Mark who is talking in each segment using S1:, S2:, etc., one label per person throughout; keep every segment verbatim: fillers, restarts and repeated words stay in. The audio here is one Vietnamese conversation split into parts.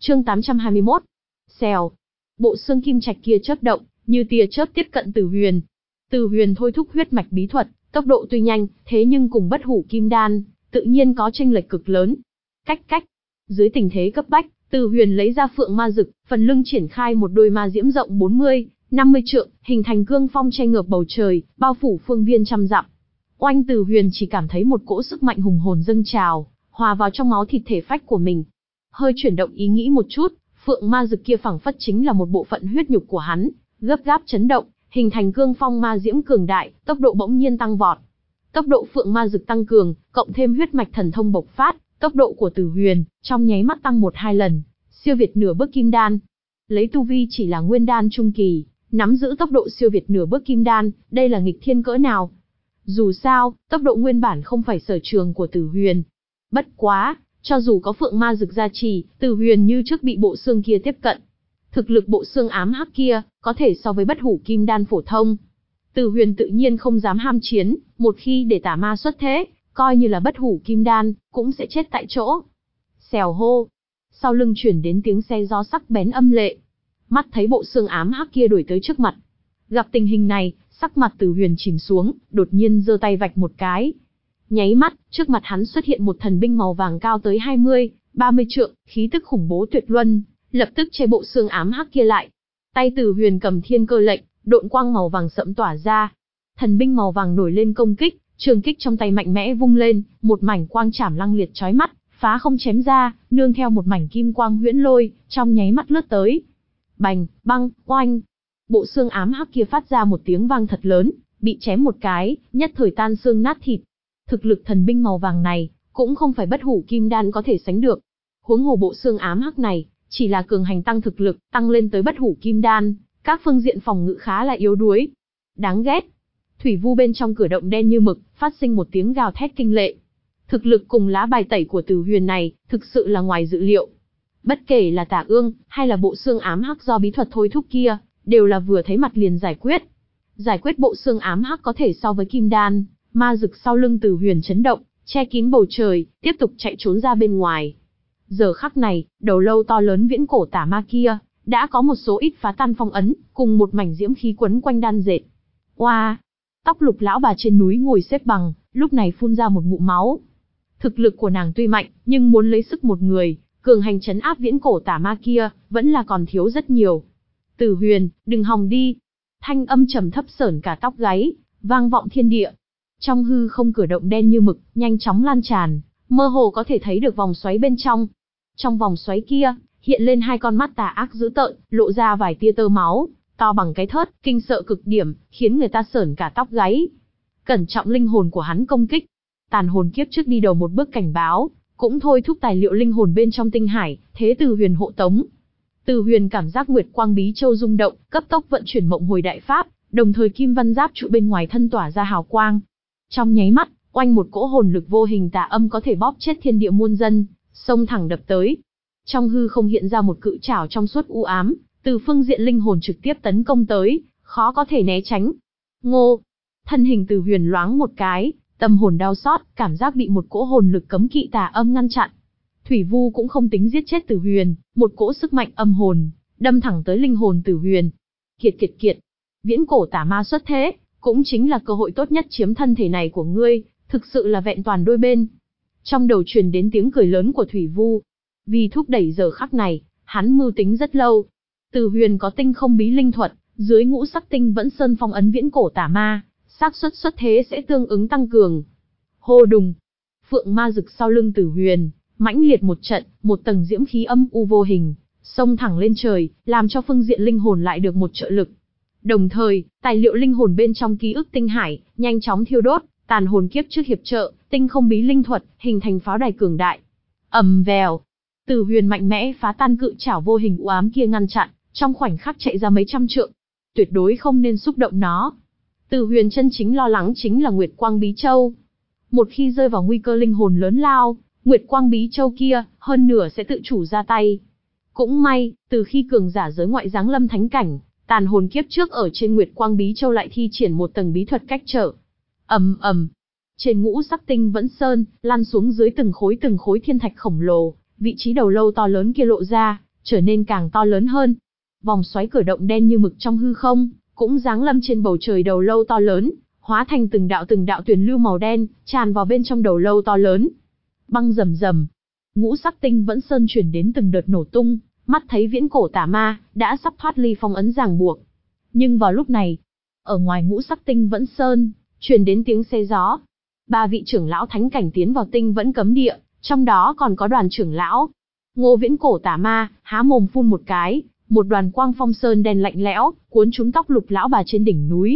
S1: Chương tám trăm hai mươi mốt. Xèo. Bộ xương kim trạch kia chớp động, như tia chớp tiếp cận Từ Huyền. Từ Huyền thôi thúc huyết mạch bí thuật, tốc độ tuy nhanh, thế nhưng cùng bất hủ kim đan, tự nhiên có chênh lệch cực lớn. Cách cách. Dưới tình thế cấp bách, Từ Huyền lấy ra phượng ma dực, phần lưng triển khai một đôi ma diễm rộng bốn mươi, năm mươi trượng, hình thành cương phong che ngược bầu trời, bao phủ phương viên trăm dặm. Oanh! Từ Huyền chỉ cảm thấy một cỗ sức mạnh hùng hồn dâng trào, hòa vào trong máu thịt thể phách của mình. Hơi chuyển động ý nghĩ một chút, phượng ma dực kia phảng phất chính là một bộ phận huyết nhục của hắn, gấp gáp chấn động, hình thành cương phong ma diễm cường đại, tốc độ bỗng nhiên tăng vọt. Tốc độ phượng ma dực tăng cường, cộng thêm huyết mạch thần thông bộc phát, tốc độ của Từ Huyền trong nháy mắt tăng một hai lần, siêu việt nửa bước kim đan. Lấy tu vi chỉ là nguyên đan trung kỳ, nắm giữ tốc độ siêu việt nửa bước kim đan, đây là nghịch thiên cỡ nào? Dù sao, tốc độ nguyên bản không phải sở trường của Từ Huyền. Bất quá, cho dù có phượng ma dực gia trì, Từ Huyền như trước bị bộ xương kia tiếp cận. Thực lực bộ xương ám hắc kia, có thể so với bất hủ kim đan phổ thông. Từ Huyền tự nhiên không dám ham chiến, một khi để tà ma xuất thế, coi như là bất hủ kim đan, cũng sẽ chết tại chỗ. Xèo hô. Sau lưng chuyển đến tiếng xe gió sắc bén âm lệ. Mắt thấy bộ xương ám hắc kia đuổi tới trước mặt. Gặp tình hình này, sắc mặt Từ Huyền chìm xuống, đột nhiên giơ tay vạch một cái. Nháy mắt, trước mặt hắn xuất hiện một thần binh màu vàng cao tới hai mươi, ba mươi trượng, khí tức khủng bố tuyệt luân, lập tức che bộ xương ám hắc kia lại. Tay Từ Huyền cầm thiên cơ lệnh, độn quang màu vàng sẫm tỏa ra. Thần binh màu vàng nổi lên công kích, trường kích trong tay mạnh mẽ vung lên, một mảnh quang chảm lăng liệt chói mắt, phá không chém ra, nương theo một mảnh kim quang huyễn lôi, trong nháy mắt lướt tới. Bành, băng, oanh. Bộ xương ám hắc kia phát ra một tiếng vang thật lớn, bị chém một cái, nhất thời tan xương nát thịt. Thực lực thần binh màu vàng này, cũng không phải bất hủ kim đan có thể sánh được. Huống hồ bộ xương ám hắc này, chỉ là cường hành tăng thực lực, tăng lên tới bất hủ kim đan, các phương diện phòng ngự khá là yếu đuối. Đáng ghét. Thủy vu bên trong cửa động đen như mực, phát sinh một tiếng gào thét kinh lệ. Thực lực cùng lá bài tẩy của Từ Huyền này, thực sự là ngoài dự liệu. Bất kể là Tả Ương, hay là bộ xương ám hắc do bí thuật thôi thúc kia, đều là vừa thấy mặt liền giải quyết. Giải quyết bộ xương ám hắc có thể so với kim đan, ma dực sau lưng Từ Huyền chấn động, che kín bầu trời, tiếp tục chạy trốn ra bên ngoài. Giờ khắc này, đầu lâu to lớn viễn cổ tả ma kia, đã có một số ít phá tan phong ấn, cùng một mảnh diễm khí quấn quanh đan dệt. Oa! Tóc lục lão bà trên núi ngồi xếp bằng, lúc này phun ra một ngụm máu. Thực lực của nàng tuy mạnh, nhưng muốn lấy sức một người, cường hành trấn áp viễn cổ tả ma kia, vẫn là còn thiếu rất nhiều. Từ Huyền, đừng hòng đi. Thanh âm trầm thấp sởn cả tóc gáy, vang vọng thiên địa. Trong hư không cửa động đen như mực, nhanh chóng lan tràn, mơ hồ có thể thấy được vòng xoáy bên trong. Trong vòng xoáy kia, hiện lên hai con mắt tà ác dữ tợn, lộ ra vài tia tơ máu, to bằng cái thớt, kinh sợ cực điểm, khiến người ta sởn cả tóc gáy. Cẩn trọng linh hồn của hắn công kích. Tàn hồn kiếp trước đi đầu một bước cảnh báo, cũng thôi thúc tài liệu linh hồn bên trong tinh hải, thế Từ Huyền hộ tống. Từ Huyền cảm giác Nguyệt Quang Bí Châu rung động, cấp tốc vận chuyển Mộng Hồi Đại Pháp, đồng thời kim văn giáp trụ bên ngoài thân tỏa ra hào quang. Trong nháy mắt, oanh một cỗ hồn lực vô hình tà âm có thể bóp chết thiên địa muôn dân, xông thẳng đập tới. Trong hư không hiện ra một cự trảo trong suốt u ám, từ phương diện linh hồn trực tiếp tấn công tới, khó có thể né tránh. Ngô! Thân hình Từ Huyền loáng một cái, tâm hồn đau xót, cảm giác bị một cỗ hồn lực cấm kỵ tà âm ngăn chặn. Thủy Vu cũng không tính giết chết Từ Huyền, một cỗ sức mạnh âm hồn, đâm thẳng tới linh hồn Từ Huyền. Kiệt kiệt kiệt! Viễn cổ tà ma xuất thế, cũng chính là cơ hội tốt nhất chiếm thân thể này của ngươi, thực sự là vẹn toàn đôi bên. Trong đầu truyền đến tiếng cười lớn của Thủy Vu. Vì thúc đẩy giờ khắc này, hắn mưu tính rất lâu. Từ Huyền có tinh không bí linh thuật, dưới ngũ sắc tinh vẫn sơn phong ấn viễn cổ tà ma, xác suất xuất thế sẽ tương ứng tăng cường. Hô đùng! Phượng ma dực sau lưng Từ Huyền, mãnh liệt một trận, một tầng diễm khí âm u vô hình, xông thẳng lên trời, làm cho phương diện linh hồn lại được một trợ lực. Đồng thời, tài liệu linh hồn bên trong ký ức tinh hải, nhanh chóng thiêu đốt, tàn hồn kiếp trước hiệp trợ, tinh không bí linh thuật, hình thành pháo đài cường đại. Ầm vèo! Từ Huyền mạnh mẽ phá tan cự trảo vô hình u ám kia ngăn chặn, trong khoảnh khắc chạy ra mấy trăm trượng. Tuyệt đối không nên xúc động nó. Từ Huyền chân chính lo lắng chính là Nguyệt Quang Bí Châu. Một khi rơi vào nguy cơ linh hồn lớn lao, Nguyệt Quang Bí Châu kia, hơn nửa sẽ tự chủ ra tay. Cũng may, từ khi cường giả giới ngoại giáng lâm thánh cảnh, tàn hồn kiếp trước ở trên Nguyệt Quang Bí Châu lại thi triển một tầng bí thuật cách trở. Ầm ầm. Trên ngũ sắc tinh vẫn sơn, lăn xuống dưới từng khối từng khối thiên thạch khổng lồ, vị trí đầu lâu to lớn kia lộ ra, trở nên càng to lớn hơn. Vòng xoáy cửa động đen như mực trong hư không, cũng giáng lâm trên bầu trời đầu lâu to lớn, hóa thành từng đạo từng đạo tuyền lưu màu đen, tràn vào bên trong đầu lâu to lớn. Băng rầm rầm, ngũ sắc tinh vẫn sơn chuyển đến từng đợt nổ tung, mắt thấy viễn cổ tà ma đã sắp thoát ly phong ấn ràng buộc. Nhưng vào lúc này, ở ngoài ngũ sắc tinh vẫn sơn, truyền đến tiếng xe gió. Ba vị trưởng lão thánh cảnh tiến vào tinh vẫn cấm địa, trong đó còn có đoàn trưởng lão. Ngô viễn cổ tà ma há mồm phun một cái, một đoàn quang phong sơn đen lạnh lẽo cuốn trúng tóc lục lão bà trên đỉnh núi.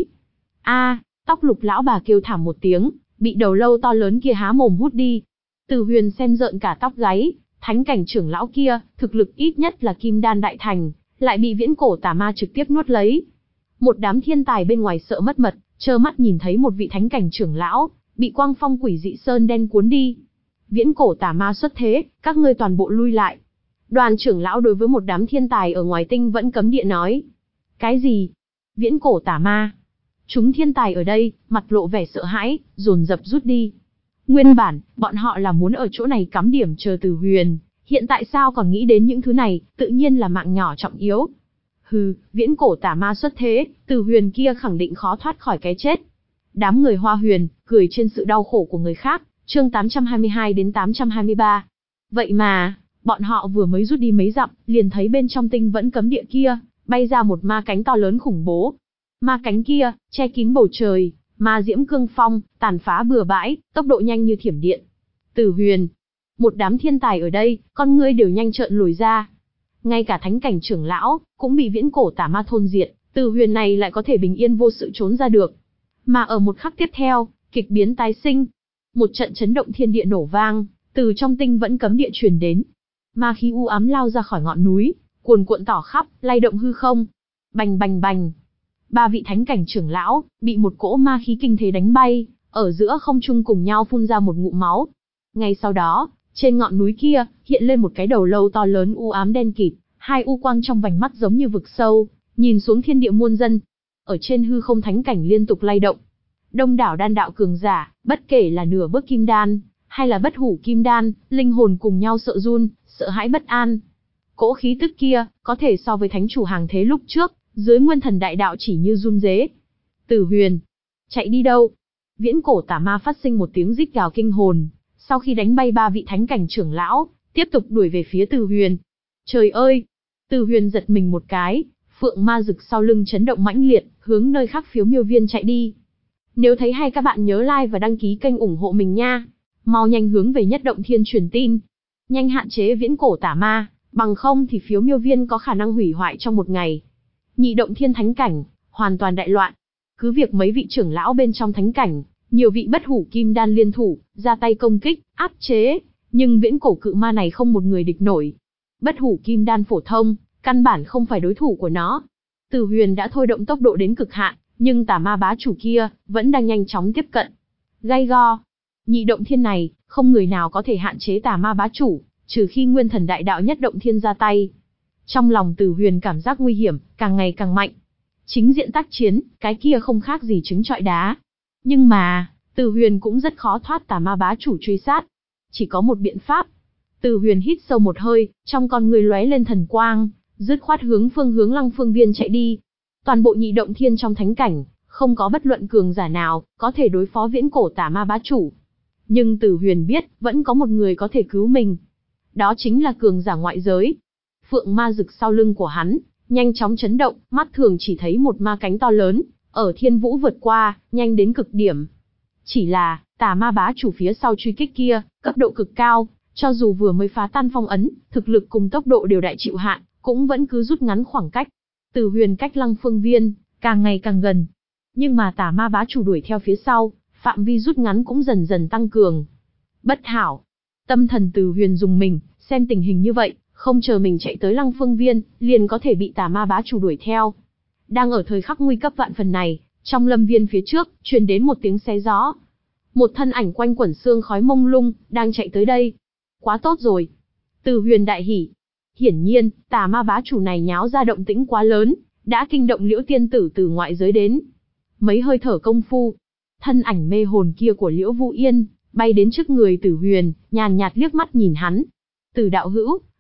S1: A, tóc lục lão bà kêu thảm một tiếng, bị đầu lâu to lớn kia há mồm hút đi. Từ Huyền xem rợn cả tóc gáy, thánh cảnh trưởng lão kia, thực lực ít nhất là kim đan đại thành, lại bị viễn cổ tà ma trực tiếp nuốt lấy. Một đám thiên tài bên ngoài sợ mất mật, trơ mắt nhìn thấy một vị thánh cảnh trưởng lão bị quang phong quỷ dị sơn đen cuốn đi. Viễn cổ tà ma xuất thế, các ngươi toàn bộ lui lại. Đoàn trưởng lão đối với một đám thiên tài ở ngoài tinh vẫn cấm địa nói. Cái gì? Viễn cổ tà ma? Chúng thiên tài ở đây, mặt lộ vẻ sợ hãi, dồn dập rút đi. Nguyên bản, bọn họ là muốn ở chỗ này cắm điểm chờ Từ Huyền, hiện tại sao còn nghĩ đến những thứ này, tự nhiên là mạng nhỏ trọng yếu. Hừ, viễn cổ tà ma xuất thế, Từ Huyền kia khẳng định khó thoát khỏi cái chết. Đám người Hoa Huyền, cười trên sự đau khổ của người khác, chương tám trăm hai mươi hai đến tám trăm hai mươi ba. Vậy mà, bọn họ vừa mới rút đi mấy dặm, liền thấy bên trong tinh vẫn cấm địa kia, bay ra một ma cánh to lớn khủng bố. Ma cánh kia, che kín bầu trời, ma diễm cương phong, tàn phá bừa bãi, tốc độ nhanh như thiểm điện. Từ Huyền, một đám thiên tài ở đây, con ngươi đều nhanh trợn lồi ra. Ngay cả thánh cảnh trưởng lão, cũng bị viễn cổ tà ma thôn diệt, Từ Huyền này lại có thể bình yên vô sự trốn ra được. Mà ở một khắc tiếp theo, kịch biến tái sinh. Một trận chấn động thiên địa nổ vang, từ trong tinh vẫn cấm địa truyền đến. Ma khí u ám lao ra khỏi ngọn núi, cuồn cuộn tỏ khắp, lay động hư không. Bành bành bành. Ba vị thánh cảnh trưởng lão, bị một cỗ ma khí kinh thế đánh bay, ở giữa không trung cùng nhau phun ra một ngụm máu. Ngay sau đó, trên ngọn núi kia, hiện lên một cái đầu lâu to lớn u ám đen kịt, hai u quang trong vành mắt giống như vực sâu, nhìn xuống thiên địa muôn dân. Ở trên hư không thánh cảnh liên tục lay động. Đông đảo đan đạo cường giả, bất kể là nửa bước kim đan, hay là bất hủ kim đan, linh hồn cùng nhau sợ run, sợ hãi bất an. Cỗ khí tức kia, có thể so với thánh chủ hàng thế lúc trước, dưới nguyên thần đại đạo chỉ như run rế. Từ Huyền, chạy đi đâu? Viễn cổ tà ma phát sinh một tiếng rít gào kinh hồn, sau khi đánh bay ba vị thánh cảnh trưởng lão, tiếp tục đuổi về phía Từ Huyền. Trời ơi! Từ Huyền giật mình một cái, phượng ma rực sau lưng chấn động mãnh liệt, hướng nơi khác phiếu miêu viên chạy đi. Nếu thấy hay các bạn nhớ like và đăng ký kênh ủng hộ mình nha. Mau nhanh hướng về Nhất Động Thiên truyền tin. Nhanh hạn chế viễn cổ tà ma, bằng không thì phiếu miêu viên có khả năng hủy hoại trong một ngày. Nhị Động Thiên thánh cảnh, hoàn toàn đại loạn. Cứ việc mấy vị trưởng lão bên trong thánh cảnh, nhiều vị bất hủ kim đan liên thủ, ra tay công kích, áp chế, nhưng viễn cổ cự ma này không một người địch nổi. Bất hủ kim đan phổ thông, căn bản không phải đối thủ của nó. Từ Huyền đã thôi động tốc độ đến cực hạn, nhưng tà ma bá chủ kia, vẫn đang nhanh chóng tiếp cận. Gay go. Nhị Động Thiên này, không người nào có thể hạn chế tà ma bá chủ, trừ khi nguyên thần đại đạo Nhất Động Thiên ra tay. Trong lòng Từ Huyền cảm giác nguy hiểm, càng ngày càng mạnh. Chính diện tác chiến, cái kia không khác gì trứng trọi đá. Nhưng mà, Từ Huyền cũng rất khó thoát tà ma bá chủ truy sát. Chỉ có một biện pháp. Từ Huyền hít sâu một hơi, trong con người lóe lên thần quang, dứt khoát hướng phương hướng Lăng Phương Viên chạy đi. Toàn bộ Nhị Động Thiên trong thánh cảnh, không có bất luận cường giả nào có thể đối phó viễn cổ tà ma bá chủ. Nhưng Từ Huyền biết, vẫn có một người có thể cứu mình. Đó chính là cường giả ngoại giới. Phượng ma rực sau lưng của hắn, nhanh chóng chấn động, mắt thường chỉ thấy một ma cánh to lớn, ở thiên vũ vượt qua, nhanh đến cực điểm. Chỉ là, tà ma bá chủ phía sau truy kích kia, cấp độ cực cao, cho dù vừa mới phá tan phong ấn, thực lực cùng tốc độ đều đại chịu hạn, cũng vẫn cứ rút ngắn khoảng cách. Từ Huyền cách Lăng Phương Viên, càng ngày càng gần. Nhưng mà tà ma bá chủ đuổi theo phía sau, phạm vi rút ngắn cũng dần dần tăng cường. Bất hảo. Tâm thần Từ Huyền dùng mình, xem tình hình như vậy, không chờ mình chạy tới Lăng Phương Viên, liền có thể bị tà ma bá chủ đuổi theo. Đang ở thời khắc nguy cấp vạn phần này, trong lâm viên phía trước, truyền đến một tiếng xé gió. Một thân ảnh quanh quẩn sương khói mông lung, đang chạy tới đây. Quá tốt rồi. Từ Huyền đại hỉ. Hiển nhiên, tà ma bá chủ này nháo ra động tĩnh quá lớn, đã kinh động Liễu tiên tử từ ngoại giới đến. Mấy hơi thở công phu, thân ảnh mê hồn kia của Liễu Vũ Yên, bay đến trước người Từ Huyền, nhàn nhạt liếc mắt nhìn hắn. Từ đạo hữu,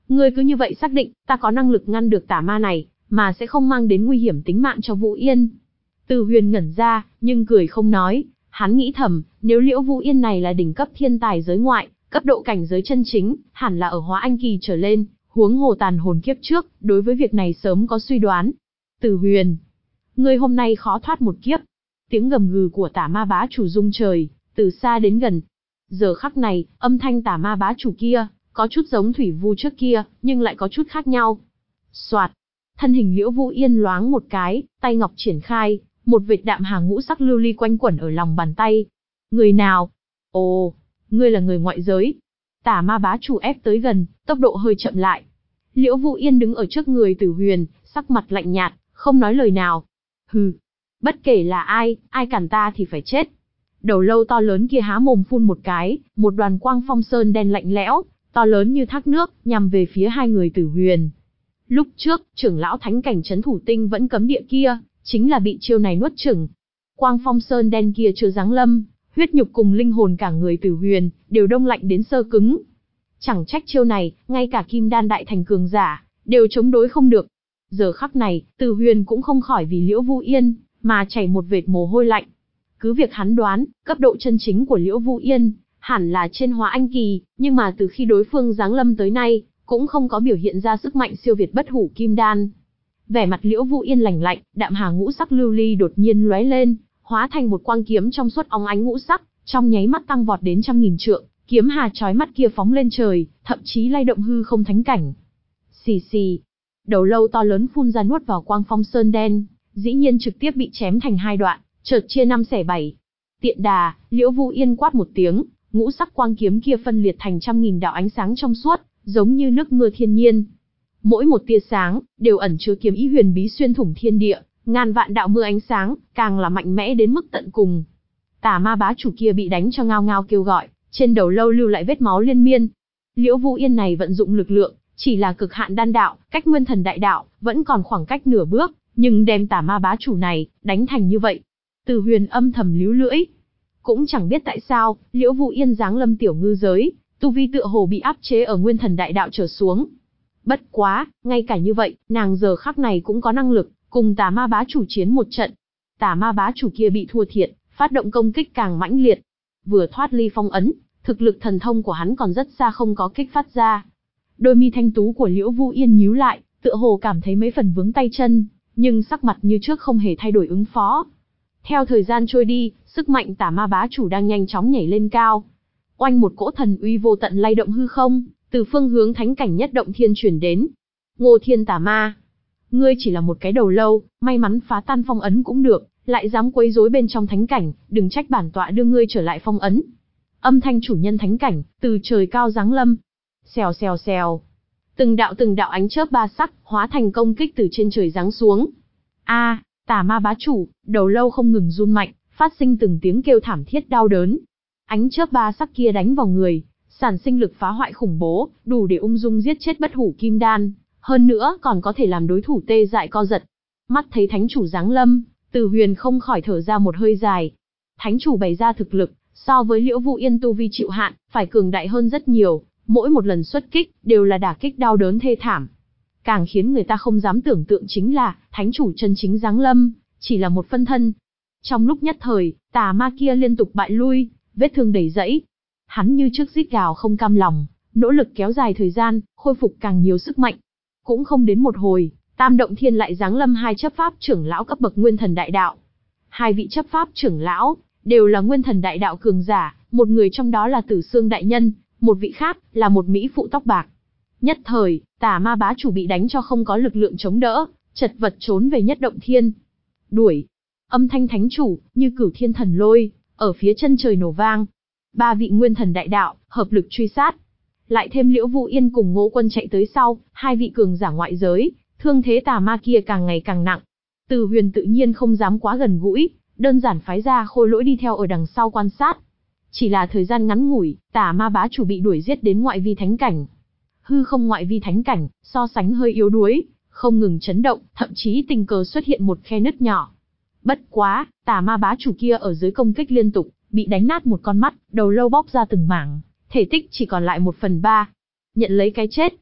S1: Ngươi cứ như vậy xác định, ta có năng lực ngăn được tà ma này, mà sẽ không mang đến nguy hiểm tính mạng cho Vũ Yên. Từ Huyền ngẩn ra, nhưng cười không nói, hắn nghĩ thầm, nếu Liễu Vũ Yên này là đỉnh cấp thiên tài giới ngoại, cấp độ cảnh giới chân chính, hẳn là ở Hóa Anh kỳ trở lên, huống hồ tàn hồn kiếp trước, đối với việc này sớm có suy đoán. Từ Huyền, ngươi hôm nay khó thoát một kiếp. Tiếng gầm gừ của tà ma bá chủ rung trời, từ xa đến gần. Giờ khắc này, âm thanh tà ma bá chủ kia, có chút giống thủy vu trước kia, nhưng lại có chút khác nhau. Soạt, thân hình Liễu Vũ Yên loáng một cái, tay ngọc triển khai, một vệt đạm hà ngũ sắc lưu ly quanh quẩn ở lòng bàn tay. Người nào? Ồ, ngươi là người ngoại giới. Tà ma bá chủ ép tới gần, tốc độ hơi chậm lại. Liễu Vũ Yên đứng ở trước người Tử Huyền, sắc mặt lạnh nhạt, không nói lời nào. Hừ, bất kể là ai, ai cản ta thì phải chết. Đầu lâu to lớn kia há mồm phun một cái, một đoàn quang phong sơn đen lạnh lẽo, to lớn như thác nước, nhằm về phía hai người Tử Huyền. Lúc trước, trưởng lão thánh cảnh trấn thủ tinh vẫn cấm địa kia, chính là bị chiêu này nuốt chửng. Quang phong sơn đen kia chưa giáng lâm, huyết nhục cùng linh hồn cả người Tử Huyền đều đông lạnh đến sơ cứng. Chẳng trách chiêu này, ngay cả kim đan đại thành cường giả đều chống đối không được. Giờ khắc này, Tử Huyền cũng không khỏi vì Liễu Vũ Yên mà chảy một vệt mồ hôi lạnh. Cứ việc hắn đoán, cấp độ chân chính của Liễu Vũ Yên hẳn là trên Hóa Anh kỳ, nhưng mà từ khi đối phương giáng lâm tới nay, cũng không có biểu hiện ra sức mạnh siêu việt bất hủ kim đan. Vẻ mặt Liễu Vũ Yên lạnh lạnh, đạm hà ngũ sắc lưu ly đột nhiên lóe lên, hóa thành một quang kiếm trong suốt óng ánh ngũ sắc, trong nháy mắt tăng vọt đến trăm nghìn trượng, kiếm hà chói mắt kia phóng lên trời, thậm chí lay động hư không thánh cảnh. Xì xì, đầu lâu to lớn phun ra nuốt vào quang phong sơn đen, dĩ nhiên trực tiếp bị chém thành hai đoạn, chợt chia năm xẻ bảy. Tiện đà, Liễu Vũ Yên quát một tiếng, ngũ sắc quang kiếm kia phân liệt thành trăm nghìn đạo ánh sáng trong suốt, giống như nước mưa thiên nhiên. Mỗi một tia sáng đều ẩn chứa kiếm ý huyền bí xuyên thủng thiên địa, ngàn vạn đạo mưa ánh sáng, càng là mạnh mẽ đến mức tận cùng. Tà ma bá chủ kia bị đánh cho ngao ngao kêu gọi, trên đầu lâu lưu lại vết máu liên miên. Liễu Vũ Yên này vận dụng lực lượng, chỉ là cực hạn đan đạo, cách nguyên thần đại đạo vẫn còn khoảng cách nửa bước, nhưng đem tà ma bá chủ này đánh thành như vậy. Từ Huyền âm thầm líu lưỡi, cũng chẳng biết tại sao, Liễu Vũ Yên giáng lâm tiểu ngư giới, tu vi tựa hồ bị áp chế ở nguyên thần đại đạo trở xuống. Bất quá, ngay cả như vậy, nàng giờ khắc này cũng có năng lực cùng tà ma bá chủ chiến một trận. Tà ma bá chủ kia bị thua thiệt, phát động công kích càng mãnh liệt. Vừa thoát ly phong ấn, thực lực thần thông của hắn còn rất xa không có kích phát ra. Đôi mi thanh tú của Liễu Vũ Yên nhíu lại, tựa hồ cảm thấy mấy phần vướng tay chân, nhưng sắc mặt như trước không hề thay đổi ứng phó. Theo thời gian trôi đi, sức mạnh tà ma bá chủ đang nhanh chóng nhảy lên cao. Oanh, một cỗ thần uy vô tận lay động hư không, từ phương hướng thánh cảnh nhất động thiên truyền đến. Ngô Thiên tà ma, ngươi chỉ là một cái đầu lâu, may mắn phá tan phong ấn cũng được, lại dám quấy rối bên trong thánh cảnh, đừng trách bản tọa đưa ngươi trở lại phong ấn. Âm thanh chủ nhân thánh cảnh, từ trời cao giáng lâm. Xèo xèo xèo. Từng đạo từng đạo ánh chớp ba sắc, hóa thành công kích từ trên trời giáng xuống. A, tà ma bá chủ, đầu lâu không ngừng run mạnh, phát sinh từng tiếng kêu thảm thiết đau đớn. Ánh chớp ba sắc kia đánh vào người, sản sinh lực phá hoại khủng bố, đủ để ung dung giết chết bất hủ kim đan, hơn nữa còn có thể làm đối thủ tê dại co giật. Mắt thấy thánh chủ giáng lâm, Từ Huyền không khỏi thở ra một hơi dài. Thánh chủ bày ra thực lực, so với Liễu Vũ Yên tu vi chịu hạn, phải cường đại hơn rất nhiều, mỗi một lần xuất kích đều là đả kích đau đớn thê thảm. Càng khiến người ta không dám tưởng tượng chính là, thánh chủ chân chính giáng lâm, chỉ là một phân thân. Trong lúc nhất thời, tà ma kia liên tục bại lui, vết thương đầy rẫy. Hắn như trước rít gào không cam lòng, nỗ lực kéo dài thời gian, khôi phục càng nhiều sức mạnh. Cũng không đến một hồi, Tam Động Thiên lại giáng lâm hai chấp pháp trưởng lão cấp bậc nguyên thần đại đạo. Hai vị chấp pháp trưởng lão đều là nguyên thần đại đạo cường giả, một người trong đó là Tử Xương đại nhân, một vị khác là một mỹ phụ tóc bạc. Nhất thời, tà ma bá chủ bị đánh cho không có lực lượng chống đỡ, chật vật trốn về nhất động thiên. Đuổi! Âm thanh thánh chủ, như cửu thiên thần lôi, ở phía chân trời nổ vang. Ba vị nguyên thần đại đạo, hợp lực truy sát. Lại thêm Liễu Vũ Yên cùng Ngô Quân chạy tới sau, hai vị cường giả ngoại giới, thương thế tà ma kia càng ngày càng nặng. Từ Huyền tự nhiên không dám quá gần gũi, đơn giản phái ra Khôi Lỗi đi theo ở đằng sau quan sát. Chỉ là thời gian ngắn ngủi, tà ma bá chủ bị đuổi giết đến ngoại vi thánh cảnh. Hư không ngoại vi thánh cảnh, so sánh hơi yếu đuối, không ngừng chấn động, thậm chí tình cờ xuất hiện một khe nứt nhỏ. Bất quá, tà ma bá chủ kia ở dưới công kích liên tục, bị đánh nát một con mắt, đầu lâu bóc ra từng mảng, thể tích chỉ còn lại một phần ba. Nhận lấy cái chết.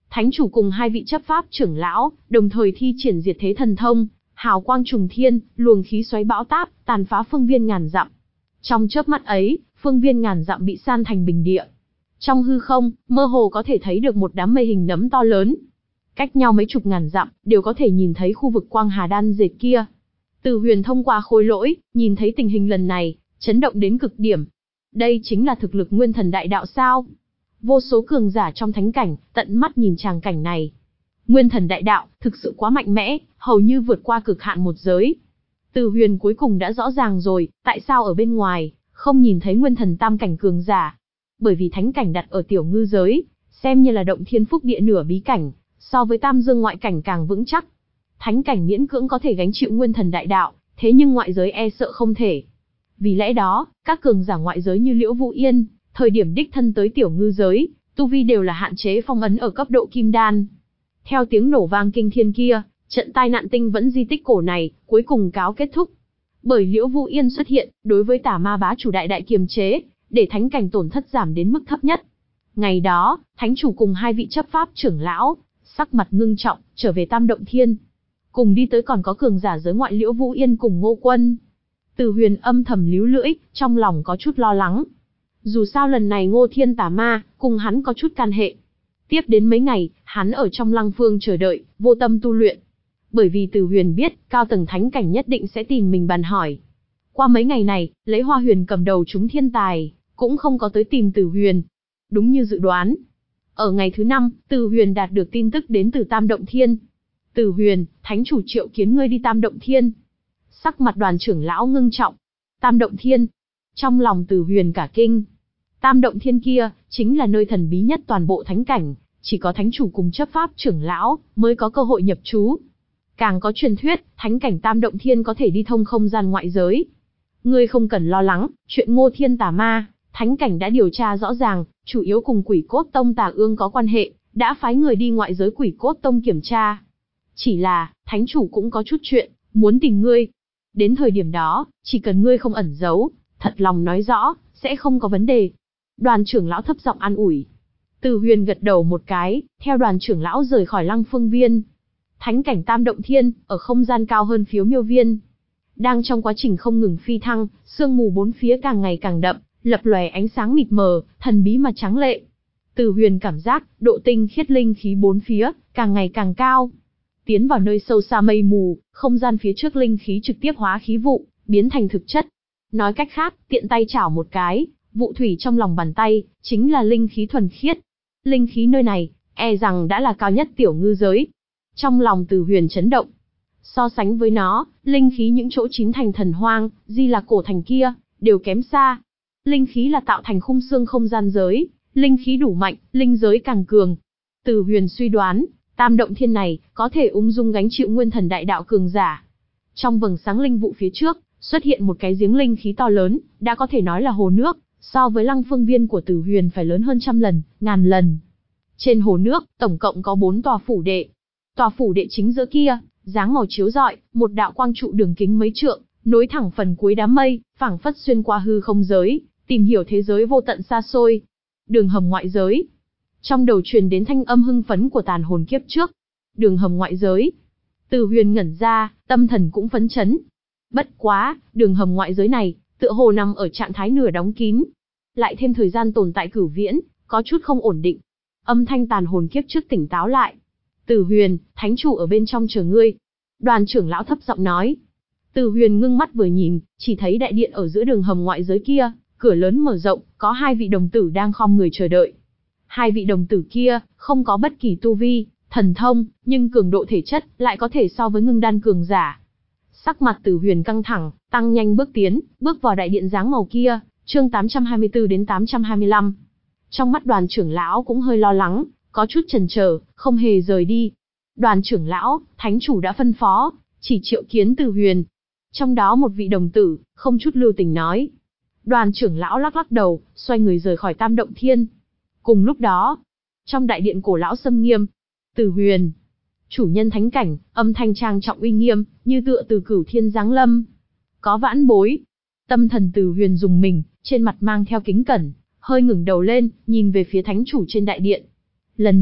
S1: Thánh chủ cùng hai vị chấp pháp trưởng lão, đồng thời thi triển diệt thế thần thông, hào quang trùng thiên, luồng khí xoáy bão táp, tàn phá phương viên ngàn dặm. Trong chớp mắt ấy, phương viên ngàn dặm bị san thành bình địa. Trong hư không, mơ hồ có thể thấy được một đám mây hình nấm to lớn. Cách nhau mấy chục ngàn dặm, đều có thể nhìn thấy khu vực quang hà đan dệt kia. Từ Huyền thông qua khối lỗi, nhìn thấy tình hình lần này, chấn động đến cực điểm. Đây chính là thực lực nguyên thần đại đạo sao? Vô số cường giả trong thánh cảnh, tận mắt nhìn tràng cảnh này. Nguyên thần đại đạo, thực sự quá mạnh mẽ, hầu như vượt qua cực hạn một giới. Từ Huyền cuối cùng đã rõ ràng rồi, tại sao ở bên ngoài, không nhìn thấy nguyên thần tam cảnh cường giả. Bởi vì thánh cảnh đặt ở tiểu ngư giới, xem như là động thiên phúc địa nửa bí cảnh, so với tam dương ngoại cảnh càng vững chắc. Thánh cảnh miễn cưỡng có thể gánh chịu nguyên thần đại đạo, thế nhưng ngoại giới e sợ không thể. Vì lẽ đó, các cường giả ngoại giới như Liễu Vũ Yên, thời điểm đích thân tới tiểu ngư giới, tu vi đều là hạn chế phong ấn ở cấp độ kim đan. Theo tiếng nổ vang kinh thiên kia, trận tai nạn tinh vẫn di tích cổ này, cuối cùng cáo kết thúc. Bởi Liễu Vũ Yên xuất hiện, đối với tà ma bá chủ đại đại kiềm chế, để thánh cảnh tổn thất giảm đến mức thấp nhất. Ngày đó, thánh chủ cùng hai vị chấp pháp trưởng lão, sắc mặt ngưng trọng, trở về Tam Động Thiên. Cùng đi tới còn có cường giả giới ngoại Liễu Vũ Yên cùng Ngô Quân. Từ Huyền âm thầm líu lưỡi, trong lòng có chút lo lắng. Dù sao lần này Ngô Thiên tà ma, cùng hắn có chút can hệ. Tiếp đến mấy ngày, hắn ở trong Lăng Phương chờ đợi, vô tâm tu luyện. Bởi vì Từ Huyền biết, cao tầng thánh cảnh nhất định sẽ tìm mình bàn hỏi. Qua mấy ngày này, lấy Hoa Huyền cầm đầu chúng thiên tài, cũng không có tới tìm Từ Huyền. Đúng như dự đoán. Ở ngày thứ năm, Từ Huyền đạt được tin tức đến từ Tam Động Thiên. Từ Huyền, thánh chủ triệu kiến ngươi đi Tam Động Thiên. Sắc mặt Đoàn trưởng lão ngưng trọng. Tam Động Thiên. Trong lòng Từ Huyền cả kinh. Tam Động Thiên kia, chính là nơi thần bí nhất toàn bộ thánh cảnh, chỉ có thánh chủ cùng chấp pháp trưởng lão, mới có cơ hội nhập trú. Càng có truyền thuyết, thánh cảnh Tam Động Thiên có thể đi thông không gian ngoại giới. Ngươi không cần lo lắng, chuyện Ngô Thiên tà ma, thánh cảnh đã điều tra rõ ràng, chủ yếu cùng Quỷ Cốt Tông Tà Ương có quan hệ, đã phái người đi ngoại giới Quỷ Cốt Tông kiểm tra. Chỉ là, thánh chủ cũng có chút chuyện, muốn tìm ngươi. Đến thời điểm đó, chỉ cần ngươi không ẩn giấu, thật lòng nói rõ, sẽ không có vấn đề. Đoàn trưởng lão thấp giọng an ủi. Từ Huyền gật đầu một cái, theo đoàn trưởng lão rời khỏi Lăng Phương Viên. Thánh cảnh Tam Động Thiên, ở không gian cao hơn Phiếu Miêu Viên. Đang trong quá trình không ngừng phi thăng, sương mù bốn phía càng ngày càng đậm, lập lòe ánh sáng mịt mờ, thần bí mà trắng lệ. Từ Huyền cảm giác, độ tinh khiết linh khí bốn phía, càng ngày càng cao. Tiến vào nơi sâu xa mây mù, không gian phía trước linh khí trực tiếp hóa khí vụ, biến thành thực chất. Nói cách khác, tiện tay chảo một cái, vụ thủy trong lòng bàn tay, chính là linh khí thuần khiết. Linh khí nơi này, e rằng đã là cao nhất tiểu ngư giới. Trong lòng Từ Huyền chấn động. So sánh với nó, linh khí những chỗ chín thành thần hoang, di là cổ thành kia, đều kém xa. Linh khí là tạo thành khung xương không gian giới, linh khí đủ mạnh, linh giới càng cường. Từ Huyền suy đoán, Tam Động Thiên này, có thể ung dung gánh chịu nguyên thần đại đạo cường giả. Trong vầng sáng linh vụ phía trước, xuất hiện một cái giếng linh khí to lớn, đã có thể nói là hồ nước, so với Lăng Phương Viên của Từ Huyền phải lớn hơn trăm lần, ngàn lần. Trên hồ nước, tổng cộng có bốn tòa phủ đệ. Tòa phủ đệ chính giữa kia, dáng màu chiếu rọi, một đạo quang trụ đường kính mấy trượng, nối thẳng phần cuối đám mây, phảng phất xuyên qua hư không giới, tìm hiểu thế giới vô tận xa xôi. Đường hầm ngoại giới. Trong đầu truyền đến thanh âm hưng phấn của tàn hồn kiếp trước. Đường hầm ngoại giới. Từ Huyền ngẩn ra, tâm thần cũng phấn chấn. Bất quá, đường hầm ngoại giới này, tựa hồ nằm ở trạng thái nửa đóng kín. Lại thêm thời gian tồn tại cửu viễn, có chút không ổn định. Âm thanh tàn hồn kiếp trước tỉnh táo lại. Từ Huyền, thánh chủ ở bên trong chờ ngươi. Đoàn trưởng lão thấp giọng nói. Từ Huyền ngưng mắt vừa nhìn, chỉ thấy đại điện ở giữa đường hầm ngoại giới kia, cửa lớn mở rộng, có hai vị đồng tử đang khom người chờ đợi. Hai vị đồng tử kia, không có bất kỳ tu vi, thần thông, nhưng cường độ thể chất, lại có thể so với ngưng đan cường giả. Sắc mặt Từ Huyền căng thẳng, tăng nhanh bước tiến, bước vào đại điện dáng màu kia, chương tám trăm hai mươi tư đến tám trăm hai mươi lăm. Trong mắt đoàn trưởng lão cũng hơi lo lắng, có chút chần chờ, không hề rời đi. Đoàn trưởng lão, thánh chủ đã phân phó, chỉ triệu kiến Từ Huyền. Trong đó một vị đồng tử, không chút lưu tình nói. Đoàn trưởng lão lắc lắc đầu, xoay người rời khỏi Tam Động Thiên. Cùng lúc đó, trong đại điện cổ lão xâm nghiêm, Từ Huyền, chủ nhân thánh cảnh, âm thanh trang trọng uy nghiêm, như tựa từ cửu thiên giáng lâm. Có vãn bối. Tâm thần Từ Huyền dùng mình, trên mặt mang theo kính cẩn, hơi ngẩng đầu lên, nhìn về phía thánh chủ trên đại điện. Lần này,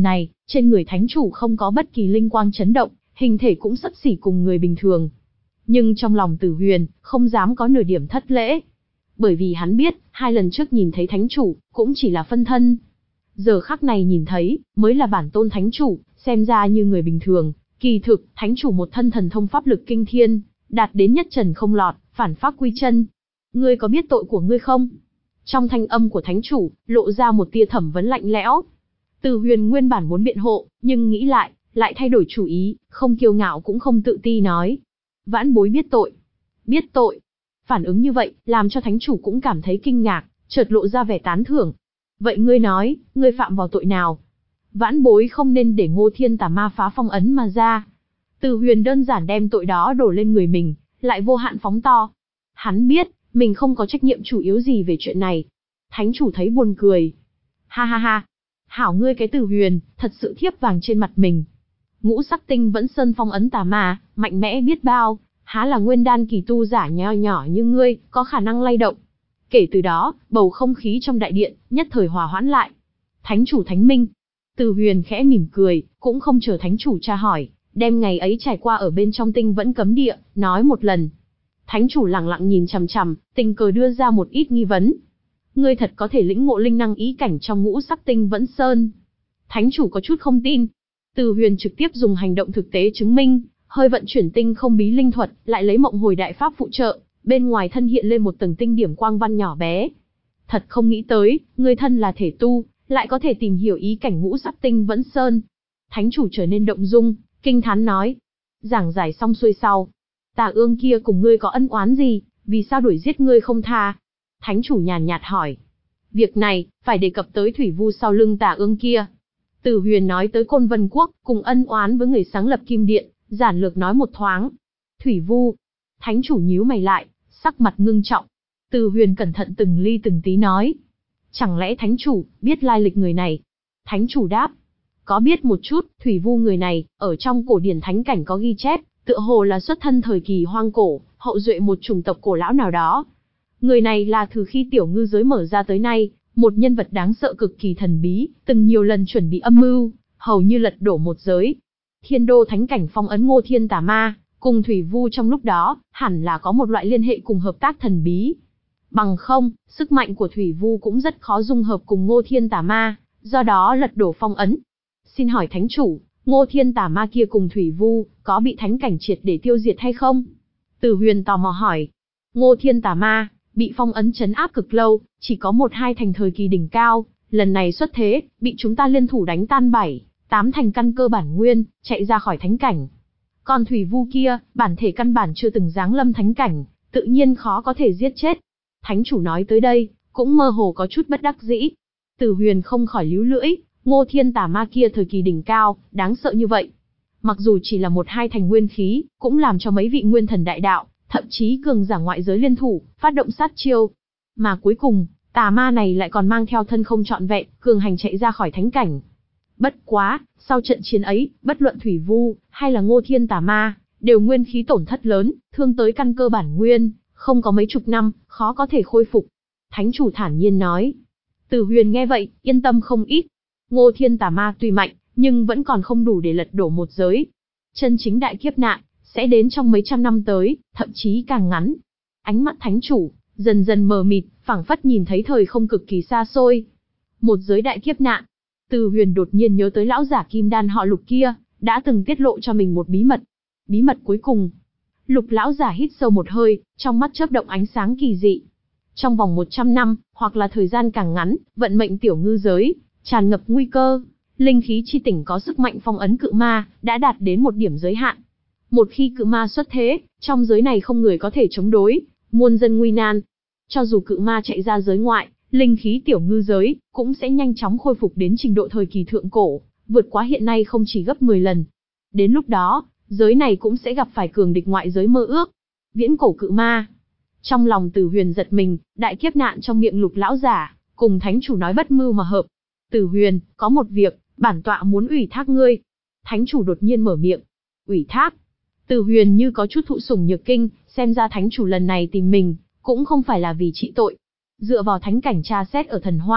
S1: Trên người thánh chủ không có bất kỳ linh quang chấn động, hình thể cũng xấp xỉ cùng người bình thường. Nhưng trong lòng Tử Huyền, không dám có nửa điểm thất lễ. Bởi vì hắn biết, hai lần trước nhìn thấy thánh chủ, cũng chỉ là phân thân. Giờ khắc này nhìn thấy, mới là bản tôn thánh chủ, xem ra như người bình thường. Kỳ thực, thánh chủ một thân thần thông pháp lực kinh thiên, đạt đến nhất trần không lọt, phản pháp quy chân. Ngươi có biết tội của ngươi không? Trong thanh âm của thánh chủ, lộ ra một tia thẩm vấn lạnh lẽo. Từ Huyền nguyên bản muốn biện hộ, nhưng nghĩ lại, lại thay đổi chủ ý, không kiêu ngạo cũng không tự ti nói. Vãn bối biết tội. Biết tội. Phản ứng như vậy, làm cho thánh chủ cũng cảm thấy kinh ngạc, chợt lộ ra vẻ tán thưởng. Vậy ngươi nói, ngươi phạm vào tội nào? Vãn bối không nên để Ngô Thiên Tà Ma phá phong ấn mà ra. Từ Huyền đơn giản đem tội đó đổ lên người mình, lại vô hạn phóng to. Hắn biết, mình không có trách nhiệm chủ yếu gì về chuyện này. Thánh chủ thấy buồn cười. Ha ha ha. Hảo ngươi cái Từ Huyền, thật sự thiếp vàng trên mặt mình. Ngũ sắc tinh vẫn sơn phong ấn tà ma, mạnh mẽ biết bao, há là nguyên đan kỳ tu giả nho nhỏ như ngươi, có khả năng lay động. Kể từ đó, bầu không khí trong đại điện, nhất thời hòa hoãn lại. Thánh chủ thánh minh. Từ Huyền khẽ mỉm cười, cũng không chờ thánh chủ tra hỏi, đem ngày ấy trải qua ở bên trong tinh vẫn cấm địa, nói một lần. Thánh chủ lặng lặng nhìn chằm chằm, tình cờ đưa ra một ít nghi vấn. Ngươi thật có thể lĩnh ngộ linh năng ý cảnh trong ngũ sắc tinh vẫn sơn. Thánh chủ có chút không tin. Từ Huyền trực tiếp dùng hành động thực tế chứng minh, hơi vận chuyển tinh không bí linh thuật, lại lấy mộng hồi đại pháp phụ trợ, bên ngoài thân hiện lên một tầng tinh điểm quang văn nhỏ bé. Thật không nghĩ tới, ngươi thân là thể tu, lại có thể tìm hiểu ý cảnh ngũ sắc tinh vẫn sơn. Thánh chủ trở nên động dung, kinh thán nói. Giảng giải xong xuôi sau. Tà ương kia cùng ngươi có ân oán gì, vì sao đuổi giết ngươi không tha? Thánh chủ nhàn nhạt hỏi. Việc này, phải đề cập tới thủy vu sau lưng tà ương kia. Từ Huyền nói tới Côn Vân Quốc, cùng ân oán với người sáng lập Kim Điện, giản lược nói một thoáng. Thủy vu. Thánh chủ nhíu mày lại, sắc mặt ngưng trọng. Từ Huyền cẩn thận từng ly từng tí nói. Chẳng lẽ thánh chủ, biết lai lịch người này? Thánh chủ đáp. Có biết một chút, thủy vu người này, ở trong cổ điển thánh cảnh có ghi chép, tựa hồ là xuất thân thời kỳ hoang cổ, hậu duệ một chủng tộc cổ lão nào đó. Người này là từ khi tiểu ngư giới mở ra tới nay, một nhân vật đáng sợ cực kỳ thần bí, từng nhiều lần chuẩn bị âm mưu, hầu như lật đổ một giới. Thiên đô thánh cảnh phong ấn Ngô Thiên Tà Ma, cùng thủy vu trong lúc đó, hẳn là có một loại liên hệ cùng hợp tác thần bí. Bằng không, sức mạnh của thủy vu cũng rất khó dung hợp cùng Ngô Thiên Tà Ma, do đó lật đổ phong ấn. Xin hỏi thánh chủ, Ngô Thiên Tà Ma kia cùng thủy vu, có bị thánh cảnh triệt để tiêu diệt hay không? Từ Huyền tò mò hỏi. Ngô Thiên Tà Ma, bị phong ấn trấn áp cực lâu, chỉ có một hai thành thời kỳ đỉnh cao, lần này xuất thế, bị chúng ta liên thủ đánh tan bảy, tám thành căn cơ bản nguyên, chạy ra khỏi thánh cảnh. Còn thủy vu kia, bản thể căn bản chưa từng giáng lâm thánh cảnh, tự nhiên khó có thể giết chết. Thánh chủ nói tới đây, cũng mơ hồ có chút bất đắc dĩ. Từ Huyền không khỏi líu lưỡi, Ngô Thiên Tà Ma kia thời kỳ đỉnh cao, đáng sợ như vậy. Mặc dù chỉ là một hai thành nguyên khí, cũng làm cho mấy vị nguyên thần đại đạo, thậm chí cường giả ngoại giới liên thủ, phát động sát chiêu. Mà cuối cùng, tà ma này lại còn mang theo thân không trọn vẹn, cường hành chạy ra khỏi thánh cảnh. Bất quá, sau trận chiến ấy, bất luận thủy vu, hay là Ngô Thiên Tà Ma, đều nguyên khí tổn thất lớn, thương tới căn cơ bản nguyên, không có mấy chục năm, khó có thể khôi phục. Thánh chủ thản nhiên nói. Từ Huyền nghe vậy, yên tâm không ít. Ngô Thiên Tà Ma tuy mạnh, nhưng vẫn còn không đủ để lật đổ một giới. Chân chính đại kiếp nạn, sẽ đến trong mấy trăm năm tới, thậm chí càng ngắn. Ánh mắt thánh chủ, dần dần mờ mịt, phảng phất nhìn thấy thời không cực kỳ xa xôi. Một giới đại kiếp nạn. Từ Huyền đột nhiên nhớ tới lão giả kim đan họ Lục kia, đã từng tiết lộ cho mình một bí mật. Bí mật cuối cùng. Lục lão giả hít sâu một hơi, trong mắt chớp động ánh sáng kỳ dị. Trong vòng một trăm năm, hoặc là thời gian càng ngắn, vận mệnh tiểu ngư giới, tràn ngập nguy cơ. Linh khí chi tỉnh có sức mạnh phong ấn cự ma, đã đạt đến một điểm giới hạn. Một khi cự ma xuất thế, trong giới này không người có thể chống đối, muôn dân nguy nan. Cho dù cự ma chạy ra giới ngoại, linh khí tiểu ngư giới, cũng sẽ nhanh chóng khôi phục đến trình độ thời kỳ thượng cổ, vượt quá hiện nay không chỉ gấp mười lần. Đến lúc đó, giới này cũng sẽ gặp phải cường địch ngoại giới mơ ước. Viễn cổ cự ma. Trong lòng Từ Huyền giật mình, đại kiếp nạn trong miệng Lục lão giả, cùng thánh chủ nói bất mưu mà hợp. Từ Huyền, có một việc, bản tọa muốn ủy thác ngươi. Thánh chủ đột nhiên mở miệng. Ủy thác. Từ Huyền như có chút thụ sủng nhược kinh, xem ra thánh chủ lần này tìm mình, cũng không phải là vì trị tội. Dựa vào thánh cảnh tra xét ở thần hoang,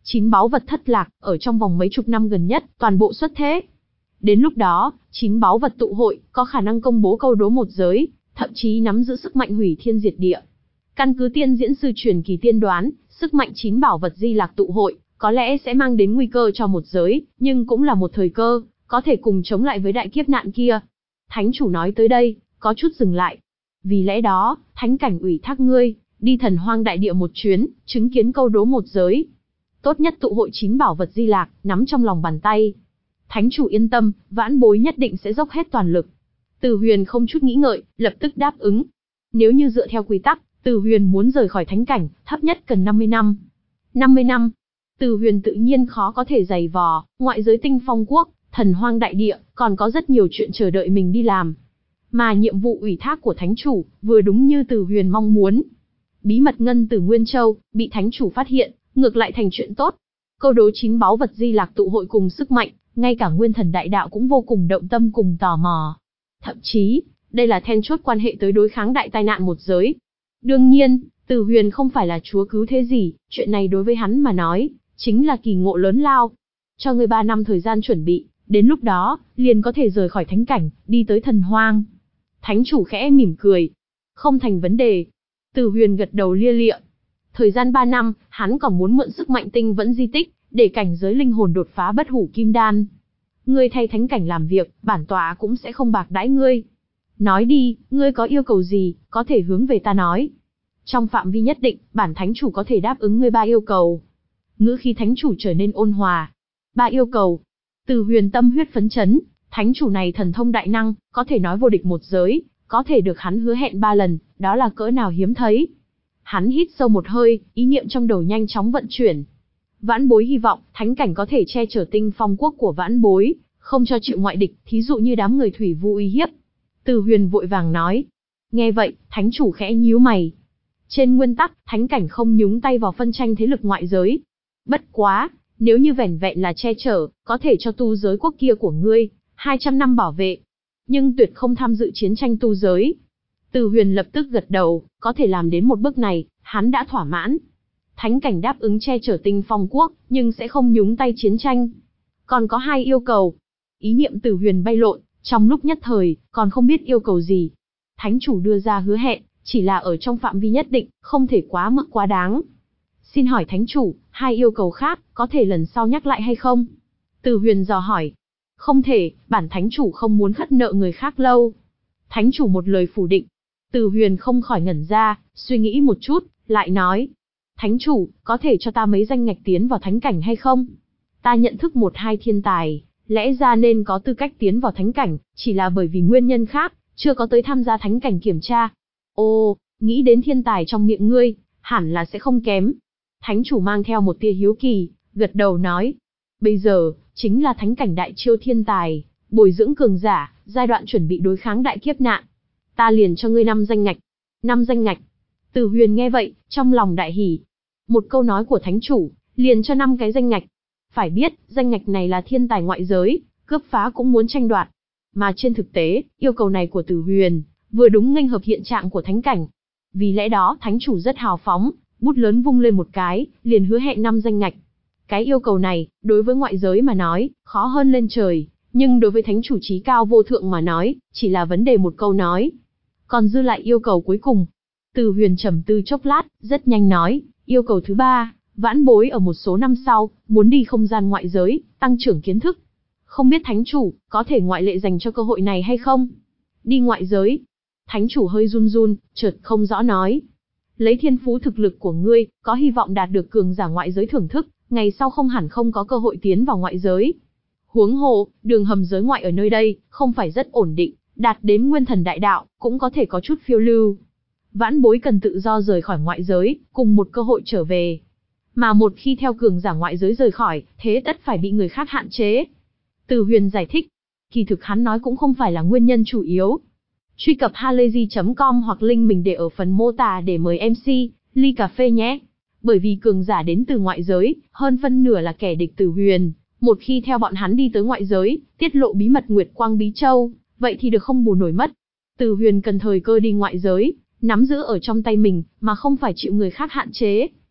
S1: Chín báu vật thất lạc, ở trong vòng mấy chục năm gần nhất, toàn bộ xuất thế. Đến lúc đó, chín báu vật tụ hội, có khả năng công bố câu đố một giới, thậm chí nắm giữ sức mạnh hủy thiên diệt địa. Căn cứ tiên diễn sư truyền kỳ tiên đoán, sức mạnh chín bảo vật Di Lạc tụ hội, có lẽ sẽ mang đến nguy cơ cho một giới, nhưng cũng là một thời cơ, có thể cùng chống lại với đại kiếp nạn kia. Thánh chủ nói tới đây, có chút dừng lại. Vì lẽ đó, thánh cảnh ủy thác ngươi, đi thần hoang đại địa một chuyến, chứng kiến câu đố một giới. Tốt nhất tụ hội chín bảo vật Di Lạc, nắm trong lòng bàn tay. Thánh chủ yên tâm, vãn bối nhất định sẽ dốc hết toàn lực. Từ Huyền không chút nghĩ ngợi, lập tức đáp ứng. Nếu như dựa theo quy tắc, Từ Huyền muốn rời khỏi thánh cảnh, thấp nhất cần năm mươi năm. năm mươi năm. Từ Huyền tự nhiên khó có thể giày vò, ngoại giới Tinh Phong quốc, thần hoang đại địa, còn có rất nhiều chuyện chờ đợi mình đi làm. Mà nhiệm vụ ủy thác của thánh chủ, vừa đúng như Từ Huyền mong muốn. Bí mật ngân từ Nguyên Châu, bị thánh chủ phát hiện, ngược lại thành chuyện tốt. Câu đố chín báu vật Di Lạc tụ hội cùng sức mạnh, ngay cả Nguyên Thần đại đạo cũng vô cùng động tâm cùng tò mò. Thậm chí, đây là then chốt quan hệ tới đối kháng đại tai nạn một giới. Đương nhiên, Từ Huyền không phải là chúa cứu thế gì, chuyện này đối với hắn mà nói, chính là kỳ ngộ lớn lao. Cho ngươi ba năm thời gian chuẩn bị, đến lúc đó, liền có thể rời khỏi thánh cảnh, đi tới thần hoang. Thánh chủ khẽ mỉm cười. Không thành vấn đề. Từ Huyền gật đầu lia lịa. Thời gian ba năm, hắn còn muốn mượn sức mạnh tinh vẫn di tích, để cảnh giới linh hồn đột phá bất hủ kim đan. Ngươi thay thánh cảnh làm việc, bản tọa cũng sẽ không bạc đãi ngươi. Nói đi, ngươi có yêu cầu gì, có thể hướng về ta nói. Trong phạm vi nhất định, bản thánh chủ có thể đáp ứng ngươi ba yêu cầu. Ngữ khí thánh chủ trở nên ôn hòa. Ba yêu cầu. Từ Huyền tâm huyết phấn chấn, thánh chủ này thần thông đại năng, có thể nói vô địch một giới, có thể được hắn hứa hẹn ba lần, đó là cỡ nào hiếm thấy. Hắn hít sâu một hơi, ý niệm trong đầu nhanh chóng vận chuyển. Vãn bối hy vọng, thánh cảnh có thể che chở Tinh Phong quốc của vãn bối, không cho chịu ngoại địch, thí dụ như đám người thủy vu uy hiếp. Từ Huyền vội vàng nói. Nghe vậy, thánh chủ khẽ nhíu mày. Trên nguyên tắc, thánh cảnh không nhúng tay vào phân tranh thế lực ngoại giới. Bất quá, nếu như vẻn vẹn là che chở, có thể cho tu giới quốc kia của ngươi, hai trăm năm bảo vệ. Nhưng tuyệt không tham dự chiến tranh tu giới. Từ Huyền lập tức gật đầu, có thể làm đến một bước này, hắn đã thỏa mãn. Thánh cảnh đáp ứng che chở Tinh Phong quốc, nhưng sẽ không nhúng tay chiến tranh. Còn có hai yêu cầu. Ý niệm Từ Huyền bay lộn, trong lúc nhất thời, còn không biết yêu cầu gì. Thánh chủ đưa ra hứa hẹn, chỉ là ở trong phạm vi nhất định, không thể quá mức quá đáng. Xin hỏi thánh chủ, hai yêu cầu khác, có thể lần sau nhắc lại hay không? Từ Huyền dò hỏi. Không thể, bản thánh chủ không muốn khất nợ người khác lâu. Thánh chủ một lời phủ định. Từ Huyền không khỏi ngẩn ra, suy nghĩ một chút, lại nói. Thánh chủ, có thể cho ta mấy danh ngạch tiến vào thánh cảnh hay không? Ta nhận thức một hai thiên tài, lẽ ra nên có tư cách tiến vào thánh cảnh, chỉ là bởi vì nguyên nhân khác, chưa có tới tham gia thánh cảnh kiểm tra. Ồ, nghĩ đến thiên tài trong miệng ngươi, hẳn là sẽ không kém. Thánh chủ mang theo một tia hiếu kỳ, gật đầu nói. Bây giờ, chính là thánh cảnh đại chiêu thiên tài, bồi dưỡng cường giả, giai đoạn chuẩn bị đối kháng đại kiếp nạn. Ta liền cho ngươi năm danh ngạch. Năm danh ngạch. Từ Huyền nghe vậy, trong lòng đại hỉ. Một câu nói của thánh chủ, liền cho năm cái danh ngạch. Phải biết, danh ngạch này là thiên tài ngoại giới, cướp phá cũng muốn tranh đoạt. Mà trên thực tế, yêu cầu này của Từ Huyền, vừa đúng nghênh hợp hiện trạng của thánh cảnh. Vì lẽ đó, thánh chủ rất hào phóng, bút lớn vung lên một cái, liền hứa hẹn năm danh ngạch. Cái yêu cầu này, đối với ngoại giới mà nói, khó hơn lên trời, nhưng đối với thánh chủ trí cao vô thượng mà nói, chỉ là vấn đề một câu nói. Còn dư lại yêu cầu cuối cùng. Từ Huyền trầm tư chốc lát, rất nhanh nói, yêu cầu thứ ba, vãn bối ở một số năm sau, muốn đi không gian ngoại giới, tăng trưởng kiến thức. Không biết thánh chủ, có thể ngoại lệ dành cho cơ hội này hay không? Đi ngoại giới. Thánh chủ hơi run run, chợt không rõ nói. Lấy thiên phú thực lực của ngươi, có hy vọng đạt được cường giả ngoại giới thưởng thức, ngày sau không hẳn không có cơ hội tiến vào ngoại giới. Huống hồ, đường hầm giới ngoại ở nơi đây, không phải rất ổn định, đạt đến nguyên thần đại đạo, cũng có thể có chút phiêu lưu. Vãn bối cần tự do rời khỏi ngoại giới, cùng một cơ hội trở về. Mà một khi theo cường giả ngoại giới rời khỏi, thế tất phải bị người khác hạn chế. Từ Huyền giải thích, kỳ thực hắn nói cũng không phải là nguyên nhân chủ yếu. Truy cập halayzi chấm com hoặc link mình để ở phần mô tả để mời em xê, ly cà phê nhé. Bởi vì cường giả đến từ ngoại giới, hơn phân nửa là kẻ địch Từ Huyền. Một khi theo bọn hắn đi tới ngoại giới, tiết lộ bí mật Nguyệt Quang Bí Châu, vậy thì được không bù nổi mất. Từ Huyền cần thời cơ đi ngoại giới, nắm giữ ở trong tay mình, mà không phải chịu người khác hạn chế.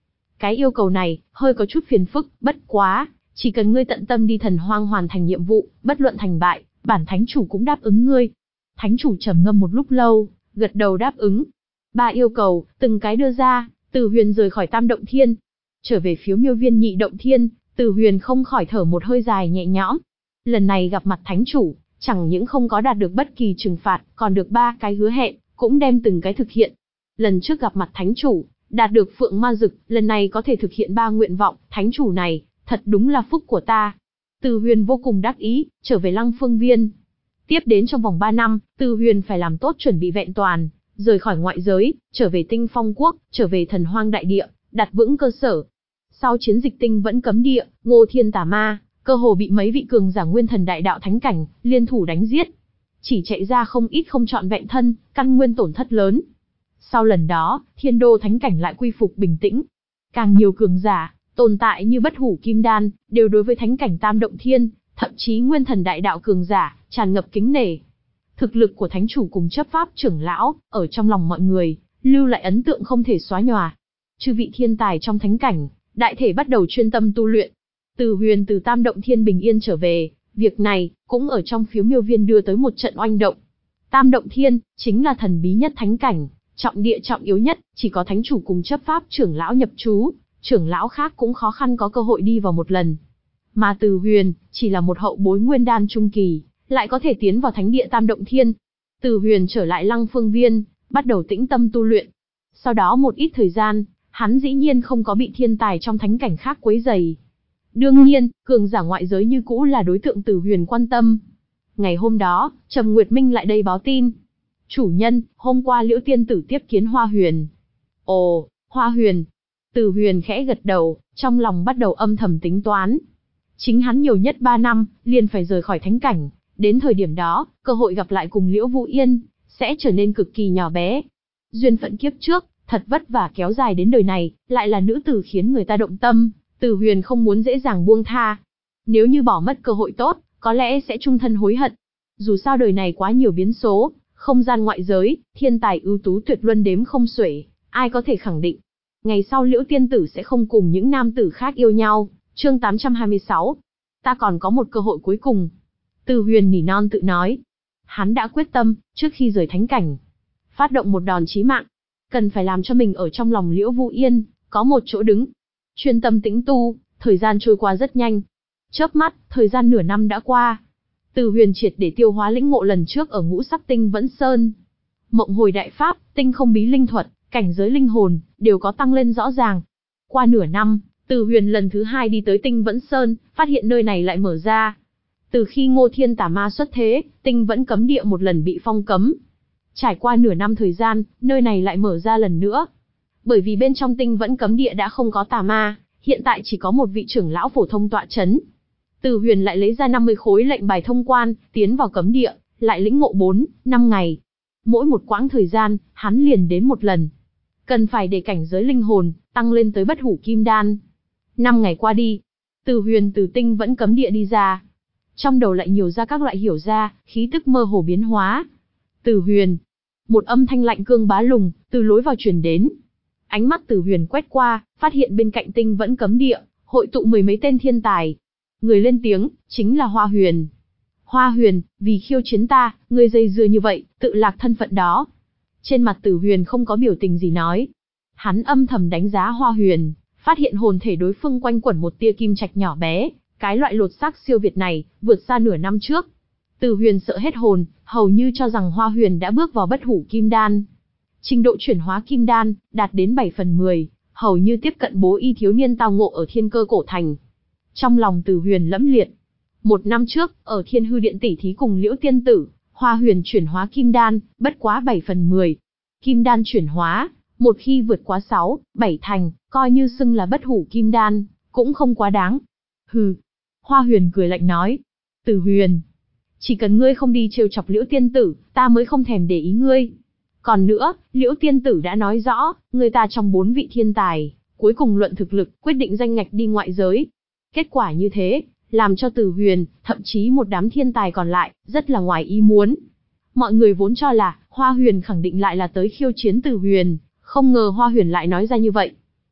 S1: Cái yêu cầu này, hơi có chút phiền phức, bất quá, chỉ cần ngươi tận tâm đi thần hoang hoàn thành nhiệm vụ, bất luận thành bại, bản thánh chủ cũng đáp ứng ngươi. Thánh chủ trầm ngâm một lúc lâu, gật đầu đáp ứng. Ba yêu cầu, từng cái đưa ra, Từ Huyền rời khỏi Tam Động Thiên. Trở về phiếu miêu viên Nhị Động Thiên, Từ Huyền không khỏi thở một hơi dài nhẹ nhõm. Lần này gặp mặt thánh chủ, chẳng những không có đạt được bất kỳ trừng phạt, còn được ba cái hứa hẹn, cũng đem từng cái thực hiện. Lần trước gặp mặt thánh chủ, đạt được phượng ma dực, lần này có thể thực hiện ba nguyện vọng, thánh chủ này, thật đúng là phúc của ta. Từ Huyền vô cùng đắc ý, trở về Lăng Phương Viên. Tiếp đến trong vòng ba năm, Từ Huyền phải làm tốt chuẩn bị vẹn toàn, rời khỏi ngoại giới, trở về Tinh Phong Quốc, trở về Thần Hoang Đại Địa, đặt vững cơ sở. Sau chiến dịch Tinh Vẫn Cấm Địa, Ngô Thiên Tà Ma, cơ hồ bị mấy vị cường giả nguyên thần đại đạo thánh cảnh, liên thủ đánh giết. Chỉ chạy ra không ít không trọn vẹn thân, căn nguyên tổn thất lớn. Sau lần đó, Thiên Đô thánh cảnh lại quy phục bình tĩnh. Càng nhiều cường giả, tồn tại như Bất Hủ Kim Đan, đều đối với thánh cảnh Tam Động Thiên, thậm chí nguyên thần đại đạo cường giả, tràn ngập kính nể. Thực lực của thánh chủ cùng chấp pháp trưởng lão, ở trong lòng mọi người, lưu lại ấn tượng không thể xóa nhòa. Chư vị thiên tài trong thánh cảnh, đại thể bắt đầu chuyên tâm tu luyện. Từ Huyền từ Tam Động Thiên bình yên trở về, việc này, cũng ở trong phiếu miêu viên đưa tới một trận oanh động. Tam Động Thiên, chính là thần bí nhất thánh cảnh, trọng địa trọng yếu nhất, chỉ có thánh chủ cùng chấp pháp trưởng lão nhập trú, trưởng lão khác cũng khó khăn có cơ hội đi vào một lần. Mà Từ Huyền, chỉ là một hậu bối nguyên đan trung kỳ, lại có thể tiến vào thánh địa Tam Động Thiên. Từ Huyền trở lại Lăng Phương Viên, bắt đầu tĩnh tâm tu luyện. Sau đó một ít thời gian, hắn dĩ nhiên không có bị thiên tài trong thánh cảnh khác quấy rầy. Đương nhiên, cường giả ngoại giới như cũ là đối tượng Từ Huyền quan tâm. Ngày hôm đó, Trầm Nguyệt Minh lại đây báo tin. Chủ nhân, hôm qua Liễu Tiên Tử tiếp kiến Hoa Huyền. Ồ, Hoa Huyền. Từ Huyền khẽ gật đầu, trong lòng bắt đầu âm thầm tính toán. Chính hắn nhiều nhất ba năm, liền phải rời khỏi thánh cảnh. Đến thời điểm đó, cơ hội gặp lại cùng Liễu Vũ Yên, sẽ trở nên cực kỳ nhỏ bé. Duyên phận kiếp trước, thật vất vả kéo dài đến đời này, lại là nữ tử khiến người ta động tâm. Từ Huyền không muốn dễ dàng buông tha. Nếu như bỏ mất cơ hội tốt, có lẽ sẽ chung thân hối hận. Dù sao đời này quá nhiều biến số, không gian ngoại giới, thiên tài ưu tú tuyệt luân đếm không xuể, ai có thể khẳng định. Ngày sau Liễu Tiên Tử sẽ không cùng những nam tử khác yêu nhau. Chương tám trăm hai mươi sáu. Ta còn có một cơ hội cuối cùng. Từ Huyền nỉ non tự nói. Hắn đã quyết tâm, trước khi rời thánh cảnh, phát động một đòn chí mạng. Cần phải làm cho mình ở trong lòng Liễu Vũ Yên, có một chỗ đứng. Chuyên tâm tĩnh tu, thời gian trôi qua rất nhanh. Chớp mắt, thời gian nửa năm đã qua. Từ Huyền triệt để tiêu hóa lĩnh ngộ lần trước ở Ngũ Sắc Tinh Vẫn Sơn. Mộng Hồi Đại Pháp, tinh không bí linh thuật, cảnh giới linh hồn, đều có tăng lên rõ ràng. Qua nửa năm, Từ Huyền lần thứ hai đi tới Tinh Vẫn Sơn, phát hiện nơi này lại mở ra. Từ khi Ngô Thiên Tà Ma xuất thế, Tinh Vẫn Cấm Địa một lần bị phong cấm. Trải qua nửa năm thời gian, nơi này lại mở ra lần nữa. Bởi vì bên trong Tinh Vẫn Cấm Địa đã không có tà ma, hiện tại chỉ có một vị trưởng lão phổ thông tọa chấn. Từ Huyền lại lấy ra năm mươi khối lệnh bài thông quan, tiến vào cấm địa, lại lĩnh ngộ bốn, năm ngày. Mỗi một quãng thời gian, hắn liền đến một lần. Cần phải để cảnh giới linh hồn tăng lên tới Bất Hủ Kim Đan. Năm ngày qua đi, Từ Huyền từ Tinh Vẫn Cấm Địa đi ra. Trong đầu lại nhiều ra các loại hiểu ra, khí tức mơ hồ biến hóa. Từ Huyền. Một âm thanh lạnh cương bá lùng, từ lối vào truyền đến. Ánh mắt Từ Huyền quét qua, phát hiện bên cạnh Tinh Vẫn Cấm Địa, hội tụ mười mấy tên thiên tài. Người lên tiếng, chính là Hoa Huyền. Hoa Huyền, vì khiêu chiến ta, ngươi dây dưa như vậy, tự lạc thân phận đó. Trên mặt Từ Huyền không có biểu tình gì nói. Hắn âm thầm đánh giá Hoa Huyền, phát hiện hồn thể đối phương quanh quẩn một tia kim trạch nhỏ bé, cái loại lột xác siêu việt này, vượt xa nửa năm trước. Từ Huyền sợ hết hồn, hầu như cho rằng Hoa Huyền đã bước vào Bất Hủ Kim Đan. Trình độ chuyển hóa Kim Đan, đạt đến bảy phần mười, hầu như tiếp cận bố y thiếu niên tao ngộ ở Thiên Cơ Cổ Thành. Trong lòng Từ Huyền lẫm liệt. Một năm trước, ở Thiên Hư Điện tỉ thí cùng Liễu Tiên Tử, Hoa Huyền chuyển hóa Kim Đan, bất quá bảy phần mười. Kim Đan chuyển hóa, một khi vượt quá sáu, bảy thành, coi như xưng là Bất Hủ Kim Đan, cũng không quá đáng. Hừ. Hoa Huyền cười lạnh nói. Từ Huyền, chỉ cần ngươi không đi trêu chọc Liễu Tiên Tử, ta mới không thèm để ý ngươi. Còn nữa, Liễu Tiên Tử đã nói rõ, người ta trong bốn vị thiên tài, cuối cùng luận thực lực, quyết định danh ngạch đi ngoại giới. Kết quả như thế, làm cho Từ Huyền, thậm chí một đám thiên tài còn lại, rất là ngoài ý muốn. Mọi người vốn cho là, Hoa Huyền khẳng định lại là tới khiêu chiến Từ Huyền, không ngờ Hoa Huyền lại nói ra như vậy.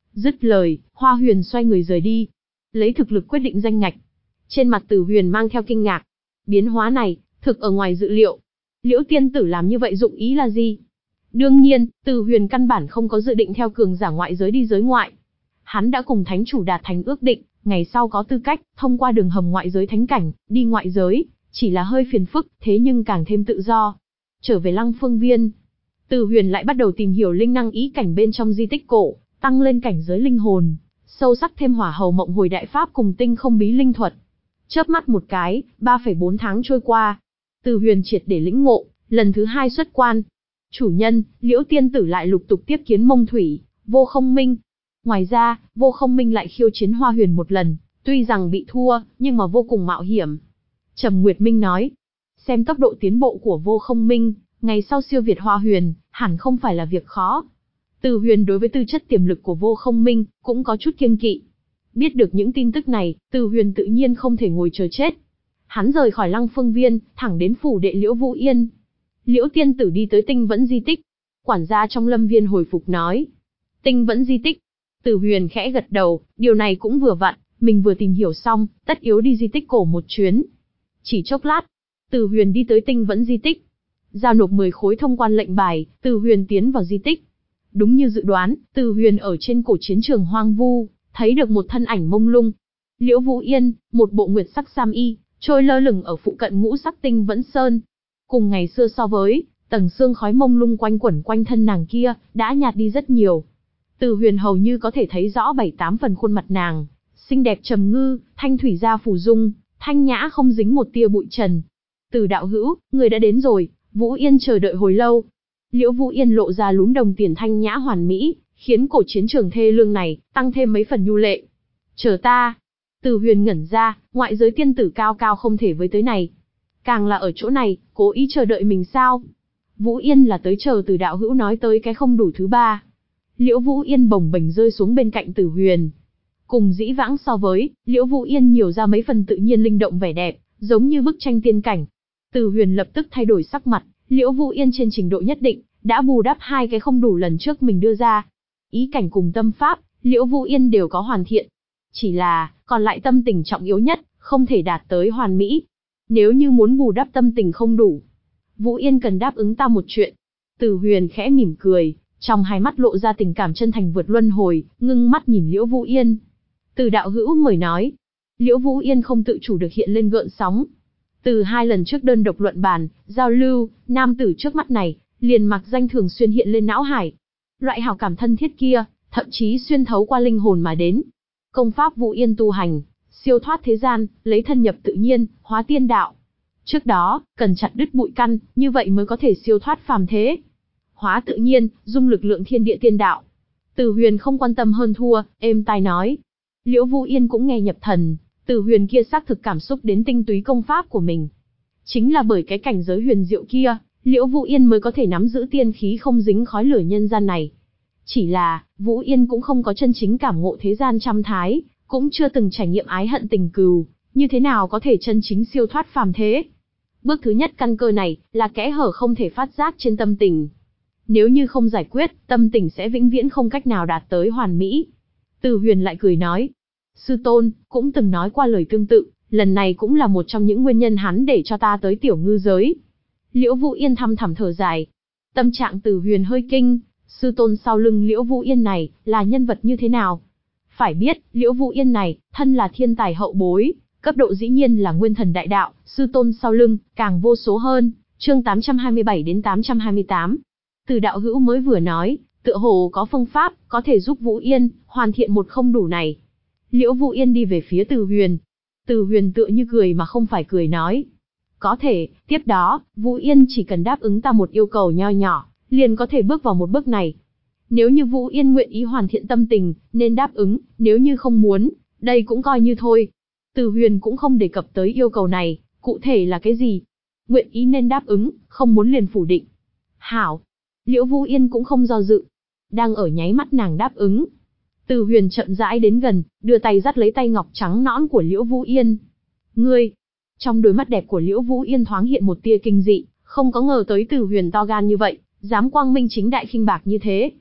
S1: Dứt lời, Hoa Huyền xoay người rời đi. Lấy thực lực quyết định danh ngạch. Trên mặt Từ Huyền mang theo kinh ngạc. Biến hóa này, thực ở ngoài dự liệu. Liễu tiên tử làm như vậy dụng ý là gì? Đương nhiên, Từ Huyền căn bản không có dự định theo cường giả ngoại giới đi giới ngoại. Hắn đã cùng thánh chủ đạt thành ước định, ngày sau có tư cách, thông qua đường hầm ngoại giới thánh cảnh, đi ngoại giới, chỉ là hơi phiền phức, thế nhưng càng thêm tự do. Trở về Lăng Phương Viên, Từ Huyền lại bắt đầu tìm hiểu linh năng ý cảnh bên trong di tích cổ, tăng lên cảnh giới linh hồn, sâu sắc thêm hỏa hầu mộng hồi đại pháp cùng tinh không bí linh thuật. Chớp mắt một cái, ba phẩy bốn tháng trôi qua. Từ Huyền triệt để lĩnh ngộ, lần thứ hai xuất quan. Chủ nhân, Liễu tiên tử lại lục tục tiếp kiến Mông Thủy, Vô Không Minh. Ngoài ra, Vô Không Minh lại khiêu chiến Hoa Huyền một lần, tuy rằng bị thua, nhưng mà vô cùng mạo hiểm. Trầm Nguyệt Minh nói, xem tốc độ tiến bộ của Vô Không Minh, ngày sau siêu việt Hoa Huyền, hẳn không phải là việc khó. Từ Huyền đối với tư chất tiềm lực của Vô Không Minh, cũng có chút kiêng kỵ. Biết được những tin tức này, Từ Huyền tự nhiên không thể ngồi chờ chết. Hắn rời khỏi Lăng Phương Viên, thẳng đến phủ đệ Liễu Vũ Yên. Liễu tiên tử đi tới Tinh Vẫn di tích. Quản gia trong Lâm Viên hồi phục nói, Tinh Vẫn di tích. Từ Huyền khẽ gật đầu, điều này cũng vừa vặn, mình vừa tìm hiểu xong, tất yếu đi di tích cổ một chuyến. Chỉ chốc lát, Từ Huyền đi tới Tinh Vẫn di tích. Giao nộp mười khối thông quan lệnh bài, Từ Huyền tiến vào di tích. Đúng như dự đoán, Từ Huyền ở trên cổ chiến trường hoang vu, thấy được một thân ảnh mông lung. Liễu Vũ Yên, một bộ nguyệt sắc sam y, trôi lơ lửng ở phụ cận ngũ sắc Tinh Vẫn Sơn. Cùng ngày xưa so với, tầng sương khói mông lung quanh quẩn quanh thân nàng kia, đã nhạt đi rất nhiều. Từ Huyền hầu như có thể thấy rõ bảy tám phần khuôn mặt nàng, xinh đẹp trầm ngư, thanh thủy gia phù dung, thanh nhã không dính một tia bụi trần. Từ đạo hữu, người đã đến rồi, Vũ Yên chờ đợi hồi lâu. Liễu Vũ Yên lộ ra lúm đồng tiền thanh nhã hoàn mỹ, khiến cổ chiến trường thê lương này tăng thêm mấy phần nhu lệ. Chờ ta. Từ Huyền ngẩn ra, ngoại giới tiên tử cao cao không thể với tới này. Càng là ở chỗ này, cố ý chờ đợi mình sao? Vũ Yên là tới chờ Từ đạo hữu nói tới cái không đủ thứ ba. Liễu Vũ Yên bồng bềnh rơi xuống bên cạnh Từ Huyền. Cùng dĩ vãng so với, Liễu Vũ Yên nhiều ra mấy phần tự nhiên linh động vẻ đẹp, giống như bức tranh tiên cảnh. Từ Huyền lập tức thay đổi sắc mặt, Liễu Vũ Yên trên trình độ nhất định, đã bù đắp hai cái không đủ lần trước mình đưa ra. Ý cảnh cùng tâm pháp, Liễu Vũ Yên đều có hoàn thiện. Chỉ là, còn lại tâm tình trọng yếu nhất, không thể đạt tới hoàn mỹ. Nếu như muốn bù đắp tâm tình không đủ, Vũ Yên cần đáp ứng ta một chuyện. Từ Huyền khẽ mỉm cười, trong hai mắt lộ ra tình cảm chân thành vượt luân hồi, ngưng mắt nhìn Liễu Vũ Yên. Từ đạo hữu mời nói. Liễu Vũ Yên không tự chủ được hiện lên gợn sóng. Từ hai lần trước đơn độc luận bàn, giao lưu, nam tử trước mắt này, liền mặc danh thường xuyên hiện lên não hải. Loại hảo cảm thân thiết kia, thậm chí xuyên thấu qua linh hồn mà đến. Công pháp Vũ Yên tu hành, siêu thoát thế gian, lấy thân nhập tự nhiên, hóa tiên đạo. Trước đó, cần chặt đứt bụi căn, như vậy mới có thể siêu thoát phàm thế. Hóa tự nhiên, dung lực lượng thiên địa tiên đạo. Từ Huyền không quan tâm hơn thua, êm tai nói. Liễu Vũ Yên cũng nghe nhập thần, Từ Huyền kia xác thực cảm xúc đến tinh túy công pháp của mình. Chính là bởi cái cảnh giới huyền diệu kia, Liễu Vũ Yên mới có thể nắm giữ tiên khí không dính khói lửa nhân gian này. Chỉ là, Vũ Yên cũng không có chân chính cảm ngộ thế gian trăm thái, cũng chưa từng trải nghiệm ái hận tình cừu, như thế nào có thể chân chính siêu thoát phàm thế. Bước thứ nhất căn cơ này, là kẽ hở không thể phát giác trên tâm tình. Nếu như không giải quyết, tâm tình sẽ vĩnh viễn không cách nào đạt tới hoàn mỹ. Từ Huyền lại cười nói, sư tôn, cũng từng nói qua lời tương tự, lần này cũng là một trong những nguyên nhân hắn để cho ta tới tiểu ngư giới. Liễu Vũ Yên thăm thẳm thở dài. Tâm trạng Từ Huyền hơi kinh, sư tôn sau lưng Liễu Vũ Yên này, là nhân vật như thế nào? Phải biết, Liễu Vũ Yên này, thân là thiên tài hậu bối, cấp độ dĩ nhiên là nguyên thần đại đạo, sư tôn sau lưng, càng vô số hơn. Chương tám trăm hai mươi bảy đến tám trăm hai mươi tám. Từ đạo hữu mới vừa nói, tựa hồ có phương pháp, có thể giúp Vũ Yên, hoàn thiện một không đủ này. Liễu Vũ Yên đi về phía Từ Huyền. Từ Huyền tựa như cười mà không phải cười nói. Có thể, tiếp đó, Vũ Yên chỉ cần đáp ứng ta một yêu cầu nho nhỏ, liền có thể bước vào một bước này. Nếu như Vũ Yên nguyện ý hoàn thiện tâm tình, nên đáp ứng, nếu như không muốn, đây cũng coi như thôi. Từ Huyền cũng không đề cập tới yêu cầu này, cụ thể là cái gì. Nguyện ý nên đáp ứng, không muốn liền phủ định. Hảo. Liễu Vũ Yên cũng không do dự. Đang ở nháy mắt nàng đáp ứng. Từ Huyền chậm rãi đến gần, đưa tay dắt lấy tay ngọc trắng nõn của Liễu Vũ Yên. Ngươi! Trong đôi mắt đẹp của Liễu Vũ Yên thoáng hiện một tia kinh dị, không có ngờ tới Từ Huyền to gan như vậy, dám quang minh chính đại khinh bạc như thế.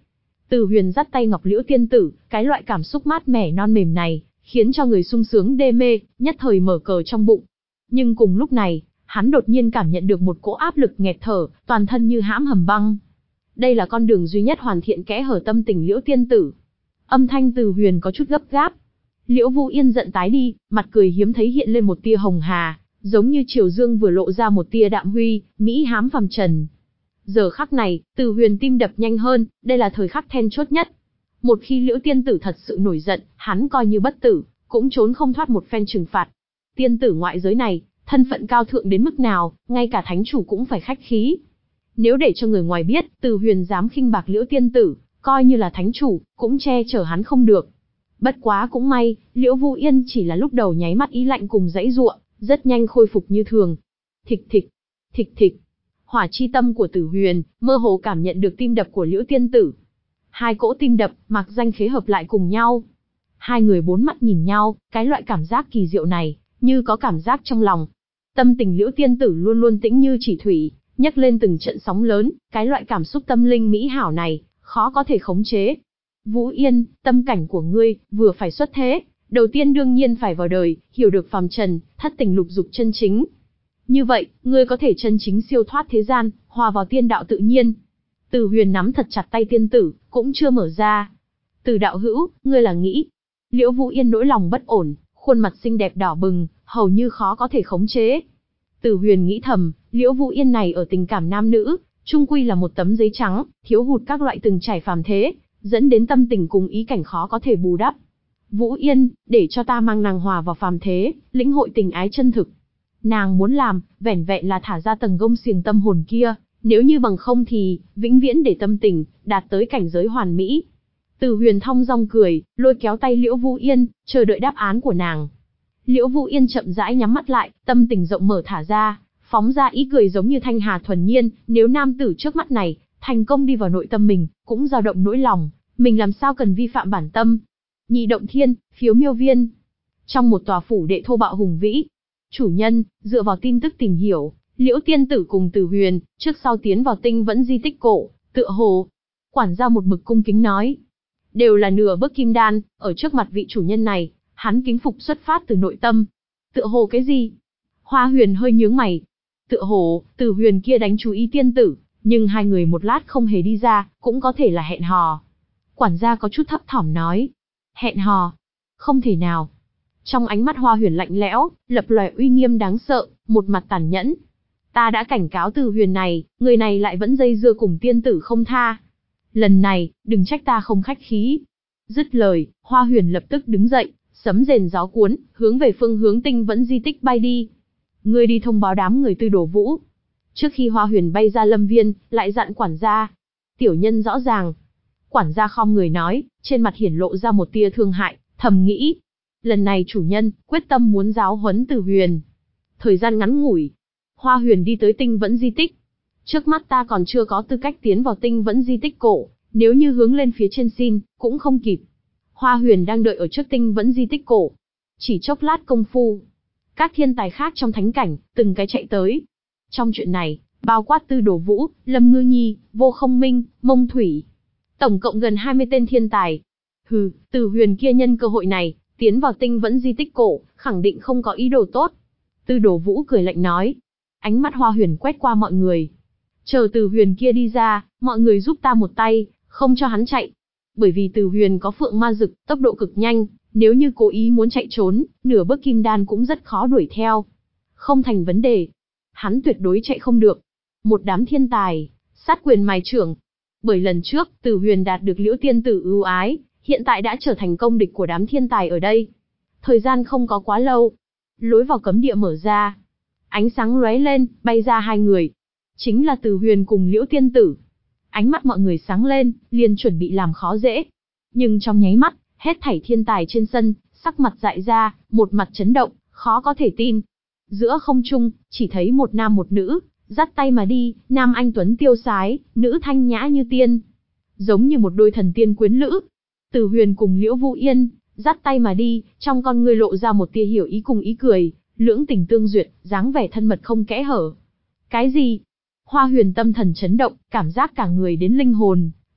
S1: Từ Huyền dắt tay Ngọc Liễu tiên tử, cái loại cảm xúc mát mẻ non mềm này, khiến cho người sung sướng đê mê, nhất thời mở cờ trong bụng. Nhưng cùng lúc này, hắn đột nhiên cảm nhận được một cỗ áp lực nghẹt thở, toàn thân như hãm hầm băng. Đây là con đường duy nhất hoàn thiện kẽ hở tâm tình Liễu tiên tử. Âm thanh Từ Huyền có chút gấp gáp. Liễu Vũ Yên giận tái đi, mặt cười hiếm thấy hiện lên một tia hồng hà, giống như triều dương vừa lộ ra một tia đạm huy, mỹ hám phàm trần. Giờ khắc này, Từ Huyền tim đập nhanh hơn, đây là thời khắc then chốt nhất. Một khi Liễu tiên tử thật sự nổi giận, hắn coi như bất tử, cũng trốn không thoát một phen trừng phạt. Tiên tử ngoại giới này, thân phận cao thượng đến mức nào, ngay cả thánh chủ cũng phải khách khí. Nếu để cho người ngoài biết, Từ Huyền dám khinh bạc Liễu tiên tử, coi như là thánh chủ, cũng che chở hắn không được. Bất quá cũng may, Liễu Vũ Yên chỉ là lúc đầu nháy mắt ý lạnh cùng dãy giụa, rất nhanh khôi phục như thường. Thịch thịch, thịch thịch. Hỏa chi tâm của Tử Huyền, mơ hồ cảm nhận được tim đập của Liễu tiên tử. Hai cỗ tim đập, mặc danh khế hợp lại cùng nhau. Hai người bốn mắt nhìn nhau, cái loại cảm giác kỳ diệu này, như có cảm giác trong lòng. Tâm tình Liễu tiên tử luôn luôn tĩnh như chỉ thủy, nhấc lên từng trận sóng lớn, cái loại cảm xúc tâm linh mỹ hảo này, khó có thể khống chế. Vũ Yên, tâm cảnh của ngươi, vừa phải xuất thế, đầu tiên đương nhiên phải vào đời, hiểu được phàm trần, thất tình lục dục chân chính. Như vậy, ngươi có thể chân chính siêu thoát thế gian, hòa vào tiên đạo tự nhiên. Từ Huyền nắm thật chặt tay tiên tử, cũng chưa mở ra. Từ đạo hữu, ngươi là nghĩ. Liễu Vũ Yên nỗi lòng bất ổn, khuôn mặt xinh đẹp đỏ bừng, hầu như khó có thể khống chế. Từ Huyền nghĩ thầm, Liễu Vũ Yên này ở tình cảm nam nữ, chung quy là một tấm giấy trắng, thiếu hụt các loại từng trải phàm thế, dẫn đến tâm tình cùng ý cảnh khó có thể bù đắp. Vũ Yên, để cho ta mang nàng hòa vào phàm thế, lĩnh hội tình ái chân thực. Nàng muốn làm, vẻn vẹn là thả ra tầng gông xiềng tâm hồn kia, nếu như bằng không thì, vĩnh viễn để tâm tình, đạt tới cảnh giới hoàn mỹ. Từ Huyền thong dong cười, lôi kéo tay Liễu Vũ Yên, chờ đợi đáp án của nàng. Liễu Vũ Yên chậm rãi nhắm mắt lại, tâm tình rộng mở thả ra, phóng ra ý cười giống như thanh hà thuần nhiên, nếu nam tử trước mắt này, thành công đi vào nội tâm mình, cũng dao động nỗi lòng, mình làm sao cần vi phạm bản tâm. Nhị động thiên, phiếu miêu viên. Trong một tòa phủ đệ thô bạo hùng vĩ, chủ nhân, dựa vào tin tức tìm hiểu, Liễu tiên tử cùng Từ Huyền, trước sau tiến vào tinh vẫn di tích cổ, tựa hồ. Quản gia một mực cung kính nói. Đều là nửa bước kim đan, ở trước mặt vị chủ nhân này, hắn kính phục xuất phát từ nội tâm. Tựa hồ cái gì? Hoa Huyền hơi nhướng mày. Tựa hồ, Từ Huyền kia đánh chú ý tiên tử, nhưng hai người một lát không hề đi ra, cũng có thể là hẹn hò. Quản gia có chút thấp thỏm nói. Hẹn hò? Không thể nào. Trong ánh mắt Hoa Huyền lạnh lẽo, lập lòe uy nghiêm đáng sợ, một mặt tàn nhẫn. Ta đã cảnh cáo Từ Huyền này, người này lại vẫn dây dưa cùng tiên tử không tha. Lần này, đừng trách ta không khách khí. Dứt lời, Hoa Huyền lập tức đứng dậy, sấm rền gió cuốn, hướng về phương hướng tinh vẫn di tích bay đi. Ngươi đi thông báo đám người Tư Đồ Vũ. Trước khi Hoa Huyền bay ra lâm viên, lại dặn quản gia. Tiểu nhân rõ ràng. Quản gia khom người nói, trên mặt hiển lộ ra một tia thương hại, thầm nghĩ. Lần này chủ nhân, quyết tâm muốn giáo huấn Từ Huyền. Thời gian ngắn ngủi, Hoa Huyền đi tới tinh vẫn di tích. Trước mắt ta còn chưa có tư cách tiến vào tinh vẫn di tích cổ, nếu như hướng lên phía trên xin, cũng không kịp. Hoa Huyền đang đợi ở trước tinh vẫn di tích cổ. Chỉ chốc lát công phu, các thiên tài khác trong thánh cảnh, từng cái chạy tới. Trong chuyện này, bao quát Tư Đồ Vũ, Lâm Ngư Nhi, Vô Không Minh, Mông Thủy. Tổng cộng gần hai mươi tên thiên tài. Hừ, Từ Huyền kia nhân cơ hội này, tiến vào tinh vẫn di tích cổ, khẳng định không có ý đồ tốt. Tư Đồ Vũ cười lạnh nói. Ánh mắt Hoa Huyền quét qua mọi người. Chờ Từ Huyền kia đi ra, mọi người giúp ta một tay, không cho hắn chạy. Bởi vì Từ Huyền có phượng ma dực, tốc độ cực nhanh, nếu như cố ý muốn chạy trốn, nửa bước kim đan cũng rất khó đuổi theo. Không thành vấn đề. Hắn tuyệt đối chạy không được. Một đám thiên tài, sát quyền mài trưởng. Bởi lần trước, Từ Huyền đạt được Liễu tiên tử ưu ái, hiện tại đã trở thành công địch của đám thiên tài ở đây. Thời gian không có quá lâu, lối vào cấm địa mở ra. Ánh sáng lóe lên, bay ra hai người. Chính là Từ Huyền cùng Liễu tiên tử. Ánh mắt mọi người sáng lên, liền chuẩn bị làm khó dễ. Nhưng trong nháy mắt, hết thảy thiên tài trên sân, sắc mặt dại ra, một mặt chấn động, khó có thể tin. Giữa không trung, chỉ thấy một nam một nữ, dắt tay mà đi, nam anh tuấn tiêu sái, nữ thanh nhã như tiên. Giống như một đôi thần tiên quyến lữ. Từ Huyền cùng Liễu Vũ Yên, dắt tay mà đi, trong con ngươi lộ ra một tia hiểu ý cùng ý cười, lưỡng tình tương duyệt, dáng vẻ thân mật không kẽ hở. Cái gì? Hoa Huyền tâm thần chấn động, cảm giác cả người đến linh hồn,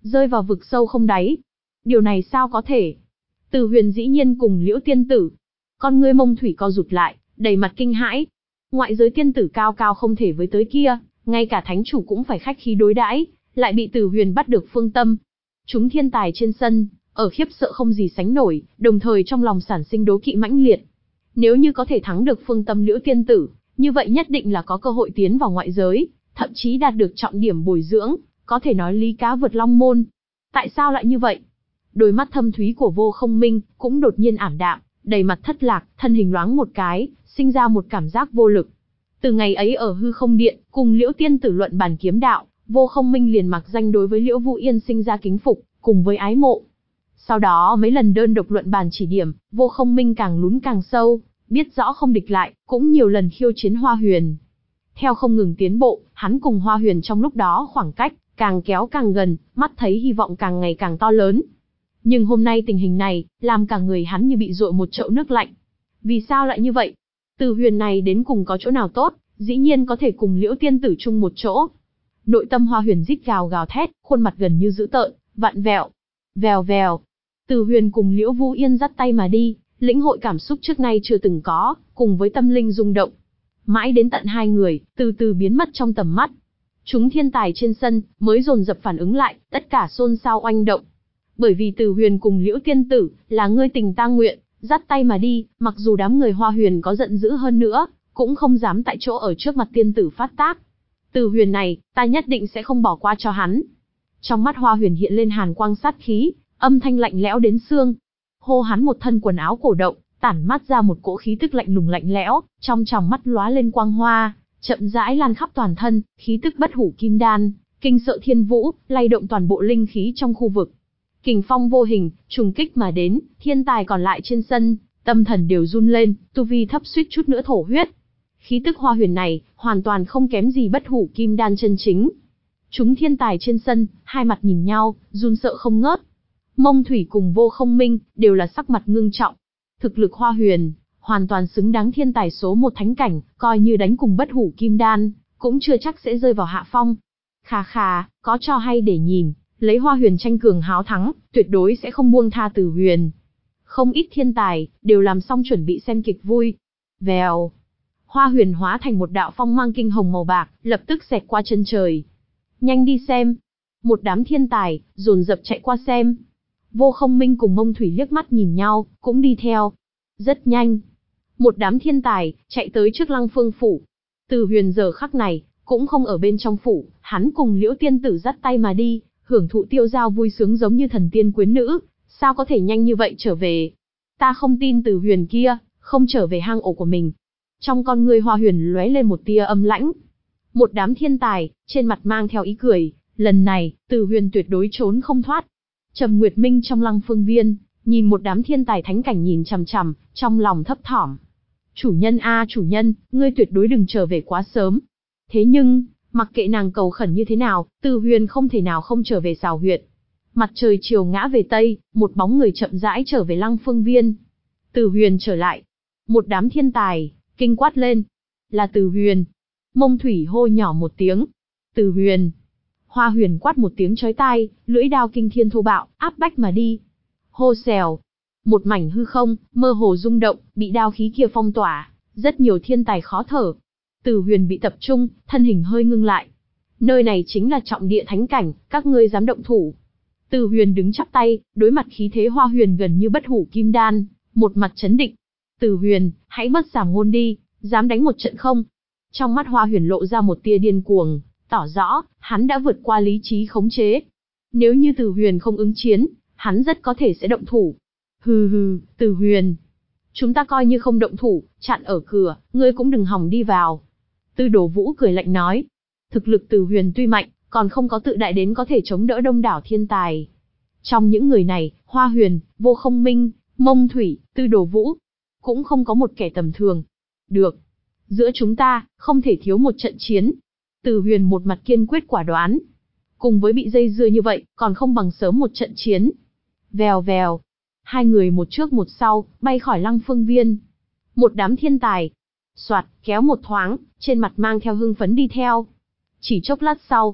S1: rơi vào vực sâu không đáy. Điều này sao có thể? Từ Huyền dĩ nhiên cùng Liễu tiên tử. Con ngươi Mông Thủy co rụt lại, đầy mặt kinh hãi. Ngoại giới tiên tử cao cao không thể với tới kia, ngay cả thánh chủ cũng phải khách khí đối đãi, lại bị Từ Huyền bắt được phương tâm. Chúng thiên tài trên sân, ở khiếp sợ không gì sánh nổi, đồng thời trong lòng sản sinh đố kỵ mãnh liệt. Nếu như có thể thắng được phương tâm Liễu tiên tử, như vậy nhất định là có cơ hội tiến vào ngoại giới, thậm chí đạt được trọng điểm bồi dưỡng, có thể nói lý cá vượt long môn. Tại sao lại như vậy? Đôi mắt thâm thúy của Vô Không Minh cũng đột nhiên ảm đạm, đầy mặt thất lạc, thân hình loáng một cái, sinh ra một cảm giác vô lực. Từ ngày ấy ở hư không điện, cùng Liễu tiên tử luận bàn kiếm đạo, Vô Không Minh liền mặc danh đối với Liễu Vũ Yên sinh ra kính phục, cùng với ái mộ. Sau đó mấy lần đơn độc luận bàn chỉ điểm, Vô Không Minh càng lún càng sâu, biết rõ không địch lại, cũng nhiều lần khiêu chiến Hoa Huyền. Theo không ngừng tiến bộ, hắn cùng Hoa Huyền trong lúc đó khoảng cách càng kéo càng gần, mắt thấy hy vọng càng ngày càng to lớn. Nhưng hôm nay tình hình này, làm cả người hắn như bị dội một chậu nước lạnh. Vì sao lại như vậy? Từ Huyền này đến cùng có chỗ nào tốt, dĩ nhiên có thể cùng Liễu tiên tử chung một chỗ. Nội tâm Hoa Huyền rít gào gào thét, khuôn mặt gần như dữ tợn, vặn vẹo. Vèo vèo. Từ Huyền cùng Liễu Vũ Yên dắt tay mà đi, lĩnh hội cảm xúc trước nay chưa từng có, cùng với tâm linh rung động. Mãi đến tận hai người, từ từ biến mất trong tầm mắt. Chúng thiên tài trên sân, mới dồn dập phản ứng lại, tất cả xôn xao oanh động. Bởi vì Từ Huyền cùng Liễu tiên tử, là ngươi tình ta nguyện, dắt tay mà đi, mặc dù đám người Hoa Huyền có giận dữ hơn nữa, cũng không dám tại chỗ ở trước mặt tiên tử phát tác. Từ Huyền này, ta nhất định sẽ không bỏ qua cho hắn. Trong mắt Hoa Huyền hiện lên hàn quang sát khí, âm thanh lạnh lẽo đến xương. Hô hắn một thân quần áo cổ động, tản mát ra một cỗ khí tức lạnh lùng lạnh lẽo, trong tròng mắt lóa lên quang hoa, chậm rãi lan khắp toàn thân, khí tức bất hủ kim đan, kinh sợ thiên vũ, lay động toàn bộ linh khí trong khu vực. Kình phong vô hình, trùng kích mà đến, thiên tài còn lại trên sân, tâm thần đều run lên, tu vi thấp suýt chút nữa thổ huyết. Khí tức Hoa Huyền này, hoàn toàn không kém gì bất hủ kim đan chân chính. Chúng thiên tài trên sân, hai mặt nhìn nhau, run sợ không ngớt. Mông Thủy cùng Vô Không Minh, đều là sắc mặt ngưng trọng. Thực lực Hoa Huyền, hoàn toàn xứng đáng thiên tài số một thánh cảnh, coi như đánh cùng bất hủ kim đan, cũng chưa chắc sẽ rơi vào hạ phong. Khà khà, có trò hay để nhìn, lấy Hoa Huyền tranh cường háo thắng, tuyệt đối sẽ không buông tha Từ Huyền. Không ít thiên tài, đều làm xong chuẩn bị xem kịch vui. Vèo. Hoa Huyền hóa thành một đạo phong mang kinh hồng màu bạc, lập tức xẹt qua chân trời. Nhanh đi xem. Một đám thiên tài, dồn dập chạy qua xem. Vô Không Minh cùng Mông Thủy liếc mắt nhìn nhau, cũng đi theo. Rất nhanh. Một đám thiên tài, chạy tới trước Lăng Phương phủ. Từ Huyền giờ khắc này, cũng không ở bên trong phủ, hắn cùng Liễu tiên tử dắt tay mà đi, hưởng thụ tiêu dao vui sướng giống như thần tiên quyến nữ, sao có thể nhanh như vậy trở về. Ta không tin Từ Huyền kia, không trở về hang ổ của mình. Trong con ngươi Hoa Huyền lóe lên một tia âm lãnh. Một đám thiên tài, trên mặt mang theo ý cười, lần này, Từ Huyền tuyệt đối trốn không thoát. Trầm Nguyệt Minh trong Lăng Phương viên, nhìn một đám thiên tài thánh cảnh nhìn chằm chằm, trong lòng thấp thỏm. Chủ nhân a chủ nhân, ngươi tuyệt đối đừng trở về quá sớm. Thế nhưng, mặc kệ nàng cầu khẩn như thế nào, Từ Huyền không thể nào không trở về Sào Huyệt. Mặt trời chiều ngã về Tây, một bóng người chậm rãi trở về Lăng Phương viên. Từ Huyền trở lại. Một đám thiên tài, kinh quát lên. Là Từ Huyền. Mông Thủy hô nhỏ một tiếng. Từ Huyền. Hoa Huyền quát một tiếng chói tai, lưỡi đao kinh thiên thô bạo, áp bách mà đi. Hô xèo. Một mảnh hư không, mơ hồ rung động, bị đao khí kia phong tỏa, rất nhiều thiên tài khó thở. Từ Huyền bị tập trung, thân hình hơi ngưng lại. Nơi này chính là trọng địa thánh cảnh, các ngươi dám động thủ. Từ Huyền đứng chắp tay, đối mặt khí thế Hoa Huyền gần như bất hủ kim đan, một mặt chấn định. Từ Huyền, hãy bất giảm ngôn đi, dám đánh một trận không? Trong mắt Hoa Huyền lộ ra một tia điên cuồng, tỏ rõ, hắn đã vượt qua lý trí khống chế. Nếu như Từ Huyền không ứng chiến, hắn rất có thể sẽ động thủ. Hừ hừ, Từ Huyền. Chúng ta coi như không động thủ, chặn ở cửa, ngươi cũng đừng hòng đi vào. Tư Đồ Vũ cười lạnh nói. Thực lực Từ Huyền tuy mạnh, còn không có tự đại đến có thể chống đỡ đông đảo thiên tài. Trong những người này, Hoa Huyền, Vô Không Minh, Mông Thủy, Tư Đồ Vũ, cũng không có một kẻ tầm thường. Được. Giữa chúng ta, không thể thiếu một trận chiến. Từ Huyền một mặt kiên quyết quả đoán. Cùng với bị dây dưa như vậy, còn không bằng sớm một trận chiến. Vèo vèo. Hai người một trước một sau, bay khỏi Lăng Phương viên. Một đám thiên tài. Soạt, kéo một thoáng, trên mặt mang theo hưng phấn đi theo. Chỉ chốc lát sau.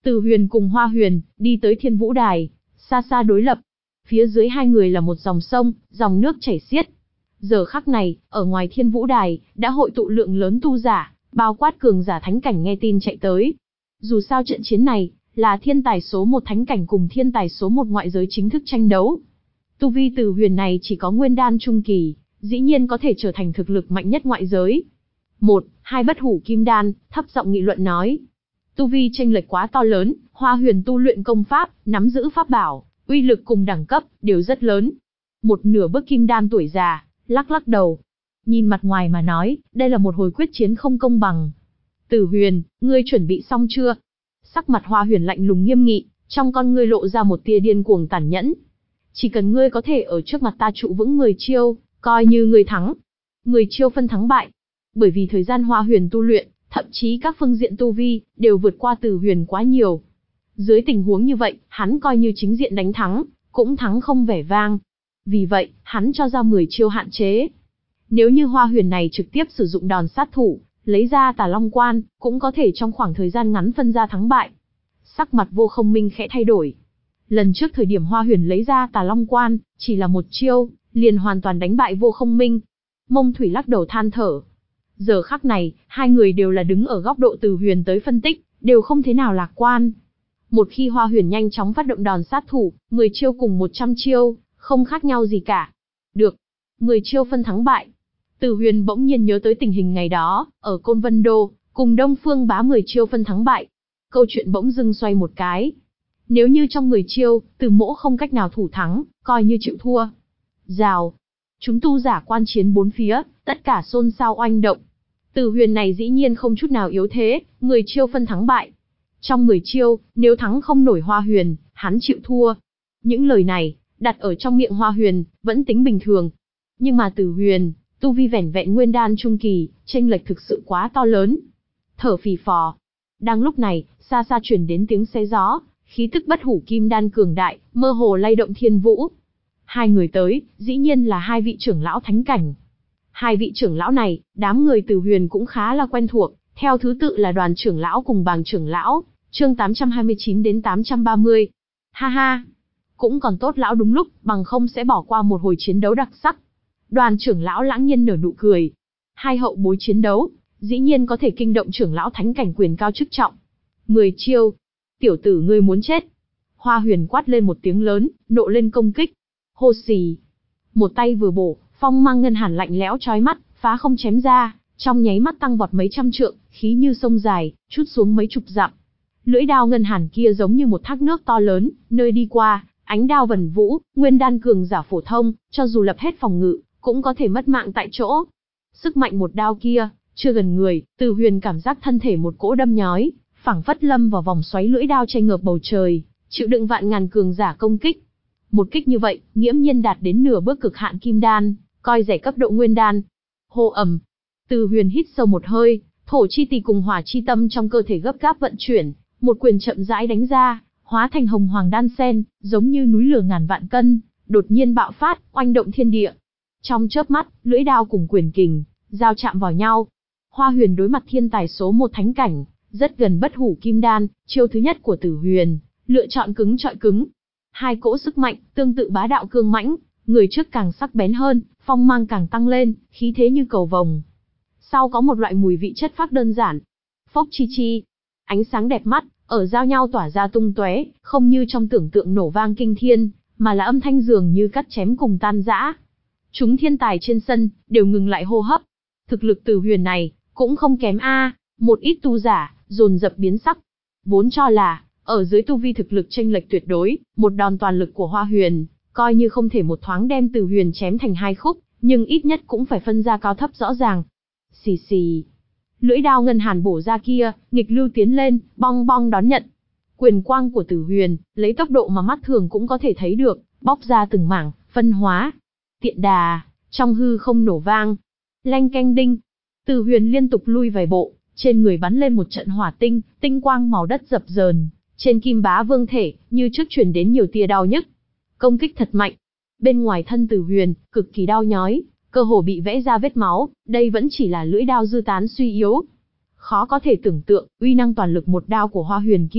S1: Từ Huyền cùng Hoa Huyền đi tới Thiên Vũ Đài, xa xa đối lập. Phía dưới hai người là một dòng sông, dòng nước chảy xiết. Giờ khắc này, ở ngoài Thiên Vũ Đài đã hội tụ lượng lớn tu giả, bao quát cường giả thánh cảnh nghe tin chạy tới. Dù sao trận chiến này là thiên tài số một thánh cảnh cùng thiên tài số một ngoại giới chính thức tranh đấu. Tu vi Từ Huyền này chỉ có nguyên đan trung kỳ, dĩ nhiên có thể trở thành thực lực mạnh nhất ngoại giới. Một, hai bất hủ kim đan, thấp giọng nghị luận nói. Tu vi chênh lệch quá to lớn, Hoa Huyền tu luyện công pháp, nắm giữ pháp bảo, uy lực cùng đẳng cấp đều rất lớn. Một nửa bước kim đan tuổi già, lắc lắc đầu. Nhìn mặt ngoài mà nói, đây là một hồi quyết chiến không công bằng. Từ Huyền, ngươi chuẩn bị xong chưa? Sắc mặt Hoa Huyền lạnh lùng nghiêm nghị, trong con ngươi lộ ra một tia điên cuồng tàn nhẫn. Chỉ cần ngươi có thể ở trước mặt ta trụ vững mười chiêu, coi như ngươi thắng. mười chiêu phân thắng bại. Bởi vì thời gian Hoa Huyền tu luyện, thậm chí các phương diện tu vi, đều vượt qua Từ Huyền quá nhiều. Dưới tình huống như vậy, hắn coi như chính diện đánh thắng, cũng thắng không vẻ vang. Vì vậy, hắn cho ra mười chiêu hạn chế. Nếu như Hoa Huyền này trực tiếp sử dụng đòn sát thủ, lấy ra Tà Long Quan, cũng có thể trong khoảng thời gian ngắn phân ra thắng bại. Sắc mặt Vô Không Minh khẽ thay đổi. Lần trước thời điểm Hoa Huyền lấy ra Tà Long Quan, chỉ là một chiêu, liền hoàn toàn đánh bại Vô Không Minh. Mông Thủy lắc đầu than thở. Giờ khắc này, hai người đều là đứng ở góc độ Từ Huyền tới phân tích, đều không thế nào lạc quan. Một khi Hoa Huyền nhanh chóng phát động đòn sát thủ, mười chiêu cùng một trăm chiêu, không khác nhau gì cả. Được, mười chiêu phân thắng bại. Từ Huyền bỗng nhiên nhớ tới tình hình ngày đó, ở Côn Vân Đô, cùng Đông Phương Bá mười chiêu phân thắng bại. Câu chuyện bỗng dưng xoay một cái. Nếu như trong mười chiêu, Từ Mỗ không cách nào thủ thắng, coi như chịu thua. Rào. Chúng tu giả quan chiến bốn phía, tất cả xôn xao oanh động. Từ Huyền này dĩ nhiên không chút nào yếu thế, mười chiêu phân thắng bại. Trong mười chiêu, nếu thắng không nổi Hoa Huyền, hắn chịu thua. Những lời này, đặt ở trong miệng Hoa Huyền, vẫn tính bình thường. Nhưng mà Từ Huyền, tu vi vẻn vẹn nguyên đan trung kỳ, chênh lệch thực sự quá to lớn. Thở phì phò. Đang lúc này, xa xa truyền đến tiếng xé gió, khí tức bất hủ kim đan cường đại, mơ hồ lay động thiên vũ. Hai người tới, dĩ nhiên là hai vị trưởng lão thánh cảnh. Hai vị trưởng lão này, đám người Từ Huyền cũng khá là quen thuộc, theo thứ tự là Đoàn trưởng lão cùng Bàng trưởng lão, chương tám trăm hai mươi chín đến tám trăm ba mươi. Ha ha, cũng còn tốt lão đúng lúc, bằng không sẽ bỏ qua một hồi chiến đấu đặc sắc. Đoàn trưởng lão lãng nhiên nở nụ cười. Hai hậu bối chiến đấu, dĩ nhiên có thể kinh động trưởng lão thánh cảnh quyền cao chức trọng. Mười chiêu. Tiểu tử ngươi muốn chết. Hoa Huyền quát lên một tiếng lớn, nộ lên công kích. Hô xì. Một tay vừa bổ, phong mang ngân hàn lạnh lẽo chói mắt, phá không chém ra, trong nháy mắt tăng vọt mấy trăm trượng, khí như sông dài, trút xuống mấy chục dặm. Lưỡi đao ngân hàn kia giống như một thác nước to lớn, nơi đi qua, ánh đao vần vũ, nguyên đan cường giả phổ thông, cho dù lập hết phòng ngự, cũng có thể mất mạng tại chỗ. Sức mạnh một đao kia, chưa gần người, Từ Huyền cảm giác thân thể một cỗ đâm nhói, phảng phất lâm vào vòng xoáy lưỡi đao che ngợp bầu trời, chịu đựng vạn ngàn cường giả công kích. Một kích như vậy, nghiễm nhiên đạt đến nửa bước cực hạn kim đan, coi rẻ cấp độ nguyên đan. Hô ầm. Từ Huyền hít sâu một hơi, thổ chi tỷ cùng hỏa chi tâm trong cơ thể gấp gáp vận chuyển, một quyền chậm rãi đánh ra, hóa thành hồng hoàng đan sen, giống như núi lửa ngàn vạn cân, đột nhiên bạo phát, oanh động thiên địa. Trong chớp mắt, lưỡi đao cùng quyền kình giao chạm vào nhau. Hoa Huyền đối mặt thiên tài số một thánh cảnh, rất gần bất hủ kim đan, chiêu thứ nhất của Từ Huyền, lựa chọn cứng trọi cứng. Hai cỗ sức mạnh, tương tự bá đạo cương mãnh, người trước càng sắc bén hơn, phong mang càng tăng lên, khí thế như cầu vồng. Sau có một loại mùi vị chất phác đơn giản. Phốc chi chi, ánh sáng đẹp mắt, ở giao nhau tỏa ra tung tóe, không như trong tưởng tượng nổ vang kinh thiên, mà là âm thanh dường như cắt chém cùng tan rã. Chúng thiên tài trên sân, đều ngừng lại hô hấp. Thực lực Từ Huyền này, cũng không kém a. Một ít tu giả, dồn dập biến sắc. Vốn cho là, ở dưới tu vi thực lực chênh lệch tuyệt đối, một đòn toàn lực của Hoa Huyền, coi như không thể một thoáng đem Từ Huyền chém thành hai khúc, nhưng ít nhất cũng phải phân ra cao thấp rõ ràng. Xì xì. Lưỡi đao ngân hàn bổ ra kia, nghịch lưu tiến lên, bong bong đón nhận. Quyền quang của Từ Huyền, lấy tốc độ mà mắt thường cũng có thể thấy được, bóc ra từng mảng, phân hóa. Tiện đà, trong hư không nổ vang. Lanh canh đinh. Từ Huyền liên tục lui vài bộ, trên người bắn lên một trận hỏa tinh, tinh quang màu đất dập dờn. Trên Kim Bá Vương thể, như trước truyền đến nhiều tia đau nhức. Công kích thật mạnh. Bên ngoài thân Từ Huyền, cực kỳ đau nhói, cơ hồ bị vẽ ra vết máu, đây vẫn chỉ là lưỡi đao dư tán suy yếu. Khó có thể tưởng tượng, uy năng toàn lực một đao của Hoa Huyền kia,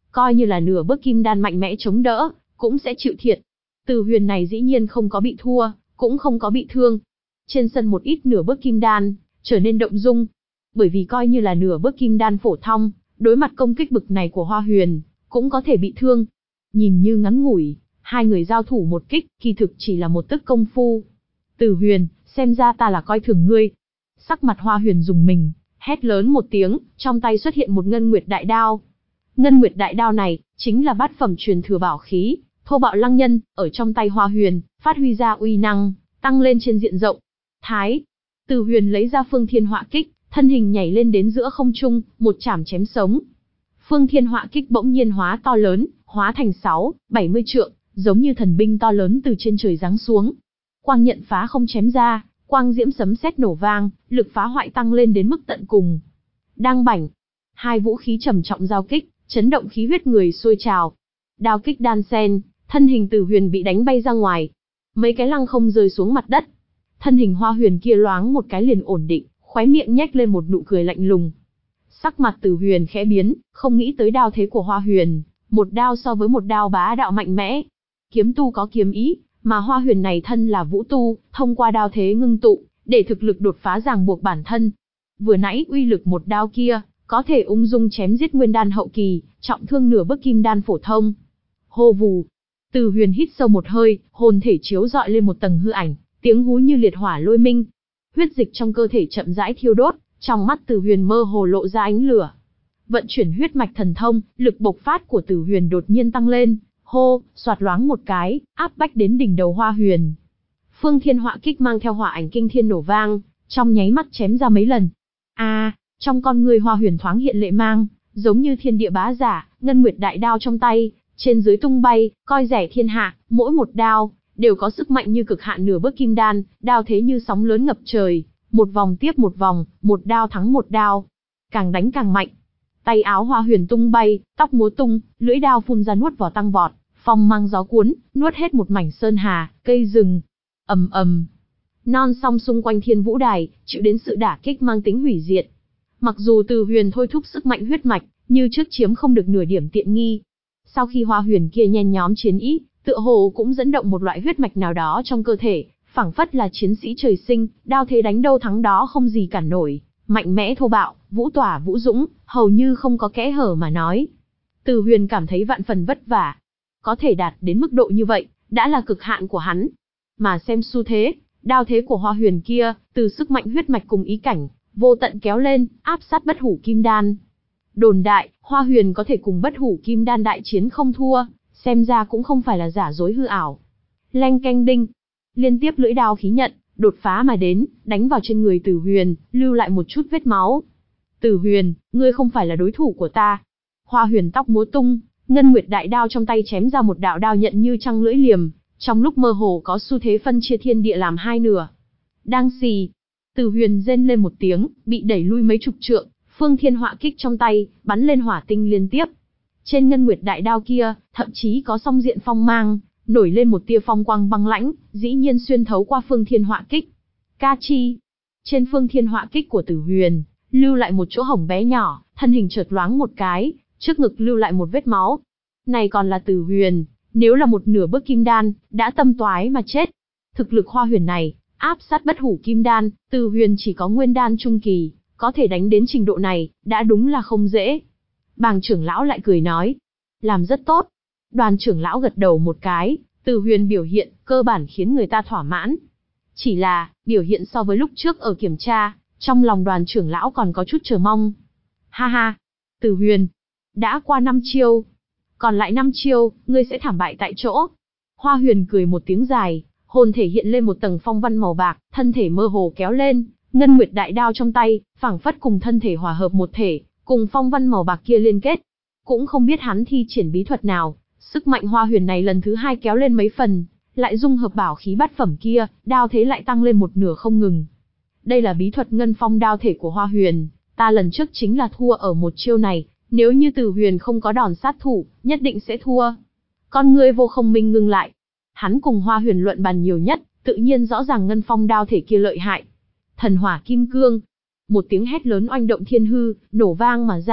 S1: coi như là nửa bước kim đan mạnh mẽ chống đỡ, cũng sẽ chịu thiệt. Từ Huyền này dĩ nhiên không có bị thua, cũng không có bị thương. Trên sân một ít nửa bước kim đan, trở nên động dung. Bởi vì coi như là nửa bước kim đan phổ thông, đối mặt công kích bực này của Hoa Huyền, cũng có thể bị thương. Nhìn như ngắn ngủi, hai người giao thủ một kích, kỳ thực chỉ là một tức công phu. Từ Huyền, xem ra ta là coi thường ngươi. Sắc mặt Hoa Huyền rùng mình, hét lớn một tiếng, trong tay xuất hiện một ngân nguyệt đại đao. Ngân nguyệt đại đao này, chính là bát phẩm truyền thừa bảo khí, thô bạo lăng nhân, ở trong tay Hoa Huyền, phát huy ra uy năng, tăng lên trên diện rộng. Thái, Từ Huyền lấy ra Phương Thiên Họa Kích, thân hình nhảy lên đến giữa không trung, một chảm chém sống. Phương Thiên Họa Kích bỗng nhiên hóa to lớn, hóa thành sáu, bảy mươi trượng, giống như thần binh to lớn từ trên trời giáng xuống. Quang nhận phá không chém ra, quang diễm sấm sét nổ vang, lực phá hoại tăng lên đến mức tận cùng. Đang bảnh, hai vũ khí trầm trọng giao kích, chấn động khí huyết người sôi trào. Đao kích đan sen, thân hình Từ Huyền bị đánh bay ra ngoài. Mấy cái lăng không rơi xuống mặt đất. Thân hình Hoa Huyền kia loáng một cái liền ổn định, khóe miệng nhếch lên một nụ cười lạnh lùng. Sắc mặt Từ Huyền khẽ biến, không nghĩ tới đao thế của Hoa Huyền, một đao so với một đao bá đạo mạnh mẽ. Kiếm tu có kiếm ý, mà Hoa Huyền này thân là vũ tu, thông qua đao thế ngưng tụ, để thực lực đột phá ràng buộc bản thân. Vừa nãy uy lực một đao kia, có thể ung dung chém giết nguyên đan hậu kỳ, trọng thương nửa bước kim đan phổ thông. Hô vù, Từ Huyền hít sâu một hơi, hồn thể chiếu rọi lên một tầng hư ảnh, tiếng hú như liệt hỏa lôi minh. Huyết dịch trong cơ thể chậm rãi thiêu đốt, trong mắt Từ Huyền mơ hồ lộ ra ánh lửa. Vận chuyển huyết mạch thần thông, lực bộc phát của Từ Huyền đột nhiên tăng lên, hô, xoạt loáng một cái, áp bách đến đỉnh đầu Hoa Huyền. Phương Thiên Họa Kích mang theo hỏa ảnh kinh thiên nổ vang, trong nháy mắt chém ra mấy lần. A, à, trong con người Hoa Huyền thoáng hiện lệ mang, giống như thiên địa bá giả, ngân nguyệt đại đao trong tay, trên dưới tung bay, coi rẻ thiên hạ, mỗi một đao đều có sức mạnh như cực hạn nửa bước kim đan, đao thế như sóng lớn ngập trời, một vòng tiếp một vòng, một đao thắng một đao, càng đánh càng mạnh. Tay áo Hoa Huyền tung bay, tóc múa tung, lưỡi đao phun ra nuốt vào tăng vọt, phong mang gió cuốn, nuốt hết một mảnh sơn hà, cây rừng. Ầm ầm, non sông xung quanh Thiên Vũ Đài chịu đến sự đả kích mang tính hủy diệt. Mặc dù Từ Huyền thôi thúc sức mạnh huyết mạch, như trước chiếm không được nửa điểm tiện nghi. Sau khi Hoa Huyền kia nhen nhóm chiến ý, tựa hồ cũng dẫn động một loại huyết mạch nào đó trong cơ thể, phảng phất là chiến sĩ trời sinh, đao thế đánh đâu thắng đó không gì cản nổi, mạnh mẽ thô bạo, vũ tỏa vũ dũng, hầu như không có kẽ hở mà nói. Từ Huyền cảm thấy vạn phần vất vả. Có thể đạt đến mức độ như vậy, đã là cực hạn của hắn. Mà xem xu thế, đao thế của Hoa Huyền kia, từ sức mạnh huyết mạch cùng ý cảnh, vô tận kéo lên, áp sát bất hủ kim đan. Đồn đại, Hoa Huyền có thể cùng bất hủ kim đan đại chiến không thua, xem ra cũng không phải là giả dối hư ảo. Leng canh đinh, liên tiếp lưỡi đao khí nhận, đột phá mà đến, đánh vào trên người Từ Huyền, lưu lại một chút vết máu. Từ Huyền, ngươi không phải là đối thủ của ta. Hoa Huyền tóc múa tung, ngân nguyệt đại đao trong tay chém ra một đạo đao nhận như trăng lưỡi liềm, trong lúc mơ hồ có xu thế phân chia thiên địa làm hai nửa. Đang xì, Từ Huyền rên lên một tiếng, bị đẩy lui mấy chục trượng, Phương Thiên Họa Kích trong tay, bắn lên hỏa tinh liên tiếp. Trên ngân nguyệt đại đao kia, thậm chí có song diện phong mang, nổi lên một tia phong quang băng lãnh, dĩ nhiên xuyên thấu qua Phương Thiên Họa Kích. Ca chi, trên Phương Thiên Họa Kích của Từ Huyền, lưu lại một chỗ hổng bé nhỏ, thân hình chợt loáng một cái, trước ngực lưu lại một vết máu. Này còn là Từ Huyền, nếu là một nửa bước kim đan, đã tâm toái mà chết. Thực lực Hoa Huyền này, áp sát bất hủ kim đan, Từ Huyền chỉ có nguyên đan trung kỳ, có thể đánh đến trình độ này, đã đúng là không dễ. Bàng trưởng lão lại cười nói, làm rất tốt. Đoàn trưởng lão gật đầu một cái, Từ Huyền biểu hiện, cơ bản khiến người ta thỏa mãn. Chỉ là, biểu hiện so với lúc trước ở kiểm tra, trong lòng đoàn trưởng lão còn có chút chờ mong. Ha ha, Từ Huyền, đã qua năm chiêu. Còn lại năm chiêu, ngươi sẽ thảm bại tại chỗ. Hoa Huyền cười một tiếng dài, hồn thể hiện lên một tầng phong văn màu bạc, thân thể mơ hồ kéo lên, ngân nguyệt đại đao trong tay, phảng phất cùng thân thể hòa hợp một thể, cùng phong văn màu bạc kia liên kết. Cũng không biết hắn thi triển bí thuật nào, sức mạnh Hoa Huyền này lần thứ hai kéo lên mấy phần, lại dung hợp bảo khí bát phẩm kia, đao thế lại tăng lên một nửa không ngừng. Đây là bí thuật ngân phong đao thể của Hoa Huyền, ta lần trước chính là thua ở một chiêu này, nếu như Từ Huyền không có đòn sát thủ, nhất định sẽ thua. Con ngươi Vô Không Minh ngưng lại. Hắn cùng Hoa Huyền luận bàn nhiều nhất, tự nhiên rõ ràng ngân phong đao thể kia lợi hại. Thần hỏa kim cương. Một tiếng hét lớn oanh động thiên hư, nổ vang mà ra,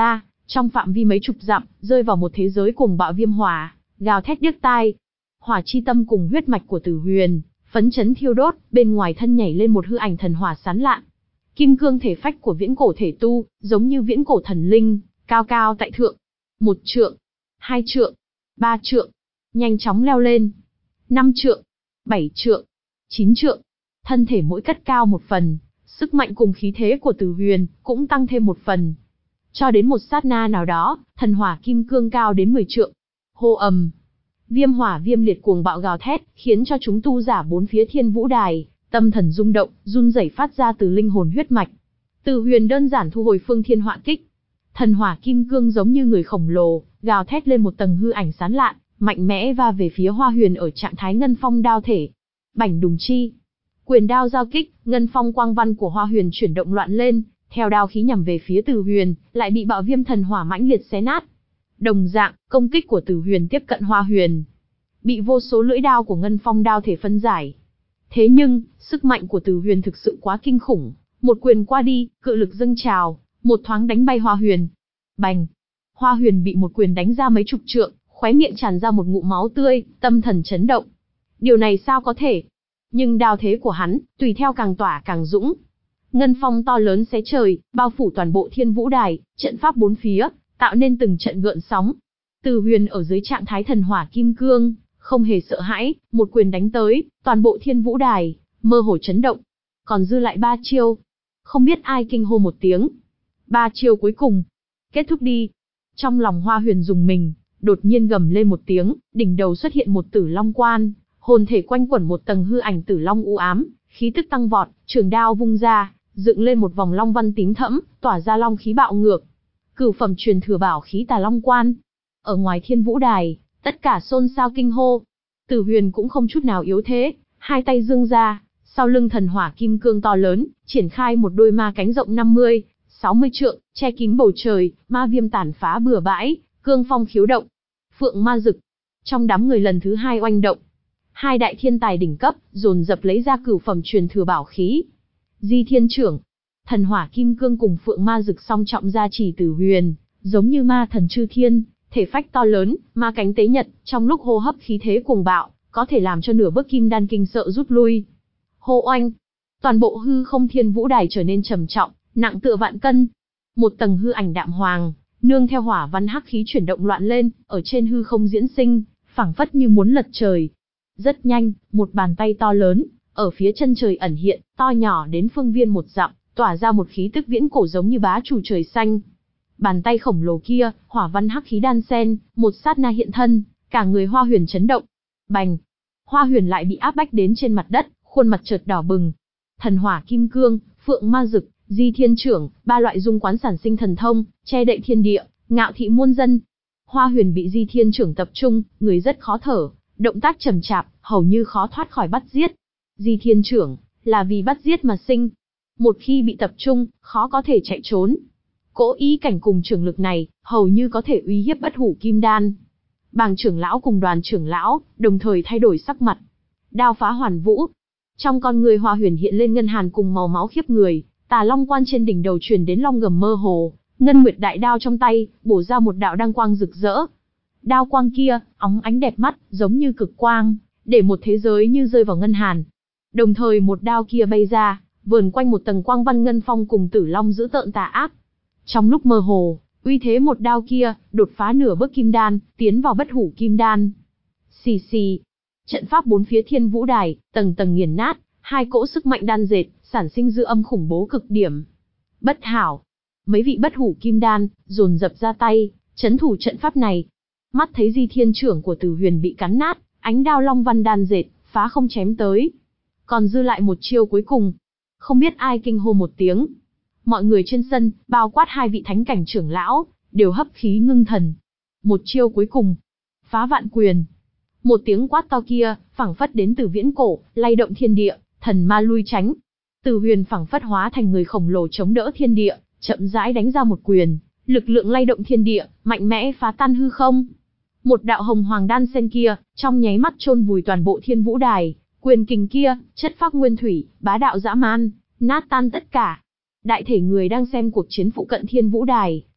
S1: Trong phạm vi mấy chục dặm, rơi vào một thế giới cuồng bạo viêm hỏa, gào thét điếc tai. Hỏa chi tâm cùng huyết mạch của Tử Huyền, phấn chấn thiêu đốt, bên ngoài thân nhảy lên một hư ảnh thần hỏa sáng lạn. Kim cương thể phách của viễn cổ thể tu, giống như viễn cổ thần linh, cao cao tại thượng. Một trượng, hai trượng, ba trượng, nhanh chóng leo lên. Năm trượng, bảy trượng, chín trượng. Thân thể mỗi cất cao một phần, sức mạnh cùng khí thế của Tử Huyền cũng tăng thêm một phần. Cho đến một sát na nào đó, thần hỏa kim cương cao đến mười trượng. Hô ầm, viêm hỏa viêm liệt cuồng bạo gào thét, khiến cho chúng tu giả bốn phía Thiên Vũ Đài, tâm thần rung động, run rẩy phát ra từ linh hồn huyết mạch. Tử Huyền đơn giản thu hồi phương thiên họa kích. Thần hỏa kim cương giống như người khổng lồ, gào thét lên một tầng hư ảnh sáng lạn, mạnh mẽ va về phía Hoa Huyền ở trạng thái ngân phong đao thể. Bảnh đùng chi, quyền đao giao kích, ngân phong quang văn của Hoa Huyền chuyển động loạn lên, theo đao khí nhằm về phía Tử Huyền, lại bị bạo viêm thần hỏa mãnh liệt xé nát. Đồng dạng, công kích của Tử Huyền tiếp cận Hoa Huyền, bị vô số lưỡi đao của ngân phong đao thể phân giải. Thế nhưng, sức mạnh của Tử Huyền thực sự quá kinh khủng, một quyền qua đi, cự lực dâng trào, một thoáng đánh bay Hoa Huyền. Bành! Hoa Huyền bị một quyền đánh ra mấy chục trượng, khóe miệng tràn ra một ngụm máu tươi, tâm thần chấn động. Điều này sao có thể? Nhưng đao thế của hắn, tùy theo càng tỏa càng dũng. Ngân phong to lớn xé trời, bao phủ toàn bộ Thiên Vũ Đài, trận pháp bốn phía, tạo nên từng trận gợn sóng. Tử Huyền ở dưới trạng thái thần hỏa kim cương, không hề sợ hãi, một quyền đánh tới, toàn bộ Thiên Vũ Đài, mơ hồ chấn động. Còn dư lại ba chiêu. Không biết ai kinh hô một tiếng. Ba chiêu cuối cùng. Kết thúc đi. Trong lòng Hoa Huyền rùng mình, đột nhiên gầm lên một tiếng, đỉnh đầu xuất hiện một tử long quan, hồn thể quanh quẩn một tầng hư ảnh tử long u ám, khí tức tăng vọt, trường đao vung ra, dựng lên một vòng long văn tím thẫm, tỏa ra long khí bạo ngược. Cửu phẩm truyền thừa bảo khí Tà Long Quan. Ở ngoài Thiên Vũ Đài, tất cả xôn xao kinh hô. Tử Huyền cũng không chút nào yếu thế, hai tay giương ra, sau lưng thần hỏa kim cương to lớn, triển khai một đôi ma cánh rộng năm mươi, sáu mươi trượng, che kín bầu trời, ma viêm tàn phá bừa bãi, cương phong khiếu động. Phượng ma dực. Trong đám người lần thứ hai oanh động. Hai đại thiên tài đỉnh cấp, dồn dập lấy ra cửu phẩm truyền thừa bảo khí. Di Thiên Trưởng. Thần hỏa kim cương cùng phượng ma dực song trọng gia trì Tử Huyền, giống như ma thần chư thiên, thể phách to lớn, ma cánh tế nhật, trong lúc hô hấp khí thế cuồng bạo, có thể làm cho nửa bước kim đan kinh sợ rút lui. Hô oanh, toàn bộ hư không Thiên Vũ Đài trở nên trầm trọng, nặng tựa vạn cân. Một tầng hư ảnh đạm hoàng, nương theo hỏa văn hắc khí chuyển động loạn lên, ở trên hư không diễn sinh, phảng phất như muốn lật trời. Rất nhanh, một bàn tay to lớn, ở phía chân trời ẩn hiện, to nhỏ đến phương viên một dặm, tỏa ra một khí tức viễn cổ giống như bá chủ trời xanh. Bàn tay khổng lồ kia, hỏa văn hắc khí đan xen, một sát na hiện thân, cả người Hoa Huyền chấn động. Bành! Hoa Huyền lại bị áp bách đến trên mặt đất, khuôn mặt chợt đỏ bừng. Thần hỏa kim cương, phượng ma dực, Di Thiên Trưởng, ba loại dung quán sản sinh thần thông, che đậy thiên địa, ngạo thị muôn dân. Hoa Huyền bị Di Thiên Trưởng tập trung, người rất khó thở, động tác chậm chạp, hầu như khó thoát khỏi bắt giết. Di Thiên Trưởng là vì bắt giết mà sinh, một khi bị tập trung, khó có thể chạy trốn. Cỗ ý cảnh cùng trưởng lực này, hầu như có thể uy hiếp bất hủ kim đan. Bàng trưởng lão cùng Đoàn trưởng lão đồng thời thay đổi sắc mặt. Đao phá hoàn vũ. Trong con người Hoa Huyền hiện lên ngân hàn cùng màu máu khiếp người, Tà Long Quan trên đỉnh đầu truyền đến long gầm mơ hồ, ngân nguyệt đại đao trong tay, bổ ra một đạo đăng quang rực rỡ. Đao quang kia, óng ánh đẹp mắt, giống như cực quang, để một thế giới như rơi vào ngân hàn. Đồng thời một đao kia bay ra, vờn quanh một tầng quang văn ngân phong cùng tử long dữ tợn tà ác. Trong lúc mơ hồ, uy thế một đao kia, đột phá nửa bước kim đan, tiến vào bất hủ kim đan. Xì xì. Trận pháp bốn phía Thiên Vũ Đài, tầng tầng nghiền nát, hai cỗ sức mạnh đan dệt, sản sinh dư âm khủng bố cực điểm. Bất hảo. Mấy vị bất hủ kim đan, dồn dập ra tay, trấn thủ trận pháp này. Mắt thấy Di Thiên Trưởng của Tử Huyền bị cắn nát, ánh đao long văn đan dệt, phá không chém tới. Còn dư lại một chiêu cuối cùng. Không biết ai kinh hô một tiếng. Mọi người trên sân, bao quát hai vị thánh cảnh trưởng lão, đều hấp khí ngưng thần. Một chiêu cuối cùng. Phá vạn quyền. Một tiếng quát to kia, phảng phất đến từ viễn cổ, lay động thiên địa, thần ma lui tránh. Tử Huyền phảng phất hóa thành người khổng lồ chống đỡ thiên địa, chậm rãi đánh ra một quyền, lực lượng lay động thiên địa, mạnh mẽ phá tan hư không. Một đạo hồng hoàng đan sen kia, trong nháy mắt chôn vùi toàn bộ Thiên Vũ Đài, quyền kình kia, chất phác nguyên thủy, bá đạo dã man, nát tan tất cả. Đại thể người đang xem cuộc chiến phụ cận Thiên Vũ Đài,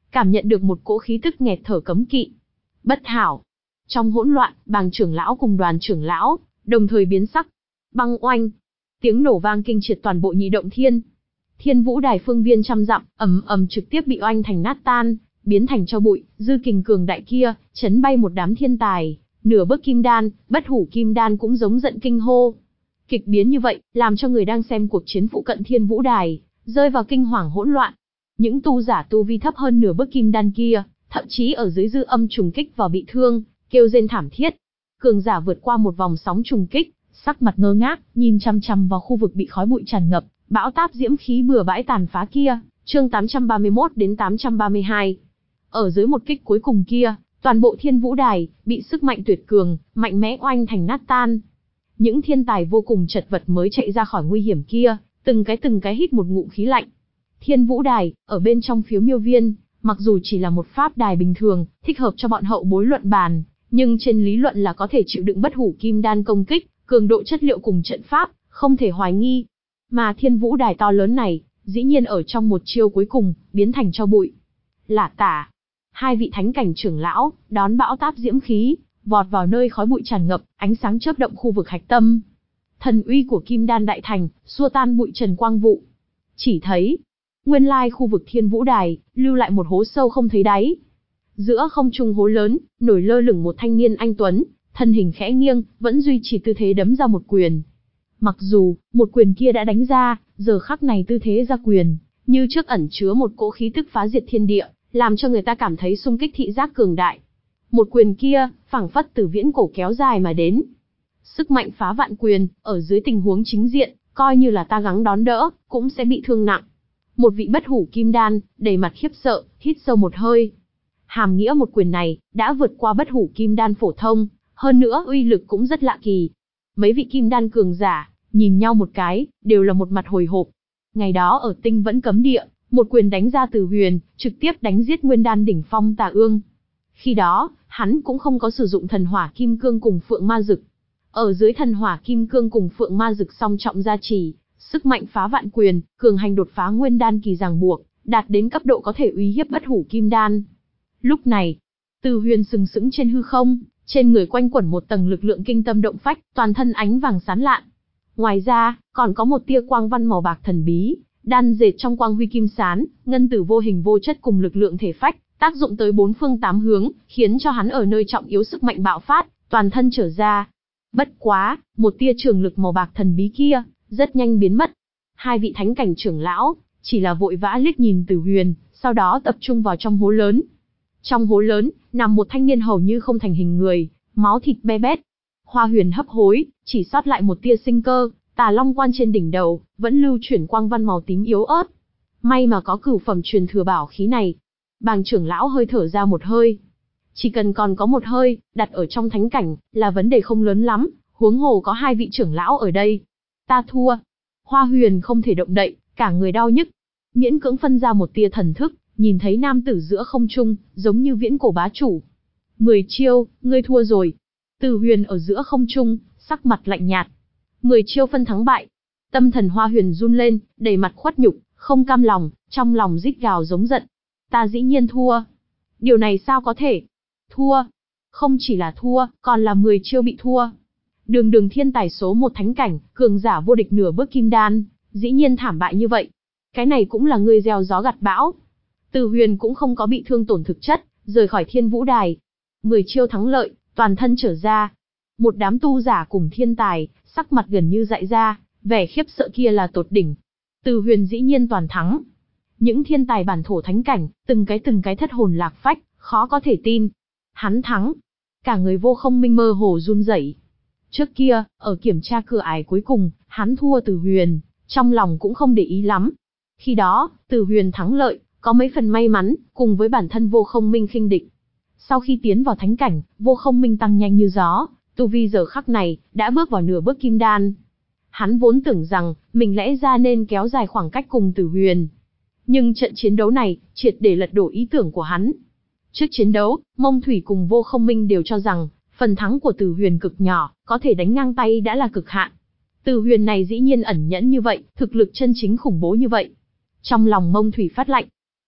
S1: cảm nhận được một cỗ khí tức nghẹt thở cấm kỵ. Bất hảo. Trong hỗn loạn, Bàng trưởng lão cùng Đoàn trưởng lão đồng thời biến sắc. Băng oanh, tiếng nổ vang kinh triệt toàn bộ Nhị Động Thiên. Thiên Vũ Đài phương viên trăm dặm, ầm ầm trực tiếp bị oanh thành nát tan, biến thành tro bụi. Dư kình cường đại kia chấn bay một đám thiên tài, nửa bước kim đan, bất hủ kim đan cũng giống giận kinh hô. Kịch biến như vậy, làm cho người đang xem cuộc chiến phụ cận Thiên Vũ Đài rơi vào kinh hoàng hỗn loạn. Những tu giả tu vi thấp hơn nửa bước kim đan kia, thậm chí ở dưới dư âm trùng kích vào bị thương, kêu rên thảm thiết. Cường giả vượt qua một vòng sóng trùng kích, sắc mặt ngơ ngác, nhìn chằm chằm vào khu vực bị khói bụi tràn ngập, bão táp diễm khí bừa bãi tàn phá kia. Chương tám trăm ba mươi mốt đến tám trăm ba mươi hai. Ở dưới một kích cuối cùng kia, toàn bộ Thiên Vũ Đài bị sức mạnh tuyệt cường, mạnh mẽ oanh thành nát tan. Những thiên tài vô cùng chật vật mới chạy ra khỏi nguy hiểm kia, từng cái từng cái hít một ngụm khí lạnh. Thiên Vũ Đài, ở bên trong Phiếu Miêu Viên, mặc dù chỉ là một pháp đài bình thường, thích hợp cho bọn hậu bối luận bàn, nhưng trên lý luận là có thể chịu đựng bất hủ kim đan công kích, cường độ chất liệu cùng trận pháp, không thể hoài nghi. Mà Thiên Vũ Đài to lớn này, dĩ nhiên ở trong một chiêu cuối cùng, biến thành tro bụi. Lả tả, hai vị thánh cảnh trưởng lão, đón bão táp diễm khí, vọt vào nơi khói bụi tràn ngập, ánh sáng chớp động khu vực hạch tâm. Thần uy của Kim Đan Đại Thành, xua tan bụi trần quang vụ. Chỉ thấy, nguyên lai khu vực Thiên Vũ Đài, lưu lại một hố sâu không thấy đáy. Giữa không trung hố lớn, nổi lơ lửng một thanh niên anh tuấn, thân hình khẽ nghiêng, vẫn duy trì tư thế đấm ra một quyền. Mặc dù, một quyền kia đã đánh ra, giờ khắc này tư thế ra quyền, như trước ẩn chứa một cỗ khí tức phá diệt thiên địa, làm cho người ta cảm thấy xung kích thị giác cường đại. Một quyền kia, phảng phất từ viễn cổ kéo dài mà đến. Sức mạnh phá vạn quyền, ở dưới tình huống chính diện, coi như là ta gắng đón đỡ, cũng sẽ bị thương nặng. Một vị bất hủ kim đan, đầy mặt khiếp sợ, hít sâu một hơi. Hàm nghĩa một quyền này, đã vượt qua bất hủ kim đan phổ thông, hơn nữa uy lực cũng rất lạ kỳ. Mấy vị kim đan cường giả, nhìn nhau một cái, đều là một mặt hồi hộp. Ngày đó ở Tinh Vẫn Cấm Địa, một quyền đánh ra từ huyền, trực tiếp đánh giết nguyên đan đỉnh phong Tà Ương. Khi đó, hắn cũng không có sử dụng thần hỏa kim cương cùng phượng ma dực. Ở dưới thần hỏa kim cương cùng phượng ma dực song trọng gia trì, sức mạnh phá vạn quyền, cường hành đột phá nguyên đan kỳ ràng buộc, đạt đến cấp độ có thể uy hiếp bất hủ kim đan. Lúc này, Từ Huyền sừng sững trên hư không, trên người quanh quẩn một tầng lực lượng kinh tâm động phách, toàn thân ánh vàng sáng lạn. Ngoài ra, còn có một tia quang văn màu bạc thần bí, đan dệt trong quang huy kim sán, ngân tử vô hình vô chất cùng lực lượng thể phách, tác dụng tới bốn phương tám hướng, khiến cho hắn ở nơi trọng yếu sức mạnh bạo phát, toàn thân trở ra. Bất quá, một tia trường lực màu bạc thần bí kia, rất nhanh biến mất. Hai vị thánh cảnh trưởng lão, chỉ là vội vã liếc nhìn Từ Huyền, sau đó tập trung vào trong hố lớn. Trong hố lớn, nằm một thanh niên hầu như không thành hình người, máu thịt be bét. Hoa Huyền hấp hối, chỉ sót lại một tia sinh cơ, Tà Long quan trên đỉnh đầu, vẫn lưu chuyển quang văn màu tím yếu ớt. May mà có cửu phẩm truyền thừa bảo khí này. Bàng trưởng lão hơi thở ra một hơi. Chỉ cần còn có một hơi, đặt ở trong thánh cảnh, là vấn đề không lớn lắm, huống hồ có hai vị trưởng lão ở đây. Ta thua. Hoa Huyền không thể động đậy, cả người đau nhức. Miễn cưỡng phân ra một tia thần thức, nhìn thấy nam tử giữa không trung, giống như viễn cổ bá chủ. Mười chiêu, ngươi thua rồi. Từ Huyền ở giữa không trung, sắc mặt lạnh nhạt. Mười chiêu phân thắng bại. Tâm thần Hoa Huyền run lên, đầy mặt khuất nhục, không cam lòng, trong lòng rít gào giống giận. Ta dĩ nhiên thua. Điều này sao có thể? Thua. Không chỉ là thua, còn là mười chiêu bị thua. Đường đường thiên tài số một thánh cảnh, cường giả vô địch nửa bước kim đan, dĩ nhiên thảm bại như vậy. Cái này cũng là ngươi gieo gió gặt bão. Từ Huyền cũng không có bị thương tổn thực chất, rời khỏi Thiên Vũ Đài. Mười chiêu thắng lợi, toàn thân trở ra. Một đám tu giả cùng thiên tài, sắc mặt gần như dại ra, vẻ khiếp sợ kia là tột đỉnh. Từ Huyền dĩ nhiên toàn thắng. Những thiên tài bản thổ thánh cảnh, từng cái từng cái thất hồn lạc phách, khó có thể tin. Hắn thắng. Cả người Vô Không Minh mơ hồ run rẩy. Trước kia, ở kiểm tra cửa ải cuối cùng, hắn thua Từ Huyền, trong lòng cũng không để ý lắm. Khi đó, Từ Huyền thắng lợi, có mấy phần may mắn, cùng với bản thân Vô Không Minh khinh địch. Sau khi tiến vào thánh cảnh, Vô Không Minh tăng nhanh như gió, tu vi giờ khắc này, đã bước vào nửa bước kim đan. Hắn vốn tưởng rằng, mình lẽ ra nên kéo dài khoảng cách cùng Từ Huyền. Nhưng trận chiến đấu này, triệt để lật đổ ý tưởng của hắn. Trước chiến đấu, Mông Thủy cùng Vô Không Minh đều cho rằng, phần thắng của Từ Huyền cực nhỏ, có thể đánh ngang tay đã là cực hạn. Từ Huyền này dĩ nhiên ẩn nhẫn như vậy, thực lực chân chính khủng bố như vậy. Trong lòng Mông Thủy phát lạnh.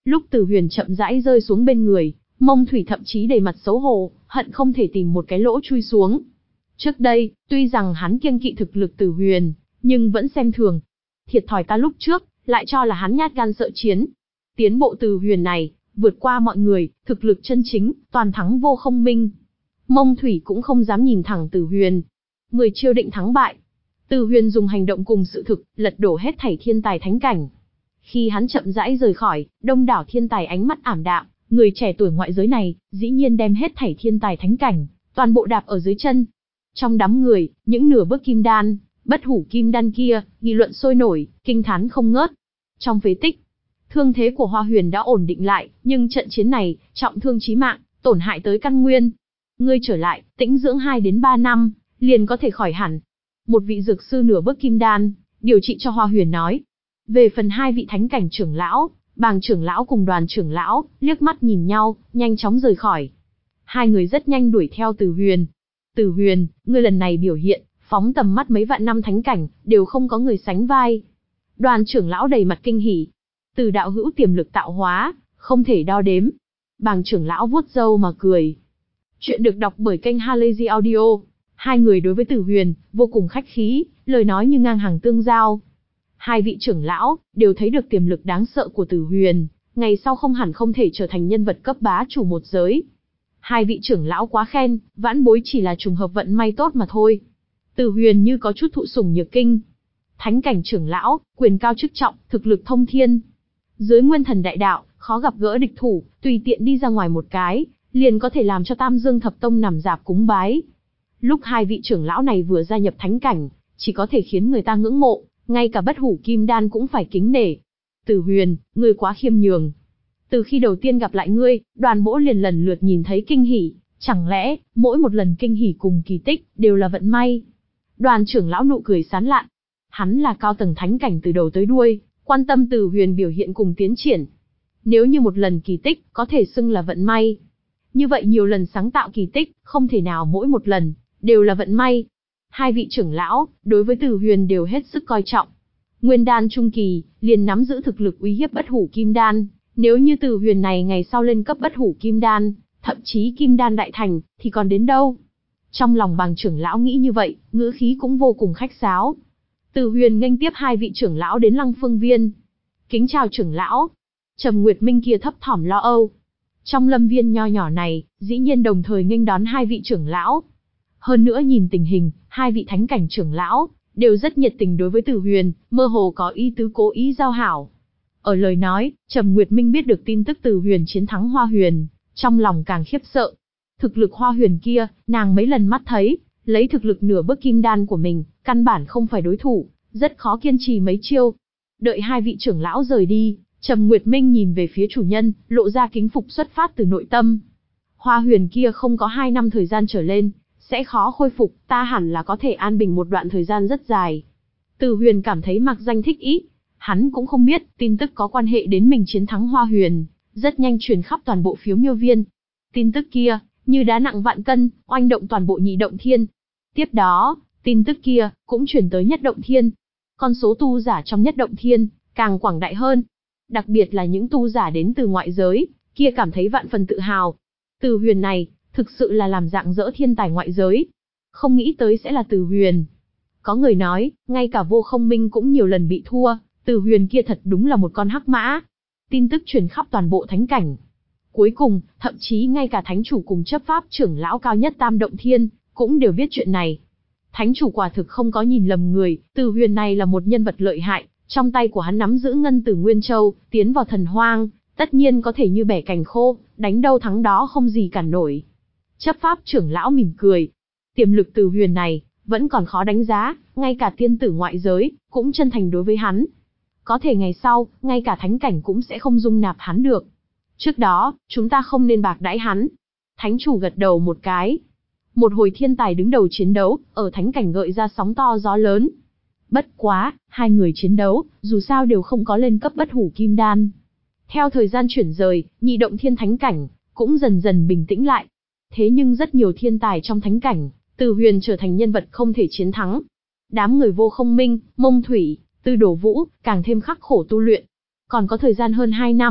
S1: Lúc Từ Huyền chậm rãi rơi xuống bên người, Mông Thủy thậm chí đầy mặt xấu hổ, hận không thể tìm một cái lỗ chui xuống. Trước đây, tuy rằng hắn kiêng kỵ thực lực Từ Huyền, nhưng vẫn xem thường. Thiệt thòi ta lúc trước, lại cho là hắn nhát gan sợ chiến. Tiến bộ Từ Huyền này, vượt qua mọi người, thực lực chân chính, toàn thắng vô không minh. Mông Thủy cũng không dám nhìn thẳng Từ Huyền. Mười chiêu định thắng bại. Từ Huyền dùng hành động cùng sự thực, lật đổ hết thảy thiên tài thánh cảnh. Khi hắn chậm rãi rời khỏi, đông đảo thiên tài ánh mắt ảm đạm, người trẻ tuổi ngoại giới này, dĩ nhiên đem hết thảy thiên tài thánh cảnh, toàn bộ đạp ở dưới chân. Trong đám người, những nửa bước kim đan, bất hủ kim đan kia, nghị luận sôi nổi, kinh thán không ngớt. Trong phế tích, thương thế của Hoa Huyền đã ổn định lại, nhưng trận chiến này, trọng thương chí mạng, tổn hại tới căn nguyên. Ngươi trở lại, tĩnh dưỡng hai đến ba năm, liền có thể khỏi hẳn. Một vị dược sư nửa bước kim đan, điều trị cho Hoa Huyền nói. Về phần hai vị thánh cảnh trưởng lão, Bàng trưởng lão cùng Đoàn trưởng lão, liếc mắt nhìn nhau, nhanh chóng rời khỏi. Hai người rất nhanh đuổi theo Từ Huyền. Từ Huyền, ngươi lần này biểu hiện, phóng tầm mắt mấy vạn năm thánh cảnh, đều không có người sánh vai. Đoàn trưởng lão đầy mặt kinh hỉ. Từ đạo hữu tiềm lực tạo hóa, không thể đo đếm. Bàng trưởng lão vuốt râu mà cười. Chuyện được đọc bởi kênh Halazy Audio. Hai người đối với Từ Huyền, vô cùng khách khí, lời nói như ngang hàng tương giao. Hai vị trưởng lão, đều thấy được tiềm lực đáng sợ của Từ Huyền, ngày sau không hẳn không thể trở thành nhân vật cấp bá chủ một giới. Hai vị trưởng lão quá khen, vãn bối chỉ là trùng hợp vận may tốt mà thôi. Từ Huyền như có chút thụ sủng nhược kinh. Thánh cảnh trưởng lão, quyền cao chức trọng, thực lực thông thiên. Dưới nguyên thần đại đạo, khó gặp gỡ địch thủ, tùy tiện đi ra ngoài một cái, liền có thể làm cho Tam Dương Thập Tông nằm dạp cúng bái. Lúc hai vị trưởng lão này vừa gia nhập thánh cảnh, chỉ có thể khiến người ta ngưỡng mộ, ngay cả bất hủ kim đan cũng phải kính nể. Từ Huyền, ngươi quá khiêm nhường. Từ khi đầu tiên gặp lại ngươi, Đoàn Mỗ liền lần lượt nhìn thấy kinh hỉ, chẳng lẽ, mỗi một lần kinh hỉ cùng kỳ tích, đều là vận may? Đoàn trưởng lão nụ cười sán lạn. Hắn là cao tầng thánh cảnh từ đầu tới đuôi, quan tâm Từ Huyền biểu hiện cùng tiến triển. Nếu như một lần kỳ tích, có thể xưng là vận may. Như vậy nhiều lần sáng tạo kỳ tích, không thể nào mỗi một lần, đều là vận may. Hai vị trưởng lão, đối với Từ Huyền đều hết sức coi trọng. Nguyên đan trung kỳ, liền nắm giữ thực lực uy hiếp bất hủ kim đan. Nếu như Từ Huyền này ngày sau lên cấp bất hủ kim đan, thậm chí kim đan đại thành, thì còn đến đâu? Trong lòng Bàng trưởng lão nghĩ như vậy, ngữ khí cũng vô cùng khách sáo. Từ Huyền nghênh tiếp hai vị trưởng lão đến Lăng Phương Viên. Kính chào trưởng lão. Trầm Nguyệt Minh kia thấp thỏm lo âu. Trong lâm viên nho nhỏ này, dĩ nhiên đồng thời nghênh đón hai vị trưởng lão. Hơn nữa nhìn tình hình, hai vị thánh cảnh trưởng lão, đều rất nhiệt tình đối với Từ Huyền, mơ hồ có ý tứ cố ý giao hảo. Ở lời nói, Trầm Nguyệt Minh biết được tin tức Từ Huyền chiến thắng Hoa Huyền, trong lòng càng khiếp sợ. Thực lực Hoa Huyền kia, nàng mấy lần mắt thấy, lấy thực lực nửa bước kim đan của mình, căn bản không phải đối thủ, rất khó kiên trì mấy chiêu. Đợi hai vị trưởng lão rời đi, Trầm Nguyệt Minh nhìn về phía chủ nhân, lộ ra kính phục xuất phát từ nội tâm. Hoa Huyền kia không có hai năm thời gian trở lên, sẽ khó khôi phục, ta hẳn là có thể an bình một đoạn thời gian rất dài. Từ Huyền cảm thấy mặc danh thích ý. Hắn cũng không biết, tin tức có quan hệ đến mình chiến thắng Hoa Huyền, rất nhanh truyền khắp toàn bộ phiếu miêu viên. Tin tức kia, như đá nặng vạn cân, oanh động toàn bộ nhị động thiên. Tiếp đó, tin tức kia, cũng truyền tới nhất động thiên. Con số tu giả trong nhất động thiên, càng quảng đại hơn. Đặc biệt là những tu giả đến từ ngoại giới, kia cảm thấy vạn phần tự hào. Từ Huyền này, thực sự là làm rạng rỡ thiên tài ngoại giới. Không nghĩ tới sẽ là Từ Huyền. Có người nói, ngay cả Vô Không Minh cũng nhiều lần bị thua. Từ Huyền kia thật đúng là một con hắc mã. Tin tức truyền khắp toàn bộ thánh cảnh. Cuối cùng, thậm chí ngay cả thánh chủ cùng chấp pháp trưởng lão cao nhất Tam Động Thiên, cũng đều biết chuyện này. Thánh chủ quả thực không có nhìn lầm người, Từ Huyền này là một nhân vật lợi hại, trong tay của hắn nắm giữ ngân tử Nguyên Châu, tiến vào thần hoang, tất nhiên có thể như bẻ cành khô, đánh đâu thắng đó không gì cản nổi. Chấp pháp trưởng lão mỉm cười. Tiềm lực Từ Huyền này, vẫn còn khó đánh giá, ngay cả tiên tử ngoại giới, cũng chân thành đối với hắn. Có thể ngày sau, ngay cả thánh cảnh cũng sẽ không dung nạp hắn được. Trước đó, chúng ta không nên bạc đãi hắn. Thánh chủ gật đầu một cái. Một hồi thiên tài đứng đầu chiến đấu, ở thánh cảnh gợi ra sóng to gió lớn. Bất quá, hai người chiến đấu, dù sao đều không có lên cấp bất hủ kim đan. Theo thời gian chuyển rời, nhị động thiên thánh cảnh, cũng dần dần bình tĩnh lại. Thế nhưng rất nhiều thiên tài trong thánh cảnh, Từ Huyền trở thành nhân vật không thể chiến thắng. Đám người Vô Không Minh, Mông Thủy, Tư Đồ Vũ, càng thêm khắc khổ tu luyện. Còn có thời gian hơn hai năm,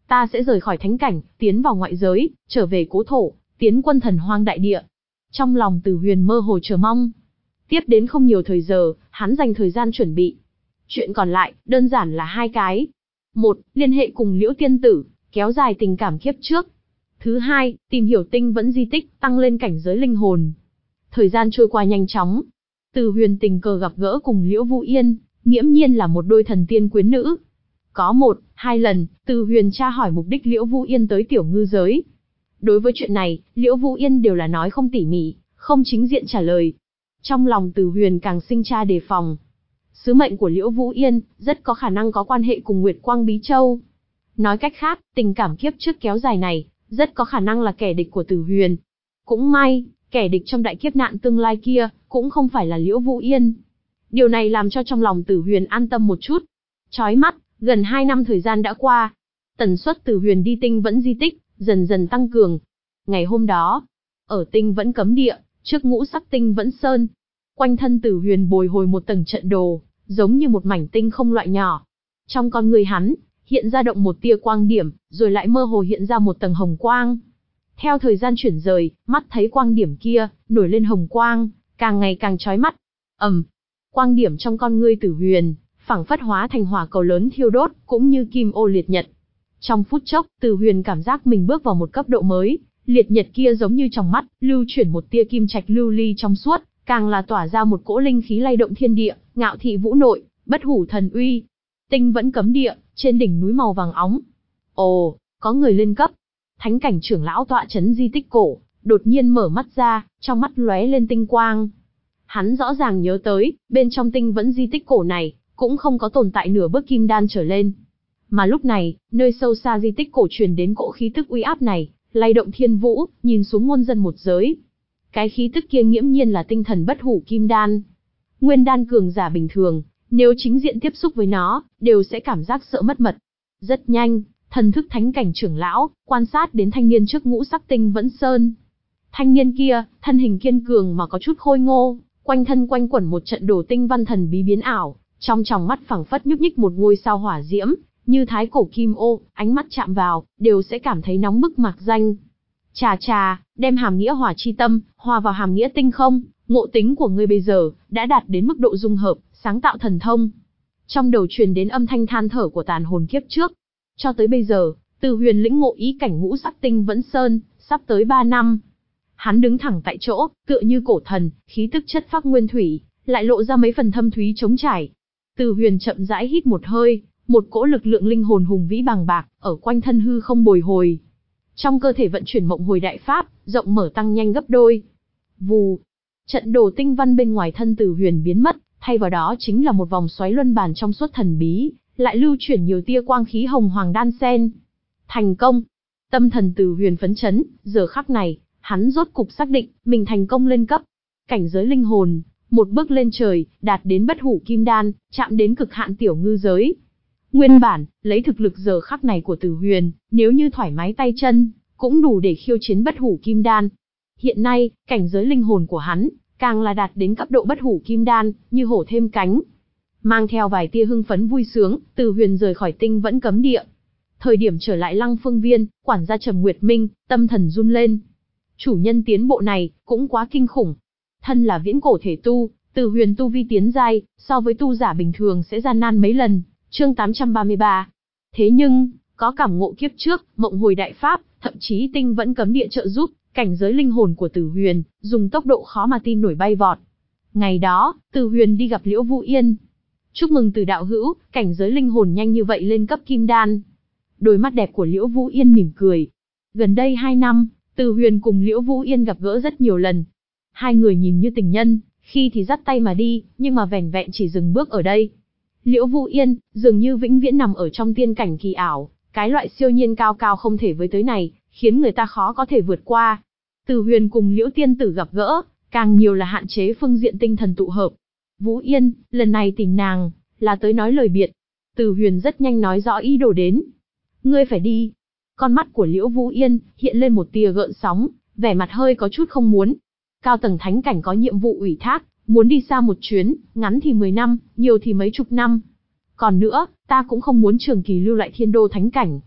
S1: ta sẽ rời khỏi thánh cảnh, tiến vào ngoại giới, trở về cố thổ, tiến quân thần hoang đại địa. Trong lòng Từ Huyền mơ hồ chờ mong. Tiếp đến không nhiều thời giờ, hắn dành thời gian chuẩn bị. Chuyện còn lại, đơn giản là hai cái. Một, liên hệ cùng Liễu Tiên Tử, kéo dài tình cảm kiếp trước. Thứ hai, tìm hiểu tinh vẫn di tích, tăng lên cảnh giới linh hồn. Thời gian trôi qua nhanh chóng. Từ Huyền tình cờ gặp gỡ cùng Liễu Vũ Yên, nghiễm nhiên là một đôi thần tiên quyến nữ. Có một, hai lần, Từ Huyền tra hỏi mục đích Liễu Vũ Yên tới tiểu ngư giới. Đối với chuyện này, Liễu Vũ Yên đều là nói không tỉ mỉ, không chính diện trả lời. Trong lòng Từ Huyền càng sinh ra đề phòng. Sứ mệnh của Liễu Vũ Yên rất có khả năng có quan hệ cùng Nguyệt Quang Bí Châu. Nói cách khác, tình cảm kiếp trước kéo dài này, rất có khả năng là kẻ địch của Từ Huyền. Cũng may, kẻ địch trong đại kiếp nạn tương lai kia, cũng không phải là Liễu Vũ Yên. Điều này làm cho trong lòng Từ Huyền an tâm một chút. Chói mắt, gần hai năm thời gian đã qua. Tần suất Từ Huyền đi tinh vẫn di tích, dần dần tăng cường. Ngày hôm đó, ở tinh vẫn cấm địa, trước ngũ sắc tinh vẫn sơn, quanh thân Từ Huyền bồi hồi một tầng trận đồ, giống như một mảnh tinh không loại nhỏ. Trong con người hắn, hiện ra động một tia quang điểm, rồi lại mơ hồ hiện ra một tầng hồng quang. Theo thời gian chuyển rời, mắt thấy quang điểm kia, nổi lên hồng quang, càng ngày càng chói mắt. ầm, quang điểm trong con ngươi Từ Huyền, phảng phất hóa thành hỏa cầu lớn thiêu đốt, cũng như kim ô liệt nhật. Trong phút chốc, Từ Huyền cảm giác mình bước vào một cấp độ mới, liệt nhật kia giống như trong mắt, lưu chuyển một tia kim trạch lưu ly trong suốt, càng là tỏa ra một cỗ linh khí lay động thiên địa, ngạo thị vũ nội, bất hủ thần uy. Tinh vẫn cấm địa, trên đỉnh núi màu vàng óng. Ồ, có người lên cấp. Thánh cảnh trưởng lão tọa trấn di tích cổ, đột nhiên mở mắt ra, trong mắt lóe lên tinh quang. Hắn rõ ràng nhớ tới, bên trong tinh vẫn di tích cổ này, cũng không có tồn tại nửa bước kim đan trở lên. Mà lúc này, nơi sâu xa di tích cổ truyền đến cỗ khí tức uy áp này, lay động thiên vũ, nhìn xuống muôn dân một giới. Cái khí tức kia nghiễm nhiên là tinh thần bất hủ kim đan. Nguyên đan cường giả bình thường, nếu chính diện tiếp xúc với nó, đều sẽ cảm giác sợ mất mật. Rất nhanh, thần thức thánh cảnh trưởng lão, quan sát đến thanh niên trước ngũ sắc tinh vẫn sơn. Thanh niên kia, thân hình kiên cường mà có chút khôi ngô, quanh thân quanh quẩn một trận đồ tinh văn thần bí biến ảo, trong tròng mắt phảng phất nhúc nhích một ngôi sao hỏa diễm, như thái cổ kim ô, ánh mắt chạm vào, đều sẽ cảm thấy nóng bức mạc danh. Chà chà, đem hàm nghĩa hỏa chi tâm, hòa vào hàm nghĩa tinh không, ngộ tính của ngươi bây giờ, đã đạt đến mức độ dung hợp, sáng tạo thần thông. Trong đầu truyền đến âm thanh than thở của tàn hồn kiếp trước. Cho tới bây giờ, Từ Huyền lĩnh ngộ ý cảnh ngũ sắc tinh vẫn sơn, sắp tới ba năm. Hắn đứng thẳng tại chỗ, tựa như cổ thần, khí tức chất phác nguyên thủy, lại lộ ra mấy phần thâm thúy trống trải. Từ Huyền chậm rãi hít một hơi, một cỗ lực lượng linh hồn hùng vĩ bằng bạc, ở quanh thân hư không bồi hồi. Trong cơ thể vận chuyển mộng hồi đại pháp, rộng mở tăng nhanh gấp đôi. Vù, trận đồ tinh văn bên ngoài thân Từ Huyền biến mất, thay vào đó chính là một vòng xoáy luân bàn trong suốt thần bí, lại lưu chuyển nhiều tia quang khí hồng hoàng đan sen. Thành công! Tâm thần Từ Huyền phấn chấn, giờ khắc này, hắn rốt cục xác định, mình thành công lên cấp. Cảnh giới linh hồn, một bước lên trời, đạt đến bất hủ kim đan, chạm đến cực hạn tiểu ngư giới. Nguyên bản, lấy thực lực giờ khắc này của Từ Huyền, nếu như thoải mái tay chân, cũng đủ để khiêu chiến bất hủ kim đan. Hiện nay, cảnh giới linh hồn của hắn, càng là đạt đến cấp độ bất hủ kim đan, như hổ thêm cánh. Mang theo vài tia hưng phấn vui sướng, Từ Huyền rời khỏi tinh vẫn cấm địa. Thời điểm trở lại Lăng Phương Viên, quản gia Trầm Nguyệt Minh, tâm thần run lên. Chủ nhân tiến bộ này, cũng quá kinh khủng. Thân là viễn cổ thể tu, Từ Huyền tu vi tiến giai, so với tu giả bình thường sẽ gian nan mấy lần. Chương tám trăm ba mươi ba. Thế nhưng, có cảm ngộ kiếp trước, mộng hồi đại pháp, thậm chí tinh vẫn cấm địa trợ giúp, cảnh giới linh hồn của Từ Huyền, dùng tốc độ khó mà tin nổi bay vọt. Ngày đó, Từ Huyền đi gặp Liễu Vũ Yên. Chúc mừng Từ đạo hữu, cảnh giới linh hồn nhanh như vậy lên cấp kim đan. Đôi mắt đẹp của Liễu Vũ Yên mỉm cười. Gần đây hai năm, Từ Huyền cùng Liễu Vũ Yên gặp gỡ rất nhiều lần. Hai người nhìn như tình nhân, khi thì dắt tay mà đi, nhưng mà vẻn vẹn chỉ dừng bước ở đây. Liễu Vũ Yên, dường như vĩnh viễn nằm ở trong tiên cảnh kỳ ảo, cái loại siêu nhiên cao cao không thể với tới này, khiến người ta khó có thể vượt qua. Từ Huyền cùng Liễu Tiên Tử gặp gỡ, càng nhiều là hạn chế phương diện tinh thần tụ hợp. Vũ Yên, lần này tìm nàng, là tới nói lời biệt. Từ Huyền rất nhanh nói rõ ý đồ đến. Ngươi phải đi. Con mắt của Liễu Vũ Yên, hiện lên một tia gợn sóng, vẻ mặt hơi có chút không muốn. Cao tầng thánh cảnh có nhiệm vụ ủy thác, muốn đi xa một chuyến, ngắn thì mười năm, nhiều thì mấy chục năm. Còn nữa, ta cũng không muốn trường kỳ lưu lại thiên đô thánh cảnh.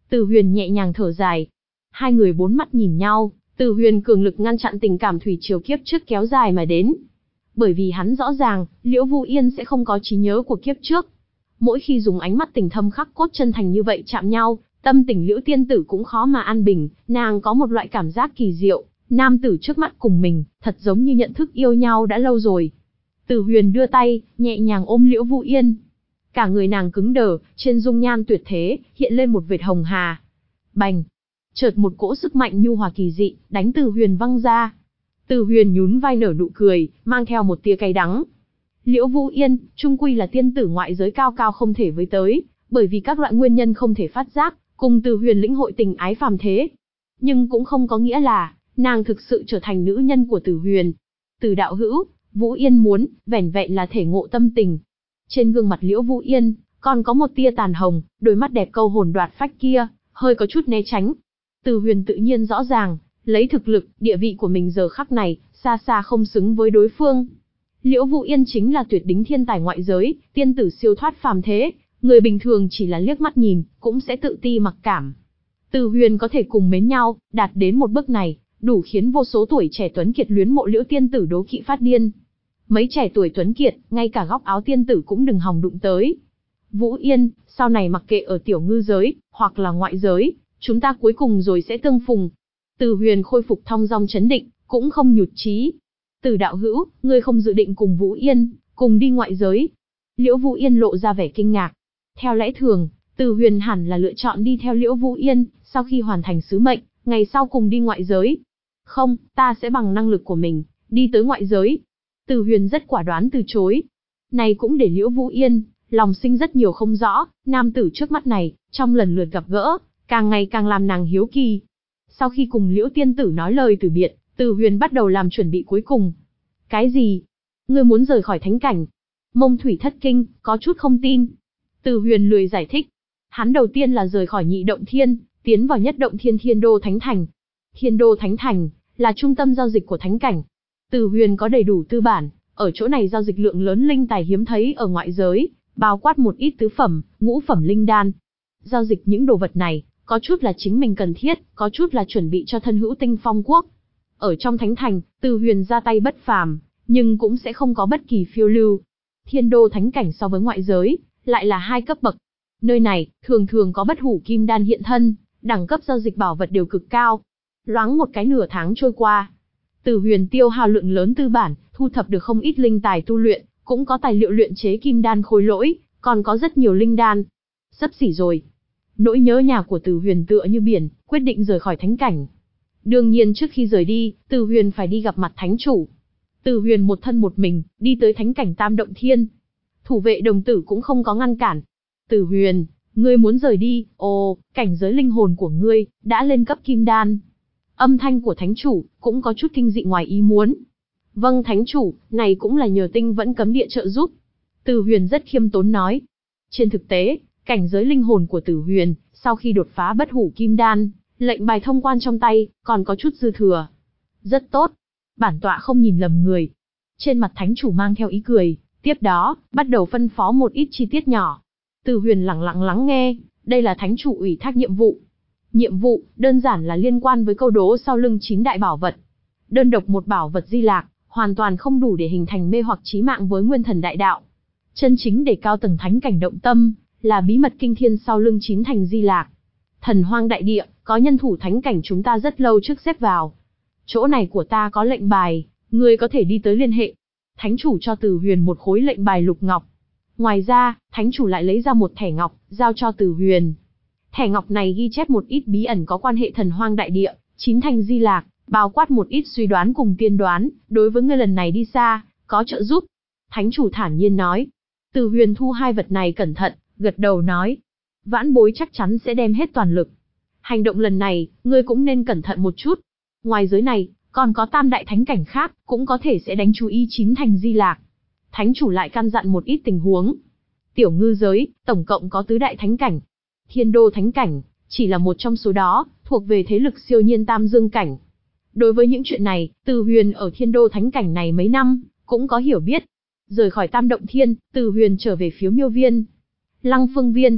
S1: Từ Huyền nhẹ nhàng thở dài. Hai người bốn mắt nhìn nhau, Từ Huyền cường lực ngăn chặn tình cảm thủy triều kiếp trước kéo dài mà đến. Bởi vì hắn rõ ràng, Liễu Vu Yên sẽ không có trí nhớ của kiếp trước. Mỗi khi dùng ánh mắt tình thâm khắc cốt chân thành như vậy chạm nhau, tâm tình Liễu tiên tử cũng khó mà an bình, nàng có một loại cảm giác kỳ diệu, nam tử trước mắt cùng mình, thật giống như nhận thức yêu nhau đã lâu rồi. Từ Huyền đưa tay, nhẹ nhàng ôm Liễu Vu Yên. Cả người nàng cứng đờ, trên dung nhan tuyệt thế, hiện lên một vệt hồng hà. Bành! Chợt một cỗ sức mạnh nhu hòa kỳ dị, đánh Từ Huyền văng ra. Từ Huyền nhún vai nở nụ cười, mang theo một tia cay đắng. Liễu Vu Yên, trung quy là tiên tử ngoại giới cao cao không thể với tới, bởi vì các loại nguyên nhân không thể phát giác, cùng Từ Huyền lĩnh hội tình ái phàm thế. Nhưng cũng không có nghĩa là, nàng thực sự trở thành nữ nhân của Từ Huyền. Từ đạo hữu, Vu Yên muốn, vẻn vẹn là thể ngộ tâm tình. Trên gương mặt Liễu Vu Yên, còn có một tia tàn hồng, đôi mắt đẹp câu hồn đoạt phách kia, hơi có chút né tránh. Từ Huyền tự nhiên rõ ràng, lấy thực lực, địa vị của mình giờ khắc này, xa xa không xứng với đối phương. Liễu Vu Yên chính là tuyệt đỉnh thiên tài ngoại giới, tiên tử siêu thoát phàm thế, người bình thường chỉ là liếc mắt nhìn, cũng sẽ tự ti mặc cảm. Từ Huyền có thể cùng mến nhau, đạt đến một bước này, đủ khiến vô số tuổi trẻ tuấn kiệt luyến mộ Liễu tiên tử đố kỵ phát điên. Mấy trẻ tuổi tuấn kiệt, ngay cả góc áo tiên tử cũng đừng hòng đụng tới. Vu Yên, sau này mặc kệ ở tiểu ngư giới, hoặc là ngoại giới, chúng ta cuối cùng rồi sẽ tương phùng. Từ Huyền khôi phục thong dong chấn định, cũng không nhụt chí. Từ đạo hữu, ngươi không dự định cùng Vu Yên, cùng đi ngoại giới. Liễu Vu Yên lộ ra vẻ kinh ngạc. Theo lẽ thường, Từ Huyền hẳn là lựa chọn đi theo Liễu Vu Yên, sau khi hoàn thành sứ mệnh, ngày sau cùng đi ngoại giới. Không, ta sẽ bằng năng lực của mình, đi tới ngoại giới. Từ Huyền rất quả đoán từ chối. Này cũng để Liễu Vu Yên, lòng sinh rất nhiều không rõ, nam tử trước mắt này, trong lần lượt gặp gỡ, càng ngày càng làm nàng hiếu kỳ. Sau khi cùng Liễu tiên tử nói lời từ biệt, Từ Huyền bắt đầu làm chuẩn bị cuối cùng. Cái gì? Ngươi muốn rời khỏi thánh cảnh? Mông Thủy thất kinh, có chút không tin. Từ Huyền lười giải thích. Hắn đầu tiên là rời khỏi nhị động thiên, tiến vào nhất động thiên Thiên Đô Thánh Thành. Thiên Đô Thánh Thành, là trung tâm giao dịch của thánh cảnh. Từ Huyền có đầy đủ tư bản, ở chỗ này giao dịch lượng lớn linh tài hiếm thấy ở ngoại giới, bao quát một ít tứ phẩm, ngũ phẩm linh đan. Giao dịch những đồ vật này, có chút là chính mình cần thiết, có chút là chuẩn bị cho thân hữu Tinh Phong quốc. Ở trong thánh thành, Từ Huyền ra tay bất phàm, nhưng cũng sẽ không có bất kỳ phiêu lưu. Thiên Đô Thánh Cảnh so với ngoại giới, lại là hai cấp bậc. Nơi này, thường thường có bất hủ kim đan hiện thân, đẳng cấp giao dịch bảo vật đều cực cao. Loáng một cái nửa tháng trôi qua, Từ Huyền tiêu hao lượng lớn tư bản, thu thập được không ít linh tài tu luyện, cũng có tài liệu luyện chế kim đan khối lỗi, còn có rất nhiều linh đan. Sắp xỉ rồi. Nỗi nhớ nhà của Từ Huyền tựa như biển, quyết định rời khỏi thánh cảnh. Đương nhiên trước khi rời đi, Từ Huyền phải đi gặp mặt thánh chủ. Từ Huyền một thân một mình, đi tới thánh cảnh Tam Động Thiên. Thủ vệ đồng tử cũng không có ngăn cản. Từ Huyền, ngươi muốn rời đi, ồ, cảnh giới linh hồn của ngươi, đã lên cấp kim đan. Âm thanh của thánh chủ, cũng có chút kinh dị ngoài ý muốn. Vâng thánh chủ, này cũng là nhờ tinh vẫn cấm địa trợ giúp. Từ Huyền rất khiêm tốn nói. Trên thực tế, cảnh giới linh hồn của Từ Huyền, sau khi đột phá bất hủ kim đan, lệnh bài thông quan trong tay, còn có chút dư thừa. Rất tốt. Bản tọa không nhìn lầm người. Trên mặt thánh chủ mang theo ý cười, tiếp đó, bắt đầu phân phó một ít chi tiết nhỏ. Từ Huyền lặng lặng lắng nghe, đây là thánh chủ ủy thác nhiệm vụ. Nhiệm vụ, đơn giản là liên quan với câu đố sau lưng chín đại bảo vật. Đơn độc một bảo vật di lạc, hoàn toàn không đủ để hình thành mê hoặc chí mạng với nguyên thần đại đạo. Chân chính để cao tầng thánh cảnh động tâm, là bí mật kinh thiên sau lưng chín thành di lạc. Thần hoang đại địa, có nhân thủ thánh cảnh chúng ta rất lâu trước xếp vào. Chỗ này của ta có lệnh bài, ngươi có thể đi tới liên hệ. Thánh chủ cho Từ Huyền một khối lệnh bài lục ngọc. Ngoài ra, thánh chủ lại lấy ra một thẻ ngọc, giao cho Từ Huyền. Thẻ ngọc này ghi chép một ít bí ẩn có quan hệ thần hoang đại địa, chín thành di lạc, bao quát một ít suy đoán cùng tiên đoán, đối với ngươi lần này đi xa, có trợ giúp. Thánh chủ thản nhiên nói. Từ Huyền thu hai vật này cẩn thận, gật đầu nói. Vãn bối chắc chắn sẽ đem hết toàn lực. Hành động lần này, ngươi cũng nên cẩn thận một chút. Ngoài giới này, còn có tam đại thánh cảnh khác, cũng có thể sẽ đánh chú ý chín thành di lạc. Thánh chủ lại căn dặn một ít tình huống. Tiểu ngư giới, tổng cộng có tứ đại thánh cảnh. Thiên Đô Thánh Cảnh, chỉ là một trong số đó, thuộc về thế lực siêu nhiên tam dương cảnh. Đối với những chuyện này, Từ Huyền ở Thiên Đô Thánh Cảnh này mấy năm, cũng có hiểu biết. Rời khỏi Tam Động Thiên, Từ Huyền trở về phía Miêu Viên. Lăng Phương Viên.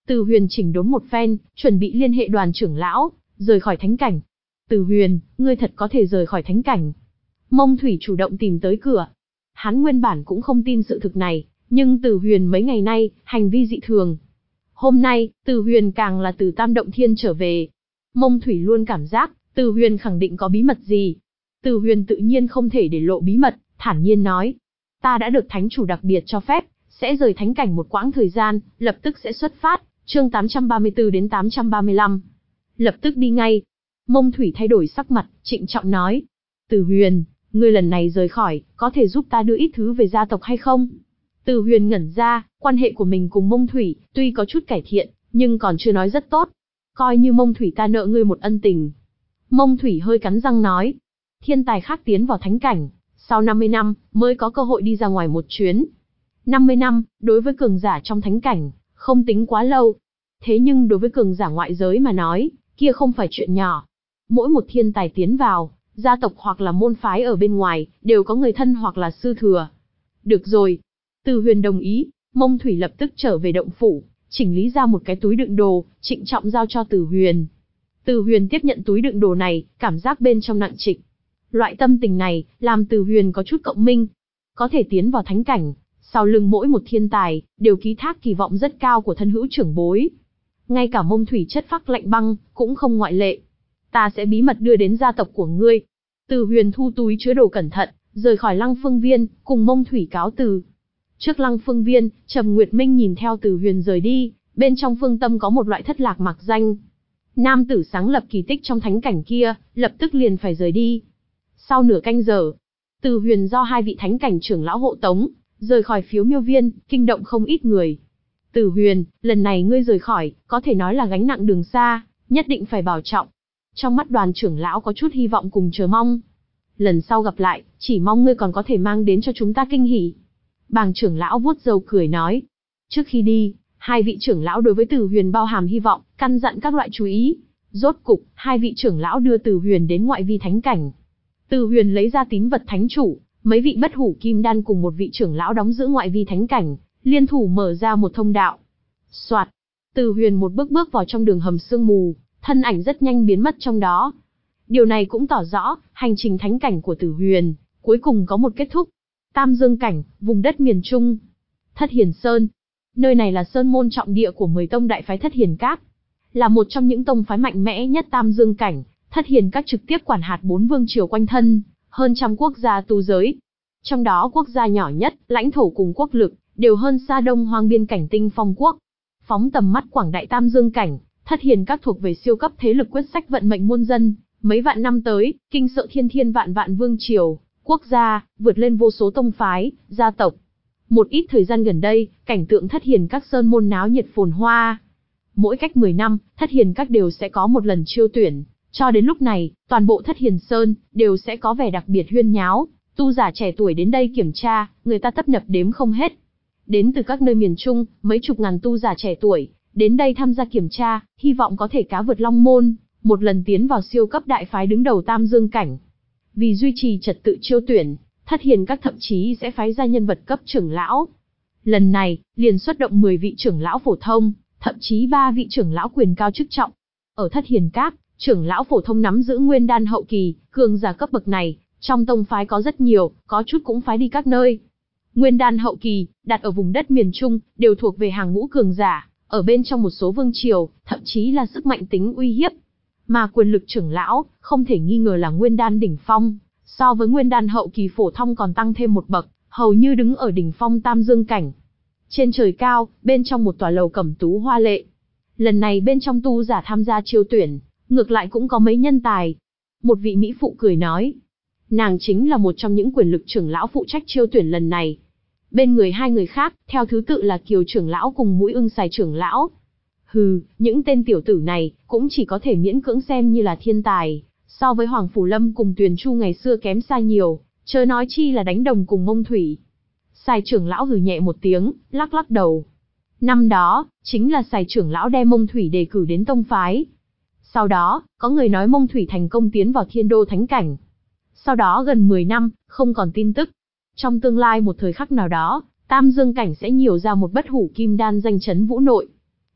S1: Từ Huyền chỉnh đốn một phen, chuẩn bị liên hệ đoàn trưởng lão, rời khỏi thánh cảnh. Từ Huyền, ngươi thật có thể rời khỏi thánh cảnh. Mông Thủy chủ động tìm tới cửa. Hắn nguyên bản cũng không tin sự thực này, nhưng Từ Huyền mấy ngày nay, hành vi dị thường. Hôm nay, Từ Huyền càng là từ Tam Động Thiên trở về. Mông Thủy luôn cảm giác, Từ Huyền khẳng định có bí mật gì. Từ Huyền tự nhiên không thể để lộ bí mật, thản nhiên nói. Ta đã được thánh chủ đặc biệt cho phép, sẽ rời thánh cảnh một quãng thời gian, lập tức sẽ xuất phát, chương tám trăm ba mươi tư đến tám trăm ba mươi lăm. Lập tức đi ngay. Mông Thủy thay đổi sắc mặt, trịnh trọng nói. Từ Huyền, ngươi lần này rời khỏi, có thể giúp ta đưa ít thứ về gia tộc hay không? Từ Huyền ngẩn ra, quan hệ của mình cùng Mông Thủy, tuy có chút cải thiện, nhưng còn chưa nói rất tốt. Coi như Mông Thủy ta nợ ngươi một ân tình. Mông Thủy hơi cắn răng nói. Thiên tài khác tiến vào thánh cảnh, sau năm mươi năm, mới có cơ hội đi ra ngoài một chuyến. năm mươi năm, đối với cường giả trong thánh cảnh, không tính quá lâu. Thế nhưng đối với cường giả ngoại giới mà nói, kia không phải chuyện nhỏ. Mỗi một thiên tài tiến vào, gia tộc hoặc là môn phái ở bên ngoài, đều có người thân hoặc là sư thừa. Được rồi. Từ Huyền đồng ý, Mông Thủy lập tức trở về động phủ, chỉnh lý ra một cái túi đựng đồ, trịnh trọng giao cho Từ Huyền. Từ Huyền tiếp nhận túi đựng đồ này, cảm giác bên trong nặng trịch. Loại tâm tình này, làm Từ Huyền có chút cộng minh. Có thể tiến vào thánh cảnh, sau lưng mỗi một thiên tài, đều ký thác kỳ vọng rất cao của thân hữu trưởng bối. Ngay cả Mông Thủy chất phác lạnh băng, cũng không ngoại lệ. Ta sẽ bí mật đưa đến gia tộc của ngươi. Từ Huyền thu túi chứa đồ cẩn thận, rời khỏi Lăng Phương Viên, cùng Mông Thủy cáo từ. Trước Lăng Phương Viên, Trầm Nguyệt Minh nhìn theo Từ Huyền rời đi, bên trong phương tâm có một loại thất lạc mặc danh. Nam tử sáng lập kỳ tích trong thánh cảnh kia, lập tức liền phải rời đi. Sau nửa canh giờ, Từ Huyền do hai vị thánh cảnh trưởng lão hộ tống, rời khỏi Phiếu Miêu Viên, kinh động không ít người. Từ Huyền, lần này ngươi rời khỏi, có thể nói là gánh nặng đường xa, nhất định phải bảo trọng. Trong mắt đoàn trưởng lão có chút hy vọng cùng chờ mong. Lần sau gặp lại, chỉ mong ngươi còn có thể mang đến cho chúng ta kinh hỉ. Bàng trưởng lão vuốt râu cười nói. Trước khi đi, hai vị trưởng lão đối với Từ Huyền bao hàm hy vọng, căn dặn các loại chú ý. Rốt cục, hai vị trưởng lão đưa Từ Huyền đến ngoại vi thánh cảnh. Từ Huyền lấy ra tín vật thánh chủ, mấy vị bất hủ kim đan cùng một vị trưởng lão đóng giữ ngoại vi thánh cảnh, liên thủ mở ra một thông đạo. Soạt, Từ Huyền một bước bước vào trong đường hầm sương mù, thân ảnh rất nhanh biến mất trong đó. Điều này cũng tỏ rõ, hành trình thánh cảnh của Từ Huyền, cuối cùng có một kết thúc. Tam Dương cảnh, vùng đất miền Trung. Thất Hiền Sơn. Nơi này là sơn môn trọng địa của mười tông đại phái Thất Hiền Các. Là một trong những tông phái mạnh mẽ nhất Tam Dương cảnh, Thất Hiền Các trực tiếp quản hạt bốn vương triều quanh thân, hơn trăm quốc gia tu giới. Trong đó quốc gia nhỏ nhất, lãnh thổ cùng quốc lực, đều hơn xa Đông Hoang biên cảnh Tinh Phong quốc. Phóng tầm mắt quảng đại Tam Dương cảnh, Thất Hiền Các thuộc về siêu cấp thế lực quyết sách vận mệnh muôn dân, mấy vạn năm tới, kinh sợ thiên thiên vạn vạn vương triều, quốc gia, vượt lên vô số tông phái, gia tộc. Một ít thời gian gần đây, cảnh tượng Thất Hiền Các sơn môn náo nhiệt phồn hoa. Mỗi cách mười năm, Thất Hiền Các đều sẽ có một lần chiêu tuyển, cho đến lúc này, toàn bộ Thất Hiền Sơn đều sẽ có vẻ đặc biệt huyên nháo, tu giả trẻ tuổi đến đây kiểm tra, người ta tấp nập đếm không hết. Đến từ các nơi miền Trung, mấy chục ngàn tu giả trẻ tuổi đến đây tham gia kiểm tra, hy vọng có thể cá vượt long môn, một lần tiến vào siêu cấp đại phái đứng đầu Tam Dương cảnh. Vì duy trì trật tự chiêu tuyển, Thất Hiền Các thậm chí sẽ phái ra nhân vật cấp trưởng lão. Lần này, liền xuất động mười vị trưởng lão phổ thông, thậm chí ba vị trưởng lão quyền cao chức trọng. Ở Thất Hiền Các, trưởng lão phổ thông nắm giữ nguyên đan hậu kỳ, cường giả cấp bậc này, trong tông phái có rất nhiều, có chút cũng phái đi các nơi. Nguyên đan hậu kỳ, đặt ở vùng đất miền Trung, đều thuộc về hàng ngũ cường giả, ở bên trong một số vương triều, thậm chí là sức mạnh tính uy hiếp. Mà quyền lực trưởng lão, không thể nghi ngờ là nguyên đan đỉnh phong, so với nguyên đan hậu kỳ phổ thông còn tăng thêm một bậc, hầu như đứng ở đỉnh phong Tam Dương cảnh. Trên trời cao, bên trong một tòa lầu cẩm tú hoa lệ. Lần này bên trong tu giả tham gia chiêu tuyển, ngược lại cũng có mấy nhân tài. Một vị mỹ phụ cười nói, nàng chính là một trong những quyền lực trưởng lão phụ trách chiêu tuyển lần này. Bên người hai người khác, theo thứ tự là Kiều trưởng lão cùng Mũi Ưng Sài trưởng lão. Hừ, những tên tiểu tử này, cũng chỉ có thể miễn cưỡng xem như là thiên tài, so với Hoàng Phủ Lâm cùng Tuyền Chu ngày xưa kém xa nhiều, chớ nói chi là đánh đồng cùng Mông Thủy. Sài trưởng lão hừ nhẹ một tiếng, lắc lắc đầu. Năm đó, chính là Sài trưởng lão đem Mông Thủy đề cử đến tông phái. Sau đó, có người nói Mông Thủy thành công tiến vào Thiên Đô Thánh Cảnh. Sau đó gần mười năm, không còn tin tức. Trong tương lai một thời khắc nào đó, Tam Dương Cảnh sẽ nhiều ra một bất hủ kim đan danh chấn vũ nội.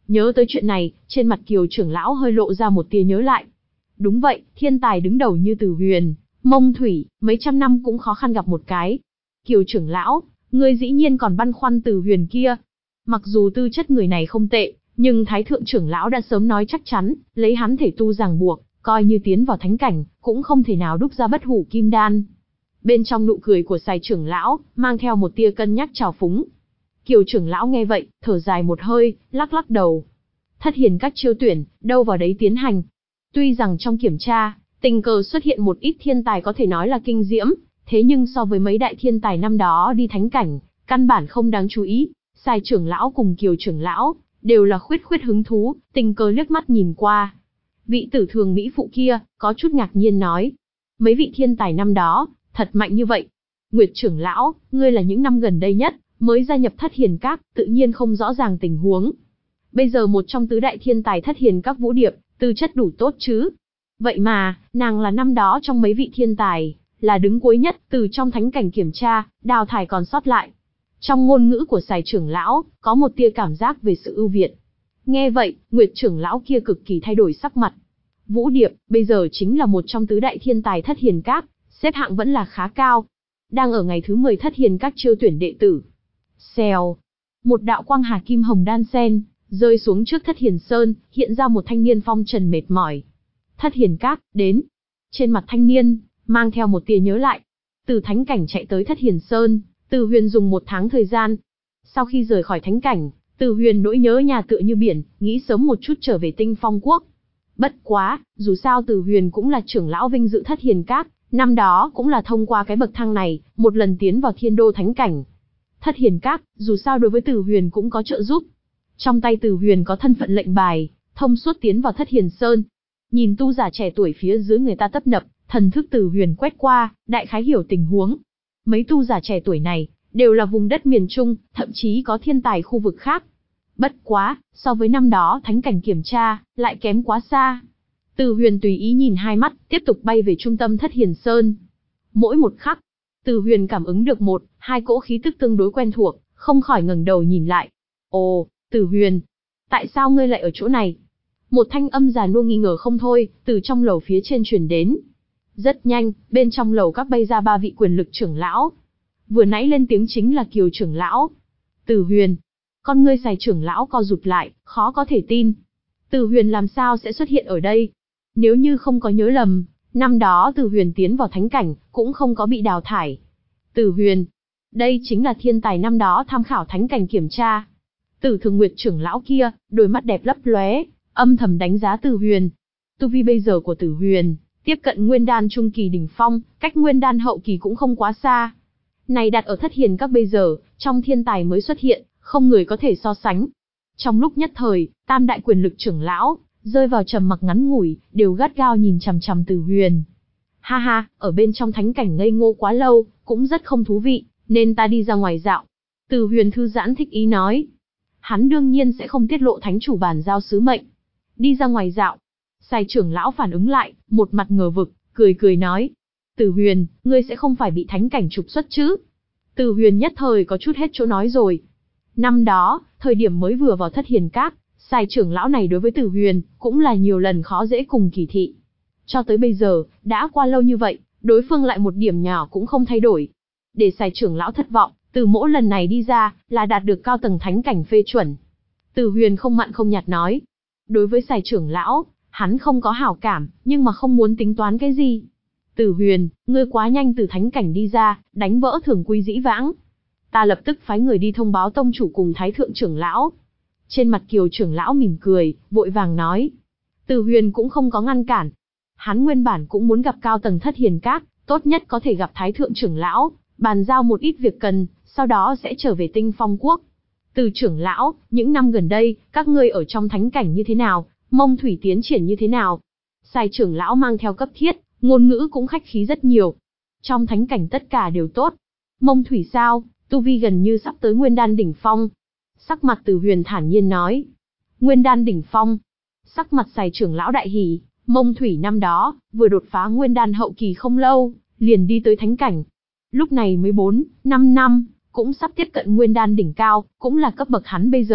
S1: Nhớ tới chuyện này, trên mặt Kiều trưởng lão hơi lộ ra một tia nhớ lại. Đúng vậy, thiên tài đứng đầu như Từ Huyền, Mông Thủy, mấy trăm năm cũng khó khăn gặp một cái. Kiều trưởng lão, ngươi dĩ nhiên còn băn khoăn Từ Huyền kia. Mặc dù tư chất người này không tệ, nhưng Thái thượng trưởng lão đã sớm nói chắc chắn, lấy hắn thể tu ràng buộc, coi như tiến vào thánh cảnh, cũng không thể nào đúc ra bất hủ kim đan. Bên trong nụ cười của Sài trưởng lão, mang theo một tia cân nhắc trào phúng. Kiều trưởng lão nghe vậy, thở dài một hơi, lắc lắc đầu. Thất hiền các chiêu tuyển, đâu vào đấy tiến hành. Tuy rằng trong kiểm tra, tình cờ xuất hiện một ít thiên tài có thể nói là kinh diễm, thế nhưng so với mấy đại thiên tài năm đó đi thánh cảnh, căn bản không đáng chú ý. Sài trưởng lão cùng Kiều trưởng lão, đều là khuyết khuyết hứng thú, tình cờ liếc mắt nhìn qua. Vị tử thường mỹ phụ kia, có chút ngạc nhiên nói. Mấy vị thiên tài năm đó, thật mạnh như vậy. Nguyệt trưởng lão, ngươi là những năm gần đây nhất, mới gia nhập thất hiền các, tự nhiên không rõ ràng tình huống. Bây giờ một trong tứ đại thiên tài thất hiền các Vũ Điệp, tư chất đủ tốt chứ. Vậy mà, nàng là năm đó trong mấy vị thiên tài, là đứng cuối nhất, từ trong thánh cảnh kiểm tra, đào thải còn sót lại. Trong ngôn ngữ của Sài trưởng lão, có một tia cảm giác về sự ưu việt. Nghe vậy, Nguyệt trưởng lão kia cực kỳ thay đổi sắc mặt. Vũ Điệp, bây giờ chính là một trong tứ đại thiên tài thất hiền các, xếp hạng vẫn là khá cao. Đang ở ngày thứ mười thất hiền các chiêu tuyển đệ tử. Xèo. Một đạo quang hà kim hồng đan sen, rơi xuống trước thất hiền sơn, hiện ra một thanh niên phong trần mệt mỏi. Thất hiền các, đến. Trên mặt thanh niên, mang theo một tia nhớ lại. Từ thánh cảnh chạy tới thất hiền sơn, Từ Huyền dùng một tháng thời gian. Sau khi rời khỏi thánh cảnh, Từ Huyền nỗi nhớ nhà tựa như biển, nghĩ sớm một chút trở về Tinh Phong Quốc. Bất quá, dù sao Từ Huyền cũng là trưởng lão vinh dự thất hiền các, năm đó cũng là thông qua cái bậc thang này, một lần tiến vào thiên đô thánh cảnh. Thất hiền các, dù sao đối với Từ Huyền cũng có trợ giúp. Trong tay Từ Huyền có thân phận lệnh bài, thông suốt tiến vào thất hiền sơn. Nhìn tu giả trẻ tuổi phía dưới người ta tấp nập, thần thức Từ Huyền quét qua, đại khái hiểu tình huống. Mấy tu giả trẻ tuổi này, đều là vùng đất miền Trung, thậm chí có thiên tài khu vực khác. Bất quá, so với năm đó thánh cảnh kiểm tra, lại kém quá xa. Từ Huyền tùy ý nhìn hai mắt, tiếp tục bay về trung tâm thất hiền sơn. Mỗi một khắc, Từ Huyền cảm ứng được một, hai cỗ khí tức tương đối quen thuộc, không khỏi ngẩng đầu nhìn lại. Ồ, Từ Huyền, tại sao ngươi lại ở chỗ này? Một thanh âm già nua nghi ngờ không thôi, từ trong lầu phía trên truyền đến. Rất nhanh, bên trong lầu các bay ra ba vị quyền lực trưởng lão. Vừa nãy lên tiếng chính là Kiều trưởng lão. Từ Huyền, con ngươi Sài trưởng lão co rụt lại, khó có thể tin. Từ Huyền làm sao sẽ xuất hiện ở đây? Nếu như không có nhớ lầm, năm đó Từ Huyền tiến vào thánh cảnh, cũng không có bị đào thải. Từ Huyền, đây chính là thiên tài năm đó tham khảo thánh cảnh kiểm tra. Tử Thường Nguyệt trưởng lão kia, đôi mắt đẹp lấp lóe, âm thầm đánh giá Từ Huyền. Tu vi bây giờ của Từ Huyền, tiếp cận nguyên đan trung kỳ đỉnh phong, cách nguyên đan hậu kỳ cũng không quá xa. Này đặt ở thất hiền các bây giờ, trong thiên tài mới xuất hiện, không người có thể so sánh. Trong lúc nhất thời, tam đại quyền lực trưởng lão, rơi vào trầm mặc ngắn ngủi, đều gắt gao nhìn chằm chằm Từ Huyền. Ha ha, ở bên trong thánh cảnh ngây ngô quá lâu, cũng rất không thú vị, nên ta đi ra ngoài dạo. Từ Huyền thư giãn thích ý nói. Hắn đương nhiên sẽ không tiết lộ thánh chủ bàn giao sứ mệnh. Đi ra ngoài dạo. Sài trưởng lão phản ứng lại, một mặt ngờ vực, cười cười nói. Từ Huyền, ngươi sẽ không phải bị thánh cảnh trục xuất chứ? Từ Huyền nhất thời có chút hết chỗ nói rồi. Năm đó, thời điểm mới vừa vào thất hiền các, Sài trưởng lão này đối với Từ Huyền, cũng là nhiều lần khó dễ cùng kỳ thị. Cho tới bây giờ, đã qua lâu như vậy, đối phương lại một điểm nhỏ cũng không thay đổi. Để Sài trưởng lão thất vọng, Từ Mỗ lần này đi ra, là đạt được cao tầng thánh cảnh phê chuẩn. Từ Huyền không mặn không nhạt nói. Đối với Sài trưởng lão, hắn không có hảo cảm, nhưng mà không muốn tính toán cái gì. Từ Huyền, ngươi quá nhanh từ thánh cảnh đi ra, đánh vỡ thường quy dĩ vãng. Ta lập tức phái người đi thông báo tông chủ cùng thái thượng trưởng lão. Trên mặt Kiều trưởng lão mỉm cười, vội vàng nói. Từ Huyền cũng không có ngăn cản. Hắn nguyên bản cũng muốn gặp cao tầng thất hiền các, tốt nhất có thể gặp thái thượng trưởng lão, bàn giao một ít việc cần, sau đó sẽ trở về Tinh Phong Quốc. Từ trưởng lão, những năm gần đây, các ngươi ở trong thánh cảnh như thế nào, Mông Thủy tiến triển như thế nào? Sài trưởng lão mang theo cấp thiết, ngôn ngữ cũng khách khí rất nhiều. Trong thánh cảnh tất cả đều tốt. Mông Thủy sao, tu vi gần như sắp tới nguyên đan đỉnh phong. Sắc mặt Từ Huyền thản nhiên nói. Nguyên đan đỉnh phong. Sắc mặt Sài trưởng lão đại hỉ, Mông Thủy năm đó, vừa đột phá nguyên đan hậu kỳ không lâu, liền đi tới thánh cảnh. Lúc này mới bốn, năm năm, cũng sắp tiếp cận nguyên đan đỉnh cao, cũng là cấp bậc hắn bây giờ,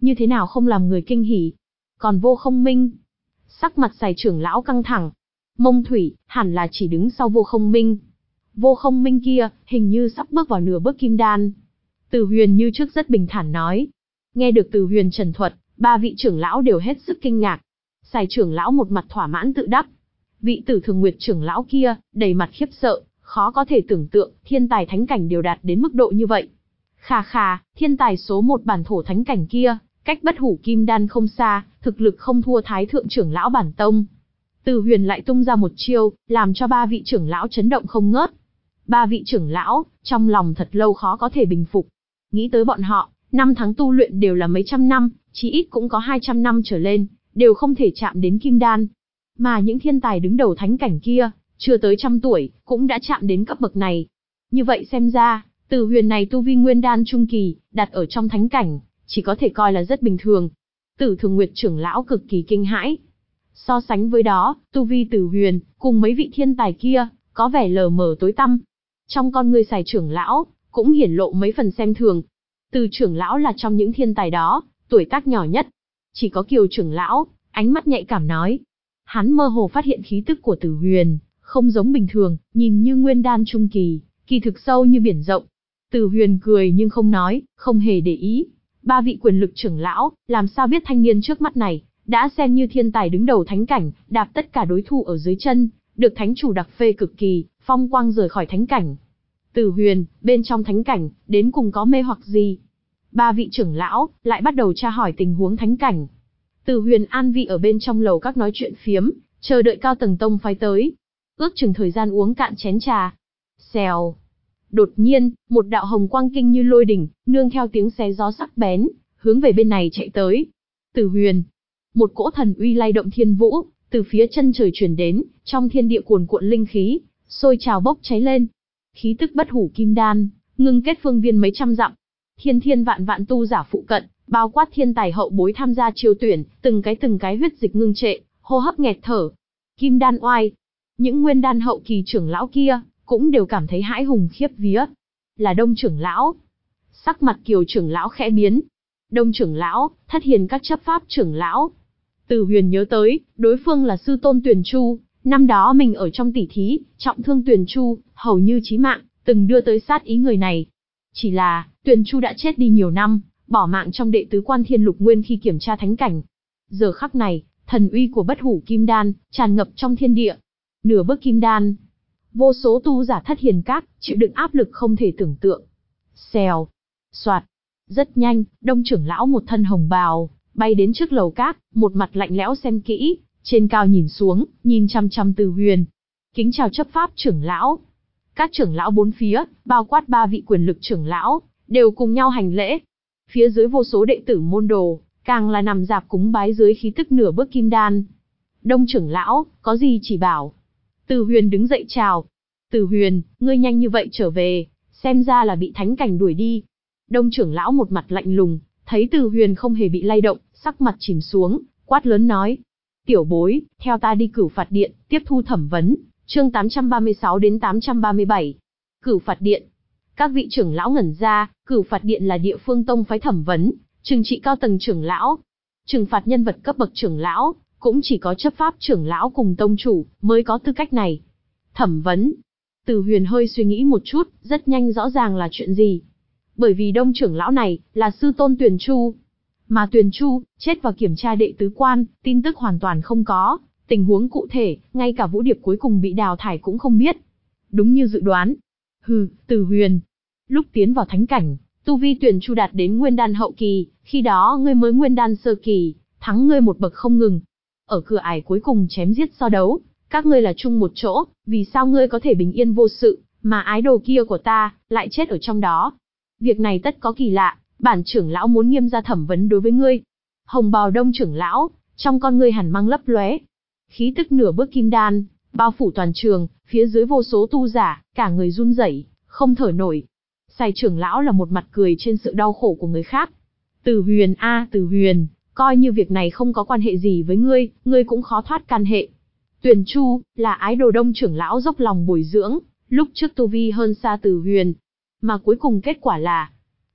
S1: như thế nào không làm người kinh hỉ. Còn Vô Không Minh, sắc mặt Sài trưởng lão căng thẳng. Mông Thủy, hẳn là chỉ đứng sau Vô Không Minh. Vô Không Minh kia, hình như sắp bước vào nửa bước kim đan. Từ Huyền như trước rất bình thản nói. Nghe được Từ Huyền trần thuật, ba vị trưởng lão đều hết sức kinh ngạc. Sài trưởng lão một mặt thỏa mãn tự đắc. Vị Tử Thường Nguyệt trưởng lão kia, đầy mặt khiếp sợ, khó có thể tưởng tượng, thiên tài thánh cảnh đều đạt đến mức độ như vậy. Khà khà, thiên tài số một bản thổ thánh cảnh kia, cách bất hủ kim đan không xa, thực lực không thua thái thượng trưởng lão bản tông. Từ Huyền lại tung ra một chiêu, làm cho ba vị trưởng lão chấn động không ngớt. Ba vị trưởng lão, trong lòng thật lâu khó có thể bình phục. Nghĩ tới bọn họ, năm tháng tu luyện đều là mấy trăm năm, chí ít cũng có hai trăm năm trở lên, đều không thể chạm đến kim đan. Mà những thiên tài đứng đầu thánh cảnh kia, chưa tới trăm tuổi, cũng đã chạm đến cấp bậc này. Như vậy xem ra, Từ Huyền này tu vi nguyên đan trung kỳ, đặt ở trong thánh cảnh, chỉ có thể coi là rất bình thường. Tử Thường Nguyệt trưởng lão cực kỳ kinh hãi. So sánh với đó, tu vi Từ Huyền, cùng mấy vị thiên tài kia, có vẻ lờ mờ tối tăm. Trong con ngươi Sài trưởng lão, cũng hiển lộ mấy phần xem thường. Từ trưởng lão là trong những thiên tài đó, tuổi tác nhỏ nhất. Chỉ có Kiều trưởng lão, ánh mắt nhạy cảm nói. Hắn mơ hồ phát hiện khí tức của Từ Huyền, không giống bình thường, nhìn như nguyên đan trung kỳ, kỳ thực sâu như biển rộng. Từ Huyền cười nhưng không nói, không hề để ý. Ba vị quyền lực trưởng lão, làm sao biết thanh niên trước mắt này, đã xem như thiên tài đứng đầu thánh cảnh, đạp tất cả đối thủ ở dưới chân, được thánh chủ đặc phê cực kỳ, phong quang rời khỏi thánh cảnh. Từ Huyền, bên trong thánh cảnh, đến cùng có mê hoặc gì? Ba vị trưởng lão, lại bắt đầu tra hỏi tình huống thánh cảnh. Từ Huyền an vị ở bên trong lầu các nói chuyện phiếm, chờ đợi cao tầng tông phái tới. Ước chừng thời gian uống cạn chén trà. Xèo. Đột nhiên, một đạo hồng quang kinh như lôi đỉnh, nương theo tiếng xé gió sắc bén, hướng về bên này chạy tới. Từ Huyền. Một cỗ thần uy lay động thiên vũ, từ phía chân trời truyền đến, trong thiên địa cuồn cuộn linh khí, sôi trào bốc cháy lên. Khí tức bất hủ kim đan, ngưng kết phương viên mấy trăm dặm. Thiên thiên vạn vạn tu giả phụ cận, bao quát thiên tài hậu bối tham gia chiêu tuyển, từng cái từng cái huyết dịch ngưng trệ, hô hấp nghẹt thở. Kim đan oai. Những nguyên đan hậu kỳ trưởng lão kia, cũng đều cảm thấy hãi hùng khiếp vía. Là Đông trưởng lão. Sắc mặt Kiều trưởng lão khẽ biến. Đông trưởng lão, Thất Hiền các chấp pháp trưởng lão. Từ Huyền nhớ tới, đối phương là sư tôn Tuyền Chu, năm đó mình ở trong tỉ thí, trọng thương Tuyền Chu, hầu như chí mạng, từng đưa tới sát ý người này. Chỉ là, Tuyền Chu đã chết đi nhiều năm, bỏ mạng trong đệ tứ quan thiên lục nguyên khi kiểm tra thánh cảnh. Giờ khắc này, thần uy của bất hủ kim đan, tràn ngập trong thiên địa. Nửa bước kim đan. Vô số tu giả Thất Hiền các, chịu đựng áp lực không thể tưởng tượng. Xèo. Soạt. Rất nhanh, Đông trưởng lão một thân hồng bào, bay đến trước lầu các, một mặt lạnh lẽo xem kỹ, trên cao nhìn xuống, nhìn chăm chăm Từ Huyền. Kính chào chấp pháp trưởng lão. Các trưởng lão bốn phía, bao quát ba vị quyền lực trưởng lão, đều cùng nhau hành lễ. Phía dưới vô số đệ tử môn đồ, càng là nằm dạp cúng bái dưới khí tức nửa bước kim đan. Đông trưởng lão, có gì chỉ bảo. Từ Huyền đứng dậy chào. Từ Huyền, ngươi nhanh như vậy trở về, xem ra là bị thánh cảnh đuổi đi. Đông trưởng lão một mặt lạnh lùng, thấy Từ Huyền không hề bị lay động, sắc mặt chìm xuống, quát lớn nói. Tiểu bối, theo ta đi Cửu Phạt Điện, tiếp thu thẩm vấn, chương tám trăm ba mươi sáu đến tám trăm ba mươi bảy. Cửu Phạt Điện. Các vị trưởng lão ngẩn ra, Cửu Phạt Điện là địa phương tông phái thẩm vấn, trừng trị cao tầng trưởng lão. Trừng phạt nhân vật cấp bậc trưởng lão, cũng chỉ có chấp pháp trưởng lão cùng tông chủ, mới có tư cách này. Thẩm vấn. Từ Huyền hơi suy nghĩ một chút, rất nhanh rõ ràng là chuyện gì. Bởi vì Đông trưởng lão này, là sư tôn Tuyền Chu. Mà Tuyền Chu, chết vào kiểm tra đệ tứ quan, tin tức hoàn toàn không có, tình huống cụ thể, ngay cả Vũ Điệp cuối cùng bị đào thải cũng không biết. Đúng như dự đoán. Hừ, Từ Huyền. Lúc tiến vào thánh cảnh, tu vi Tuyền Chu đạt đến nguyên đan hậu kỳ, khi đó ngươi mới nguyên đan sơ kỳ, thắng ngươi một bậc không ngừng. Ở cửa ải cuối cùng chém giết so đấu, các ngươi là chung một chỗ, vì sao ngươi có thể bình yên vô sự, mà ái đồ kia của ta, lại chết ở trong đó. Việc này tất có kỳ lạ, bản trưởng lão muốn nghiêm ra thẩm vấn đối với ngươi. Hồng bào Đông trưởng lão, trong con ngươi hàn mang lấp lóe. Khí tức nửa bước kim đan, bao phủ toàn trường, phía dưới vô số tu giả, cả người run rẩy, không thở nổi. Sài trưởng lão là một mặt cười trên sự đau khổ của người khác. Từ Huyền a, à, Từ Huyền, coi như việc này không có quan hệ gì với ngươi, ngươi cũng khó thoát can hệ. Tuyền Chu, là ái đồ Đông trưởng lão dốc lòng bồi dưỡng, lúc trước tu vi hơn xa Từ Huyền. Mà cuối cùng kết quả là,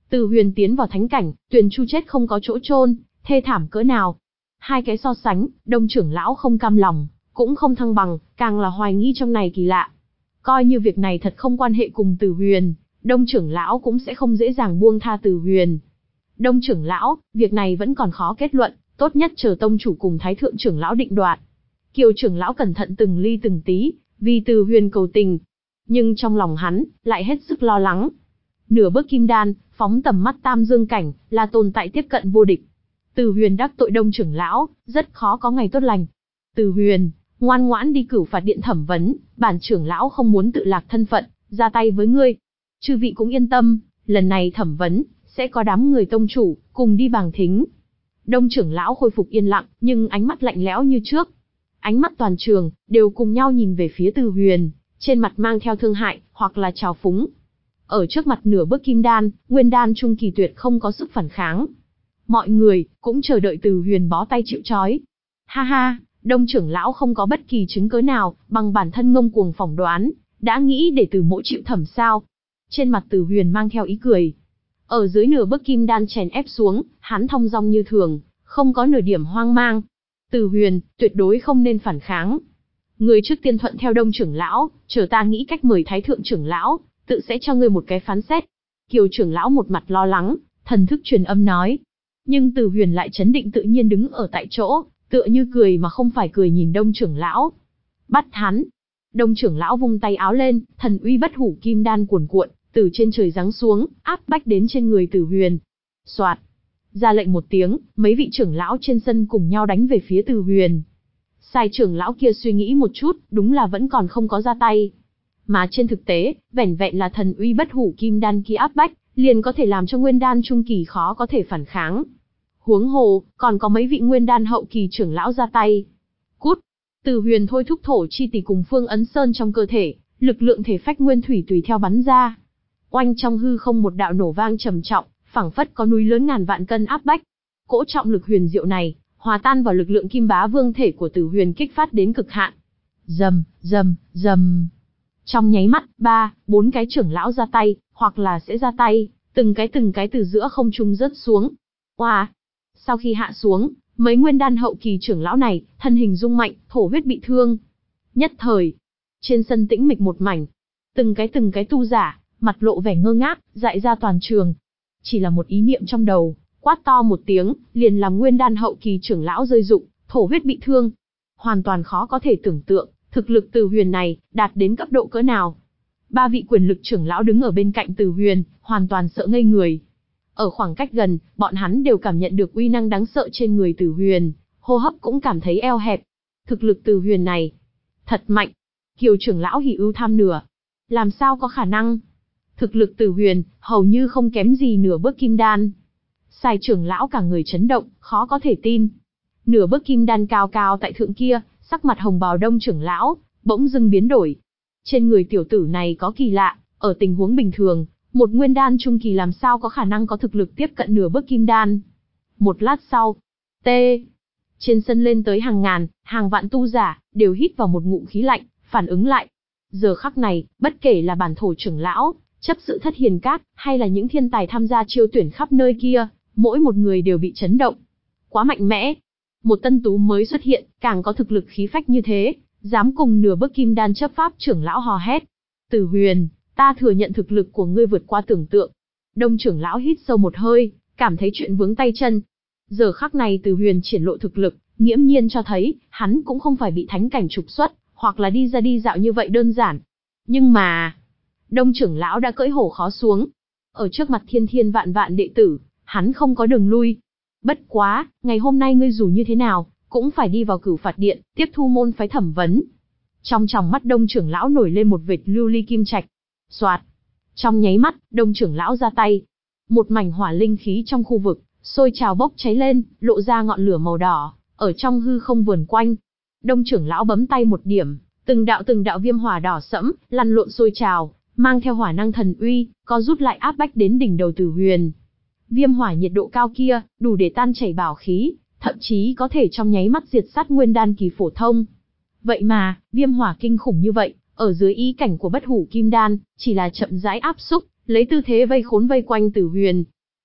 S1: Từ Huyền tiến vào thánh cảnh, Tuyền Chu chết không có chỗ chôn, thê thảm cỡ nào. Hai cái so sánh, Đông trưởng lão không cam lòng, cũng không thăng bằng, càng là hoài nghi trong này kỳ lạ. Coi như việc này thật không quan hệ cùng Từ Huyền, Đông trưởng lão cũng sẽ không dễ dàng buông tha Từ Huyền. Đông trưởng lão, việc này vẫn còn khó kết luận, tốt nhất chờ tông chủ cùng thái thượng trưởng lão định đoạt. Kiều trưởng lão cẩn thận từng ly từng tí, vì Từ Huyền cầu tình. Nhưng trong lòng hắn, lại hết sức lo lắng. Nửa bước kim đan, phóng tầm mắt tam dương cảnh, là tồn tại tiếp cận vô địch. Từ Huyền đắc tội Đông trưởng lão, rất khó có ngày tốt lành. Từ Huyền, ngoan ngoãn đi cửu phạt điện thẩm vấn, bản trưởng lão không muốn tự lạc thân phận, ra tay với ngươi. Chư vị cũng yên tâm, lần này thẩm vấn, sẽ có đám người tông chủ, cùng đi bàng thính. Đông trưởng lão khôi phục yên lặng, nhưng ánh mắt lạnh lẽo như trước. Ánh mắt toàn trường, đều cùng nhau nhìn về phía Từ Huyền, trên mặt mang theo thương hại, hoặc là trào phúng. Ở trước mặt nửa bước kim đan, nguyên đan trung kỳ tuyệt không có sức phản kháng. Mọi người, cũng chờ đợi Từ Huyền bó tay chịu trói. Ha ha, Đông trưởng lão không có bất kỳ chứng cớ nào, bằng bản thân ngông cuồng phỏng đoán, đã nghĩ để Từ Mỗ chịu thẩm sao. Trên mặt Từ Huyền mang theo ý cười. Ở dưới nửa bước kim đan chèn ép xuống, hắn thong dong như thường, không có nửa điểm hoang mang. Từ Huyền, tuyệt đối không nên phản kháng. Người trước tiên thuận theo Đông trưởng lão, chờ ta nghĩ cách mời thái thượng trưởng lão, tự sẽ cho ngươi một cái phán xét. Kiều trưởng lão một mặt lo lắng, thần thức truyền âm nói. Nhưng Từ Huyền lại trấn định tự nhiên đứng ở tại chỗ, tựa như cười mà không phải cười nhìn Đông trưởng lão. Bắt hắn. Đông trưởng lão vung tay áo lên, thần uy bất hủ kim đan cuồn cuộn, từ trên trời giáng xuống, áp bách đến trên người Từ Huyền. Soạt. Ra lệnh một tiếng, mấy vị trưởng lão trên sân cùng nhau đánh về phía Từ Huyền. Sai trưởng lão kia suy nghĩ một chút, đúng là vẫn còn không có ra tay. Mà trên thực tế, vẻn vẹn là thần uy bất hủ kim đan kia áp bách, liền có thể làm cho nguyên đan trung kỳ khó có thể phản kháng. Huống hồ, còn có mấy vị nguyên đan hậu kỳ trưởng lão ra tay. Cút! Từ Huyền thôi thúc thổ chi tỷ cùng Phương Ấn Sơn trong cơ thể, lực lượng thể phách nguyên thủy tùy theo bắn ra. Oanh trong hư không một đạo nổ vang trầm trọng, phảng phất có núi lớn ngàn vạn cân áp bách. Cỗ trọng lực huyền diệu này, hòa tan vào lực lượng kim bá vương thể của Từ Huyền kích phát đến cực hạn. Rầm, rầm, rầm. Trong nháy mắt, ba, bốn cái trưởng lão ra tay, hoặc là sẽ ra tay, từng cái từng cái từ giữa không trung rớt xuống. Oa! Wow. Sau khi hạ xuống, mấy nguyên đan hậu kỳ trưởng lão này, thân hình rung mạnh, thổ huyết bị thương. Nhất thời, trên sân tĩnh mịch một mảnh, từng cái từng cái tu giả, mặt lộ vẻ ngơ ngác, dại ra toàn trường. Chỉ là một ý niệm trong đầu, quát to một tiếng, liền làm nguyên đan hậu kỳ trưởng lão rơi rụng, thổ huyết bị thương. Hoàn toàn khó có thể tưởng tượng, thực lực Từ Huyền này, đạt đến cấp độ cỡ nào. Ba vị quyền lực trưởng lão đứng ở bên cạnh Từ Huyền, hoàn toàn sợ ngây người. Ở khoảng cách gần, bọn hắn đều cảm nhận được uy năng đáng sợ trên người Từ Huyền, hô hấp cũng cảm thấy eo hẹp. Thực lực Từ Huyền này, thật mạnh. Kiều trưởng lão hỉ ưu tham nửa. Làm sao có khả năng? Thực lực Từ Huyền, hầu như không kém gì nửa bước kim đan. Sai trưởng lão cả người chấn động, khó có thể tin. Nửa bước kim đan cao cao tại thượng kia, sắc mặt hồng bào Đông trưởng lão, bỗng dưng biến đổi. Trên người tiểu tử này có kỳ lạ, ở tình huống bình thường, một nguyên đan trung kỳ làm sao có khả năng có thực lực tiếp cận nửa bước kim đan. Một lát sau, T. Trên sân lên tới hàng ngàn, hàng vạn tu giả, đều hít vào một ngụm khí lạnh, phản ứng lại. Giờ khắc này, bất kể là bản thổ trưởng lão, chấp sự thất hiền cát, hay là những thiên tài tham gia chiêu tuyển khắp nơi kia, mỗi một người đều bị chấn động. Quá mạnh mẽ. Một tân tú mới xuất hiện, càng có thực lực khí phách như thế, dám cùng nửa bước kim đan chấp pháp trưởng lão hò hét. Từ Huyền, ta thừa nhận thực lực của ngươi vượt qua tưởng tượng. Đông trưởng lão hít sâu một hơi, cảm thấy chuyện vướng tay chân. Giờ khắc này Từ Huyền triển lộ thực lực, nghiễm nhiên cho thấy, hắn cũng không phải bị thánh cảnh trục xuất, hoặc là đi ra đi dạo như vậy đơn giản. Nhưng mà, Đông trưởng lão đã cưỡi hổ khó xuống. Ở trước mặt thiên thiên vạn vạn đệ tử, hắn không có đường lui. Bất quá, ngày hôm nay ngươi dù như thế nào, cũng phải đi vào cửu phạt điện, tiếp thu môn phái thẩm vấn. Trong tròng mắt Đông trưởng lão nổi lên một vệt lưu ly kim trạch. Soạt. Trong nháy mắt, Đông trưởng lão ra tay. Một mảnh hỏa linh khí trong khu vực, sôi trào bốc cháy lên, lộ ra ngọn lửa màu đỏ, ở trong hư không vườn quanh. Đông trưởng lão bấm tay một điểm, từng đạo từng đạo viêm hỏa đỏ sẫm, lăn lộn sôi trào, mang theo hỏa năng thần uy, có rút lại áp bách đến đỉnh đầu Từ Huyền. Viêm hỏa nhiệt độ cao kia, đủ để tan chảy bảo khí, thậm chí có thể trong nháy mắt diệt sát nguyên đan kỳ phổ thông. Vậy mà, viêm hỏa kinh khủng như vậy, ở dưới ý cảnh của bất hủ kim đan, chỉ là chậm rãi áp xúc, lấy tư thế vây khốn vây quanh Từ Huyền.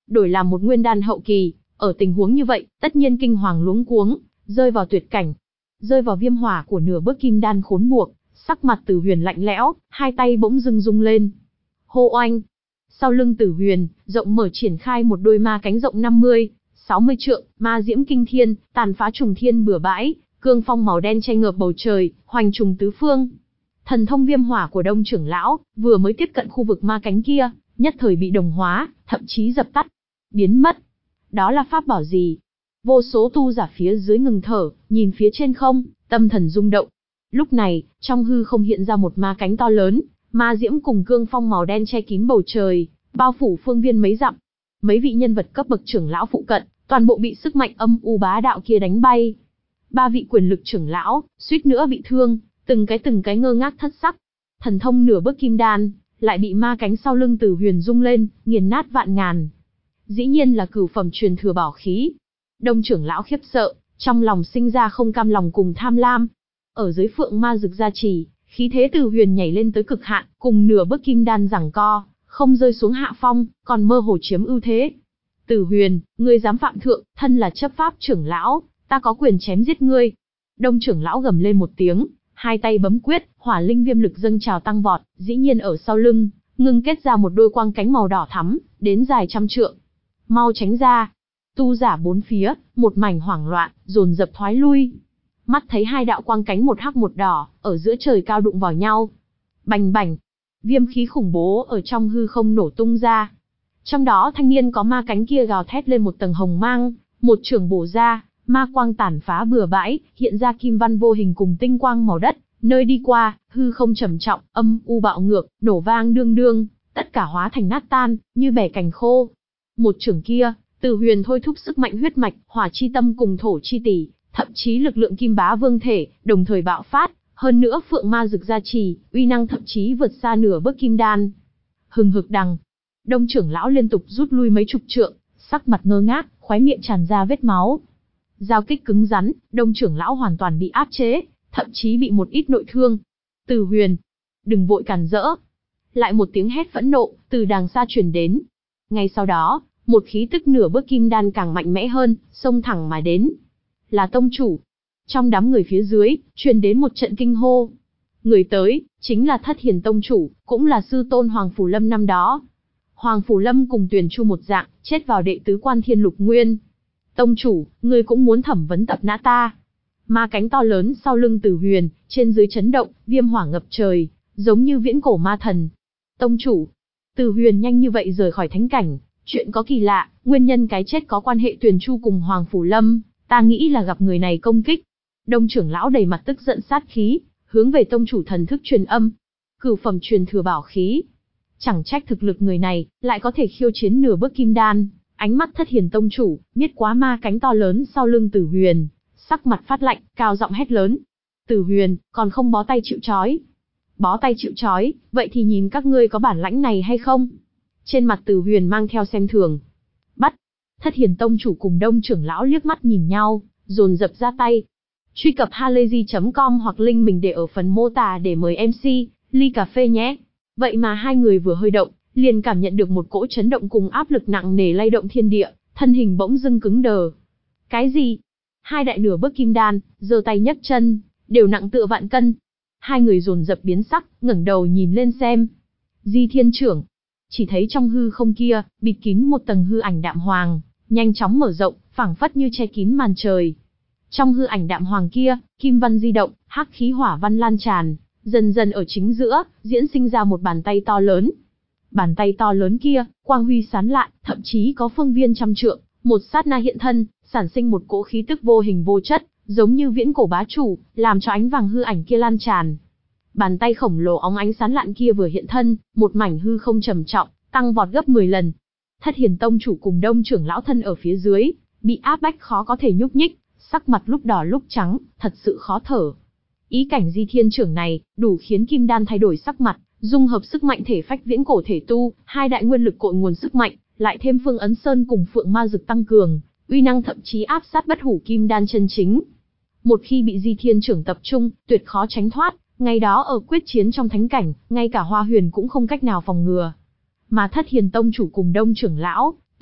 S1: đổi làm một nguyên đan hậu kỳ, ở tình huống như vậy, tất nhiên kinh hoàng luống cuống, rơi vào tuyệt cảnh. Rơi vào viêm hỏa của nửa bước kim đan khốn buộc, sắc mặt Tử Huyền lạnh lẽo, hai tay bỗng dưng rung lên. Hô oanh! Sau lưng Tử Huyền, rộng mở triển khai một đôi ma cánh rộng năm mươi, sáu mươi trượng, ma diễm kinh thiên, tàn phá trùng thiên bừa bãi, cương phong màu đen che ngợp bầu trời, hoành trùng tứ phương. Thần thông viêm hỏa của Đông trưởng lão vừa mới tiếp cận khu vực ma cánh kia, nhất thời bị đồng hóa, thậm chí dập tắt, biến mất. Đó là pháp bảo gì? Vô số tu giả phía dưới ngừng thở, nhìn phía trên không, tâm thần rung động. Lúc này, trong hư không hiện ra một ma cánh to lớn, ma diễm cùng cương phong màu đen che kín bầu trời, bao phủ phương viên mấy dặm. Mấy vị nhân vật cấp bậc trưởng lão phụ cận, toàn bộ bị sức mạnh âm u bá đạo kia đánh bay. Ba vị quyền lực trưởng lão, suýt nữa bị thương, từng cái từng cái ngơ ngác thất sắc. Thần thông nửa bước kim đan, lại bị ma cánh sau lưng Tử Huyền rung lên, nghiền nát vạn ngàn. Dĩ nhiên là cửu phẩm truyền thừa bảo khí. Đông trưởng lão khiếp sợ, trong lòng sinh ra không cam lòng cùng tham lam. Ở dưới phượng ma dực gia trì, khí thế Tử Huyền nhảy lên tới cực hạn, cùng nửa bước kim đan giằng co, không rơi xuống hạ phong, còn mơ hồ chiếm ưu thế. Tử Huyền, ngươi dám phạm thượng, thân là chấp pháp trưởng lão, ta có quyền chém giết ngươi. Đông trưởng lão gầm lên một tiếng, hai tay bấm quyết, hỏa linh viêm lực dâng trào tăng vọt, dĩ nhiên ở sau lưng, ngưng kết ra một đôi quang cánh màu đỏ thắm, đến dài trăm trượng. Mau tránh ra! Tu giả bốn phía, một mảnh hoảng loạn, dồn dập thoái lui. Mắt thấy hai đạo quang cánh một hắc một đỏ, ở giữa trời cao đụng vào nhau. Bành bành! Viêm khí khủng bố ở trong hư không nổ tung ra. Trong đó thanh niên có ma cánh kia gào thét lên một tầng hồng mang, một trường bổ ra, ma quang tản phá bừa bãi, hiện ra kim văn vô hình cùng tinh quang màu đất, nơi đi qua, hư không trầm trọng, âm u bạo ngược, nổ vang đương đương, tất cả hóa thành nát tan, như bẻ cành khô. Một trường kia, Tử Huyền thôi thúc sức mạnh huyết mạch, hỏa chi tâm cùng thổ chi tỷ, thậm chí lực lượng kim bá vương thể, đồng thời bạo phát, hơn nữa phượng ma dực gia trì, uy năng thậm chí vượt xa nửa bước kim đan. Hừng hực đằng, Đông trưởng lão liên tục rút lui mấy chục trượng, sắc mặt ngơ ngác, khóe miệng tràn ra vết máu. Giao kích cứng rắn, Đông trưởng lão hoàn toàn bị áp chế, thậm chí bị một ít nội thương. Tử Huyền, đừng vội cản rỡ. Lại một tiếng hét phẫn nộ, từ đàng xa truyền đến. Ngay sau đó, một khí tức nửa bước kim đan càng mạnh mẽ hơn, xông thẳng mà đến. Là tông chủ. Trong đám người phía dưới, truyền đến một trận kinh hô. Người tới, chính là Thất Hiền tông chủ, cũng là sư tôn Hoàng Phủ Lâm năm đó. Hoàng Phủ Lâm cùng Tuyền Chu một dạng, chết vào đệ tứ quan thiên lục nguyên. Tông chủ, ngươi cũng muốn thẩm vấn tập nã ta. Ma cánh to lớn sau lưng Tử Huyền, trên dưới chấn động, viêm hỏa ngập trời, giống như viễn cổ ma thần. Tông chủ, Tử Huyền nhanh như vậy rời khỏi thánh cảnh, chuyện có kỳ lạ, nguyên nhân cái chết có quan hệ Tuyền Chu cùng Hoàng Phủ Lâm, ta nghĩ là gặp người này công kích. Đông trưởng lão đầy mặt tức giận sát khí, hướng về tông chủ thần thức truyền âm. Cửu phẩm truyền thừa bảo khí. Chẳng trách thực lực người này, lại có thể khiêu chiến nửa bước kim đan. Ánh mắt Thất Hiền tông chủ, miết quá ma cánh to lớn sau lưng Tử Huyền, sắc mặt phát lạnh, cao giọng hét lớn. Tử Huyền, còn không bó tay chịu trói. Bó tay chịu trói, vậy thì nhìn các ngươi có bản lãnh này hay không? Trên mặt Tử Huyền mang theo xem thường. Bắt! Thất Hiền tông chủ cùng Đông trưởng lão liếc mắt nhìn nhau, dồn dập ra tay. Truy cập halayzi chấm com hoặc link mình để ở phần mô tả để mời em xê, ly cà phê nhé. Vậy mà hai người vừa hơi động, liền cảm nhận được một cỗ chấn động cùng áp lực nặng nề lay động thiên địa, thân hình bỗng dưng cứng đờ. Cái gì? Hai đại nửa bước kim đan, giơ tay nhấc chân, đều nặng tựa vạn cân. Hai người dồn dập biến sắc, ngẩng đầu nhìn lên xem. Di Thiên trưởng. Chỉ thấy trong hư không kia, bịt kín một tầng hư ảnh đạm hoàng, nhanh chóng mở rộng, phảng phất như che kín màn trời. Trong hư ảnh đạm hoàng kia, kim văn di động, hắc khí hỏa văn lan tràn, dần dần ở chính giữa, diễn sinh ra một bàn tay to lớn. Bàn tay to lớn kia, quang huy sáng lạn, thậm chí có phương viên trăm trượng, một sát na hiện thân, sản sinh một cỗ khí tức vô hình vô chất, giống như viễn cổ bá chủ, làm cho ánh vàng hư ảnh kia lan tràn. Bàn tay khổng lồ óng ánh sáng lạn kia vừa hiện thân, một mảnh hư không trầm trọng, tăng vọt gấp mười lần. Thất Hiền tông chủ cùng Đông trưởng lão thân ở phía dưới, bị áp bách khó có thể nhúc nhích, sắc mặt lúc đỏ lúc trắng, thật sự khó thở. Ý cảnh Di Thiên trưởng này, đủ khiến kim đan thay đổi sắc mặt, dung hợp sức mạnh thể phách viễn cổ thể tu, hai đại nguyên lực cội nguồn sức mạnh, lại thêm Phương Ấn Sơn cùng Phượng Ma Dực tăng cường, uy năng thậm chí áp sát bất hủ kim đan chân chính. Một khi bị Di Thiên trưởng tập trung, tuyệt khó tránh thoát, ngày đó ở quyết chiến trong thánh cảnh, ngay cả Hoa Huyền cũng không cách nào phòng ngừa. Mà Thất Hiền tông chủ cùng Đông trưởng lão,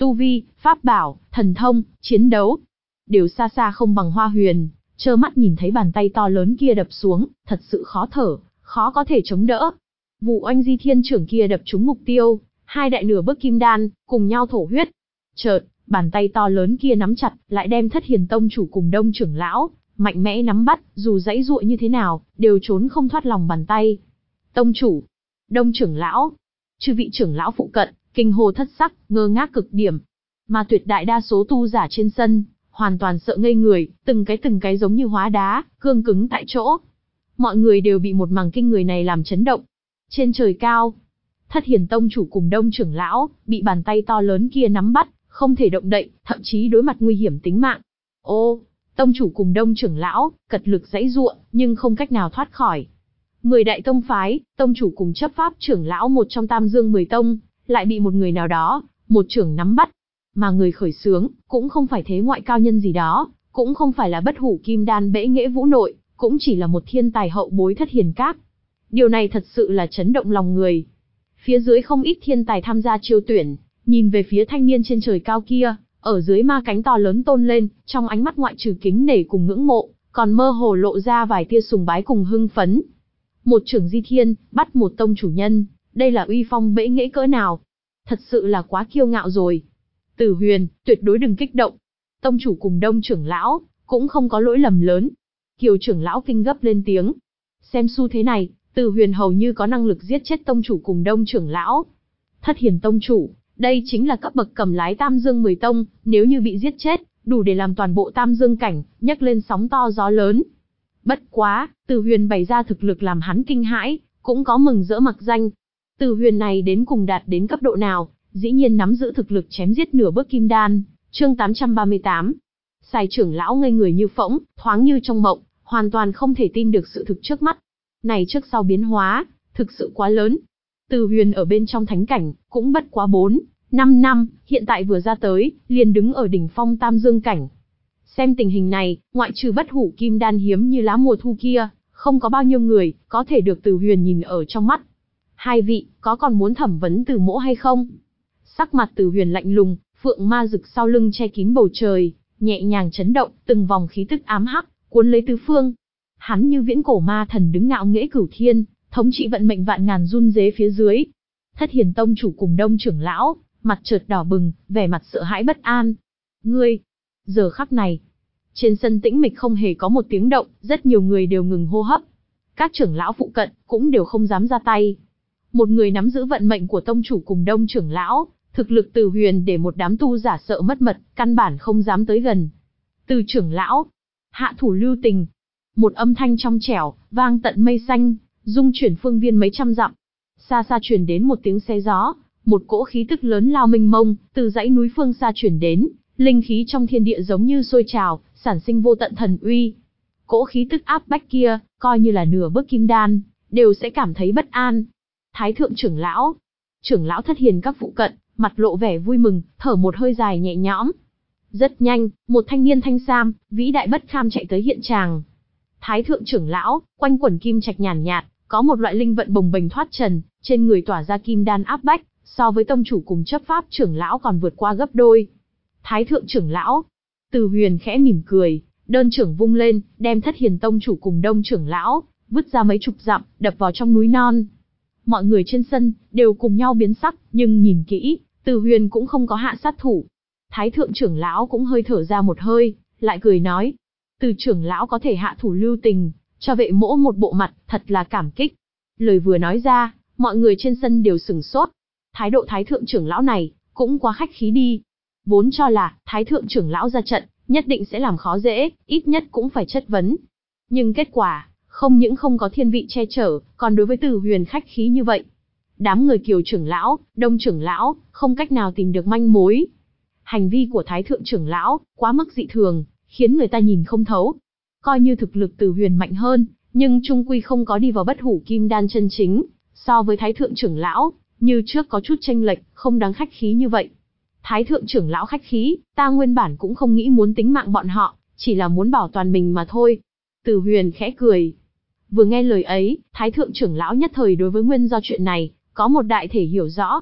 S1: Tu vi, pháp bảo, thần thông, chiến đấu, đều xa xa không bằng Hoa Huyền, trơ mắt nhìn thấy bàn tay to lớn kia đập xuống, thật sự khó thở, khó có thể chống đỡ. Vụ oanh di thiên trưởng kia đập trúng mục tiêu, hai đại nửa bước kim đan, cùng nhau thổ huyết. Chợt, bàn tay to lớn kia nắm chặt, lại đem Thất Hiền tông chủ cùng Đông trưởng lão, mạnh mẽ nắm bắt, dù dãy dụa như thế nào, đều trốn không thoát lòng bàn tay. Tông chủ, Đông trưởng lão, chư vị trưởng lão phụ cận, kinh hô thất sắc, ngơ ngác cực điểm. Mà tuyệt đại đa số tu giả trên sân, hoàn toàn sợ ngây người, từng cái từng cái giống như hóa đá, cương cứng tại chỗ. Mọi người đều bị một màn kinh người này làm chấn động. Trên trời cao, Thất Hiền tông chủ cùng Đông trưởng lão, bị bàn tay to lớn kia nắm bắt, không thể động đậy, thậm chí đối mặt nguy hiểm tính mạng. Ô, tông chủ cùng Đông trưởng lão, cật lực giãy giụa, nhưng không cách nào thoát khỏi. Mười đại tông phái, tông chủ cùng chấp pháp trưởng lão một trong Tam Dương mười tông, lại bị một người nào đó, một trưởng nắm bắt. Mà người khởi xướng, cũng không phải thế ngoại cao nhân gì đó, cũng không phải là bất hủ kim đan bẽ nghễ vũ nội, cũng chỉ là một thiên tài hậu bối Thất Hiền các. Điều này thật sự là chấn động lòng người. Phía dưới không ít thiên tài tham gia chiêu tuyển, nhìn về phía thanh niên trên trời cao kia, ở dưới ma cánh to lớn tôn lên, trong ánh mắt ngoại trừ kính nể cùng ngưỡng mộ, còn mơ hồ lộ ra vài tia sùng bái cùng hưng phấn. Một trưởng di thiên, bắt một tông chủ nhân, đây là uy phong bẽ nghễ cỡ nào? Thật sự là quá kiêu ngạo rồi. Tử Huyền, tuyệt đối đừng kích động. Tông chủ cùng Đông trưởng lão, cũng không có lỗi lầm lớn. Kiều trưởng lão kinh gấp lên tiếng. Xem xu thế này, Tử Huyền hầu như có năng lực giết chết tông chủ cùng Đông trưởng lão. Thất Hiền tông chủ, đây chính là cấp bậc cầm lái Tam Dương mười tông, nếu như bị giết chết, đủ để làm toàn bộ Tam Dương cảnh, nhấc lên sóng to gió lớn. Bất quá, Tử Huyền bày ra thực lực làm hắn kinh hãi, cũng có mừng rỡ mặc danh. Tử Huyền này đến cùng đạt đến cấp độ nào, dĩ nhiên nắm giữ thực lực chém giết nửa bước kim đan. Chương tám trăm ba mươi tám. Sài trưởng lão ngây người như phỗng, thoáng như trong mộng, hoàn toàn không thể tin được sự thực trước mắt. Này trước sau biến hóa, thực sự quá lớn. Tử Huyền ở bên trong thánh cảnh, cũng bất quá bốn, năm năm, hiện tại vừa ra tới, liền đứng ở đỉnh phong Tam Dương cảnh. Xem tình hình này, ngoại trừ bất hủ kim đan hiếm như lá mùa thu kia, không có bao nhiêu người, có thể được Tử Huyền nhìn ở trong mắt. Hai vị, có còn muốn thẩm vấn Tử mỗ hay không? Sắc mặt Tử Huyền lạnh lùng, phượng ma rực sau lưng che kín bầu trời, nhẹ nhàng chấn động, từng vòng khí tức ám hắc, cuốn lấy tứ phương. Hắn như viễn cổ ma thần đứng ngạo nghễ cửu thiên, thống trị vận mệnh vạn ngàn run rế phía dưới. Thất Hiền tông chủ cùng Đông trưởng lão, mặt chợt đỏ bừng, vẻ mặt sợ hãi bất an. Ngươi, giờ khắc này, trên sân tĩnh mịch không hề có một tiếng động, rất nhiều người đều ngừng hô hấp. Các trưởng lão phụ cận cũng đều không dám ra tay. Một người nắm giữ vận mệnh của tông chủ cùng Đông trưởng lão, thực lực Tử Huyền để một đám tu giả sợ mất mật, căn bản không dám tới gần. Từ trưởng lão, hạ thủ lưu tình. Một âm thanh trong trẻo, vang tận mây xanh, dung chuyển phương viên mấy trăm dặm. Xa xa truyền đến một tiếng xé gió, một cỗ khí tức lớn lao mênh mông, từ dãy núi phương xa truyền đến, linh khí trong thiên địa giống như sôi trào, sản sinh vô tận thần uy. Cỗ khí tức áp bách kia, coi như là nửa bước kim đan, đều sẽ cảm thấy bất an. Thái thượng trưởng lão, trưởng lão Thất Hiền các phụ cận, mặt lộ vẻ vui mừng, thở một hơi dài nhẹ nhõm. Rất nhanh, một thanh niên thanh sam, vĩ đại bất kham chạy tới hiện tràng. Thái thượng trưởng lão, quanh quẩn kim trạch nhàn nhạt, có một loại linh vận bồng bềnh thoát trần, trên người tỏa ra kim đan áp bách, so với tông chủ cùng chấp pháp trưởng lão còn vượt qua gấp đôi. Thái thượng trưởng lão, Tử Huyền khẽ mỉm cười, đơn trưởng vung lên, đem Thất Hiền tông chủ cùng Đông trưởng lão vứt ra mấy chục dặm, đập vào trong núi non. Mọi người trên sân đều cùng nhau biến sắc, nhưng nhìn kỹ, Tử Huyền cũng không có hạ sát thủ. Thái thượng trưởng lão cũng hơi thở ra một hơi, lại cười nói: Từ trưởng lão có thể hạ thủ lưu tình, cho vệ mỗ một bộ mặt, thật là cảm kích. Lời vừa nói ra, mọi người trên sân đều sửng sốt. Thái độ Thái thượng trưởng lão này cũng quá khách khí đi. Vốn cho là Thái thượng trưởng lão ra trận, nhất định sẽ làm khó dễ, ít nhất cũng phải chất vấn. Nhưng kết quả, không những không có thiên vị che chở, còn đối với Tử Huyền khách khí như vậy. Đám người Kiều trưởng lão, Đông trưởng lão, không cách nào tìm được manh mối. Hành vi của Thái thượng trưởng lão, quá mức dị thường, khiến người ta nhìn không thấu. Coi như thực lực Tử Huyền mạnh hơn, nhưng trung quy không có đi vào bất hủ kim đan chân chính. So với Thái thượng trưởng lão, như trước có chút chênh lệch, không đáng khách khí như vậy. Thái thượng trưởng lão khách khí, ta nguyên bản cũng không nghĩ muốn tính mạng bọn họ, chỉ là muốn bảo toàn mình mà thôi. Tử Huyền khẽ cười. Vừa nghe lời ấy, Thái thượng trưởng lão nhất thời đối với nguyên do chuyện này, có một đại thể hiểu rõ.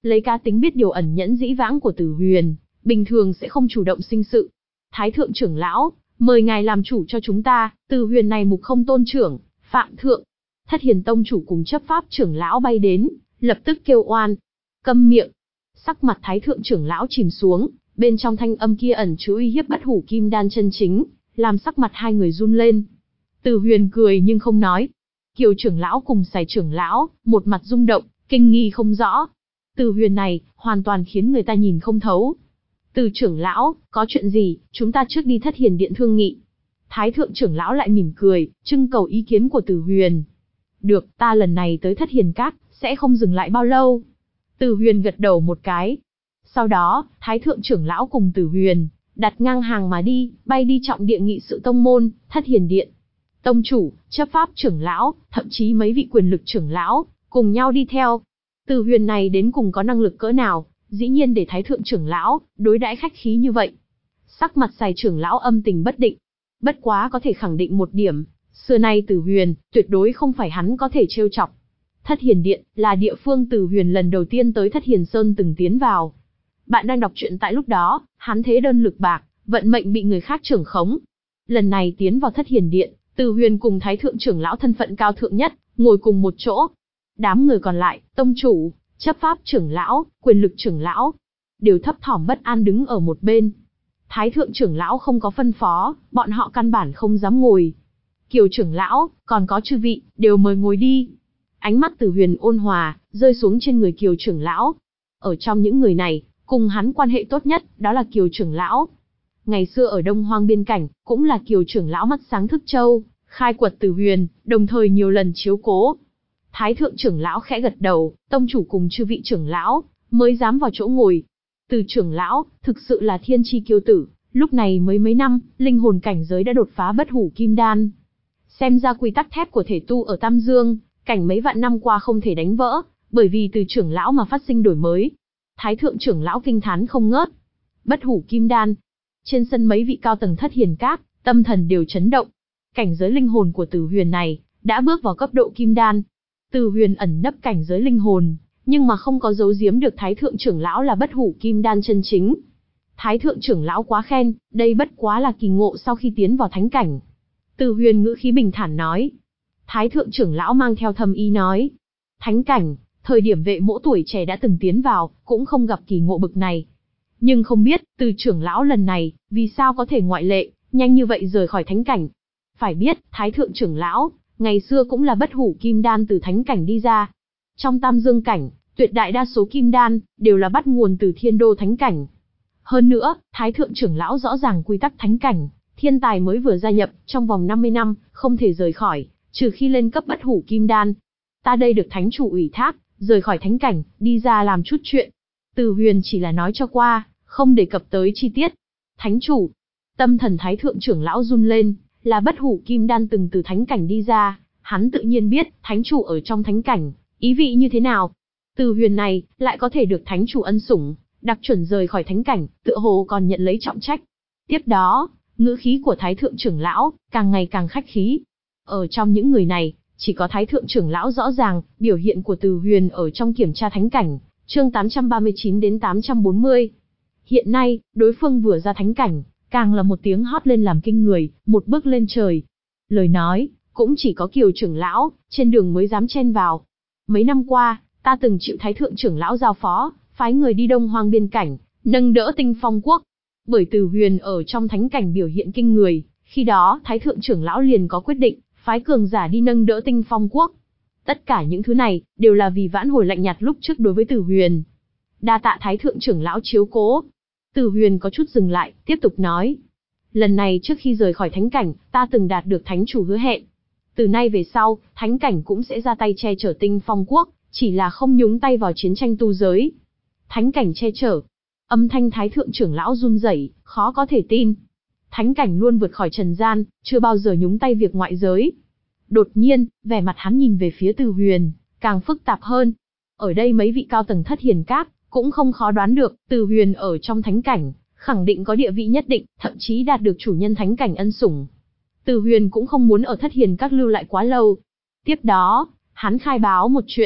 S1: Lấy cá tính biết điều ẩn nhẫn dĩ vãng của Từ Huyền, bình thường sẽ không chủ động sinh sự. Thái thượng trưởng lão, mời ngài làm chủ cho chúng ta. Từ Huyền này mục không tôn trưởng, phạm thượng. Thất Hiền tông chủ cùng chấp pháp trưởng lão bay đến, lập tức kêu oan. Câm miệng. Sắc mặt thái thượng trưởng lão chìm xuống, bên trong thanh âm kia ẩn chứa uy hiếp bất hủ kim đan chân chính, làm sắc mặt hai người run lên. Từ Huyền cười nhưng không nói. Kiều trưởng lão cùng Sài trưởng lão, một mặt rung động, kinh nghi không rõ. Từ Huyền này, hoàn toàn khiến người ta nhìn không thấu. Từ trưởng lão, có chuyện gì, chúng ta trước đi Thất Hiền điện thương nghị. Thái thượng trưởng lão lại mỉm cười, trưng cầu ý kiến của Từ Huyền. Được, ta lần này tới Thất Hiền các, sẽ không dừng lại bao lâu. Từ Huyền gật đầu một cái. Sau đó, Thái thượng trưởng lão cùng Từ Huyền, đặt ngang hàng mà đi, bay đi trọng địa nghị sự tông môn, Thất Hiền điện. Tông chủ, chấp pháp trưởng lão, thậm chí mấy vị quyền lực trưởng lão, cùng nhau đi theo. Từ Huyền này đến cùng có năng lực cỡ nào, dĩ nhiên để Thái thượng trưởng lão đối đãi khách khí như vậy. Sắc mặt Sài trưởng lão âm tình bất định. Bất quá có thể khẳng định một điểm, xưa nay Từ Huyền tuyệt đối không phải hắn có thể trêu chọc. Thất Hiền điện là địa phương Từ Huyền lần đầu tiên tới Thất Hiền Sơn từng tiến vào. Bạn đang đọc truyện tại lúc đó, hắn thế đơn lực bạc, vận mệnh bị người khác trưởng khống. Lần này tiến vào Thất Hiền điện, Từ Huyền cùng Thái thượng trưởng lão thân phận cao thượng nhất, ngồi cùng một chỗ. Đám người còn lại, tông chủ, chấp pháp trưởng lão, quyền lực trưởng lão, đều thấp thỏm bất an đứng ở một bên. Thái thượng trưởng lão không có phân phó, bọn họ căn bản không dám ngồi. Kiều trưởng lão, còn có chư vị, đều mời ngồi đi. Ánh mắt Từ Huyền ôn hòa, rơi xuống trên người Kiều trưởng lão. Ở trong những người này, cùng hắn quan hệ tốt nhất, đó là Kiều trưởng lão. Ngày xưa ở Đông Hoang biên cảnh, cũng là Kiều trưởng lão mắt sáng thức châu, khai quật Từ Huyền, đồng thời nhiều lần chiếu cố. Thái thượng trưởng lão khẽ gật đầu, tông chủ cùng chư vị trưởng lão, mới dám vào chỗ ngồi. Từ trưởng lão, thực sự là thiên chi kiêu tử, lúc này mới mấy năm, linh hồn cảnh giới đã đột phá bất hủ kim đan. Xem ra quy tắc thép của thể tu ở Tam Dương, cảnh mấy vạn năm qua không thể đánh vỡ, bởi vì từ trưởng lão mà phát sinh đổi mới. Thái thượng trưởng lão kinh thán không ngớt. Bất hủ kim đan. Trên sân mấy vị cao tầng Thất Hiền các, tâm thần đều chấn động. Cảnh giới linh hồn của Từ Huyền này, đã bước vào cấp độ kim đan. Từ Huyền ẩn nấp cảnh giới linh hồn, nhưng mà không có giấu giếm được Thái thượng trưởng lão là bất hủ kim đan chân chính. Thái thượng trưởng lão quá khen, đây bất quá là kỳ ngộ sau khi tiến vào thánh cảnh. Từ Huyền ngữ khí bình thản nói. Thái thượng trưởng lão mang theo thâm ý nói. Thánh cảnh, thời điểm Vệ Mỗ tuổi trẻ đã từng tiến vào, cũng không gặp kỳ ngộ bực này. Nhưng không biết, từ trưởng lão lần này, vì sao có thể ngoại lệ, nhanh như vậy rời khỏi thánh cảnh. Phải biết, Thái thượng trưởng lão, ngày xưa cũng là bất hủ kim đan từ thánh cảnh đi ra. Trong Tam Dương cảnh, tuyệt đại đa số kim đan, đều là bắt nguồn từ thiên đô thánh cảnh. Hơn nữa, Thái thượng trưởng lão rõ ràng quy tắc thánh cảnh, thiên tài mới vừa gia nhập, trong vòng năm mươi năm, không thể rời khỏi, trừ khi lên cấp bất hủ kim đan. Ta đây được thánh chủ ủy thác, rời khỏi thánh cảnh, đi ra làm chút chuyện. Từ Huyền chỉ là nói cho qua, không đề cập tới chi tiết. Thánh chủ, tâm thần Thái thượng trưởng lão run lên, là bất hủ kim đan từng từ thánh cảnh đi ra, hắn tự nhiên biết, thánh chủ ở trong thánh cảnh, ý vị như thế nào. Từ Huyền này, lại có thể được thánh chủ ân sủng, đặc chuẩn rời khỏi thánh cảnh, tựa hồ còn nhận lấy trọng trách. Tiếp đó, ngữ khí của Thái thượng trưởng lão, càng ngày càng khách khí. Ở trong những người này, chỉ có Thái thượng trưởng lão rõ ràng, biểu hiện của Từ Huyền ở trong kiểm tra thánh cảnh, chương tám trăm ba mươi chín đến tám trăm bốn mươi. Hiện nay, đối phương vừa ra thánh cảnh, càng là một tiếng hót lên làm kinh người, một bước lên trời. Lời nói, cũng chỉ có Kiều trưởng lão, trên đường mới dám chen vào. Mấy năm qua, ta từng chịu Thái thượng trưởng lão giao phó, phái người đi Đông Hoang biên cảnh, nâng đỡ Tinh Phong quốc. Bởi Từ Huyền ở trong thánh cảnh biểu hiện kinh người, khi đó Thái thượng trưởng lão liền có quyết định, phái cường giả đi nâng đỡ Tinh Phong quốc. Tất cả những thứ này, đều là vì vãn hồi lạnh nhạt lúc trước đối với Từ Huyền. Đa tạ Thái thượng trưởng lão chiếu cố. Từ Huyền có chút dừng lại, tiếp tục nói. Lần này trước khi rời khỏi thánh cảnh, ta từng đạt được thánh chủ hứa hẹn. Từ nay về sau, thánh cảnh cũng sẽ ra tay che chở Tinh Phong quốc, chỉ là không nhúng tay vào chiến tranh tu giới. Thánh cảnh che chở. Âm thanh Thái thượng trưởng lão run rẩy, khó có thể tin. Thánh cảnh luôn vượt khỏi trần gian, chưa bao giờ nhúng tay việc ngoại giới. Đột nhiên, vẻ mặt hắn nhìn về phía Từ Huyền, càng phức tạp hơn. Ở đây mấy vị cao tầng Thất Hiền các, cũng không khó đoán được, Từ Huyền ở trong thánh cảnh, khẳng định có địa vị nhất định, thậm chí đạt được chủ nhân thánh cảnh ân sủng. Từ Huyền cũng không muốn ở Thất Hiền các lưu lại quá lâu. Tiếp đó, hắn khai báo một chuyện.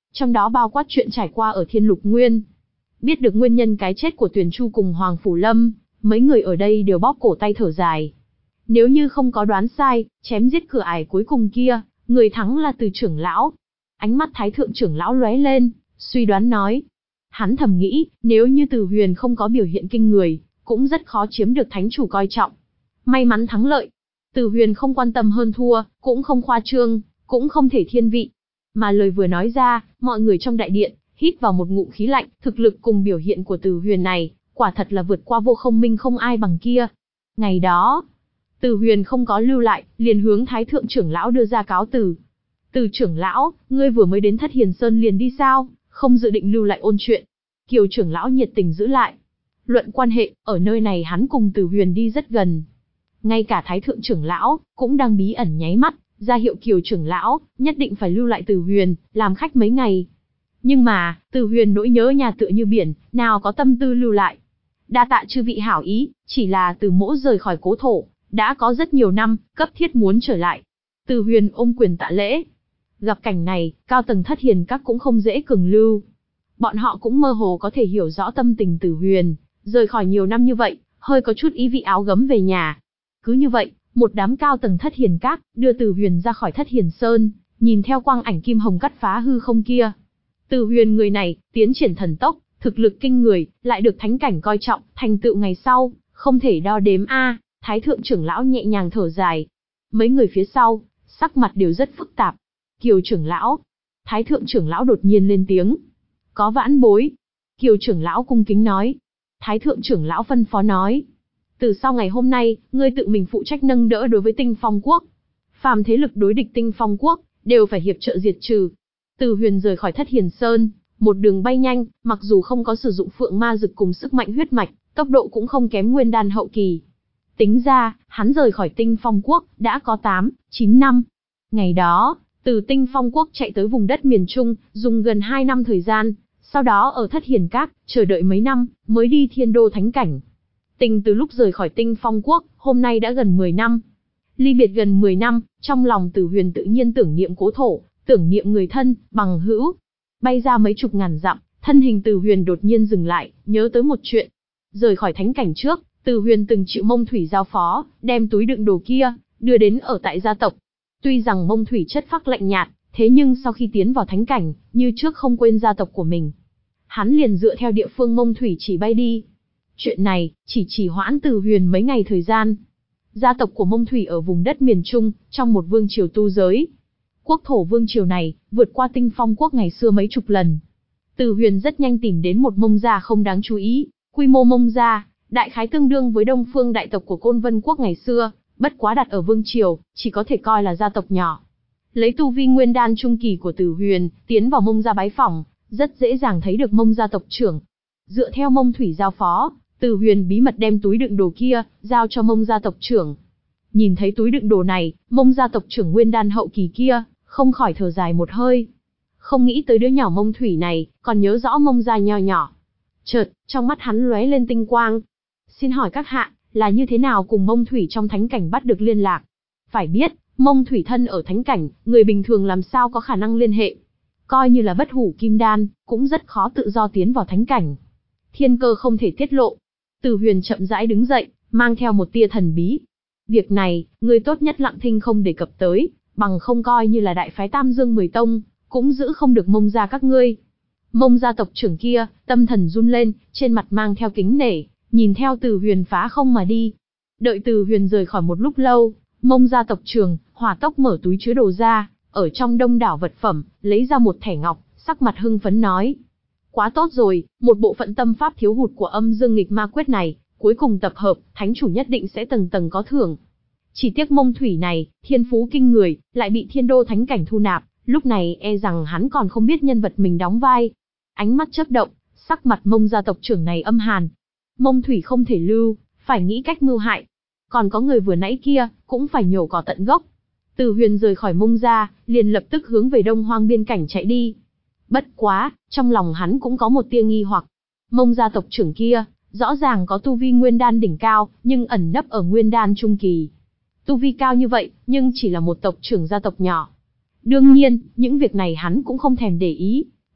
S1: trong đó bao quát chuyện trải qua ở Thiên Lục Nguyên. Biết được nguyên nhân cái chết của Tuyền Chu cùng Hoàng Phủ Lâm, mấy người ở đây đều bóp cổ tay thở dài. Nếu như không có đoán sai, chém giết cửa ải cuối cùng kia, người thắng là Từ trưởng lão. Ánh mắt Thái thượng trưởng lão lóe lên, suy đoán nói. Hắn thầm nghĩ, nếu như Từ Huyền không có biểu hiện kinh người, cũng rất khó chiếm được thánh chủ coi trọng. May mắn thắng lợi. Từ Huyền không quan tâm hơn thua, cũng không khoa trương, cũng không thể thiên vị. Mà lời vừa nói ra, mọi người trong đại điện, hít vào một ngụm khí lạnh, thực lực cùng biểu hiện của Từ Huyền này, quả thật là vượt qua Vô Không Minh không ai bằng kia. Ngày đó, Từ Huyền không có lưu lại, liền hướng Thái thượng trưởng lão đưa ra cáo từ. Từ trưởng lão, ngươi vừa mới đến Thất Hiền Sơn liền đi sao, không dự định lưu lại ôn chuyện. Kiều trưởng lão nhiệt tình giữ lại. Luận quan hệ, ở nơi này hắn cùng Từ Huyền đi rất gần. Ngay cả Thái thượng trưởng lão, cũng đang bí ẩn nháy mắt, ra hiệu Kiều trưởng lão, nhất định phải lưu lại Từ Huyền, làm khách mấy ngày. Nhưng mà, Từ Huyền nỗi nhớ nhà tựa như biển, nào có tâm tư lưu lại. Đa tạ chư vị hảo ý, chỉ là Từ mỗ rời khỏi cố thổ, đã có rất nhiều năm, cấp thiết muốn trở lại. Từ Huyền ôm quyền tạ lễ. Gặp cảnh này, cao tầng Thất Hiền các cũng không dễ cường lưu. Bọn họ cũng mơ hồ có thể hiểu rõ tâm tình Từ Huyền, rời khỏi nhiều năm như vậy, hơi có chút ý vị áo gấm về nhà. Cứ như vậy, một đám cao tầng Thất Hiền các, đưa Từ Huyền ra khỏi Thất Hiền Sơn, nhìn theo quang ảnh kim hồng cắt phá hư không kia. Từ Huyền người này, tiến triển thần tốc, thực lực kinh người, lại được thánh cảnh coi trọng, thành tựu ngày sau, không thể đo đếm a. Thái thượng trưởng lão nhẹ nhàng thở dài. Mấy người phía sau, sắc mặt đều rất phức tạp. Kiều trưởng lão. Thái thượng trưởng lão đột nhiên lên tiếng. Có vãn bối. Kiều trưởng lão cung kính nói. Thái thượng trưởng lão phân phó nói. Từ sau ngày hôm nay, ngươi tự mình phụ trách nâng đỡ đối với Tinh Phong Quốc. Phàm thế lực đối địch Tinh Phong Quốc, đều phải hiệp trợ diệt trừ. Từ Huyền rời khỏi Thất Hiền Sơn, một đường bay nhanh, mặc dù không có sử dụng phượng ma dực cùng sức mạnh huyết mạch, tốc độ cũng không kém nguyên đan hậu kỳ. Tính ra, hắn rời khỏi Tinh Phong Quốc, đã có tám, chín năm. Ngày đó, từ Tinh Phong Quốc chạy tới vùng đất miền Trung, dùng gần hai năm thời gian, sau đó ở Thất Hiền Các, chờ đợi mấy năm, mới đi Thiên Đô Thánh Cảnh. Tình từ lúc rời khỏi Tinh Phong Quốc, hôm nay đã gần mười năm. Ly biệt gần mười năm, trong lòng Từ Huyền tự nhiên tưởng niệm cố thổ, tưởng niệm người thân, bằng hữu. Bay ra mấy chục ngàn dặm, thân hình Từ Huyền đột nhiên dừng lại, nhớ tới một chuyện. Rời khỏi thánh cảnh trước, Từ Huyền từng chịu Mông Thủy giao phó, đem túi đựng đồ kia, đưa đến ở tại gia tộc. Tuy rằng Mông Thủy chất phác lạnh nhạt, thế nhưng sau khi tiến vào thánh cảnh, như trước không quên gia tộc của mình. Hắn liền dựa theo địa phương Mông Thủy chỉ bay đi. Chuyện này, chỉ trì hoãn Từ Huyền mấy ngày thời gian. Gia tộc của Mông Thủy ở vùng đất miền Trung, trong một vương triều tu giới. Quốc thổ vương triều này, vượt qua Tinh Phong Quốc ngày xưa mấy chục lần. Từ Huyền rất nhanh tìm đến một Mông gia không đáng chú ý. Quy mô Mông gia, đại khái tương đương với Đông Phương đại tộc của Côn Vân Quốc ngày xưa, bất quá đặt ở vương triều, chỉ có thể coi là gia tộc nhỏ. Lấy tu vi nguyên đan trung kỳ của Từ Huyền, tiến vào Mông gia bái phỏng, rất dễ dàng thấy được Mông gia tộc trưởng. Dựa theo Mông Thủy giao phó, Từ Huyền bí mật đem túi đựng đồ kia, giao cho Mông gia tộc trưởng. Nhìn thấy túi đựng đồ này, Mông gia tộc trưởng nguyên đan hậu kỳ kia, không khỏi thở dài một hơi. Không nghĩ tới đứa nhỏ Mông Thủy này, còn nhớ rõ Mông gia nho nhỏ. Chợt, trong mắt hắn lóe lên tinh quang. Xin hỏi các hạ, là như thế nào cùng Mông Thủy trong thánh cảnh bắt được liên lạc? Phải biết, Mông Thủy thân ở thánh cảnh, người bình thường làm sao có khả năng liên hệ. Coi như là bất hủ kim đan, cũng rất khó tự do tiến vào thánh cảnh. Thiên cơ không thể tiết lộ. Từ Huyền chậm rãi đứng dậy, mang theo một tia thần bí. Việc này, người tốt nhất lặng thinh không đề cập tới, bằng không coi như là đại phái Tam Dương Mười Tông, cũng giữ không được Mông gia các ngươi. Mông gia tộc trưởng kia, tâm thần run lên, trên mặt mang theo kính nể, nhìn theo Từ Huyền phá không mà đi. Đợi Từ Huyền rời khỏi một lúc lâu, Mông gia tộc trưởng, hỏa tốc mở túi chứa đồ ra, ở trong đông đảo vật phẩm, lấy ra một thẻ ngọc, sắc mặt hưng phấn nói. Quá tốt rồi, một bộ phận tâm pháp thiếu hụt của Âm Dương Nghịch Ma Quyết này, cuối cùng tập hợp, thánh chủ nhất định sẽ tầng tầng có thưởng. Chỉ tiếc Mông Thủy này, thiên phú kinh người, lại bị Thiên Đô Thánh Cảnh thu nạp, lúc này e rằng hắn còn không biết nhân vật mình đóng vai. Ánh mắt chớp động, sắc mặt Mông gia tộc trưởng này âm hàn. Mông Thủy không thể lưu, phải nghĩ cách mưu hại. Còn có người vừa nãy kia, cũng phải nhổ cỏ tận gốc. Từ Huyền rời khỏi Mông gia, liền lập tức hướng về Đông Hoang biên cảnh chạy đi. Bất quá, trong lòng hắn cũng có một tia nghi hoặc. Mông gia tộc trưởng kia, rõ ràng có tu vi nguyên đan đỉnh cao, nhưng ẩn nấp ở nguyên đan trung kỳ. Tu vi cao như vậy, nhưng chỉ là một tộc trưởng gia tộc nhỏ. Đương nhiên, những việc này hắn cũng không thèm để ý.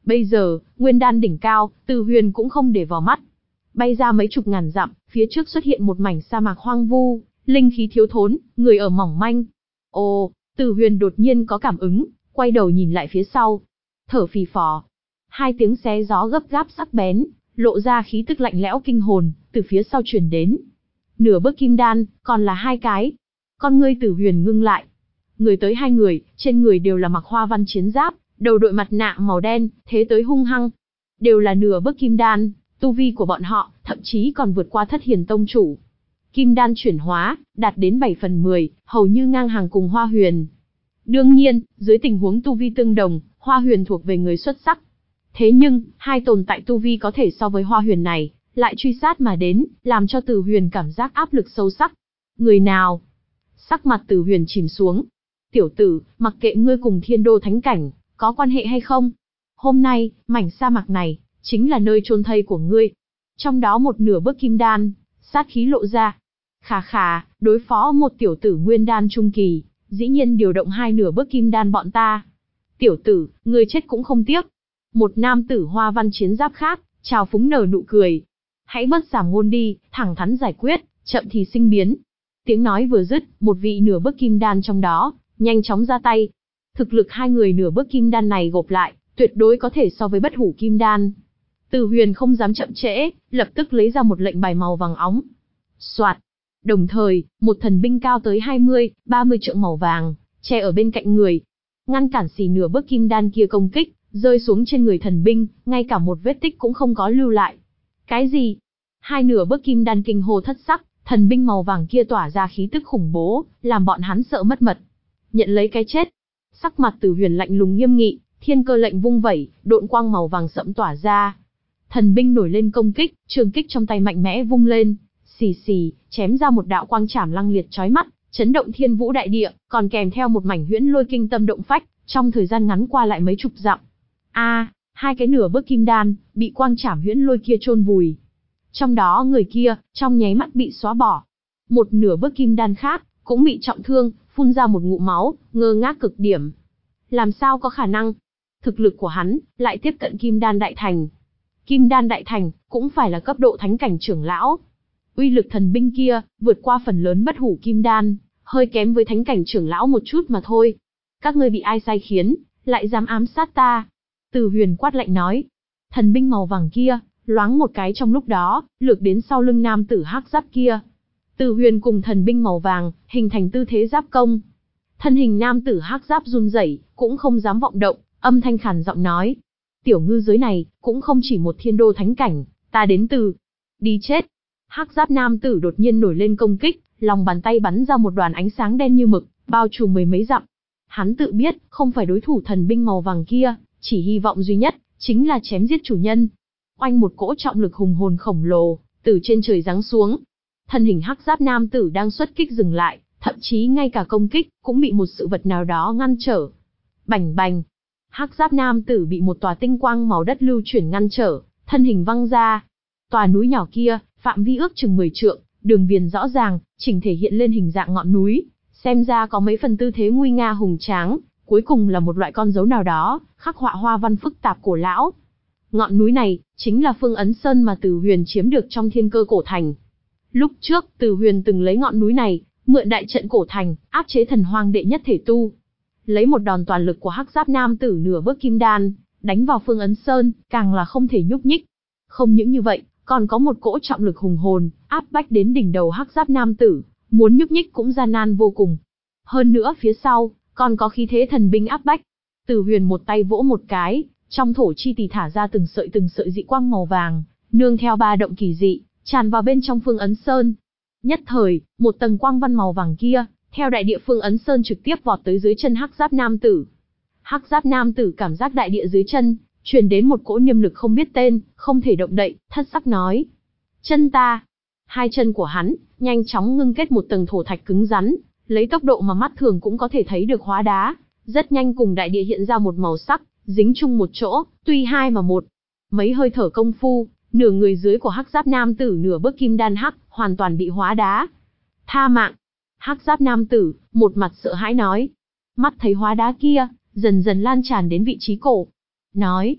S1: Bây giờ, nguyên đan đỉnh cao, Từ Huyền cũng không để vào mắt. Bay ra mấy chục ngàn dặm, phía trước xuất hiện một mảnh sa mạc hoang vu, linh khí thiếu thốn, người ở mỏng manh. Ồ, Từ Huyền đột nhiên có cảm ứng, quay đầu nhìn lại phía sau. Thở phì phò. Hai tiếng xé gió gấp gáp sắc bén, lộ ra khí tức lạnh lẽo kinh hồn, từ phía sau truyền đến. Nửa bước kim đan, còn là hai cái. Con ngươi Từ Huyền ngưng lại. Người tới hai người, trên người đều là mặc hoa văn chiến giáp, đầu đội mặt nạ màu đen, thế tới hung hăng. Đều là nửa bước kim đan, tu vi của bọn họ, thậm chí còn vượt qua Thất Hiền tông chủ. Kim đan chuyển hóa, đạt đến bảy phần mười, hầu như ngang hàng cùng Hoa Huyền. Đương nhiên, dưới tình huống tu vi tương đồng, Hoa Huyền thuộc về người xuất sắc. Thế nhưng, hai tồn tại tu vi có thể so với Hoa Huyền này, lại truy sát mà đến, làm cho Từ Huyền cảm giác áp lực sâu sắc. Người nào? Sắc mặt Từ Huyền chìm xuống. Tiểu tử, mặc kệ ngươi cùng Thiên Đô Thánh Cảnh, có quan hệ hay không? Hôm nay, mảnh sa mạc này, chính là nơi chôn thây của ngươi. Trong đó một nửa bước kim đan, sát khí lộ ra. Khà khà, đối phó một tiểu tử nguyên đan trung kỳ, dĩ nhiên điều động hai nửa bước kim đan bọn ta. Tiểu tử, ngươi chết cũng không tiếc. Một nam tử hoa văn chiến giáp khác, chào phúng nở nụ cười. Hãy bớt giảm ngôn đi, thẳng thắn giải quyết, chậm thì sinh biến. Tiếng nói vừa dứt, một vị nửa bước kim đan trong đó, nhanh chóng ra tay. Thực lực hai người nửa bước kim đan này gộp lại, tuyệt đối có thể so với bất hủ kim đan. Từ Huyền không dám chậm trễ, lập tức lấy ra một lệnh bài màu vàng óng. Soạt. Đồng thời, một thần binh cao tới hai mươi, ba mươi trượng màu vàng, che ở bên cạnh người. Ngăn cản xì nửa bước kim đan kia công kích, rơi xuống trên người thần binh, ngay cả một vết tích cũng không có lưu lại. Cái gì? Hai nửa bước kim đan kinh hô thất sắc, thần binh màu vàng kia tỏa ra khí tức khủng bố, làm bọn hắn sợ mất mật. Nhận lấy cái chết. Sắc mặt Từ Huyền lạnh lùng nghiêm nghị, thiên cơ lệnh vung vẩy, độn quang màu vàng sẫm tỏa ra. Thần binh nổi lên công kích, trường kích trong tay mạnh mẽ vung lên, xì xì, chém ra một đạo quang chảm lăng liệt chói mắt, chấn động thiên vũ đại địa, còn kèm theo một mảnh huyễn lôi kinh tâm động phách, trong thời gian ngắn qua lại mấy chục dặm. A, hai cái nửa bước kim đan bị quang chảm huyễn lôi kia chôn vùi. Trong đó người kia, trong nháy mắt bị xóa bỏ. Một nửa bước kim đan khác cũng bị trọng thương, phun ra một ngụm máu, ngơ ngác cực điểm. Làm sao có khả năng? Thực lực của hắn lại tiếp cận kim đan đại thành. Kim đan đại thành cũng phải là cấp độ thánh cảnh trưởng lão. Uy lực thần binh kia vượt qua phần lớn bất hủ kim đan, hơi kém với thánh cảnh trưởng lão một chút mà thôi. Các ngươi bị ai sai khiến, lại dám ám sát ta? Từ Huyền quát lạnh nói. Thần binh màu vàng kia loáng một cái trong lúc đó, lược đến sau lưng nam tử hắc giáp kia. Từ Huyền cùng thần binh màu vàng hình thành tư thế giáp công. Thân hình nam tử hắc giáp run rẩy, cũng không dám vọng động, âm thanh khàn giọng nói: "Tiểu ngư giới này cũng không chỉ một thiên đô thánh cảnh, ta đến từ đi chết." Hắc giáp nam tử đột nhiên nổi lên công kích, lòng bàn tay bắn ra một đoàn ánh sáng đen như mực, bao trùm mười mấy dặm. Hắn tự biết không phải đối thủ thần binh màu vàng kia, chỉ hy vọng duy nhất chính là chém giết chủ nhân. Oanh, một cỗ trọng lực hùng hồn khổng lồ từ trên trời giáng xuống. Thân hình hắc giáp nam tử đang xuất kích dừng lại, thậm chí ngay cả công kích cũng bị một sự vật nào đó ngăn trở. Bành bành, hắc giáp nam tử bị một tòa tinh quang màu đất lưu chuyển ngăn trở, thân hình văng ra. Tòa núi nhỏ kia, phạm vi ước chừng mười trượng, đường viền rõ ràng, chỉnh thể hiện lên hình dạng ngọn núi, xem ra có mấy phần tư thế nguy nga hùng tráng, cuối cùng là một loại con dấu nào đó, khắc họa hoa văn phức tạp cổ lão. Ngọn núi này chính là Phương Ấn Sơn mà Từ Huyền chiếm được trong Thiên Cơ cổ thành. Lúc trước, Từ Huyền từng lấy ngọn núi này, mượn đại trận cổ thành, áp chế thần hoang đệ nhất thể tu. Lấy một đòn toàn lực của hắc giáp nam tử nửa bước kim đan, đánh vào Phương Ấn Sơn, càng là không thể nhúc nhích. Không những như vậy, còn có một cỗ trọng lực hùng hồn, áp bách đến đỉnh đầu hắc giáp nam tử, muốn nhúc nhích cũng gian nan vô cùng. Hơn nữa phía sau, còn có khí thế thần binh áp bách. Từ Huyền một tay vỗ một cái, trong thổ chi tỳ thả ra từng sợi từng sợi dị quang màu vàng, nương theo ba động kỳ dị, tràn vào bên trong Phương Ấn Sơn. Nhất thời, một tầng quang văn màu vàng kia, theo đại địa Phương Ấn Sơn trực tiếp vọt tới dưới chân hắc giáp nam tử. Hắc giáp nam tử cảm giác đại địa dưới chân truyền đến một cỗ niêm lực không biết tên, không thể động đậy, thất sắc nói: "Chân ta." Hai chân của hắn nhanh chóng ngưng kết một tầng thổ thạch cứng rắn, lấy tốc độ mà mắt thường cũng có thể thấy được hóa đá, rất nhanh cùng đại địa hiện ra một màu sắc, dính chung một chỗ, tuy hai mà một. Mấy hơi thở công phu, nửa người dưới của hắc giáp nam tử nửa bước kim đan hắc hoàn toàn bị hóa đá. "Tha mạng!" Hắc giáp nam tử một mặt sợ hãi nói. Mắt thấy hóa đá kia dần dần lan tràn đến vị trí cổ, nói: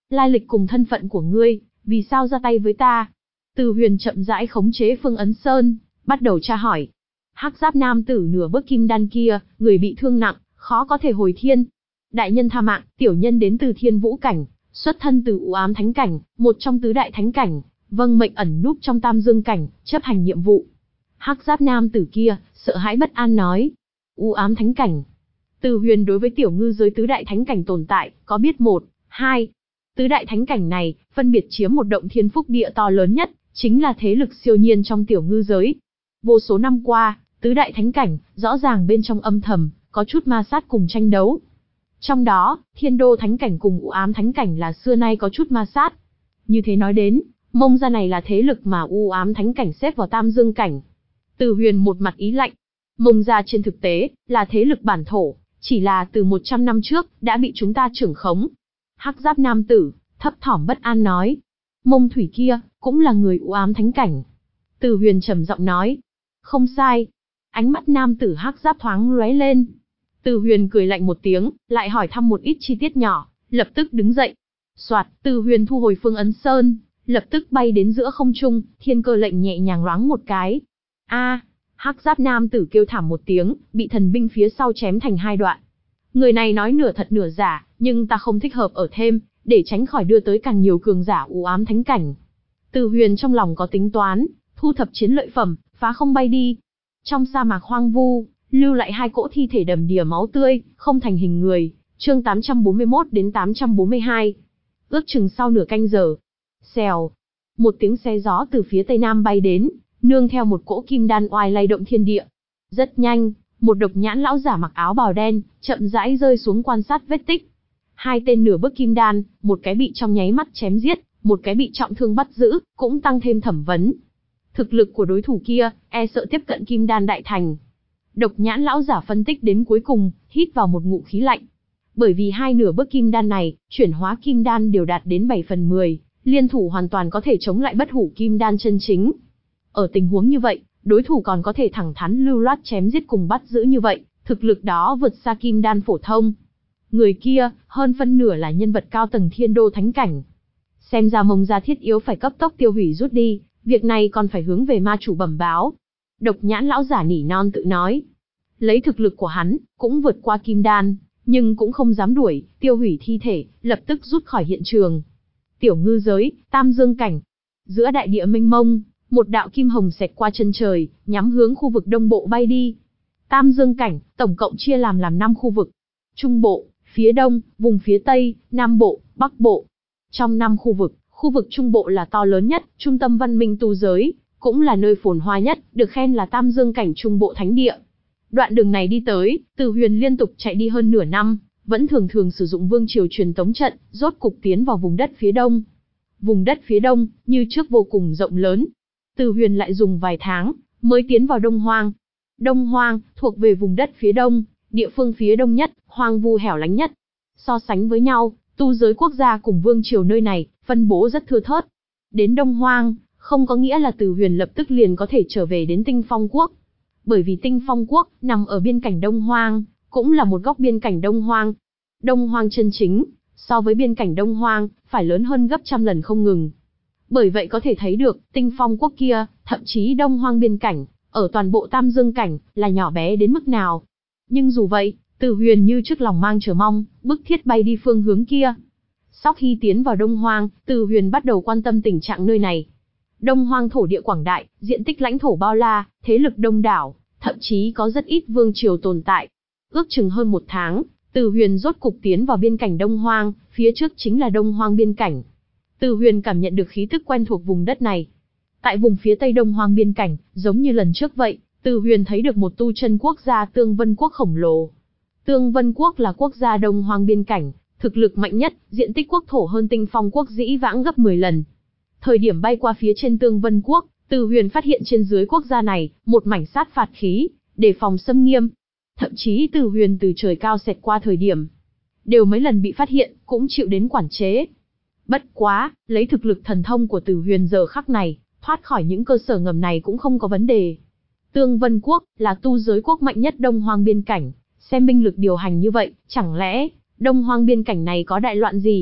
S1: Lai lịch cùng thân phận của ngươi, vì sao ra tay với ta? Từ Huyền chậm rãi khống chế Phương Ấn Sơn, bắt đầu tra hỏi. Hắc giáp nam tử nửa bước kim đan kia, người bị thương nặng, khó có thể hồi thiên. Đại nhân tha mạng, tiểu nhân đến từ Thiên Vũ cảnh, xuất thân từ U Ám Thánh cảnh, một trong tứ đại thánh cảnh, vâng mệnh ẩn núp trong Tam Dương cảnh, chấp hành nhiệm vụ. Hắc giáp nam tử kia, sợ hãi bất an nói. U Ám Thánh cảnh. Từ Huyền đối với tiểu ngư giới tứ đại thánh cảnh tồn tại, có biết một, hai. Tứ đại thánh cảnh này, phân biệt chiếm một động thiên phúc địa to lớn nhất, chính là thế lực siêu nhiên trong tiểu ngư giới. Vô số năm qua, tứ đại thánh cảnh, rõ ràng bên trong âm thầm, có chút ma sát cùng tranh đấu. Trong đó, Thiên Đô Thánh cảnh cùng U Ám Thánh cảnh là xưa nay có chút ma sát. Như thế nói đến, Mông gia này là thế lực mà U Ám Thánh cảnh xếp vào Tam Dương cảnh. Từ Huyền một mặt ý lạnh. Mông gia trên thực tế, là thế lực bản thổ, chỉ là từ một trăm năm trước, đã bị chúng ta trưởng khống. Hắc giáp nam tử, thấp thỏm bất an nói. Mông thủy kia, cũng là người U Ám Thánh cảnh. Từ Huyền trầm giọng nói. Không sai. Ánh mắt nam tử hắc giáp thoáng lóe lên. Từ Huyền cười lạnh một tiếng, lại hỏi thăm một ít chi tiết nhỏ, lập tức đứng dậy. Soạt, Từ Huyền thu hồi Phương Ấn Sơn, lập tức bay đến giữa không trung, thiên cơ lệnh nhẹ nhàng loáng một cái. A, hắc giáp nam tử kêu thảm một tiếng, bị thần binh phía sau chém thành hai đoạn. Người này nói nửa thật nửa giả, nhưng ta không thích hợp ở thêm, để tránh khỏi đưa tới càng nhiều cường giả U Ám Thánh cảnh. Từ Huyền trong lòng có tính toán, thu thập chiến lợi phẩm, phá không bay đi. Trong sa mạc hoang vu, lưu lại hai cỗ thi thể đầm đìa máu tươi, không thành hình người. Chương tám trăm bốn mươi mốt đến tám trăm bốn mươi hai. Ước chừng sau nửa canh giờ. Xèo. Một tiếng xe gió từ phía tây nam bay đến, nương theo một cỗ kim đan oai lay động thiên địa. Rất nhanh, một độc nhãn lão giả mặc áo bào đen, chậm rãi rơi xuống quan sát vết tích. Hai tên nửa bước kim đan, một cái bị trong nháy mắt chém giết, một cái bị trọng thương bắt giữ, cũng tăng thêm thẩm vấn. Thực lực của đối thủ kia, e sợ tiếp cận kim đan đại thành. Độc nhãn lão giả phân tích đến cuối cùng, hít vào một ngụm khí lạnh. Bởi vì hai nửa bước kim đan này, chuyển hóa kim đan đều đạt đến bảy phần mười, liên thủ hoàn toàn có thể chống lại bất hủ kim đan chân chính. Ở tình huống như vậy, đối thủ còn có thể thẳng thắn lưu loát chém giết cùng bắt giữ như vậy, thực lực đó vượt xa kim đan phổ thông. Người kia, hơn phân nửa là nhân vật cao tầng Thiên Đô Thánh cảnh. Xem ra Mông gia thiết yếu phải cấp tốc tiêu hủy rút đi, việc này còn phải hướng về ma chủ bẩm báo. Độc nhãn lão giả nỉ non tự nói. Lấy thực lực của hắn, cũng vượt qua kim đan, nhưng cũng không dám đuổi, tiêu hủy thi thể, lập tức rút khỏi hiện trường. Tiểu ngư giới, Tam Dương cảnh. Giữa đại địa mênh mông, một đạo kim hồng xẹt qua chân trời, nhắm hướng khu vực đông bộ bay đi. Tam Dương cảnh, tổng cộng chia làm làm năm khu vực. Trung bộ, phía đông, vùng phía tây, nam bộ, bắc bộ. Trong năm khu vực, khu vực trung bộ là to lớn nhất, trung tâm văn minh tu giới, cũng là nơi phồn hoa nhất, được khen là Tam Dương cảnh trung bộ thánh địa. Đoạn đường này đi tới, Từ Huyền liên tục chạy đi hơn nửa năm, vẫn thường thường sử dụng vương triều truyền tống trận, rốt cục tiến vào vùng đất phía đông. Vùng đất phía đông, như trước vô cùng rộng lớn. Từ Huyền lại dùng vài tháng, mới tiến vào Đông Hoang. Đông Hoang, thuộc về vùng đất phía đông, địa phương phía đông nhất, hoang vu hẻo lánh nhất. So sánh với nhau, tu giới quốc gia cùng vương triều nơi này, phân bố rất thưa thớt. Đến Đông Hoang, không có nghĩa là Từ Huyền lập tức liền có thể trở về đến Tinh Phong Quốc. Bởi vì Tinh Phong Quốc, nằm ở biên cảnh Đông Hoang, cũng là một góc biên cảnh Đông Hoang. Đông Hoang chân chính, so với biên cảnh Đông Hoang, phải lớn hơn gấp trăm lần không ngừng. Bởi vậy có thể thấy được, Tinh Phong Quốc kia, thậm chí Đông Hoang biên cảnh, ở toàn bộ Tam Dương cảnh, là nhỏ bé đến mức nào. Nhưng dù vậy, Từ Huyền như trước lòng mang chờ mong, bức thiết bay đi phương hướng kia. Sau khi tiến vào Đông Hoang, Từ Huyền bắt đầu quan tâm tình trạng nơi này. Đông Hoang thổ địa quảng đại, diện tích lãnh thổ bao la, thế lực đông đảo, thậm chí có rất ít vương triều tồn tại. Ước chừng hơn một tháng, Từ Huyền rốt cục tiến vào biên cảnh Đông Hoang, phía trước chính là Đông Hoang biên cảnh. Từ Huyền cảm nhận được khí tức quen thuộc vùng đất này. Tại vùng phía tây Đông Hoang biên cảnh, giống như lần trước vậy, Từ Huyền thấy được một tu chân quốc gia Tương Vân Quốc khổng lồ. Tương Vân Quốc là quốc gia Đông Hoang biên cảnh, thực lực mạnh nhất, diện tích quốc thổ hơn Tinh Phong Quốc dĩ vãng gấp mười lần. Thời điểm bay qua phía trên Tương Vân Quốc, Từ Huyền phát hiện trên dưới quốc gia này, một mảnh sát phạt khí, đề phòng xâm nghiêm. Thậm chí Từ Huyền từ trời cao xẹt qua thời điểm, đều mấy lần bị phát hiện, cũng chịu đến quản chế. Bất quá, lấy thực lực thần thông của Từ Huyền giờ khắc này, thoát khỏi những cơ sở ngầm này cũng không có vấn đề. Tương Vân Quốc, là tu giới quốc mạnh nhất Đông Hoang biên cảnh, xem binh lực điều hành như vậy, chẳng lẽ, Đông Hoang biên cảnh này có đại loạn gì?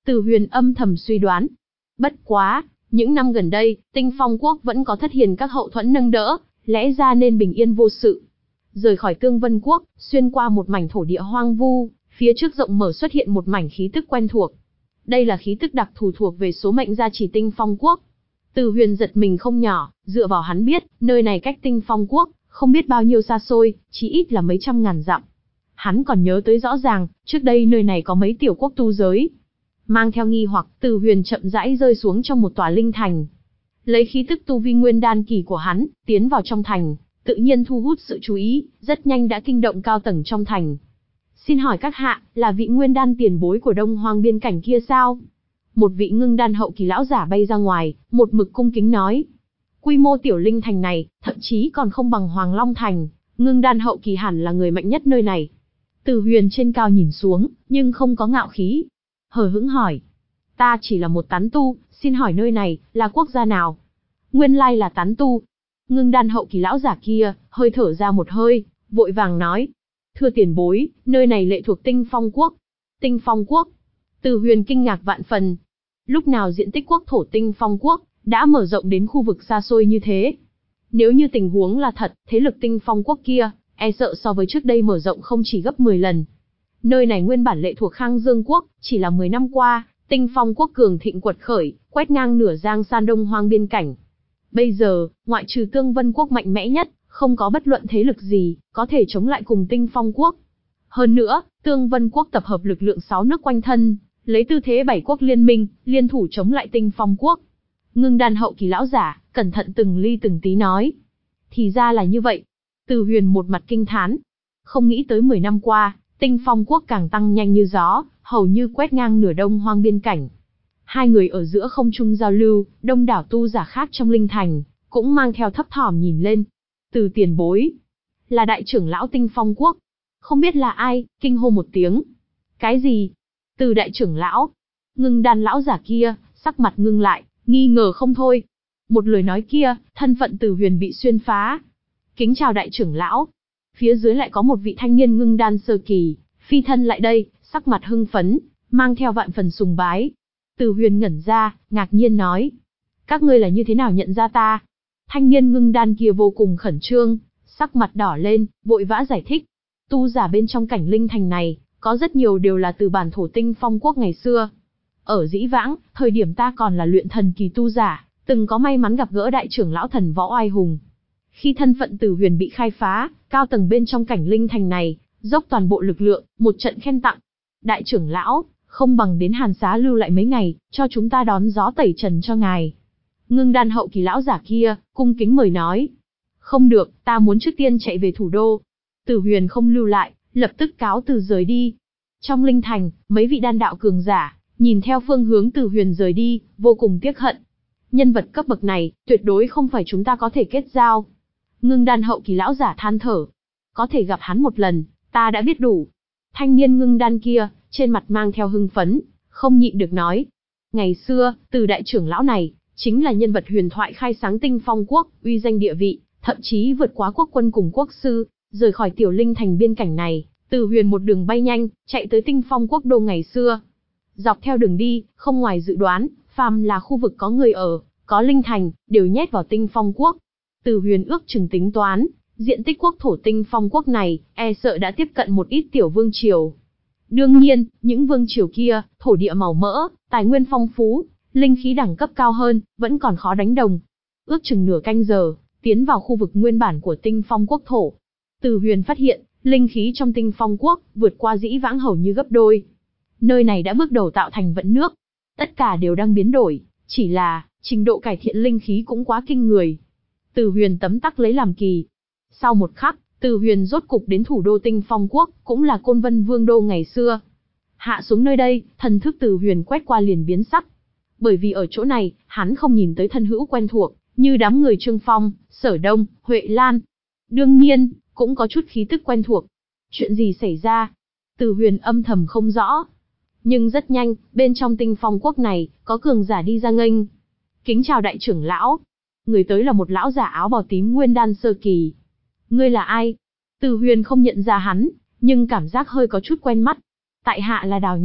S1: Từ Huyền âm thầm suy đoán. Bất quá, những năm gần đây, Tinh Phong Quốc vẫn có Thất Hiền các hậu thuẫn nâng đỡ, lẽ ra nên bình yên vô sự. Rời khỏi Tương Vân Quốc, xuyên qua một mảnh thổ địa hoang vu, phía trước rộng mở xuất hiện một mảnh khí tức quen thuộc. Đây là khí tức đặc thù thuộc về số mệnh gia trì Tinh Phong Quốc. Từ Huyền giật mình không nhỏ, dựa vào hắn biết, nơi này cách Tinh Phong Quốc, không biết bao nhiêu xa xôi, chỉ ít là mấy trăm ngàn dặm. Hắn còn nhớ tới rõ ràng, trước đây nơi này có mấy tiểu quốc tu giới. Mang theo nghi hoặc, Từ Huyền chậm rãi rơi xuống trong một tòa linh thành. Lấy khí tức tu vi nguyên đan kỳ của hắn, tiến vào trong thành, tự nhiên thu hút sự chú ý, rất nhanh đã kinh động cao tầng trong thành. Xin hỏi các hạ, là vị nguyên đan tiền bối của Đông Hoang biên cảnh kia sao? Một vị ngưng đan hậu kỳ lão giả bay ra ngoài, một mực cung kính nói. Quy mô tiểu linh thành này, thậm chí còn không bằng Hoàng Long Thành, ngưng đan hậu kỳ hẳn là người mạnh nhất nơi này. Từ Huyền trên cao nhìn xuống, nhưng không có ngạo khí. Hờ hững hỏi. Ta chỉ là một tán tu, xin hỏi nơi này, là quốc gia nào? Nguyên lai là tán tu. Ngưng đan hậu kỳ lão giả kia, hơi thở ra một hơi, vội vàng nói. Thưa tiền bối, nơi này lệ thuộc Tinh Phong Quốc. Tinh Phong Quốc. Từ Huyền kinh ngạc vạn phần. Lúc nào diện tích quốc thổ Tinh Phong Quốc, đã mở rộng đến khu vực xa xôi như thế? Nếu như tình huống là thật, thế lực Tinh Phong Quốc kia, e sợ so với trước đây mở rộng không chỉ gấp mười lần. Nơi này nguyên bản lệ thuộc Khang Dương Quốc, chỉ là mười năm qua, Tinh Phong Quốc cường thịnh quật khởi, quét ngang nửa giang san Đông Hoang biên cảnh. Bây giờ, ngoại trừ Tương Vân Quốc mạnh mẽ nhất, không có bất luận thế lực gì, có thể chống lại cùng Tinh Phong Quốc. Hơn nữa, Tương Vân Quốc tập hợp lực lượng sáu nước quanh thân, lấy tư thế bảy quốc liên minh, liên thủ chống lại Tinh Phong Quốc. Ngưng đan hậu kỳ lão giả, cẩn thận từng ly từng tí nói. Thì ra là như vậy. Từ Huyền một mặt kinh thán. Không nghĩ tới mười năm qua, Tinh Phong Quốc càng tăng nhanh như gió, hầu như quét ngang nửa Đông Hoang biên cảnh. Hai người ở giữa không trung giao lưu, đông đảo tu giả khác trong linh thành, cũng mang theo thấp thỏm nhìn lên. Từ tiền bối, là đại trưởng lão Tinh Phong Quốc. Không biết là ai, kinh hô một tiếng. Cái gì? Từ đại trưởng lão? Ngưng đan lão giả kia, sắc mặt ngưng lại, nghi ngờ không thôi. Một lời nói kia, thân phận Từ Huyền bị xuyên phá. Kính chào đại trưởng lão. Phía dưới lại có một vị thanh niên ngưng đan sơ kỳ, phi thân lại đây, sắc mặt hưng phấn, mang theo vạn phần sùng bái. Từ Huyền ngẩn ra, ngạc nhiên nói. Các ngươi là như thế nào nhận ra ta? Thanh niên ngưng đan kia vô cùng khẩn trương, sắc mặt đỏ lên, vội vã giải thích. Tu giả bên trong cảnh linh thành này, có rất nhiều đều là từ bản thổ Tinh Phong Quốc ngày xưa. Ở dĩ vãng, thời điểm ta còn là luyện thần kỳ tu giả, từng có may mắn gặp gỡ đại trưởng lão thần võ oai hùng. Khi thân phận Từ Huyền bị khai phá, cao tầng bên trong cảnh linh thành này, dốc toàn bộ lực lượng, một trận khen tặng. Đại trưởng lão, không bằng đến Hàn Xá lưu lại mấy ngày, cho chúng ta đón gió tẩy trần cho ngài. Ngưng đan hậu kỳ lão giả kia, cung kính mời nói. Không được, ta muốn trước tiên chạy về thủ đô. Từ Huyền không lưu lại, lập tức cáo từ rời đi. Trong linh thành, mấy vị đan đạo cường giả, nhìn theo phương hướng Từ Huyền rời đi, vô cùng tiếc hận. Nhân vật cấp bậc này, tuyệt đối không phải chúng ta có thể kết giao. Ngưng đan hậu kỳ lão giả than thở. Có thể gặp hắn một lần, ta đã biết đủ. Thanh niên ngưng đan kia, trên mặt mang theo hưng phấn, không nhịn được nói. Ngày xưa, Từ đại trưởng lão này, chính là nhân vật huyền thoại khai sáng Tinh Phong Quốc, uy danh địa vị, thậm chí vượt quá quốc quân cùng quốc sư, rời khỏi tiểu linh thành biên cảnh này, Từ Huyền một đường bay nhanh, chạy tới Tinh Phong Quốc đô ngày xưa. Dọc theo đường đi, không ngoài dự đoán, phàm là khu vực có người ở, có linh thành, đều nhét vào Tinh Phong Quốc. Từ Huyền ước chừng tính toán, diện tích quốc thổ Tinh Phong Quốc này, e sợ đã tiếp cận một ít tiểu vương triều. Đương nhiên, những vương triều kia, thổ địa màu mỡ, tài nguyên phong phú, linh khí đẳng cấp cao hơn, vẫn còn khó đánh đồng. Ước chừng nửa canh giờ, tiến vào khu vực nguyên bản của Tinh Phong Quốc thổ. Từ Huyền phát hiện, linh khí trong Tinh Phong Quốc, vượt qua dĩ vãng hầu như gấp đôi. Nơi này đã bước đầu tạo thành vận nước. Tất cả đều đang biến đổi, chỉ là, trình độ cải thiện linh khí cũng quá kinh người. Từ Huyền tấm tắc lấy làm kỳ. Sau một khắc, Từ Huyền rốt cục đến thủ đô Tinh Phong Quốc, cũng là Côn Vân Vương đô ngày xưa. Hạ xuống nơi đây, thần thức Từ Huyền quét qua liền biến sắc. Bởi vì ở chỗ này, hắn không nhìn tới thân hữu quen thuộc, như đám người Trương Phong, Sở Đông, Huệ Lan. Đương nhiên, cũng có chút khí tức quen thuộc. Chuyện gì xảy ra? Từ Huyền âm thầm không rõ. Nhưng rất nhanh, bên trong Tinh Phong Quốc này, có cường giả đi ra nghênh. Kính chào đại trưởng lão. Người tới là một lão giả áo bào tím nguyên đan sơ kỳ. Ngươi là ai? Từ Huyền không nhận ra hắn, nhưng cảm giác hơi có chút quen mắt. Tại hạ là Đào Nhạc,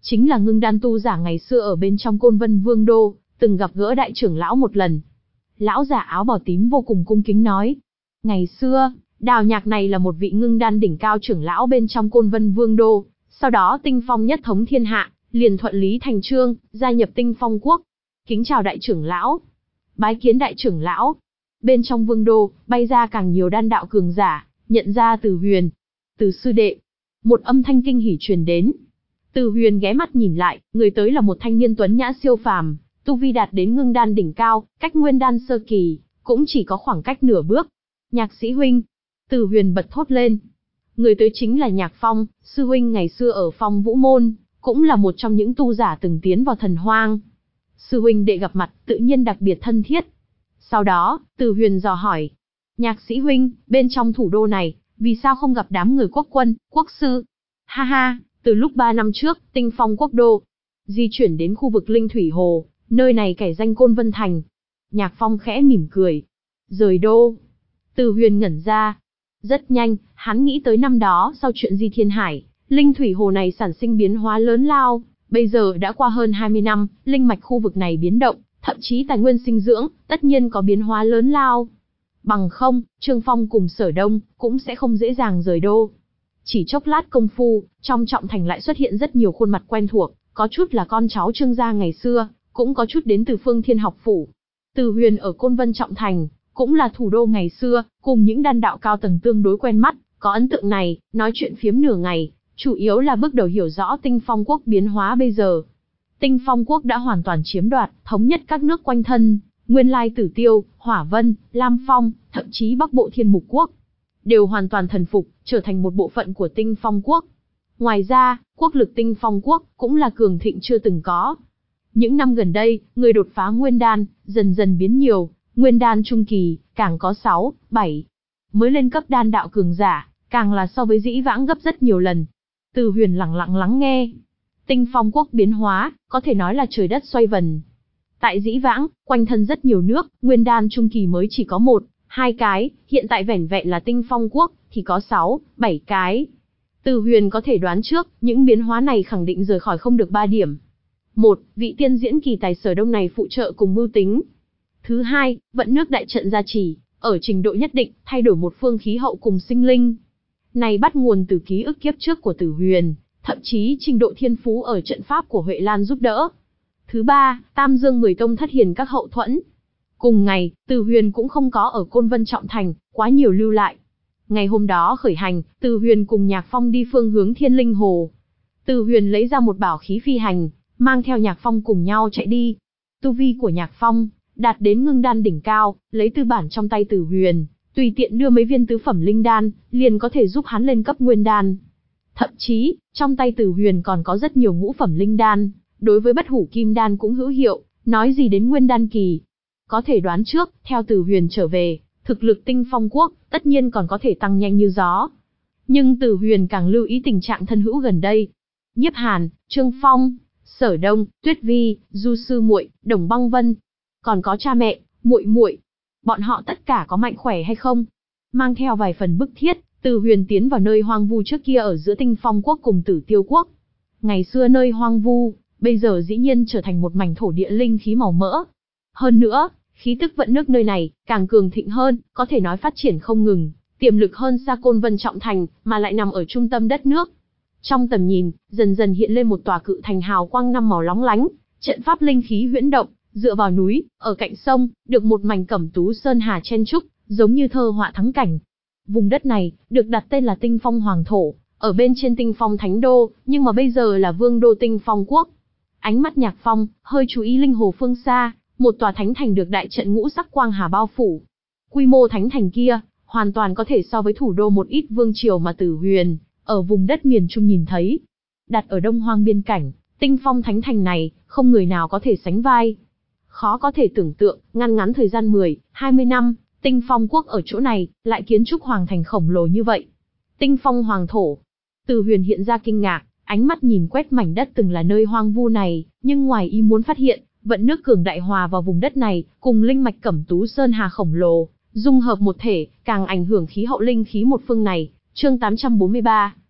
S1: chính là ngưng đan tu giả ngày xưa ở bên trong Côn Vân Vương đô, từng gặp gỡ đại trưởng lão một lần. Lão giả áo bào tím vô cùng cung kính nói, ngày xưa, Đào Nhạc này là một vị ngưng đan đỉnh cao trưởng lão bên trong Côn Vân Vương đô, sau đó tinh phong nhất thống thiên hạ, liền thuận lý thành chương, gia nhập Tinh Phong quốc. Kính chào đại trưởng lão. Bái kiến đại trưởng lão. Bên trong vương đô, bay ra càng nhiều đan đạo cường giả, nhận ra Từ Huyền. Từ sư đệ. Một âm thanh kinh hỉ truyền đến. Từ Huyền ghé mắt nhìn lại, người tới là một thanh niên tuấn nhã siêu phàm, tu vi đạt đến ngưng đan đỉnh cao, cách nguyên đan sơ kỳ, cũng chỉ có khoảng cách nửa bước. Nhạc sĩ huynh. Từ Huyền bật thốt lên. Người tới chính là Nhạc Phong, sư huynh ngày xưa ở Phong Vũ Môn, cũng là một trong những tu giả từng tiến vào thần hoang. Sư huynh đệ gặp mặt, tự nhiên đặc biệt thân thiết. Sau đó, Từ Huyền dò hỏi. Nhạc sĩ huynh, bên trong thủ đô này, vì sao không gặp đám người quốc quân, quốc sư? Ha ha, từ lúc ba năm trước, Tinh Phong quốc đô, di chuyển đến khu vực Linh Thủy Hồ, nơi này cải danh Côn Vân Thành. Nhạc Phong khẽ mỉm cười. Rời đô. Từ Huyền ngẩn ra. Rất nhanh, hắn nghĩ tới năm đó sau chuyện Di Thiên Hải, Linh Thủy Hồ này sản sinh biến hóa lớn lao. Bây giờ đã qua hơn hai mươi năm, linh mạch khu vực này biến động, thậm chí tài nguyên sinh dưỡng, tất nhiên có biến hóa lớn lao. Bằng không, Trương Phong cùng Sở Đông, cũng sẽ không dễ dàng rời đô. Chỉ chốc lát công phu, trong Trọng Thành lại xuất hiện rất nhiều khuôn mặt quen thuộc, có chút là con cháu Trương gia ngày xưa, cũng có chút đến từ Phương Thiên học phủ. Từ Huyền ở Côn Vân Trọng Thành, cũng là thủ đô ngày xưa, cùng những đan đạo cao tầng tương đối quen mắt, có ấn tượng này, nói chuyện phiếm nửa ngày, chủ yếu là bước đầu hiểu rõ Tinh Phong quốc biến hóa bây giờ. Tinh Phong quốc đã hoàn toàn chiếm đoạt, thống nhất các nước quanh thân, nguyên lai Tử Tiêu, Hỏa Vân, Lam Phong, thậm chí Bắc Bộ Thiên Mục quốc, đều hoàn toàn thần phục, trở thành một bộ phận của Tinh Phong quốc. Ngoài ra, quốc lực Tinh Phong quốc cũng là cường thịnh chưa từng có. Những năm gần đây, người đột phá nguyên đan, dần dần biến nhiều, nguyên đan trung kỳ, càng có sáu, bảy. Mới lên cấp đan đạo cường giả, càng là so với dĩ vãng gấp rất nhiều lần. Từ Huyền lặng lặng lắng nghe. Tinh Phong quốc biến hóa, có thể nói là trời đất xoay vần. Tại dĩ vãng, quanh thân rất nhiều nước, nguyên đan trung kỳ mới chỉ có một, hai cái, hiện tại vẻn vẹn là Tinh Phong quốc, thì có sáu, bảy cái. Từ Huyền có thể đoán trước, những biến hóa này khẳng định rời khỏi không được ba điểm. Một, vị tiên diễn kỳ tài Sở Đông này phụ trợ cùng mưu tính. Thứ hai, vận nước đại trận gia trì, ở trình độ nhất định, thay đổi một phương khí hậu cùng sinh linh. Này bắt nguồn từ ký ức kiếp trước của Tử Huyền, thậm chí trình độ thiên phú ở trận pháp của Huệ Lan giúp đỡ. Thứ ba, Tam Dương Mười Tông thất hiền các hậu thuẫn. Cùng ngày, Từ Huyền cũng không có ở Côn Vân Trọng Thành, quá nhiều lưu lại. Ngày hôm đó khởi hành, Từ Huyền cùng Nhạc Phong đi phương hướng Thiên Linh Hồ. Từ Huyền lấy ra một bảo khí phi hành, mang theo Nhạc Phong cùng nhau chạy đi. Tu vi của Nhạc Phong đạt đến ngưng đan đỉnh cao, lấy tư bản trong tay Từ Huyền, tùy tiện đưa mấy viên tứ phẩm linh đan, liền có thể giúp hắn lên cấp nguyên đan. Thậm chí, trong tay Từ Huyền còn có rất nhiều ngũ phẩm linh đan, đối với bất hủ kim đan cũng hữu hiệu, nói gì đến nguyên đan kỳ. Có thể đoán trước, theo Từ Huyền trở về, thực lực Tinh Phong quốc, tất nhiên còn có thể tăng nhanh như gió. Nhưng Từ Huyền càng lưu ý tình trạng thân hữu gần đây. Nhiếp Hàn, Trương Phong, Sở Đông, Tuyết Vi, Du Sư Muội, Đồng Băng Vân, còn có cha mẹ, muội muội, bọn họ tất cả có mạnh khỏe hay không? Mang theo vài phần bức thiết, Từ Huyền tiến vào nơi hoang vu trước kia ở giữa Tinh Phong quốc cùng Tử Tiêu quốc. Ngày xưa nơi hoang vu, bây giờ dĩ nhiên trở thành một mảnh thổ địa linh khí màu mỡ. Hơn nữa, khí tức vận nước nơi này càng cường thịnh hơn, có thể nói phát triển không ngừng, tiềm lực hơn xa Côn Vân Trọng Thành, mà lại nằm ở trung tâm đất nước. Trong tầm nhìn, dần dần hiện lên một tòa cự thành hào quang năm màu lóng lánh, trận pháp linh khí huyễn động, dựa vào núi, ở cạnh sông, được một mảnh cẩm tú sơn hà chen trúc, giống như thơ họa thắng cảnh. Vùng đất này được đặt tên là Tinh Phong Hoàng thổ, ở bên trên Tinh Phong Thánh đô, nhưng mà bây giờ là Vương đô Tinh Phong quốc. Ánh mắt Nhạc Phong hơi chú ý linh hồ phương xa, một tòa thánh thành được đại trận ngũ sắc quang hà bao phủ. Quy mô thánh thành kia hoàn toàn có thể so với thủ đô một ít vương triều mà Tử Huyền ở vùng đất miền Trung nhìn thấy. Đặt ở Đông Hoang biên cảnh, Tinh Phong thánh thành này không người nào có thể sánh vai. Khó có thể tưởng tượng, ngăn ngắn thời gian mười, hai mươi năm, Tinh Phong quốc ở chỗ này lại kiến trúc hoàng thành khổng lồ như vậy. Tinh Phong Hoàng thổ. Tử Huyền hiện ra kinh ngạc, ánh mắt nhìn quét mảnh đất từng là nơi hoang vu này, nhưng ngoài ý muốn phát hiện, vận nước cường đại hòa vào vùng đất này, cùng linh mạch cẩm tú sơn hà khổng lồ, dung hợp một thể, càng ảnh hưởng khí hậu linh khí một phương này. Chương tám trăm bốn mươi ba.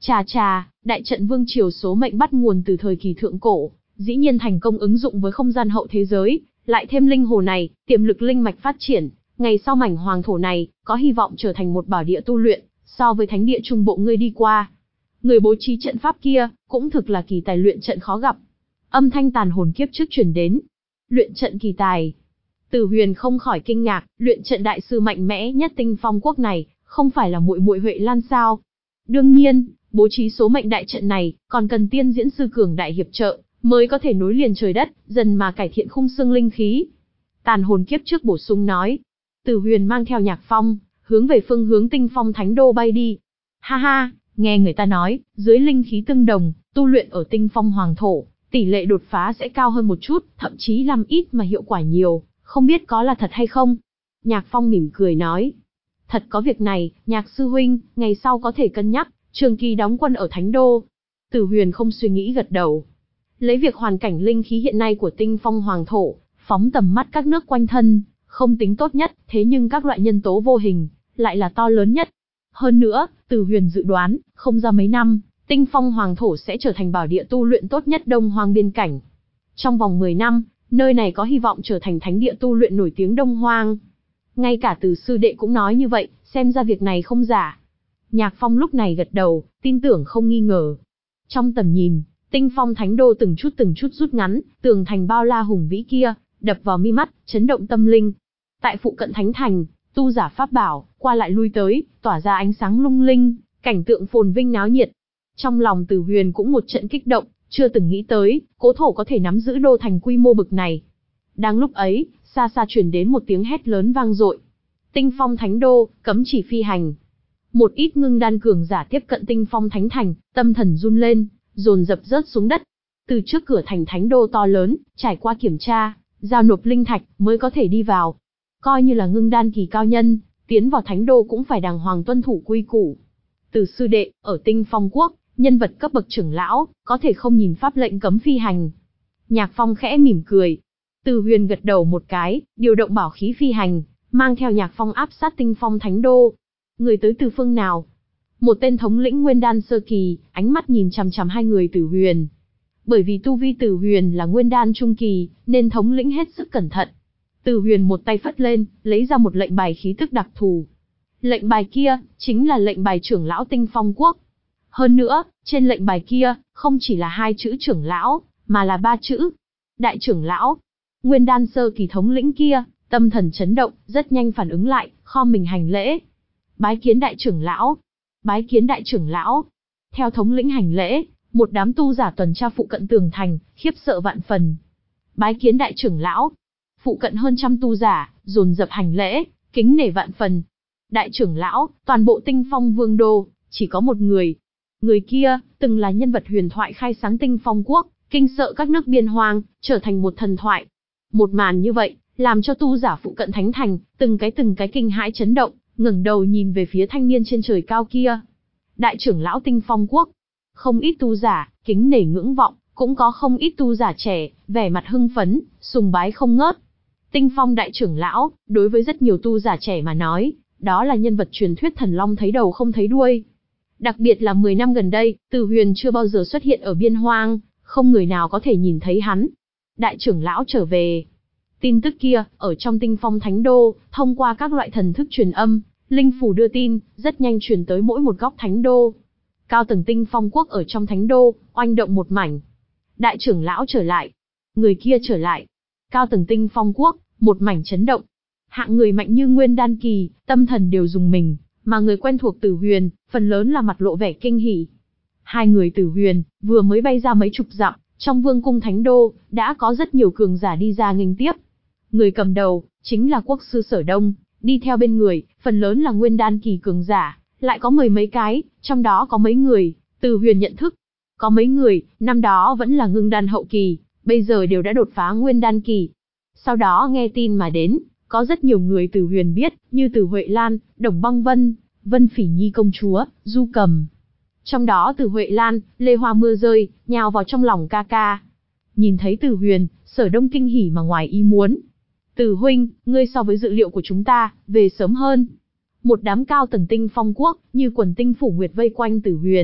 S1: Chà chà, đại trận vương triều số mệnh bắt nguồn từ thời kỳ thượng cổ, dĩ nhiên thành công ứng dụng với không gian hậu thế giới, lại thêm linh hồ này, tiềm lực linh mạch phát triển, ngày sau mảnh hoàng thổ này, có hy vọng trở thành một bảo địa tu luyện, so với thánh địa trung bộ ngươi đi qua. Người bố trí trận pháp kia, cũng thực là kỳ tài luyện trận khó gặp. Âm thanh tàn hồn kiếp trước truyền đến. Luyện trận kỳ tài. Từ Huyền không khỏi kinh ngạc, luyện trận đại sư mạnh mẽ nhất Tinh Phong quốc này, không phải là muội muội Huệ Lan sao? Đương nhiên, bố trí số mệnh đại trận này, còn cần tiên diễn sư cường đại hiệp trợ, mới có thể nối liền trời đất, dần mà cải thiện khung xương linh khí. Tàn hồn kiếp trước bổ sung nói. Từ Huyền mang theo Nhạc Phong, hướng về phương hướng Tinh Phong Thánh Đô bay đi. Ha ha, nghe người ta nói, dưới linh khí tương đồng, tu luyện ở Tinh Phong Hoàng Thổ, tỷ lệ đột phá sẽ cao hơn một chút, thậm chí làm ít mà hiệu quả nhiều, không biết có là thật hay không? Nhạc Phong mỉm cười nói. Thật có việc này, Nhạc sư huynh, ngày sau có thể cân nhắc, trường kỳ đóng quân ở Thánh Đô. Từ Huyền không suy nghĩ gật đầu. Lấy việc hoàn cảnh linh khí hiện nay của Tinh Phong Hoàng Thổ, phóng tầm mắt các nước quanh thân, không tính tốt nhất, thế nhưng các loại nhân tố vô hình, lại là to lớn nhất. Hơn nữa, Từ Huyền dự đoán, không ra mấy năm, Tinh Phong Hoàng Thổ sẽ trở thành bảo địa tu luyện tốt nhất Đông Hoang biên cảnh. Trong vòng mười năm, nơi này có hy vọng trở thành thánh địa tu luyện nổi tiếng Đông Hoang. Ngay cả Từ sư đệ cũng nói như vậy, xem ra việc này không giả. Nhạc Phong lúc này gật đầu, tin tưởng không nghi ngờ. Trong tầm nhìn, Tinh Phong Thánh Đô từng chút từng chút rút ngắn, tường thành bao la hùng vĩ kia, đập vào mi mắt, chấn động tâm linh. Tại phụ cận Thánh Thành, tu giả pháp bảo, qua lại lui tới, tỏa ra ánh sáng lung linh, cảnh tượng phồn vinh náo nhiệt. Trong lòng Từ Huyền cũng một trận kích động, chưa từng nghĩ tới, cố thổ có thể nắm giữ đô thành quy mô bực này. Đang lúc ấy, xa xa truyền đến một tiếng hét lớn vang dội. Tinh Phong Thánh Đô, cấm chỉ phi hành. Một ít ngưng đan cường giả tiếp cận Tinh Phong Thánh Thành, tâm thần run lên, dồn dập rớt xuống đất. Từ trước cửa thành Thánh Đô to lớn, trải qua kiểm tra, giao nộp linh thạch mới có thể đi vào. Coi như là ngưng đan kỳ cao nhân, tiến vào Thánh Đô cũng phải đàng hoàng tuân thủ quy củ. Từ sư đệ, ở Tinh Phong quốc, nhân vật cấp bậc trưởng lão, có thể không nhìn pháp lệnh cấm phi hành. Nhạc Phong khẽ mỉm cười. Từ Huyền gật đầu một cái, điều động bảo khí phi hành, mang theo Nhạc Phong áp sát Tinh Phong Thánh Đô. Người tới từ phương nào? Một tên thống lĩnh Nguyên Đan sơ kỳ, ánh mắt nhìn chằm chằm hai người Từ Huyền. Bởi vì tu vi Từ Huyền là Nguyên Đan trung kỳ, nên thống lĩnh hết sức cẩn thận. Từ Huyền một tay phất lên, lấy ra một lệnh bài khí tức đặc thù. Lệnh bài kia, chính là lệnh bài trưởng lão Tinh Phong quốc. Hơn nữa, trên lệnh bài kia, không chỉ là hai chữ trưởng lão, mà là ba chữ. Đại trưởng lão. Nguyên Đan sơ kỳ thống lĩnh kia, tâm thần chấn động, rất nhanh phản ứng lại, khom mình hành lễ. Bái kiến đại trưởng lão. Bái kiến đại trưởng lão. Theo thống lĩnh hành lễ, một đám tu giả tuần tra phụ cận tường thành, khiếp sợ vạn phần. Bái kiến đại trưởng lão. Phụ cận hơn trăm tu giả, dồn dập hành lễ, kính nể vạn phần. Đại trưởng lão, toàn bộ Tinh Phong vương đô, chỉ có một người. Người kia, từng là nhân vật huyền thoại khai sáng Tinh Phong quốc, kinh sợ các nước biên hoang, trở thành một thần thoại. Một màn như vậy, làm cho tu giả phụ cận thánh thành, từng cái từng cái kinh hãi chấn động, ngẩng đầu nhìn về phía thanh niên trên trời cao kia. Đại trưởng lão Tinh Phong quốc. Không ít tu giả, kính nể ngưỡng vọng, cũng có không ít tu giả trẻ, vẻ mặt hưng phấn, sùng bái không ngớt. Tinh Phong đại trưởng lão, đối với rất nhiều tu giả trẻ mà nói, đó là nhân vật truyền thuyết thần long thấy đầu không thấy đuôi. Đặc biệt là mười năm gần đây, Từ Huyền chưa bao giờ xuất hiện ở biên hoang, không người nào có thể nhìn thấy hắn. Đại trưởng lão trở về. Tin tức kia, ở trong Tinh Phong Thánh Đô, thông qua các loại thần thức truyền âm, linh phủ đưa tin, rất nhanh truyền tới mỗi một góc Thánh Đô. Cao tầng Tinh Phong quốc ở trong Thánh Đô, oanh động một mảnh. Đại trưởng lão trở lại. Người kia trở lại. Cao tầng Tinh Phong quốc, một mảnh chấn động. Hạng người mạnh như Nguyên Đan kỳ, tâm thần đều dùng mình, mà người quen thuộc Từ Huyền, phần lớn là mặt lộ vẻ kinh hỉ. Hai người Từ Huyền, vừa mới bay ra mấy chục dặm, trong vương cung Thánh Đô, đã có rất nhiều cường giả đi ra nghênh tiếp. Người cầm đầu, chính là quốc sư Sở Đông, đi theo bên người, phần lớn là Nguyên Đan kỳ cường giả, lại có mười mấy cái, trong đó có mấy người, Từ Huyền nhận thức. Có mấy người, năm đó vẫn là ngưng đan hậu kỳ, bây giờ đều đã đột phá Nguyên Đan kỳ. Sau đó nghe tin mà đến, có rất nhiều người Từ Huyền biết, như Từ Huệ Lan, Đồng Băng Vân, Vân Phỉ Nhi công chúa, Du Cầm. Trong đó Từ Huệ Lan, lê hoa mưa rơi, nhào vào trong lòng ca ca. Nhìn thấy Từ Huyền, Sở Đông kinh hỉ mà ngoài ý muốn. Từ huynh, ngươi so với dự liệu của chúng ta, về sớm hơn. Một đám cao tầng Tinh Phong quốc, như quần tinh phủ nguyệt vây quanh Từ Huyền,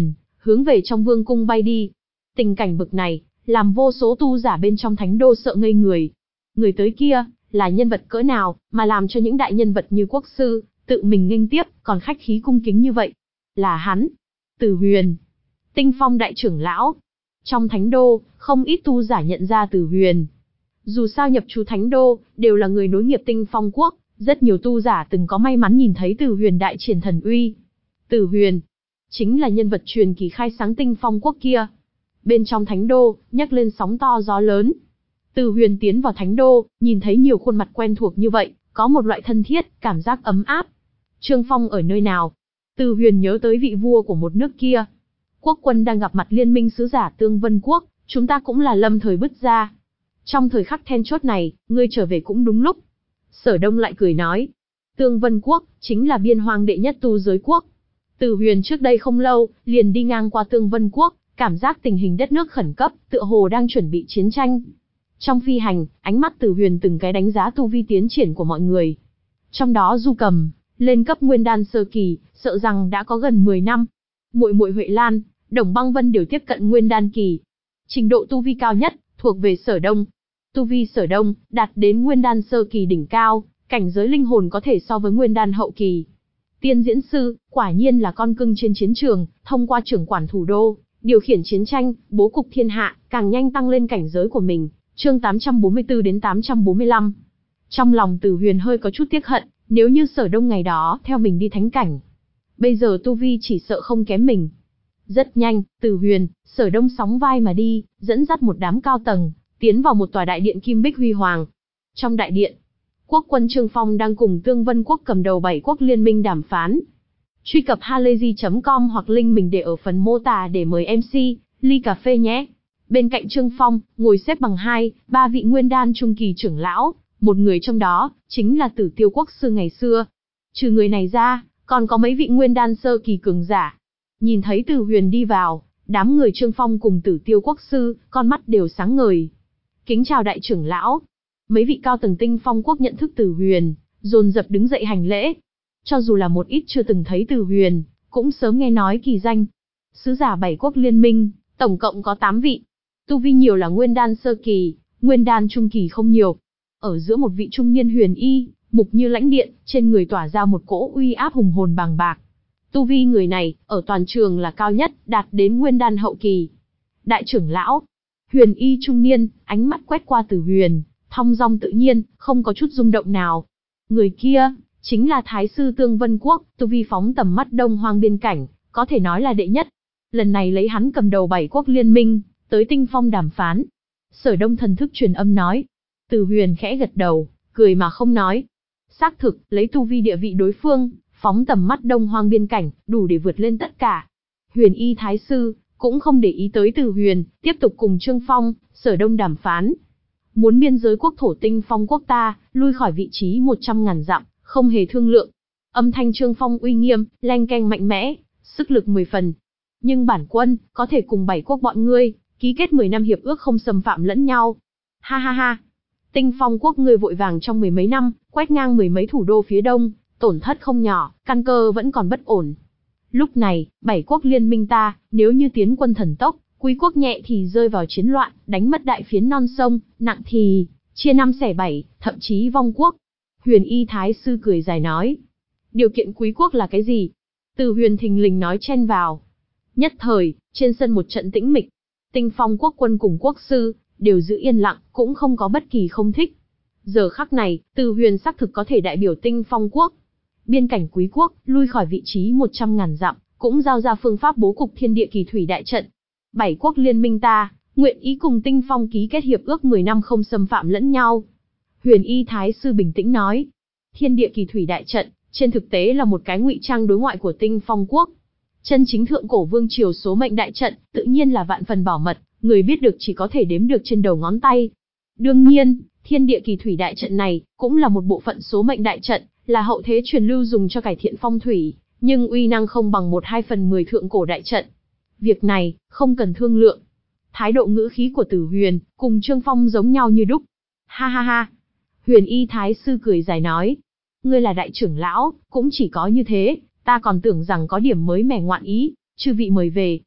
S1: hướng về trong vương cung bay đi. Tình cảnh bực này, làm vô số tu giả bên trong thánh đô sợ ngây người. Người tới kia, là nhân vật cỡ nào, mà làm cho những đại nhân vật như quốc sư, tự mình nghênh tiếp, còn khách khí cung kính như vậy. Là hắn, Từ Huyền, Tinh Phong đại trưởng lão. Trong thánh đô, không ít tu giả nhận ra Từ Huyền. Dù sao nhập trú thánh đô, đều là người nối nghiệp Tinh Phong quốc, rất nhiều tu giả từng có may mắn nhìn thấy Từ Huyền đại triển thần uy. Từ Huyền, chính là nhân vật truyền kỳ khai sáng Tinh Phong quốc kia. Bên trong thánh đô, nhắc lên sóng to gió lớn. Từ Huyền tiến vào thánh đô, nhìn thấy nhiều khuôn mặt quen thuộc như vậy, có một loại thân thiết, cảm giác ấm áp. Trương Phong ở nơi nào? Từ Huyền nhớ tới vị vua của một nước kia. Quốc quân đang gặp mặt liên minh sứ giả Tương Vân quốc, chúng ta cũng là lâm thời bứt ra. Trong thời khắc then chốt này, ngươi trở về cũng đúng lúc. Sở Đông lại cười nói. Tương Vân quốc, chính là biên hoang đệ nhất tu giới quốc. Từ Huyền trước đây không lâu, liền đi ngang qua Tương Vân quốc, cảm giác tình hình đất nước khẩn cấp, tựa hồ đang chuẩn bị chiến tranh. Trong phi hành, ánh mắt Từ Huyền từng cái đánh giá tu vi tiến triển của mọi người. Trong đó Du Cầm, lên cấp nguyên đan sơ kỳ, sợ rằng đã có gần mười năm. Muội muội Huệ Lan, Đồng Băng Vân đều tiếp cận nguyên đan kỳ. Trình độ tu vi cao nhất, thuộc về Sở Đông. Tu vi Sở Đông, đạt đến nguyên đan sơ kỳ đỉnh cao, cảnh giới linh hồn có thể so với nguyên đan hậu kỳ. Tiên diễn sư, quả nhiên là con cưng trên chiến trường, thông qua trưởng quản thủ đô, điều khiển chiến tranh, bố cục thiên hạ, càng nhanh tăng lên cảnh giới của mình. Chương tám trăm bốn mươi tư đến tám trăm bốn mươi lăm. Trong lòng Từ Huyền hơi có chút tiếc hận, nếu như Sở Đông ngày đó theo mình đi thánh cảnh, bây giờ tu vi chỉ sợ không kém mình. Rất nhanh, Từ Huyền, Sở Đông sóng vai mà đi, dẫn dắt một đám cao tầng, tiến vào một tòa đại điện kim bích huy hoàng. Trong đại điện, quốc quân Trương Phong đang cùng Tương Vân quốc cầm đầu bảy quốc liên minh đàm phán. Truy cập halayzi chấm com hoặc link mình để ở phần mô tả để mời em xê, ly cà phê nhé. Bên cạnh Trương Phong, ngồi xếp bằng hai, ba vị nguyên đan trung kỳ trưởng lão, một người trong đó, chính là Tử Tiêu quốc sư ngày xưa. Trừ người này ra, còn có mấy vị nguyên đan sơ kỳ cường giả. Nhìn thấy Từ Huyền đi vào, đám người Trương Phong cùng Tử Tiêu quốc sư, con mắt đều sáng ngời. Kính chào đại trưởng lão. Mấy vị cao tầng Tinh Phong quốc nhận thức Từ Huyền, dồn dập đứng dậy hành lễ. Cho dù là một ít chưa từng thấy Từ Huyền, cũng sớm nghe nói kỳ danh. Sứ giả bảy quốc liên minh, tổng cộng có tám vị. Tu vi nhiều là nguyên đan sơ kỳ, nguyên đan trung kỳ không nhiều. Ở giữa một vị trung niên huyền y, mục như lãnh điện, trên người tỏa ra một cỗ uy áp hùng hồn bàng bạc. Tu vi người này, ở toàn trường là cao nhất, đạt đến nguyên đan hậu kỳ. Đại trưởng lão, huyền y trung niên, ánh mắt quét qua Từ Huyền, thong dong tự nhiên, không có chút rung động nào. Người kia, chính là Thái sư Tương Vân quốc, tu vi phóng tầm mắt đông hoang biên cảnh, có thể nói là đệ nhất. Lần này lấy hắn cầm đầu bảy quốc liên minh, tới Tinh Phong đàm phán. Sở Đông thần thức truyền âm nói. Từ Huyền khẽ gật đầu, cười mà không nói. Xác thực, lấy tu vi địa vị đối phương, phóng tầm mắt đông hoang biên cảnh, đủ để vượt lên tất cả. Huyền y thái sư, cũng không để ý tới Từ Huyền, tiếp tục cùng Trương Phong, Sở Đông đàm phán. Muốn biên giới quốc thổ Tinh Phong quốc ta, lui khỏi vị trí một trăm ngàn dặm, không hề thương lượng. Âm thanh Trương Phong uy nghiêm, leng keng mạnh mẽ, sức lực mười phần. Nhưng bản quân, có thể cùng bảy quốc bọn ngươi, ký kết mười năm hiệp ước không xâm phạm lẫn nhau. Ha ha ha. Tinh Phong quốc ngươi vội vàng trong mười mấy năm, quét ngang mười mấy thủ đô phía đông, tổn thất không nhỏ, căn cơ vẫn còn bất ổn. Lúc này, bảy quốc liên minh ta, nếu như tiến quân thần tốc, quý quốc nhẹ thì rơi vào chiến loạn, đánh mất đại phiến non sông, nặng thì chia năm xẻ bảy, thậm chí vong quốc. Huyền y thái sư cười dài nói. Điều kiện quý quốc là cái gì? Từ Huyền thình lình nói chen vào. Nhất thời, trên sân một trận tĩnh mịch. Tinh Phong quốc quân cùng quốc sư, đều giữ yên lặng, cũng không có bất kỳ không thích. Giờ khắc này, Từ Huyền xác thực có thể đại biểu Tinh Phong quốc. Biên cảnh quý quốc, lui khỏi vị trí một trăm ngàn dặm, cũng giao ra phương pháp bố cục thiên địa kỳ thủy đại trận. Bảy quốc liên minh ta, nguyện ý cùng Tinh Phong ký kết hiệp ước mười năm không xâm phạm lẫn nhau. Huyền y thái sư bình tĩnh nói. Thiên địa kỳ thủy đại trận, trên thực tế là một cái ngụy trang đối ngoại của Tinh Phong quốc. Chân chính thượng cổ vương triều số mệnh đại trận, tự nhiên là vạn phần bảo mật, người biết được chỉ có thể đếm được trên đầu ngón tay. Đương nhiên, thiên địa kỳ thủy đại trận này, cũng là một bộ phận số mệnh đại trận, là hậu thế truyền lưu dùng cho cải thiện phong thủy, nhưng uy năng không bằng một hai phần mười thượng cổ đại trận. Việc này, không cần thương lượng. Thái độ ngữ khí của Tử Huyền, cùng Trương Phong giống nhau như đúc. Ha ha ha. Huyền y thái sư cười dài nói. Ngươi là đại trưởng lão, cũng chỉ có như thế, ta còn tưởng rằng có điểm mới mẻ ngoạn ý, chư vị mời về.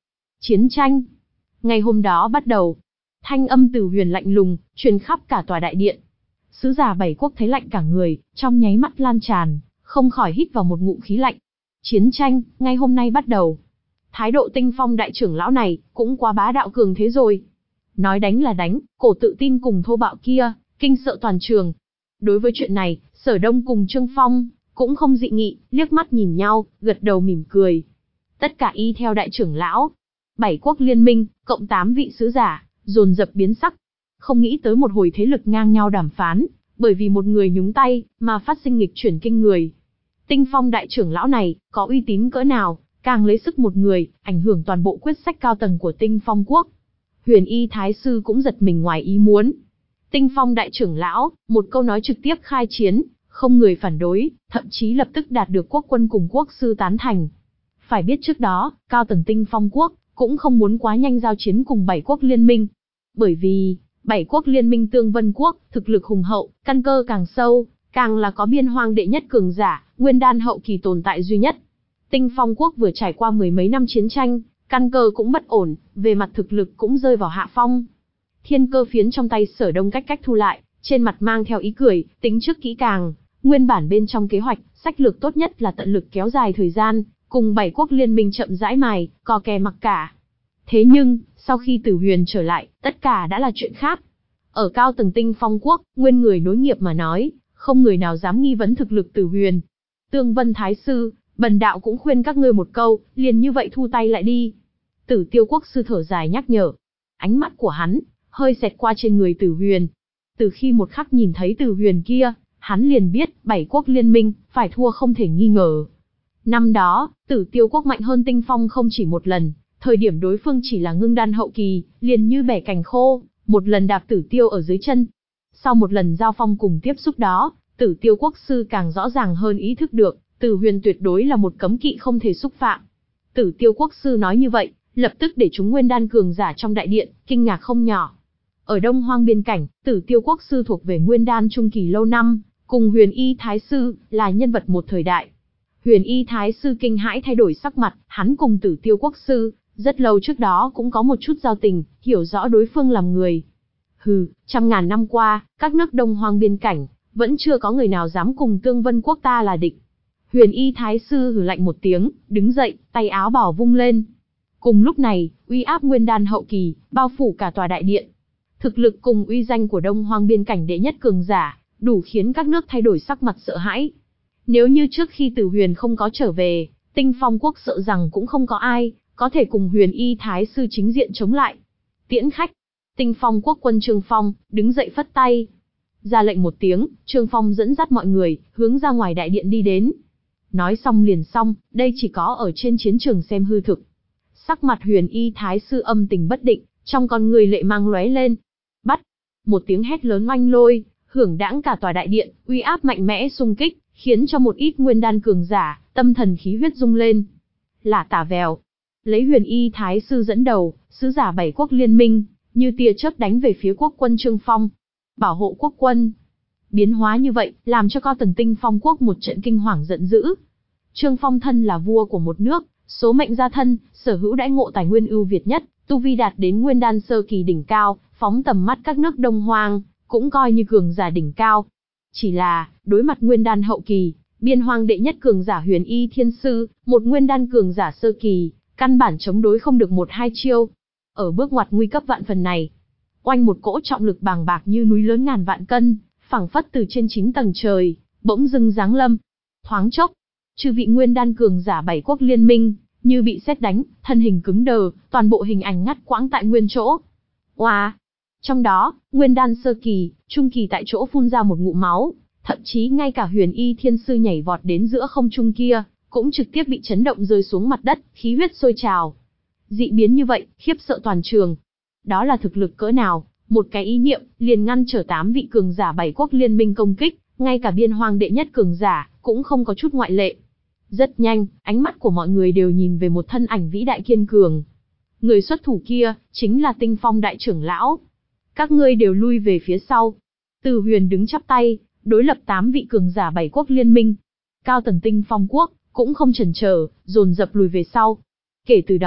S1: Chiến tranh. Ngày hôm đó bắt đầu. Thanh âm Tử Huyền lạnh lùng, truyền khắp cả tòa đại điện. Sứ giả bảy quốc thấy lạnh cả người, trong nháy mắt lan tràn, không khỏi hít vào một ngụm khí lạnh. Chiến tranh, ngay hôm nay bắt đầu. Thái độ Tinh Phong đại trưởng lão này, cũng quá bá đạo cường thế rồi. Nói đánh là đánh, cổ tự tin cùng thô bạo kia, kinh sợ toàn trường. Đối với chuyện này, Sở Đông cùng Trương Phong, cũng không dị nghị, liếc mắt nhìn nhau, gật đầu mỉm cười. Tất cả y theo đại trưởng lão. Bảy quốc liên minh, cộng tám vị sứ giả, dồn dập biến sắc. Không nghĩ tới một hồi thế lực ngang nhau đàm phán, bởi vì một người nhúng tay, mà phát sinh nghịch chuyển kinh người. Tinh Phong đại trưởng lão này, có uy tín cỡ nào, càng lấy sức một người, ảnh hưởng toàn bộ quyết sách cao tầng của Tinh Phong quốc. Huyền Y Thái Sư cũng giật mình ngoài ý muốn. Tinh Phong đại trưởng lão, một câu nói trực tiếp khai chiến, không người phản đối, thậm chí lập tức đạt được quốc quân cùng quốc sư tán thành. Phải biết trước đó, cao tầng Tinh Phong quốc, cũng không muốn quá nhanh giao chiến cùng bảy quốc liên minh. Bởi vì, bảy quốc liên minh Tương Vân quốc, thực lực hùng hậu, căn cơ càng sâu, càng là có biên hoang đệ nhất cường giả, nguyên đan hậu kỳ tồn tại duy nhất. Tinh Phong quốc vừa trải qua mười mấy năm chiến tranh, căn cơ cũng bất ổn, về mặt thực lực cũng rơi vào hạ phong. Thiên cơ phiến trong tay Sở Đông cách cách thu lại, trên mặt mang theo ý cười, tính trước kỹ càng, nguyên bản bên trong kế hoạch, sách lược tốt nhất là tận lực kéo dài thời gian, cùng bảy quốc liên minh chậm rãi mài, cò kè mặc cả. Thế nhưng, sau khi Tử Huyền trở lại, tất cả đã là chuyện khác. Ở cao tầng Tinh Phong quốc, nguyên người nối nghiệp mà nói, không người nào dám nghi vấn thực lực Tử Huyền. Tương Vân Thái Sư, bần đạo cũng khuyên các ngươi một câu, liền như vậy thu tay lại đi. Tử Tiêu quốc sư thở dài nhắc nhở. Ánh mắt của hắn, hơi xẹt qua trên người Tử Huyền. Từ khi một khắc nhìn thấy Tử Huyền kia, hắn liền biết, bảy quốc liên minh, phải thua không thể nghi ngờ. Năm đó, Tử Tiêu quốc mạnh hơn Tinh Phong không chỉ một lần, thời điểm đối phương chỉ là ngưng đan hậu kỳ, liền như bẻ cành khô, một lần đạp Tử Tiêu ở dưới chân. Sau một lần giao phong cùng tiếp xúc đó, Tử Tiêu quốc sư càng rõ ràng hơn ý thức được, Tử Huyền tuyệt đối là một cấm kỵ không thể xúc phạm. Tử Tiêu quốc sư nói như vậy, lập tức để chúng nguyên đan cường giả trong đại điện, kinh ngạc không nhỏ. Ở Đông Hoang biên cảnh, Tử Tiêu quốc sư thuộc về nguyên đan trung kỳ lâu năm, cùng Huyền Y Thái Sư, là nhân vật một thời đại. Huyền Y Thái Sư kinh hãi thay đổi sắc mặt, hắn cùng Tử Tiêu quốc sư, rất lâu trước đó cũng có một chút giao tình, hiểu rõ đối phương làm người. Hừ, trăm ngàn năm qua, các nước Đông Hoang biên cảnh, vẫn chưa có người nào dám cùng Tương Vân quốc ta là địch. Huyền Y Thái Sư hừ lạnh một tiếng, đứng dậy, tay áo bào vung lên. Cùng lúc này, uy áp nguyên đan hậu kỳ, bao phủ cả tòa đại điện. Thực lực cùng uy danh của Đông Hoang biên cảnh đệ nhất cường giả, đủ khiến các nước thay đổi sắc mặt sợ hãi. Nếu như trước khi Tử Huyền không có trở về, Tinh Phong quốc sợ rằng cũng không có ai có thể cùng Huyền Y Thái Sư chính diện chống lại. Tiễn khách. Tinh Phong quốc quân Trương Phong đứng dậy phất tay, ra lệnh một tiếng, Trương Phong dẫn dắt mọi người hướng ra ngoài đại điện đi đến. Nói xong liền xong, đây chỉ có ở trên chiến trường xem hư thực. Sắc mặt Huyền Y Thái Sư âm tình bất định, trong con người lệ mang lóe lên. Bắt! Một tiếng hét lớn oanh lôi, hưởng đãng cả tòa đại điện, uy áp mạnh mẽ xung kích, khiến cho một ít nguyên đan cường giả, tâm thần khí huyết rung lên. Lả tả vèo. Lấy Huyền Y Thái Sư dẫn đầu, sứ giả bảy quốc liên minh, như tia chớp đánh về phía quốc quân Trương Phong. Bảo hộ quốc quân. Biến hóa như vậy, làm cho cao tầng Tinh Phong quốc một trận kinh hoàng giận dữ. Trương Phong thân là vua của một nước, số mệnh gia thân, sở hữu đãi ngộ tài nguyên ưu việt nhất, tu vi đạt đến nguyên đan sơ kỳ đỉnh cao, phóng tầm mắt các nước Đông Hoang, cũng coi như cường giả đỉnh cao. Chỉ là, đối mặt nguyên đan hậu kỳ, biên hoang đệ nhất cường giả Huyền Y Thiên Sư, một nguyên đan cường giả sơ kỳ, căn bản chống đối không được một hai chiêu. Ở bước ngoặt nguy cấp vạn phần này, oanh một cỗ trọng lực bàng bạc như núi lớn ngàn vạn cân, phảng phất từ trên chín tầng trời, bỗng dưng giáng lâm. Thoáng chốc, chư vị nguyên đan cường giả bảy quốc liên minh, như bị sét đánh, thân hình cứng đờ, toàn bộ hình ảnh ngắt quãng tại nguyên chỗ. Oa! Wow. Trong đó, nguyên đan sơ kỳ, trung kỳ tại chỗ phun ra một ngụm máu, thậm chí ngay cả Huyền Y Thiên Sư nhảy vọt đến giữa không trung kia, cũng trực tiếp bị chấn động rơi xuống mặt đất, khí huyết sôi trào. Dị biến như vậy, khiếp sợ toàn trường. Đó là thực lực cỡ nào, một cái ý niệm, liền ngăn trở tám vị cường giả bảy quốc liên minh công kích, ngay cả biên hoang đệ nhất cường giả, cũng không có chút ngoại lệ. Rất nhanh, ánh mắt của mọi người đều nhìn về một thân ảnh vĩ đại kiên cường. Người xuất thủ kia, chính là Tinh Phong đại trưởng lão. Các ngươi đều lui về phía sau. Tử Huyền đứng chắp tay, đối lập tám vị cường giả bảy quốc liên minh. Cao tầng Tinh Phong quốc, cũng không chần chờ, dồn dập lùi về sau. Kể từ đó,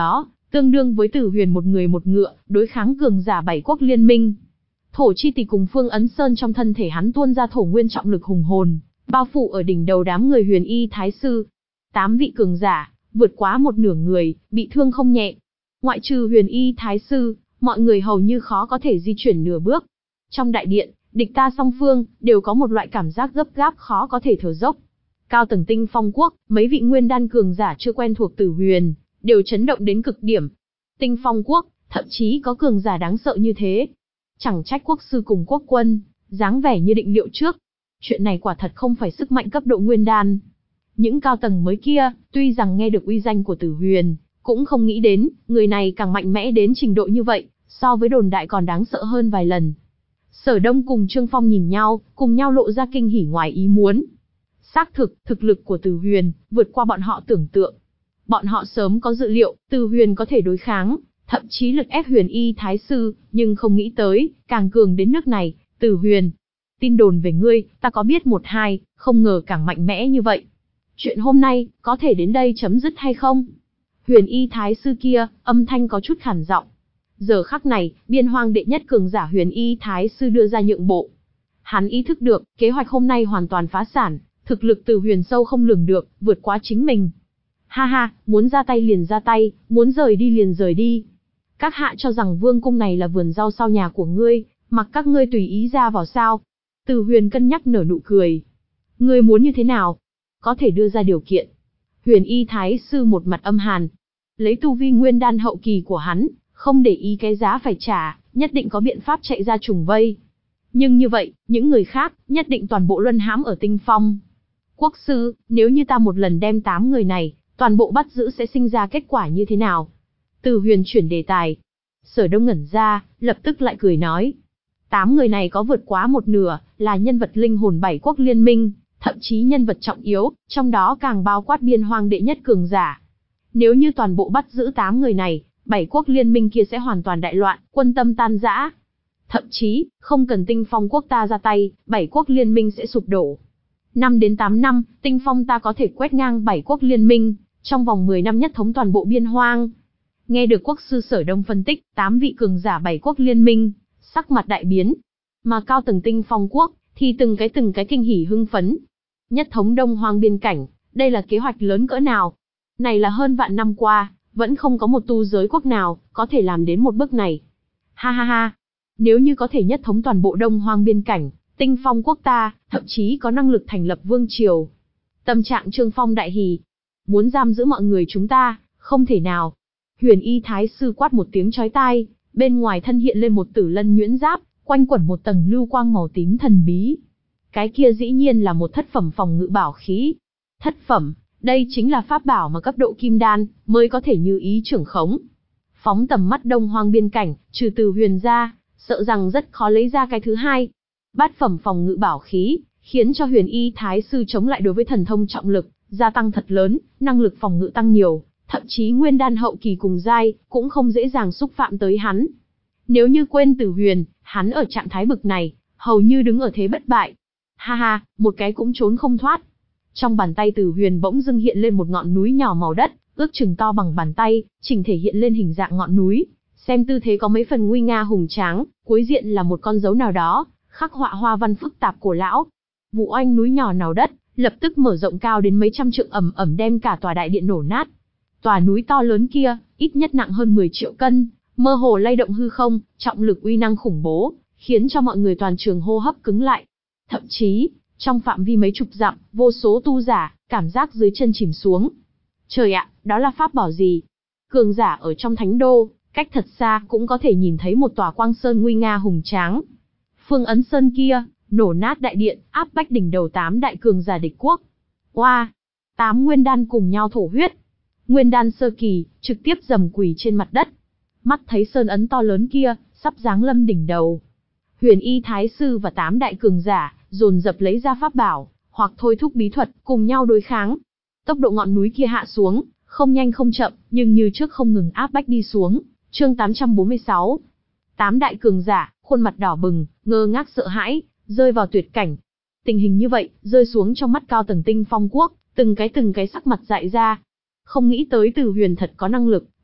S1: tương đương với Tử Huyền một người một ngựa, đối kháng cường giả bảy quốc liên minh. Thổ chi tỷ cùng Phương Ấn Sơn trong thân thể hắn tuôn ra thổ nguyên trọng lực hùng hồn, bao phủ ở đỉnh đầu đám người Huyền Y Thái Sư. Tám vị cường giả, vượt quá một nửa người, bị thương không nhẹ. Ngoại trừ Huyền Y Thái Sư, mọi người hầu như khó có thể di chuyển nửa bước. Trong đại điện, địch ta song phương, đều có một loại cảm giác gấp gáp khó có thể thở dốc. Cao tầng Tinh Phong Quốc, mấy vị nguyên đan cường giả chưa quen thuộc Tử Huyền, đều chấn động đến cực điểm. Tinh Phong Quốc, thậm chí có cường giả đáng sợ như thế. Chẳng trách quốc sư cùng quốc quân, dáng vẻ như định liệu trước. Chuyện này quả thật không phải sức mạnh cấp độ nguyên đan. Những cao tầng mới kia, tuy rằng nghe được uy danh của Tử Huyền, cũng không nghĩ đến, người này càng mạnh mẽ đến trình độ như vậy, so với đồn đại còn đáng sợ hơn vài lần. Sở Đông cùng Trương Phong nhìn nhau, cùng nhau lộ ra kinh hỉ ngoài ý muốn. Xác thực, thực lực của Tử Huyền, vượt qua bọn họ tưởng tượng. Bọn họ sớm có dự liệu, Tử Huyền có thể đối kháng, thậm chí lực ép Huyền Y Thái Sư, nhưng không nghĩ tới, càng cường đến nước này. Tử Huyền, tin đồn về ngươi, ta có biết một hai, không ngờ càng mạnh mẽ như vậy. Chuyện hôm nay, có thể đến đây chấm dứt hay không? Huyền Y Thái Sư kia, âm thanh có chút khản giọng. Giờ khắc này, biên hoang đệ nhất cường giả Huyền Y Thái Sư đưa ra nhượng bộ. Hắn ý thức được, kế hoạch hôm nay hoàn toàn phá sản, thực lực Tử Huyền sâu không lường được, vượt quá chính mình. Ha ha, muốn ra tay liền ra tay, muốn rời đi liền rời đi. Các hạ cho rằng vương cung này là vườn rau sau nhà của ngươi, mặc các ngươi tùy ý ra vào sao? Tử Huyền cân nhắc nở nụ cười. Ngươi muốn như thế nào? Có thể đưa ra điều kiện. Huyền Y Thái Sư một mặt âm hàn. Lấy tu vi nguyên đan hậu kỳ của hắn, không để ý cái giá phải trả, nhất định có biện pháp chạy ra trùng vây. Nhưng như vậy, những người khác, nhất định toàn bộ luân hãm ở Tinh Phong. Quốc sư, nếu như ta một lần đem tám người này, toàn bộ bắt giữ sẽ sinh ra kết quả như thế nào? Tử Huyền chuyển đề tài. Sở Đông ngẩn ra, lập tức lại cười nói. Tám người này có vượt quá một nửa, là nhân vật linh hồn bảy quốc liên minh, thậm chí nhân vật trọng yếu, trong đó càng bao quát biên hoang đệ nhất cường giả. Nếu như toàn bộ bắt giữ tám người này, bảy quốc liên minh kia sẽ hoàn toàn đại loạn, quân tâm tan rã. Thậm chí, không cần Tinh Phong Quốc ta ra tay, bảy quốc liên minh sẽ sụp đổ. năm đến tám năm, Tinh Phong ta có thể quét ngang bảy quốc liên minh, trong vòng mười năm nhất thống toàn bộ biên hoang. Nghe được quốc sư Sở Đông phân tích, tám vị cường giả bảy quốc liên minh, sắc mặt đại biến. Mà cao tầng Tinh Phong Quốc, thì từng cái từng cái kinh hỉ hưng phấn. Nhất thống Đông Hoang biên cảnh, đây là kế hoạch lớn cỡ nào? Này là hơn vạn năm qua, vẫn không có một tu giới quốc nào, có thể làm đến một bước này. Ha ha ha, nếu như có thể nhất thống toàn bộ Đông Hoang biên cảnh, Tinh Phong Quốc ta, thậm chí có năng lực thành lập vương triều. Tâm trạng Trương Phong đại hỉ. Muốn giam giữ mọi người chúng ta, không thể nào. Huyền Y Thái Sư quát một tiếng chói tai, bên ngoài thân hiện lên một tử lân nhuyễn giáp, quanh quẩn một tầng lưu quang màu tím thần bí. Cái kia dĩ nhiên là một thất phẩm phòng ngự bảo khí. Thất phẩm, đây chính là pháp bảo mà cấp độ kim đan mới có thể như ý trưởng khống. Phóng tầm mắt Đông Hoang biên cảnh, trừ Tử Huyền ra, sợ rằng rất khó lấy ra cái thứ hai. Bát phẩm phòng ngự bảo khí, khiến cho Huyền Y Thái Sư chống lại đối với thần thông trọng lực, gia tăng thật lớn, năng lực phòng ngự tăng nhiều, thậm chí nguyên đan hậu kỳ cùng giai, cũng không dễ dàng xúc phạm tới hắn. Nếu như quên Tử Huyền, hắn ở trạng thái bực này, hầu như đứng ở thế bất bại. Ha ha, một cái cũng trốn không thoát. Trong bàn tay Tử Huyền bỗng dưng hiện lên một ngọn núi nhỏ màu đất, ước chừng to bằng bàn tay, chỉnh thể hiện lên hình dạng ngọn núi, xem tư thế có mấy phần nguy nga hùng tráng, cuối diện là một con dấu nào đó, khắc họa hoa văn phức tạp cổ lão. Vụ oanh núi nhỏ nào đất, lập tức mở rộng cao đến mấy trăm trượng, ầm ầm đem cả tòa đại điện nổ nát. Tòa núi to lớn kia, ít nhất nặng hơn mười triệu cân, mơ hồ lay động hư không, trọng lực uy năng khủng bố, khiến cho mọi người toàn trường hô hấp cứng lại. Thậm chí, trong phạm vi mấy chục dặm, vô số tu giả, cảm giác dưới chân chìm xuống. Trời ạ, đó là pháp bảo gì? Cường giả ở trong thánh đô, cách thật xa cũng có thể nhìn thấy một tòa quang sơn nguy nga hùng tráng. Phương Ấn Sơn kia, nổ nát đại điện, áp bách đỉnh đầu tám đại cường giả địch quốc. Oa! Wow, tám nguyên đan cùng nhau thổ huyết. Nguyên đan sơ kỳ, trực tiếp dầm quỳ trên mặt đất. Mắt thấy sơn ấn to lớn kia, sắp giáng lâm đỉnh đầu. Huyền Y Thái Sư và tám đại cường giả, dồn dập lấy ra pháp bảo, hoặc thôi thúc bí thuật, cùng nhau đối kháng. Tốc độ ngọn núi kia hạ xuống, không nhanh không chậm, nhưng như trước không ngừng áp bách đi xuống. Chương tám trăm bốn mươi sáu. Tám đại cường giả, khuôn mặt đỏ bừng, ngơ ngác sợ hãi, rơi vào tuyệt cảnh. Tình hình như vậy, rơi xuống trong mắt cao tầng Tinh Phong Quốc, từng cái từng cái sắc mặt dại ra. Không nghĩ tới Tử Huyền thật có năng lực,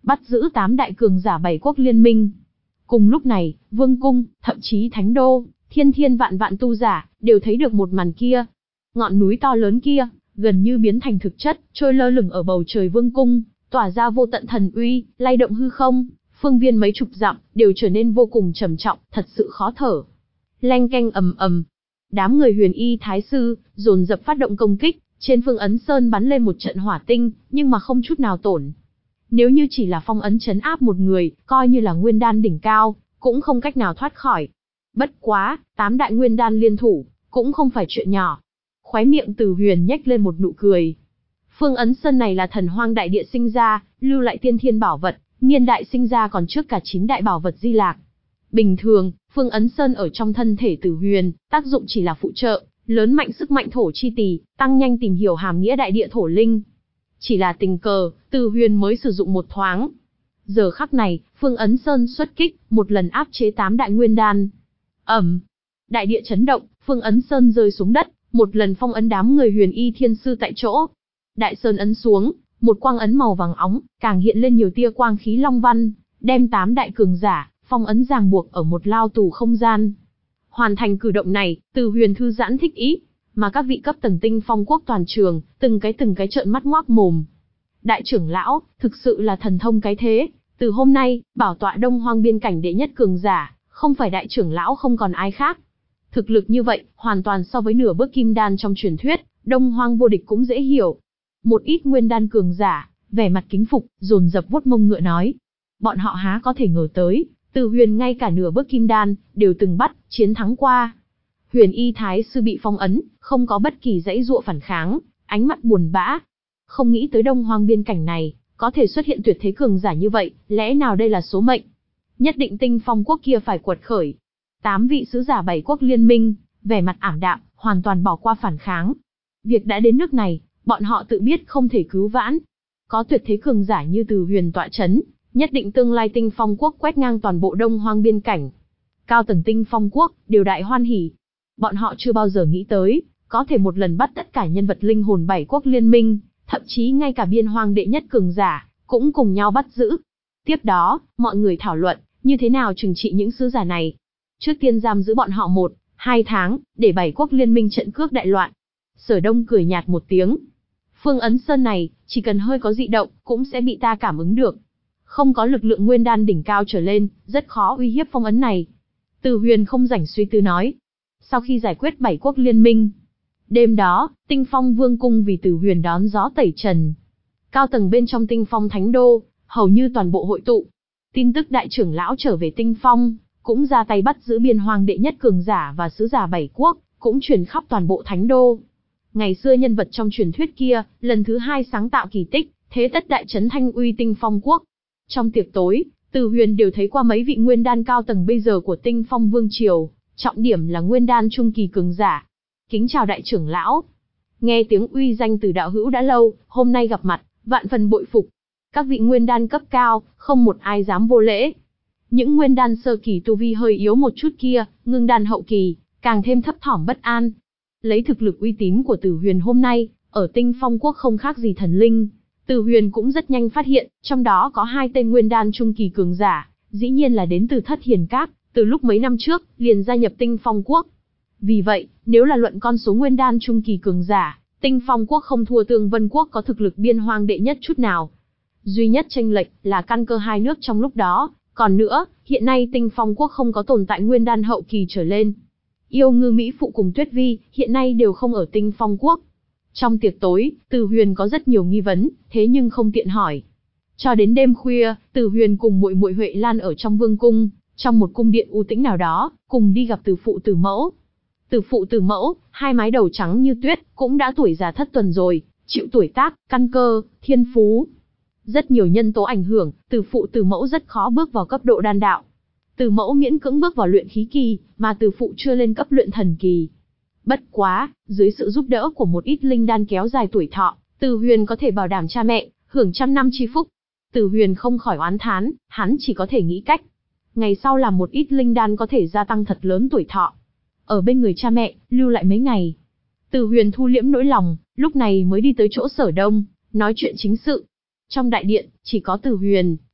S1: bắt giữ tám đại cường giả bảy quốc liên minh. Cùng lúc này, vương cung, thậm chí thánh đô, thiên thiên vạn vạn tu giả, đều thấy được một màn kia. Ngọn núi to lớn kia, gần như biến thành thực chất, trôi lơ lửng ở bầu trời vương cung, tỏa ra vô tận thần uy, lay động hư không, phương viên mấy chục dặm, đều trở nên vô cùng trầm trọng, thật sự khó thở. Leng keng ầm ầm, đám người huyền y thái sư, dồn dập phát động công kích, trên phương ấn sơn bắn lên một trận hỏa tinh, nhưng mà không chút nào tổn. Nếu như chỉ là phong ấn trấn áp một người, coi như là nguyên đan đỉnh cao, cũng không cách nào thoát khỏi. Bất quá, tám đại nguyên đan liên thủ, cũng không phải chuyện nhỏ. Khóe miệng Từ Huyền nhếch lên một nụ cười. Phương ấn sơn này là thần hoang đại địa sinh ra, lưu lại tiên thiên bảo vật, niên đại sinh ra còn trước cả chín đại bảo vật Di Lạc. Bình thường, phương ấn sơn ở trong thân thể Từ Huyền, tác dụng chỉ là phụ trợ, lớn mạnh sức mạnh thổ chi tỳ, tăng nhanh tìm hiểu hàm nghĩa đại địa thổ linh. Chỉ là tình cờ, Từ Huyền mới sử dụng một thoáng. Giờ khắc này, phương ấn sơn xuất kích, một lần áp chế tám đại nguyên đan. Ầm, đại địa chấn động, phương ấn sơn rơi xuống đất, một lần phong ấn đám người huyền y thiên sư tại chỗ. Đại sơn ấn xuống, một quang ấn màu vàng óng, càng hiện lên nhiều tia quang khí long văn, đem tám đại cường giả, phong ấn ràng buộc ở một lao tù không gian. Hoàn thành cử động này, Từ Huyền thư giãn thích ý, mà các vị cấp tầng tinh phong quốc toàn trường, từng cái từng cái trợn mắt ngoác mồm. Đại trưởng lão, thực sự là thần thông cái thế, từ hôm nay, bảo tọa Đông Hoang biên cảnh đệ nhất cường giả, không phải đại trưởng lão không còn ai khác. Thực lực như vậy, hoàn toàn so với nửa bước kim đan trong truyền thuyết, Đông Hoang vô địch cũng dễ hiểu. Một ít nguyên đan cường giả, vẻ mặt kính phục, dồn dập vuốt mông ngựa nói. Bọn họ há có thể ngờ tới, Từ Huyền ngay cả nửa bước kim đan, đều từng bắt, chiến thắng qua. Huyền y thái sư bị phong ấn, không có bất kỳ dãy dụa phản kháng, ánh mắt buồn bã. Không nghĩ tới Đông Hoang biên cảnh này, có thể xuất hiện tuyệt thế cường giả như vậy, lẽ nào đây là số mệnh? Nhất định tinh phong quốc kia phải quật khởi. Tám vị sứ giả bảy quốc liên minh, vẻ mặt ảm đạm, hoàn toàn bỏ qua phản kháng. Việc đã đến nước này, bọn họ tự biết không thể cứu vãn. Có tuyệt thế cường giả như Từ Huyền tọa chấn, nhất định tương lai tinh phong quốc quét ngang toàn bộ Đông Hoang biên cảnh. Cao tầng tinh phong quốc, đều đại hoan hỉ. Bọn họ chưa bao giờ nghĩ tới, có thể một lần bắt tất cả nhân vật linh hồn bảy quốc liên minh, thậm chí ngay cả biên hoang đệ nhất cường giả, cũng cùng nhau bắt giữ. Tiếp đó, mọi người thảo luận, như thế nào trừng trị những sứ giả này. Trước tiên giam giữ bọn họ một, hai tháng, để bảy quốc liên minh trận cước đại loạn. Sở Đông cười nhạt một tiếng. Phương ấn sơn này, chỉ cần hơi có dị động, cũng sẽ bị ta cảm ứng được. Không có lực lượng nguyên đan đỉnh cao trở lên, rất khó uy hiếp phong ấn này. Từ Huyền không rảnh suy tư nói. Sau khi giải quyết bảy quốc liên minh, đêm đó, Tinh Phong Vương cung vì Từ Huyền đón gió tẩy trần. Cao tầng bên trong Tinh Phong Thánh Đô, hầu như toàn bộ hội tụ. Tin tức đại trưởng lão trở về Tinh Phong, cũng ra tay bắt giữ biên hoang đệ nhất cường giả và sứ giả bảy quốc, cũng truyền khắp toàn bộ Thánh Đô. Ngày xưa nhân vật trong truyền thuyết kia, lần thứ hai sáng tạo kỳ tích, thế tất đại trấn thanh uy Tinh Phong quốc. Trong tiệc tối, Từ Huyền đều thấy qua mấy vị nguyên đan cao tầng bây giờ của Tinh Phong Vương triều, trọng điểm là nguyên đan trung kỳ cường giả. Kính chào đại trưởng lão. Nghe tiếng uy danh từ đạo hữu đã lâu, hôm nay gặp mặt, vạn phần bội phục. Các vị nguyên đan cấp cao, không một ai dám vô lễ. Những nguyên đan sơ kỳ tu vi hơi yếu một chút kia, ngưng đan hậu kỳ, càng thêm thấp thỏm bất an. Lấy thực lực uy tín của Từ Huyền hôm nay, ở Tinh Phong quốc không khác gì thần linh. Từ Huyền cũng rất nhanh phát hiện, trong đó có hai tên nguyên đan trung kỳ cường giả, dĩ nhiên là đến từ Thất Hiền Các, từ lúc mấy năm trước, liền gia nhập Tinh Phong quốc. Vì vậy, nếu là luận con số nguyên đan trung kỳ cường giả, Tinh Phong quốc không thua Tương Vân quốc có thực lực biên hoang đệ nhất chút nào. Duy nhất chênh lệch là căn cơ hai nước trong lúc đó, còn nữa, hiện nay Tinh Phong quốc không có tồn tại nguyên đan hậu kỳ trở lên. Yêu Ngư Mỹ Phụ cùng Tuyết Vi, hiện nay đều không ở Tinh Phong quốc. Trong tiệc tối, Từ Huyền có rất nhiều nghi vấn, thế nhưng không tiện hỏi. Cho đến đêm khuya, Từ Huyền cùng muội muội Huệ Lan ở trong vương cung, trong một cung điện u tĩnh nào đó, cùng đi gặp Từ phụ Từ mẫu. Từ phụ Từ mẫu, hai mái đầu trắng như tuyết, cũng đã tuổi già thất tuần rồi, chịu tuổi tác, căn cơ, thiên phú. Rất nhiều nhân tố ảnh hưởng, Từ phụ Từ mẫu rất khó bước vào cấp độ đan đạo. Từ mẫu miễn cưỡng bước vào luyện khí kỳ, mà Từ phụ chưa lên cấp luyện thần kỳ. Bất quá, dưới sự giúp đỡ của một ít linh đan kéo dài tuổi thọ, Từ Huyền có thể bảo đảm cha mẹ, hưởng trăm năm chi phúc. Từ Huyền không khỏi oán thán, hắn chỉ có thể nghĩ cách. Ngày sau làm một ít linh đan có thể gia tăng thật lớn tuổi thọ. Ở bên người cha mẹ, lưu lại mấy ngày. Từ Huyền thu liễm nỗi lòng, lúc này mới đi tới chỗ Sở Đông, nói chuyện chính sự. Trong đại điện, chỉ có Từ Huyền,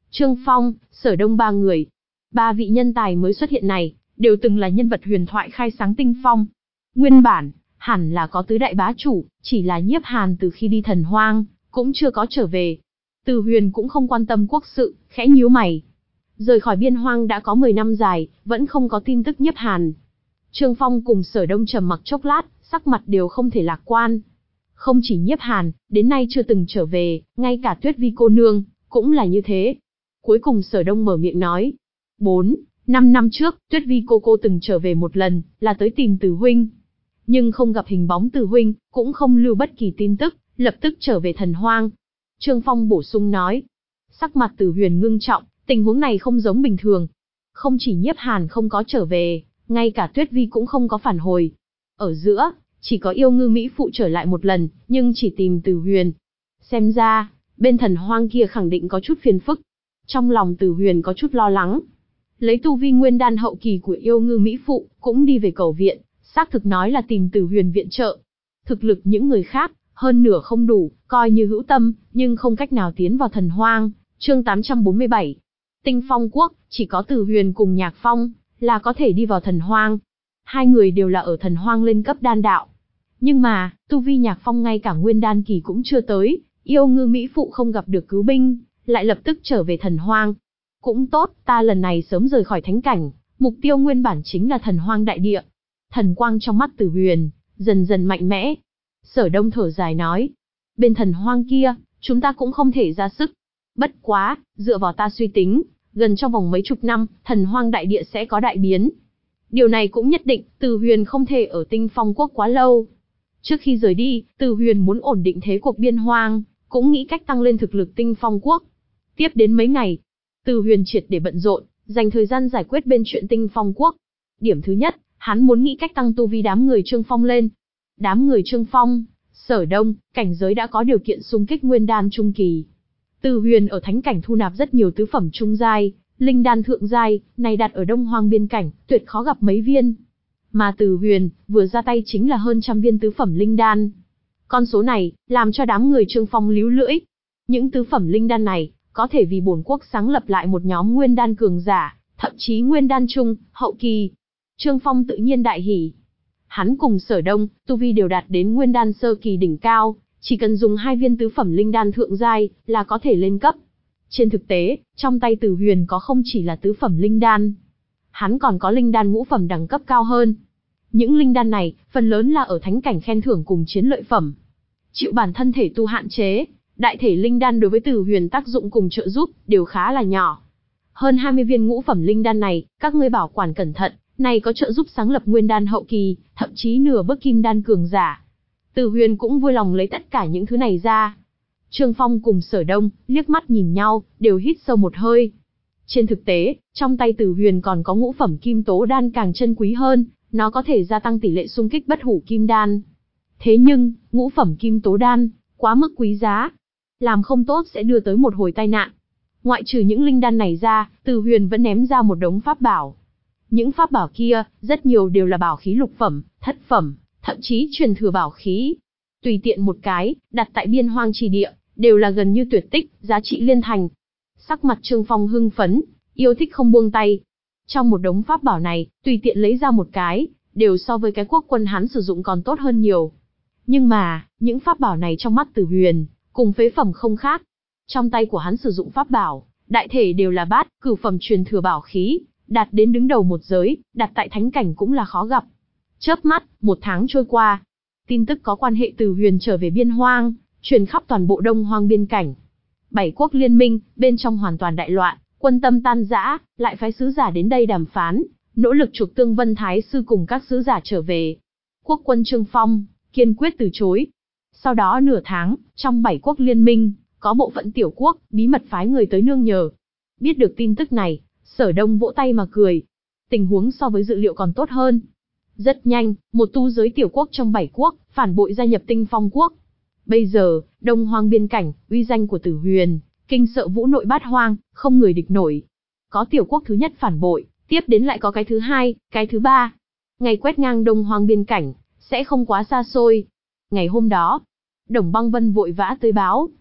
S1: Trương Phong, Sở Đông ba người. Ba vị nhân tài mới xuất hiện này, đều từng là nhân vật huyền thoại khai sáng Tinh Phong. Nguyên bản, hẳn là có tứ đại bá chủ, chỉ là Nhiếp Hàn từ khi đi Thần Hoang, cũng chưa có trở về. Từ Huyền cũng không quan tâm quốc sự, khẽ nhíu mày. Rời khỏi Biên Hoang đã có mười năm dài, vẫn không có tin tức Nhiếp Hàn. Trương Phong cùng Sở Đông trầm mặc chốc lát, sắc mặt đều không thể lạc quan. Không chỉ Nhiếp Hàn, đến nay chưa từng trở về, ngay cả Tuyết Vi cô nương, cũng là như thế. Cuối cùng Sở Đông mở miệng nói. Bốn, năm năm trước, Tuyết Vi cô cô từng trở về một lần, là tới tìm Từ huynh. Nhưng không gặp hình bóng Từ huynh, cũng không lưu bất kỳ tin tức, lập tức trở về Thần Hoang. Trương Phong bổ sung nói. Sắc mặt Từ Huyền ngưng trọng, tình huống này không giống bình thường. Không chỉ Nhiếp Hàn không có trở về, ngay cả Tuyết Vi cũng không có phản hồi. Ở giữa, chỉ có Yêu Ngư Mỹ Phụ trở lại một lần, nhưng chỉ tìm Từ Huyền. Xem ra, bên Thần Hoang kia khẳng định có chút phiền phức. Trong lòng Từ Huyền có chút lo lắng. Lấy tu vi nguyên đan hậu kỳ của Yêu Ngư Mỹ Phụ, cũng đi về cầu viện, xác thực nói là tìm Từ Huyền viện trợ. Thực lực những người khác, hơn nửa không đủ, coi như hữu tâm, nhưng không cách nào tiến vào Thần Hoang. Chương tám trăm bốn mươi bảy. Tinh Phong Quốc, chỉ có Từ Huyền cùng Nhạc Phong là có thể đi vào Thần Hoang. Hai người đều là ở Thần Hoang lên cấp đan đạo. Nhưng mà, tu vi Nhạc Phong ngay cả nguyên đan kỳ cũng chưa tới, Yêu Ngư Mỹ Phụ không gặp được cứu binh, lại lập tức trở về Thần Hoang. Cũng tốt, ta lần này sớm rời khỏi thánh cảnh, mục tiêu nguyên bản chính là Thần Hoang đại địa. Thần quang trong mắt Từ Huyền dần dần mạnh mẽ. Sở Đông thở dài nói, bên Thần Hoang kia, chúng ta cũng không thể ra sức. Bất quá, dựa vào ta suy tính, gần trong vòng mấy chục năm, Thần Hoang đại địa sẽ có đại biến. Điều này cũng nhất định, Từ Huyền không thể ở Tinh Phong Quốc quá lâu. Trước khi rời đi, Từ Huyền muốn ổn định thế cuộc Biên Hoang, cũng nghĩ cách tăng lên thực lực Tinh Phong Quốc. Tiếp đến mấy ngày, Từ Huyền triệt để bận rộn, dành thời gian giải quyết bên chuyện Tinh Phong Quốc. Điểm thứ nhất, hắn muốn nghĩ cách tăng tu vi đám người Trương Phong lên. Đám người Trương Phong, Sở Đông, cảnh giới đã có điều kiện xung kích nguyên đan trung kỳ. Từ Huyền ở thánh cảnh thu nạp rất nhiều tứ phẩm trung giai, linh đan thượng giai, này đặt ở Đông Hoang biên cảnh, tuyệt khó gặp mấy viên. Mà Từ Huyền, vừa ra tay chính là hơn trăm viên tứ phẩm linh đan. Con số này, làm cho đám người Trương Phong líu lưỡi. Những tứ phẩm linh đan này, có thể vì bổn quốc sáng lập lại một nhóm nguyên đan cường giả, thậm chí nguyên đan trung, hậu kỳ. Trương Phong tự nhiên đại hỉ. Hắn cùng Sở Đông, tu vi đều đạt đến nguyên đan sơ kỳ đỉnh cao, chỉ cần dùng hai viên tứ phẩm linh đan thượng giai, là có thể lên cấp. Trên thực tế, trong tay Từ Huyền có không chỉ là tứ phẩm linh đan, hắn còn có linh đan ngũ phẩm đẳng cấp cao hơn. Những linh đan này, phần lớn là ở thánh cảnh khen thưởng cùng chiến lợi phẩm. Chịu bản thân thể tu hạn chế, đại thể linh đan đối với Từ Huyền tác dụng cùng trợ giúp, đều khá là nhỏ. Hơn hai mươi viên ngũ phẩm linh đan này, các ngươi bảo quản cẩn thận, này có trợ giúp sáng lập nguyên đan hậu kỳ, thậm chí nửa bước kim đan cường giả. Từ Huyền cũng vui lòng lấy tất cả những thứ này ra. Trương Phong cùng Sở Đông, liếc mắt nhìn nhau, đều hít sâu một hơi. Trên thực tế, trong tay Từ Huyền còn có ngũ phẩm kim tố đan càng chân quý hơn, nó có thể gia tăng tỷ lệ xung kích bất hủ kim đan. Thế nhưng, ngũ phẩm kim tố đan, quá mức quý giá. Làm không tốt sẽ đưa tới một hồi tai nạn. Ngoại trừ những linh đan này ra, Từ Huyền vẫn ném ra một đống pháp bảo. Những pháp bảo kia, rất nhiều đều là bảo khí lục phẩm, thất phẩm, thậm chí truyền thừa bảo khí. Tùy tiện một cái, đặt tại Biên Hoang trì địa, đều là gần như tuyệt tích, giá trị liên thành. Sắc mặt Trương Phong hưng phấn, yêu thích không buông tay. Trong một đống pháp bảo này, tùy tiện lấy ra một cái, đều so với cái quốc quân hắn sử dụng còn tốt hơn nhiều. Nhưng mà, những pháp bảo này trong mắt Từ Huyền, cùng phế phẩm không khác. Trong tay của hắn sử dụng pháp bảo, đại thể đều là bát, cửu phẩm truyền thừa bảo khí, đạt đến đứng đầu một giới, đặt tại thánh cảnh cũng là khó gặp. Chớp mắt, một tháng trôi qua. Tin tức có quan hệ Từ Huyền trở về Biên Hoang, truyền khắp toàn bộ Đông Hoang biên cảnh. Bảy quốc liên minh, bên trong hoàn toàn đại loạn, quân tâm tan rã, lại phái sứ giả đến đây đàm phán, nỗ lực chuộc Tương Vân Thái sư cùng các sứ giả trở về. Quốc quân Trương Phong kiên quyết từ chối. Sau đó nửa tháng, trong bảy quốc liên minh, có bộ phận tiểu quốc bí mật phái người tới nương nhờ. Biết được tin tức này, Sở Đông vỗ tay mà cười. Tình huống so với dự liệu còn tốt hơn. Rất nhanh, một tu giới tiểu quốc trong bảy quốc phản bội gia nhập Tinh Phong Quốc. Bây giờ, Đông Hoang biên cảnh, uy danh của Từ Huyền kinh sợ vũ nội bát hoang, không người địch nổi. Có tiểu quốc thứ nhất phản bội, tiếp đến lại có cái thứ hai, cái thứ ba. Ngày quét ngang Đông Hoang biên cảnh, sẽ không quá xa xôi. Ngày hôm đó, Đồng Băng Vân vội vã tới báo.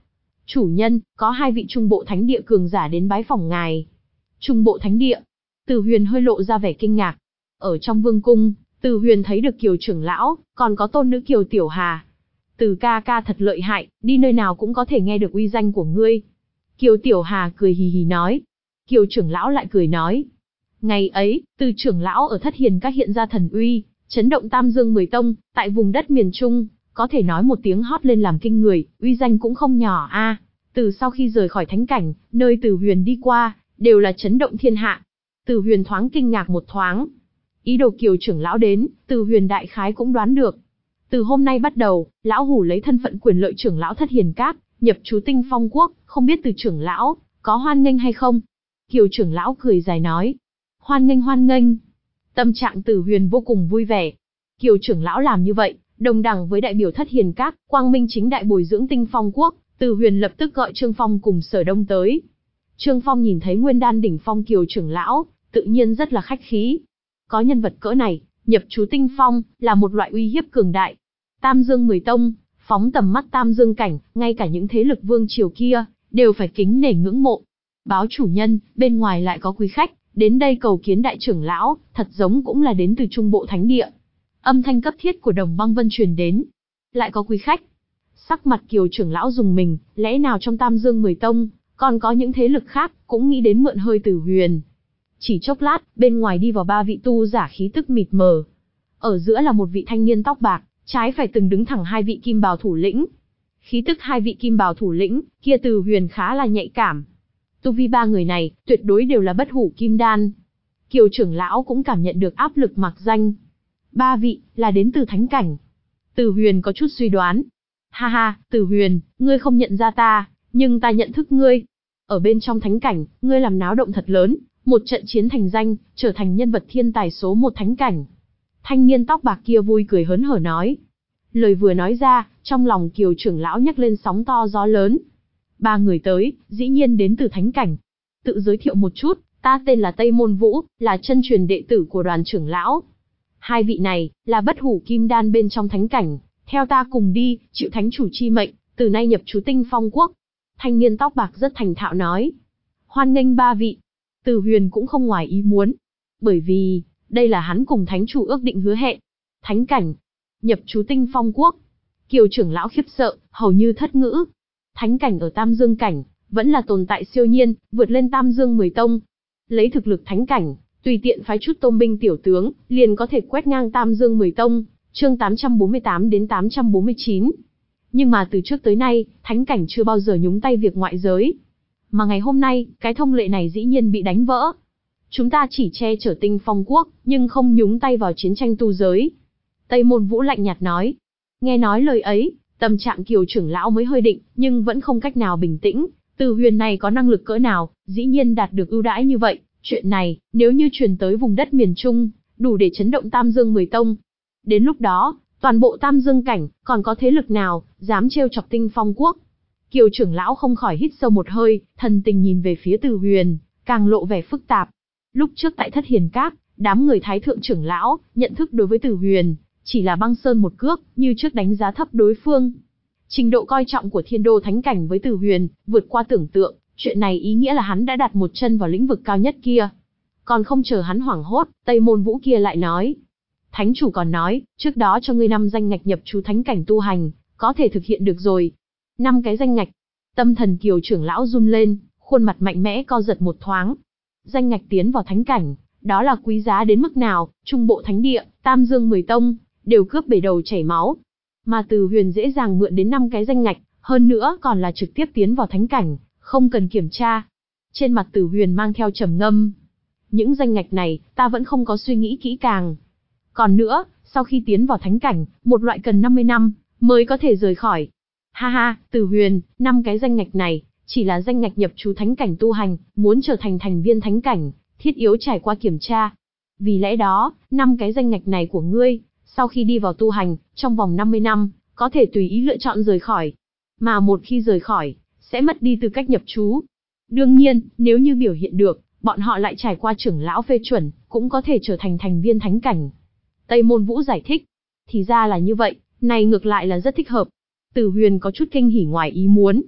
S1: Chủ nhân, có hai vị trung bộ thánh địa cường giả đến bái phỏng ngài. Trung bộ thánh địa? Từ Huyền hơi lộ ra vẻ kinh ngạc. Ở trong vương cung, Từ Huyền thấy được Kiều trưởng lão, còn có tôn nữ Kiều Tiểu Hà. Từ ca ca thật lợi hại, đi nơi nào cũng có thể nghe được uy danh của ngươi. Kiều Tiểu Hà cười hì hì nói. Kiều trưởng lão lại cười nói. Ngày ấy, Từ trưởng lão ở Thất Hiền Các hiện ra thần uy, chấn động Tam Dương mười tông, tại vùng đất miền Trung, có thể nói một tiếng hót lên làm kinh người, uy danh cũng không nhỏ a. Từ sau khi rời khỏi thánh cảnh, nơi Từ Huyền đi qua, đều là chấn động thiên hạ. Từ Huyền thoáng kinh ngạc một thoáng. Ý đồ Kiều trưởng lão đến, Từ Huyền đại khái cũng đoán được. Từ hôm nay bắt đầu, lão hủ lấy thân phận quyền lợi trưởng lão Thất Hiền Các, nhập trú Tinh Phong Quốc, không biết Từ trưởng lão có hoan nghênh hay không? Kiều trưởng lão cười dài nói. Hoan nghênh hoan nghênh. Tâm trạng Từ Huyền vô cùng vui vẻ. Kiều trưởng lão làm như vậy, đồng đẳng với đại biểu Thất Hiền Các, quang minh chính đại bồi dưỡng Tinh Phong Quốc. Từ Huyền lập tức gọi Trương Phong cùng Sở Đông tới. Trương Phong nhìn thấy Nguyên Đan đỉnh phong Kiều trưởng lão, tự nhiên rất là khách khí. Có nhân vật cỡ này, nhập trú Tinh Phong, là một loại uy hiếp cường đại. Tam Dương mười tông, phóng tầm mắt Tam Dương cảnh, ngay cả những thế lực vương triều kia, đều phải kính nể ngưỡng mộ. Báo chủ nhân, bên ngoài lại có quý khách, đến đây cầu kiến đại trưởng lão, thật giống cũng là đến từ Trung Bộ Thánh Địa. Âm thanh cấp thiết của Đồng Băng Vân truyền đến. Lại có quý khách. Sắc mặt Kiều trưởng lão dùng mình, lẽ nào trong Tam Dương mười tông, còn có những thế lực khác, cũng nghĩ đến mượn hơi Từ Huyền. Chỉ chốc lát, bên ngoài đi vào ba vị tu giả khí tức mịt mờ. Ở giữa là một vị thanh niên tóc bạc, trái phải từng đứng thẳng hai vị kim bào thủ lĩnh. Khí tức hai vị kim bào thủ lĩnh, kia Từ Huyền khá là nhạy cảm. Tu vi ba người này, tuyệt đối đều là bất hủ kim đan. Kiều trưởng lão cũng cảm nhận được áp lực mặc danh. Ba vị, là đến từ thánh cảnh. Từ Huyền có chút suy đoán. Ha ha, Từ Huyền, ngươi không nhận ra ta, nhưng ta nhận thức ngươi. Ở bên trong thánh cảnh, ngươi làm náo động thật lớn, một trận chiến thành danh, trở thành nhân vật thiên tài số một thánh cảnh. Thanh niên tóc bạc kia vui cười hớn hở nói. Lời vừa nói ra, trong lòng Kiều trưởng lão nhấc lên sóng to gió lớn. Ba người tới, dĩ nhiên đến từ thánh cảnh. Tự giới thiệu một chút, ta tên là Tây Môn Vũ, là chân truyền đệ tử của Đoàn trưởng lão. Hai vị này, là bất hủ kim đan bên trong thánh cảnh, theo ta cùng đi, chịu thánh chủ chi mệnh, từ nay nhập trú Tinh Phong Quốc. Thanh niên tóc bạc rất thành thạo nói. Hoan nghênh ba vị. Từ Huyền cũng không ngoài ý muốn. Bởi vì, đây là hắn cùng thánh chủ ước định hứa hẹn. Thánh cảnh, nhập trú Tinh Phong Quốc. Kiều trưởng lão khiếp sợ, hầu như thất ngữ. Thánh cảnh ở Tam Dương cảnh, vẫn là tồn tại siêu nhiên, vượt lên Tam Dương mười tông. Lấy thực lực thánh cảnh, tùy tiện phái chút tôm binh tiểu tướng, liền có thể quét ngang Tam Dương mười tông. Chương tám trăm bốn mươi tám đến tám trăm bốn mươi chín. Nhưng mà từ trước tới nay, thánh cảnh chưa bao giờ nhúng tay việc ngoại giới. Mà ngày hôm nay, cái thông lệ này dĩ nhiên bị đánh vỡ. Chúng ta chỉ che chở Tinh Phong Quốc, nhưng không nhúng tay vào chiến tranh tu giới. Tây Môn Vũ lạnh nhạt nói. Nghe nói lời ấy, tâm trạng Kiều trưởng lão mới hơi định, nhưng vẫn không cách nào bình tĩnh. Từ Huyền này có năng lực cỡ nào, dĩ nhiên đạt được ưu đãi như vậy. Chuyện này, nếu như truyền tới vùng đất miền Trung, đủ để chấn động Tam Dương mười tông. Đến lúc đó, toàn bộ Tam Dương cảnh, còn có thế lực nào, dám trêu chọc Tinh Phong Quốc. Kiều trưởng lão không khỏi hít sâu một hơi, thần tình nhìn về phía Từ Huyền, càng lộ vẻ phức tạp. Lúc trước tại Thất Hiền Các, đám người Thái thượng trưởng lão, nhận thức đối với Từ Huyền, chỉ là băng sơn một cước, như trước đánh giá thấp đối phương. Trình độ coi trọng của Thiên Đô Thánh Cảnh với Từ Huyền, vượt qua tưởng tượng, chuyện này ý nghĩa là hắn đã đặt một chân vào lĩnh vực cao nhất kia. Còn không chờ hắn hoảng hốt, Tây Môn Vũ kia lại nói. Thánh chủ còn nói, trước đó cho ngươi năm danh ngạch nhập trú thánh cảnh tu hành, có thể thực hiện được rồi. Năm cái danh ngạch. Tâm thần Kiều trưởng lão run lên, khuôn mặt mạnh mẽ co giật một thoáng. Danh ngạch tiến vào thánh cảnh, đó là quý giá đến mức nào, Trung Bộ Thánh Địa, Tam Dương mười tông, đều cướp bể đầu chảy máu. Mà Từ Huyền dễ dàng mượn đến năm cái danh ngạch, hơn nữa còn là trực tiếp tiến vào thánh cảnh, không cần kiểm tra. Trên mặt Từ Huyền mang theo trầm ngâm. Những danh ngạch này, ta vẫn không có suy nghĩ kỹ càng. Còn nữa, sau khi tiến vào thánh cảnh, một loại cần năm mươi năm, mới có thể rời khỏi. Ha ha, Từ Huyền, năm cái danh ngạch này, chỉ là danh ngạch nhập trú thánh cảnh tu hành, muốn trở thành thành viên thánh cảnh, thiết yếu trải qua kiểm tra. Vì lẽ đó, năm cái danh ngạch này của ngươi, sau khi đi vào tu hành, trong vòng năm mươi năm, có thể tùy ý lựa chọn rời khỏi. Mà một khi rời khỏi, sẽ mất đi tư cách nhập trú. Đương nhiên, nếu như biểu hiện được, bọn họ lại trải qua trưởng lão phê chuẩn, cũng có thể trở thành thành viên thánh cảnh. Tây Môn Vũ giải thích. Thì ra là như vậy, này ngược lại là rất thích hợp. Từ Huyền có chút kinh hỉ ngoài ý muốn.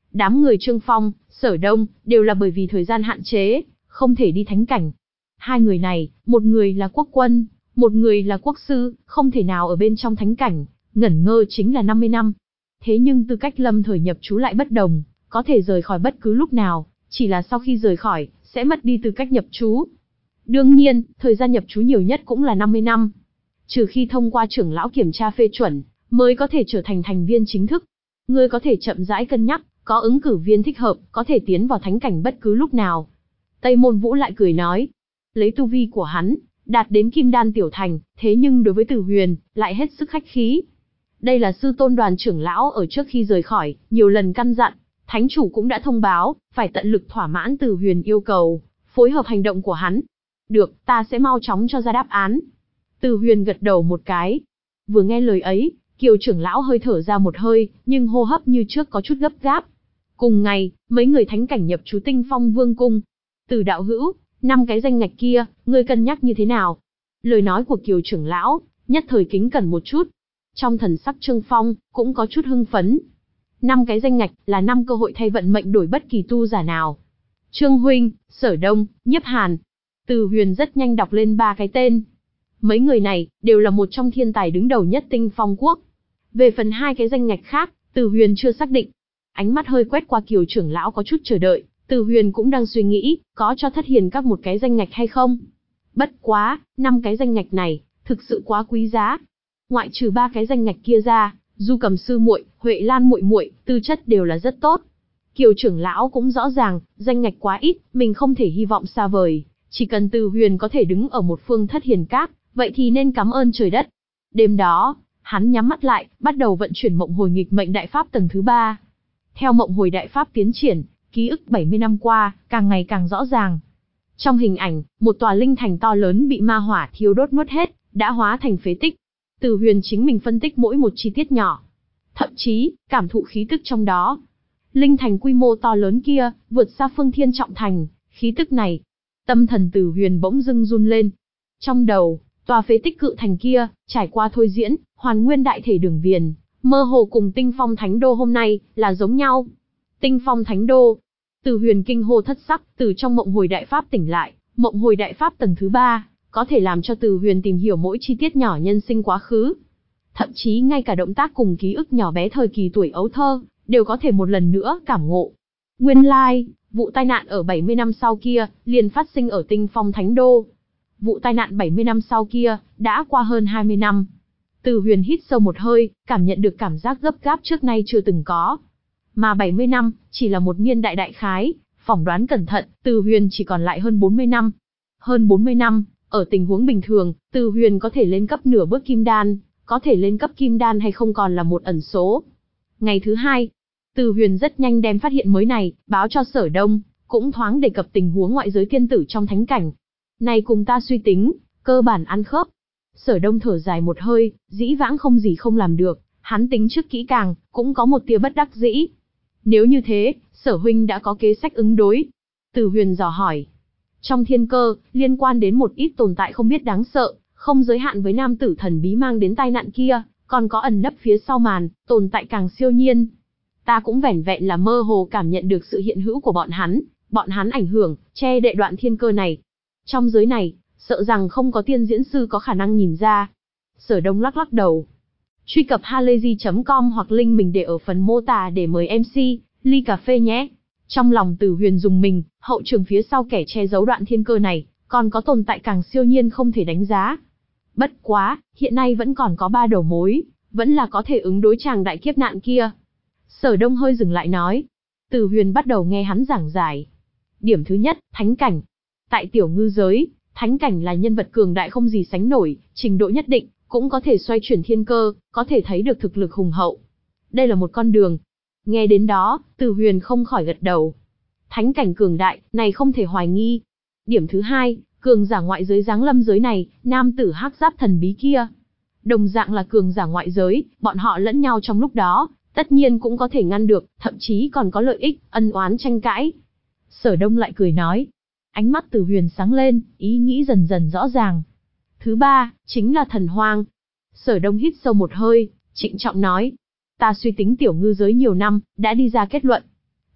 S1: Đám người Trương Phong, Sở Đông, đều là bởi vì thời gian hạn chế, không thể đi thánh cảnh. Hai người này, một người là quốc quân, một người là quốc sư, không thể nào ở bên trong thánh cảnh, ngẩn ngơ chính là năm mươi năm. Thế nhưng tư cách lâm thời nhập trú lại bất đồng, có thể rời khỏi bất cứ lúc nào, chỉ là sau khi rời khỏi, sẽ mất đi tư cách nhập trú. Đương nhiên, thời gian nhập trú nhiều nhất cũng là năm mươi năm. Trừ khi thông qua trưởng lão kiểm tra phê chuẩn, mới có thể trở thành thành viên chính thức. Ngươi có thể chậm rãi cân nhắc, có ứng cử viên thích hợp, có thể tiến vào thánh cảnh bất cứ lúc nào. Tây Môn Vũ lại cười nói, lấy tu vi của hắn, đạt đến kim đan tiểu thành, thế nhưng đối với Từ Huyền, lại hết sức khách khí. Đây là sư tôn đoàn trưởng lão ở trước khi rời khỏi, nhiều lần căn dặn, thánh chủ cũng đã thông báo, phải tận lực thỏa mãn Từ Huyền yêu cầu, phối hợp hành động của hắn. Được, ta sẽ mau chóng cho ra đáp án. Từ Huyền gật đầu một cái. Vừa nghe lời ấy, Kiều trưởng lão hơi thở ra một hơi, nhưng hô hấp như trước có chút gấp gáp. Cùng ngày, mấy người thánh cảnh nhập trú Tinh Phong Vương cung. Từ đạo hữu, năm cái danh ngạch kia, ngươi cân nhắc như thế nào? Lời nói của Kiều trưởng lão, nhất thời kính cẩn một chút. Trong thần sắc Trương Phong, cũng có chút hưng phấn. Năm cái danh ngạch, là năm cơ hội thay vận mệnh đổi bất kỳ tu giả nào. Trương Huynh, Sở Đông, Nhiếp Hàn. Từ Huyền rất nhanh đọc lên ba cái tên. Mấy người này, đều là một trong thiên tài đứng đầu nhất Tinh Phong Quốc. Về phần hai cái danh ngạch khác, Từ Huyền chưa xác định. Ánh mắt hơi quét qua Kiều trưởng lão có chút chờ đợi, Từ Huyền cũng đang suy nghĩ, có cho Thất Hiền các một cái danh ngạch hay không. Bất quá, năm cái danh ngạch này, thực sự quá quý giá. Ngoại trừ ba cái danh ngạch kia ra, Du Cầm sư muội, Huệ Lan muội muội, tư chất đều là rất tốt. Kiều trưởng lão cũng rõ ràng, danh ngạch quá ít, mình không thể hy vọng xa vời, chỉ cần Từ Huyền có thể đứng ở một phương Thất Hiền các, vậy thì nên cảm ơn trời đất. Đêm đó, hắn nhắm mắt lại, bắt đầu vận chuyển Mộng Hồi Nghịch Mệnh Đại Pháp tầng thứ ba. Theo Mộng Hồi Đại Pháp tiến triển, ký ức bảy mươi năm qua, càng ngày càng rõ ràng. Trong hình ảnh, một tòa linh thành to lớn bị ma hỏa thiêu đốt nuốt hết, đã hóa thành phế tích. Từ Huyền chính mình phân tích mỗi một chi tiết nhỏ, thậm chí, cảm thụ khí tức trong đó. Linh thành quy mô to lớn kia, vượt xa Phương Thiên Trọng Thành, khí tức này. Tâm thần Từ Huyền bỗng dưng run lên. Trong đầu, tòa phế tích cự thành kia, trải qua thôi diễn, hoàn nguyên đại thể đường viền, mơ hồ cùng Tinh Phong Thánh Đô hôm nay, là giống nhau. Tinh Phong Thánh Đô. Từ Huyền kinh hô thất sắc, từ trong Mộng Hồi Đại Pháp tỉnh lại, Mộng Hồi Đại Pháp tầng thứ ba, có thể làm cho Từ Huyền tìm hiểu mỗi chi tiết nhỏ nhân sinh quá khứ. Thậm chí ngay cả động tác cùng ký ức nhỏ bé thời kỳ tuổi ấu thơ, đều có thể một lần nữa cảm ngộ. Nguyên lai, vụ tai nạn ở bảy mươi năm sau kia, liền phát sinh ở Tinh Phong Thánh Đô. Vụ tai nạn bảy mươi năm sau kia, đã qua hơn hai mươi năm. Từ Huyền hít sâu một hơi, cảm nhận được cảm giác gấp gáp trước nay chưa từng có. Mà bảy mươi năm, chỉ là một niên đại đại khái, phỏng đoán cẩn thận, Từ Huyền chỉ còn lại hơn bốn mươi năm. Hơn bốn mươi năm, ở tình huống bình thường, Từ Huyền có thể lên cấp nửa bước kim đan, có thể lên cấp kim đan hay không còn là một ẩn số. Ngày thứ hai, Từ Huyền rất nhanh đem phát hiện mới này, báo cho Sở Đông, cũng thoáng đề cập tình huống ngoại giới tiên tử trong thánh cảnh. Này cùng ta suy tính, cơ bản ăn khớp. Sở Đông thở dài một hơi, dĩ vãng không gì không làm được, hắn tính trước kỹ càng, cũng có một tia bất đắc dĩ. Nếu như thế, Sở huynh đã có kế sách ứng đối. Từ Huyền dò hỏi. Trong thiên cơ, liên quan đến một ít tồn tại không biết đáng sợ, không giới hạn với nam tử thần bí mang đến tai nạn kia, còn có ẩn nấp phía sau màn, tồn tại càng siêu nhiên. Ta cũng vẻn vẹn là mơ hồ cảm nhận được sự hiện hữu của bọn hắn, bọn hắn ảnh hưởng, che đậy đoạn thiên cơ này. Trong giới này, sợ rằng không có tiên diễn sư có khả năng nhìn ra. Sở Đông lắc lắc đầu. Truy cập halayzi chấm com hoặc link mình để ở phần mô tả để mời em xê, ly cà phê nhé. Trong lòng Từ Huyền dùng mình, hậu trường phía sau kẻ che giấu đoạn thiên cơ này, còn có tồn tại càng siêu nhiên không thể đánh giá. Bất quá, hiện nay vẫn còn có ba đầu mối, vẫn là có thể ứng đối chàng đại kiếp nạn kia. Sở Đông hơi dừng lại nói. Từ Huyền bắt đầu nghe hắn giảng giải. Điểm thứ nhất, thánh cảnh. Tại tiểu ngư giới, thánh cảnh là nhân vật cường đại không gì sánh nổi, trình độ nhất định, cũng có thể xoay chuyển thiên cơ, có thể thấy được thực lực hùng hậu. Đây là một con đường. Nghe đến đó, Từ Huyền không khỏi gật đầu. Thánh cảnh cường đại, này không thể hoài nghi. Điểm thứ hai, cường giả ngoại giới giáng lâm giới này, nam tử hắc giáp thần bí kia. Đồng dạng là cường giả ngoại giới, bọn họ lẫn nhau trong lúc đó, tất nhiên cũng có thể ngăn được, thậm chí còn có lợi ích, ân oán tranh cãi. Sở Đông lại cười nói. Ánh mắt Từ Huyền sáng lên, ý nghĩ dần dần rõ ràng. Thứ ba, chính là thần hoang. Sở Đông hít sâu một hơi, trịnh trọng nói. Ta suy tính tiểu ngư giới nhiều năm, đã đi ra kết luận.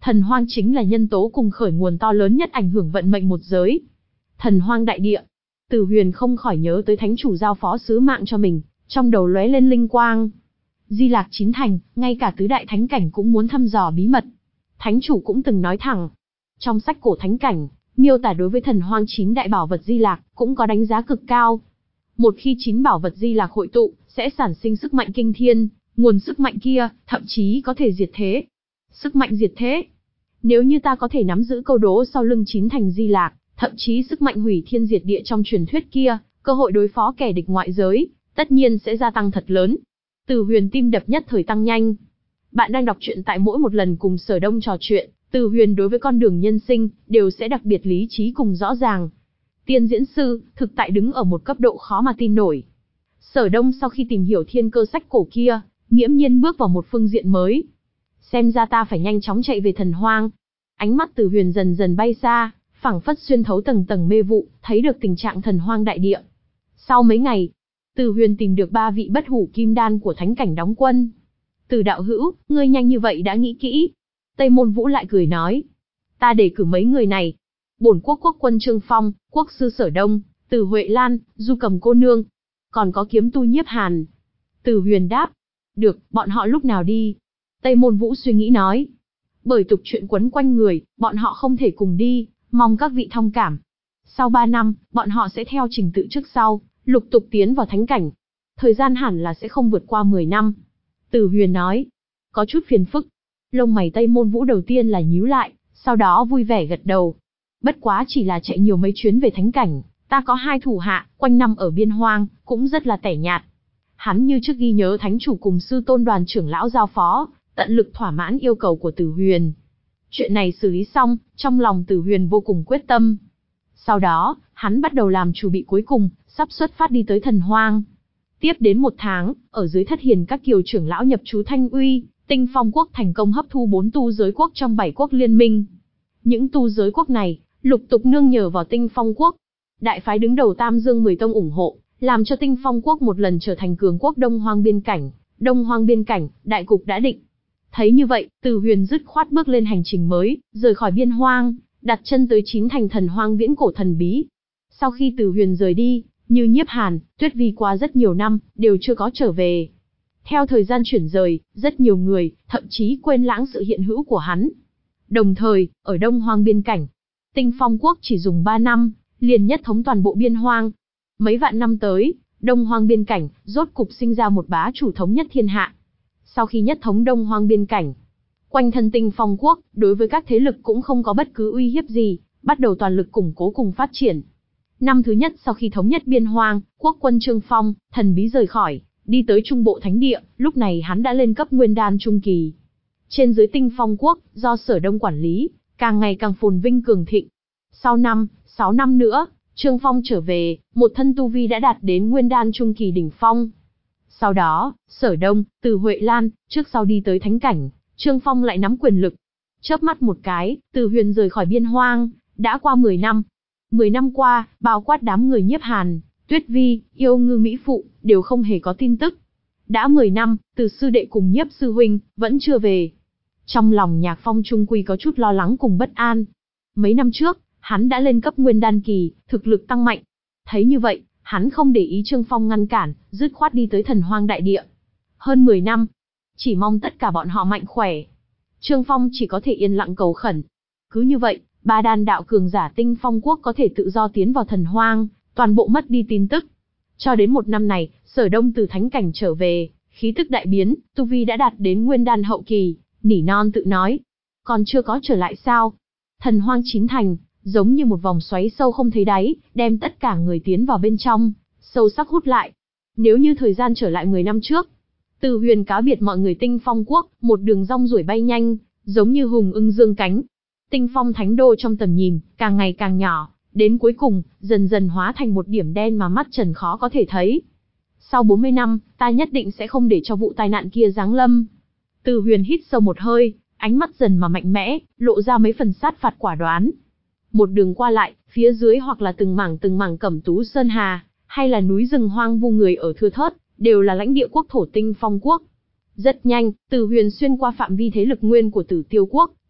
S1: Thần hoang chính là nhân tố cùng khởi nguồn to lớn nhất ảnh hưởng vận mệnh một giới. Thần hoang đại địa. Từ Huyền không khỏi nhớ tới thánh chủ giao phó sứ mạng cho mình, trong đầu lóe lên linh quang. Di Lạc chín thành, ngay cả tứ đại thánh cảnh cũng muốn thăm dò bí mật. Thánh chủ cũng từng nói thẳng. Trong sách cổ thánh cảnh, miêu tả đối với thần hoang chín đại bảo vật Di Lạc, cũng có đánh giá cực cao. Một khi chín bảo vật Di Lạc hội tụ, sẽ sản sinh sức mạnh kinh thiên, nguồn sức mạnh kia, thậm chí có thể diệt thế. Sức mạnh diệt thế. Nếu như ta có thể nắm giữ câu đố sau lưng chín thành Di Lạc, thậm chí sức mạnh hủy thiên diệt địa trong truyền thuyết kia, cơ hội đối phó kẻ địch ngoại giới, tất nhiên sẽ gia tăng thật lớn. Từ Huyền tim đập nhất thời tăng nhanh. Bạn đang đọc truyện tại mỗi một lần cùng Sở Đông trò chuyện, Từ Huyền đối với con đường nhân sinh, đều sẽ đặc biệt lý trí cùng rõ ràng. Tiên diễn sư, thực tại đứng ở một cấp độ khó mà tin nổi. Sở Đông sau khi tìm hiểu thiên cơ sách cổ kia, nghiễm nhiên bước vào một phương diện mới. Xem ra ta phải nhanh chóng chạy về thần hoang. Ánh mắt Từ Huyền dần dần bay xa, phảng phất xuyên thấu tầng tầng mê vụ, thấy được tình trạng thần hoang đại địa. Sau mấy ngày, Từ Huyền tìm được ba vị bất hủ kim đan của thánh cảnh đóng quân. Từ đạo hữu, ngươi nhanh như vậy đã nghĩ kỹ. Tây Môn Vũ lại cười nói. Ta đề cử mấy người này. Bổn quốc quốc quân Trương Phong, quốc sư Sở Đông, Từ Huệ Lan, Du Cầm cô nương. Còn có kiếm tu Nhiếp Hàn. Từ Huyền đáp. Được, bọn họ lúc nào đi? Tây Môn Vũ suy nghĩ nói. Bởi tục chuyện quấn quanh người, bọn họ không thể cùng đi, mong các vị thông cảm. Sau ba năm, bọn họ sẽ theo trình tự trước sau, lục tục tiến vào thánh cảnh. Thời gian hẳn là sẽ không vượt qua mười năm. Từ Huyền nói. Có chút phiền phức. Lông mày Tây Môn Vũ đầu tiên là nhíu lại, sau đó vui vẻ gật đầu. Bất quá chỉ là chạy nhiều mấy chuyến về thánh cảnh, ta có hai thủ hạ, quanh năm ở biên hoang, cũng rất là tẻ nhạt. Hắn như trước ghi nhớ thánh chủ cùng sư tôn đoàn trưởng lão giao phó, tận lực thỏa mãn yêu cầu của Từ Huyền. Chuyện này xử lý xong, trong lòng Từ Huyền vô cùng quyết tâm. Sau đó, hắn bắt đầu làm chuẩn bị cuối cùng, sắp xuất phát đi tới thần hoang. Tiếp đến một tháng, ở dưới thất hiền các kiều trưởng lão nhập trú Thanh Uy, Tinh Phong quốc thành công hấp thu bốn tu giới quốc trong bảy quốc liên minh. Những tu giới quốc này, lục tục nương nhờ vào Tinh Phong quốc. Đại phái đứng đầu Tam Dương mười tông ủng hộ, làm cho Tinh Phong quốc một lần trở thành cường quốc Đông Hoang biên cảnh. Đông Hoang biên cảnh, đại cục đã định. Thấy như vậy, Từ Huyền dứt khoát bước lên hành trình mới, rời khỏi biên hoang, đặt chân tới chín thành thần hoang viễn cổ thần bí. Sau khi Từ Huyền rời đi, như Nhiếp Hàn, Tuyết Vi qua rất nhiều năm, đều chưa có trở về. Theo thời gian chuyển rời, rất nhiều người, thậm chí quên lãng sự hiện hữu của hắn. Đồng thời, ở Đông Hoang biên cảnh, Tinh Phong quốc chỉ dùng ba năm, liền nhất thống toàn bộ biên hoang. Mấy vạn năm tới, Đông Hoang biên cảnh, rốt cục sinh ra một bá chủ thống nhất thiên hạ. Sau khi nhất thống Đông Hoang biên cảnh, quanh thân Tinh Phong quốc, đối với các thế lực cũng không có bất cứ uy hiếp gì, bắt đầu toàn lực củng cố cùng phát triển. Năm thứ nhất sau khi thống nhất biên hoang, quốc quân Trương Phong, thần bí rời khỏi, đi tới Trung Bộ Thánh Địa, lúc này hắn đã lên cấp Nguyên Đan Trung Kỳ. Trên dưới Tinh Phong quốc, do Sở Đông quản lý, càng ngày càng phồn vinh cường thịnh. Sau năm, sáu năm nữa, Trương Phong trở về, một thân tu vi đã đạt đến Nguyên Đan Trung Kỳ đỉnh phong. Sau đó, Sở Đông, Từ Huệ Lan, trước sau đi tới thánh cảnh, Trương Phong lại nắm quyền lực. Chớp mắt một cái, Từ Huyền rời khỏi biên hoang, đã qua mười năm. mười năm qua, bao quát đám người Nhiếp Hàn, Tuyết Vi, Yêu Ngư Mỹ Phụ, đều không hề có tin tức. Đã mười năm, Từ sư đệ cùng Nhiếp sư huynh, vẫn chưa về. Trong lòng Nhạc Phong trung quy có chút lo lắng cùng bất an. Mấy năm trước, hắn đã lên cấp Nguyên Đan Kỳ, thực lực tăng mạnh. Thấy như vậy, hắn không để ý Trương Phong ngăn cản, dứt khoát đi tới thần hoang đại địa. Hơn mười năm, chỉ mong tất cả bọn họ mạnh khỏe. Trương Phong chỉ có thể yên lặng cầu khẩn. Cứ như vậy, ba đan đạo cường giả Tinh Phong quốc có thể tự do tiến vào thần hoang, toàn bộ mất đi tin tức. Cho đến một năm này, Sở Đông từ thánh cảnh trở về, khí tức đại biến, tu vi đã đạt đến Nguyên Đan hậu kỳ, nỉ non tự nói. Còn chưa có trở lại sao? Thần hoang chín thành, giống như một vòng xoáy sâu không thấy đáy, đem tất cả người tiến vào bên trong, sâu sắc hút lại. Nếu như thời gian trở lại mười năm trước, Từ Huyền cáo biệt mọi người Tinh Phong quốc, một đường rong ruổi bay nhanh, giống như hùng ưng dương cánh. Tinh Phong thánh đô trong tầm nhìn, càng ngày càng nhỏ, đến cuối cùng, dần dần hóa thành một điểm đen mà mắt trần khó có thể thấy. Sau bốn mươi năm, ta nhất định sẽ không để cho vụ tai nạn kia giáng lâm. Từ Huyền hít sâu một hơi, ánh mắt dần mà mạnh mẽ, lộ ra mấy phần sát phạt quả đoán. Một đường qua lại, phía dưới hoặc là từng mảng từng mảng cẩm tú sơn hà, hay là núi rừng hoang vu người ở thưa thớt, đều là lãnh địa quốc thổ Tinh Phong quốc. Rất nhanh, Từ Huyền xuyên qua phạm vi thế lực nguyên của Tử Tiêu quốc,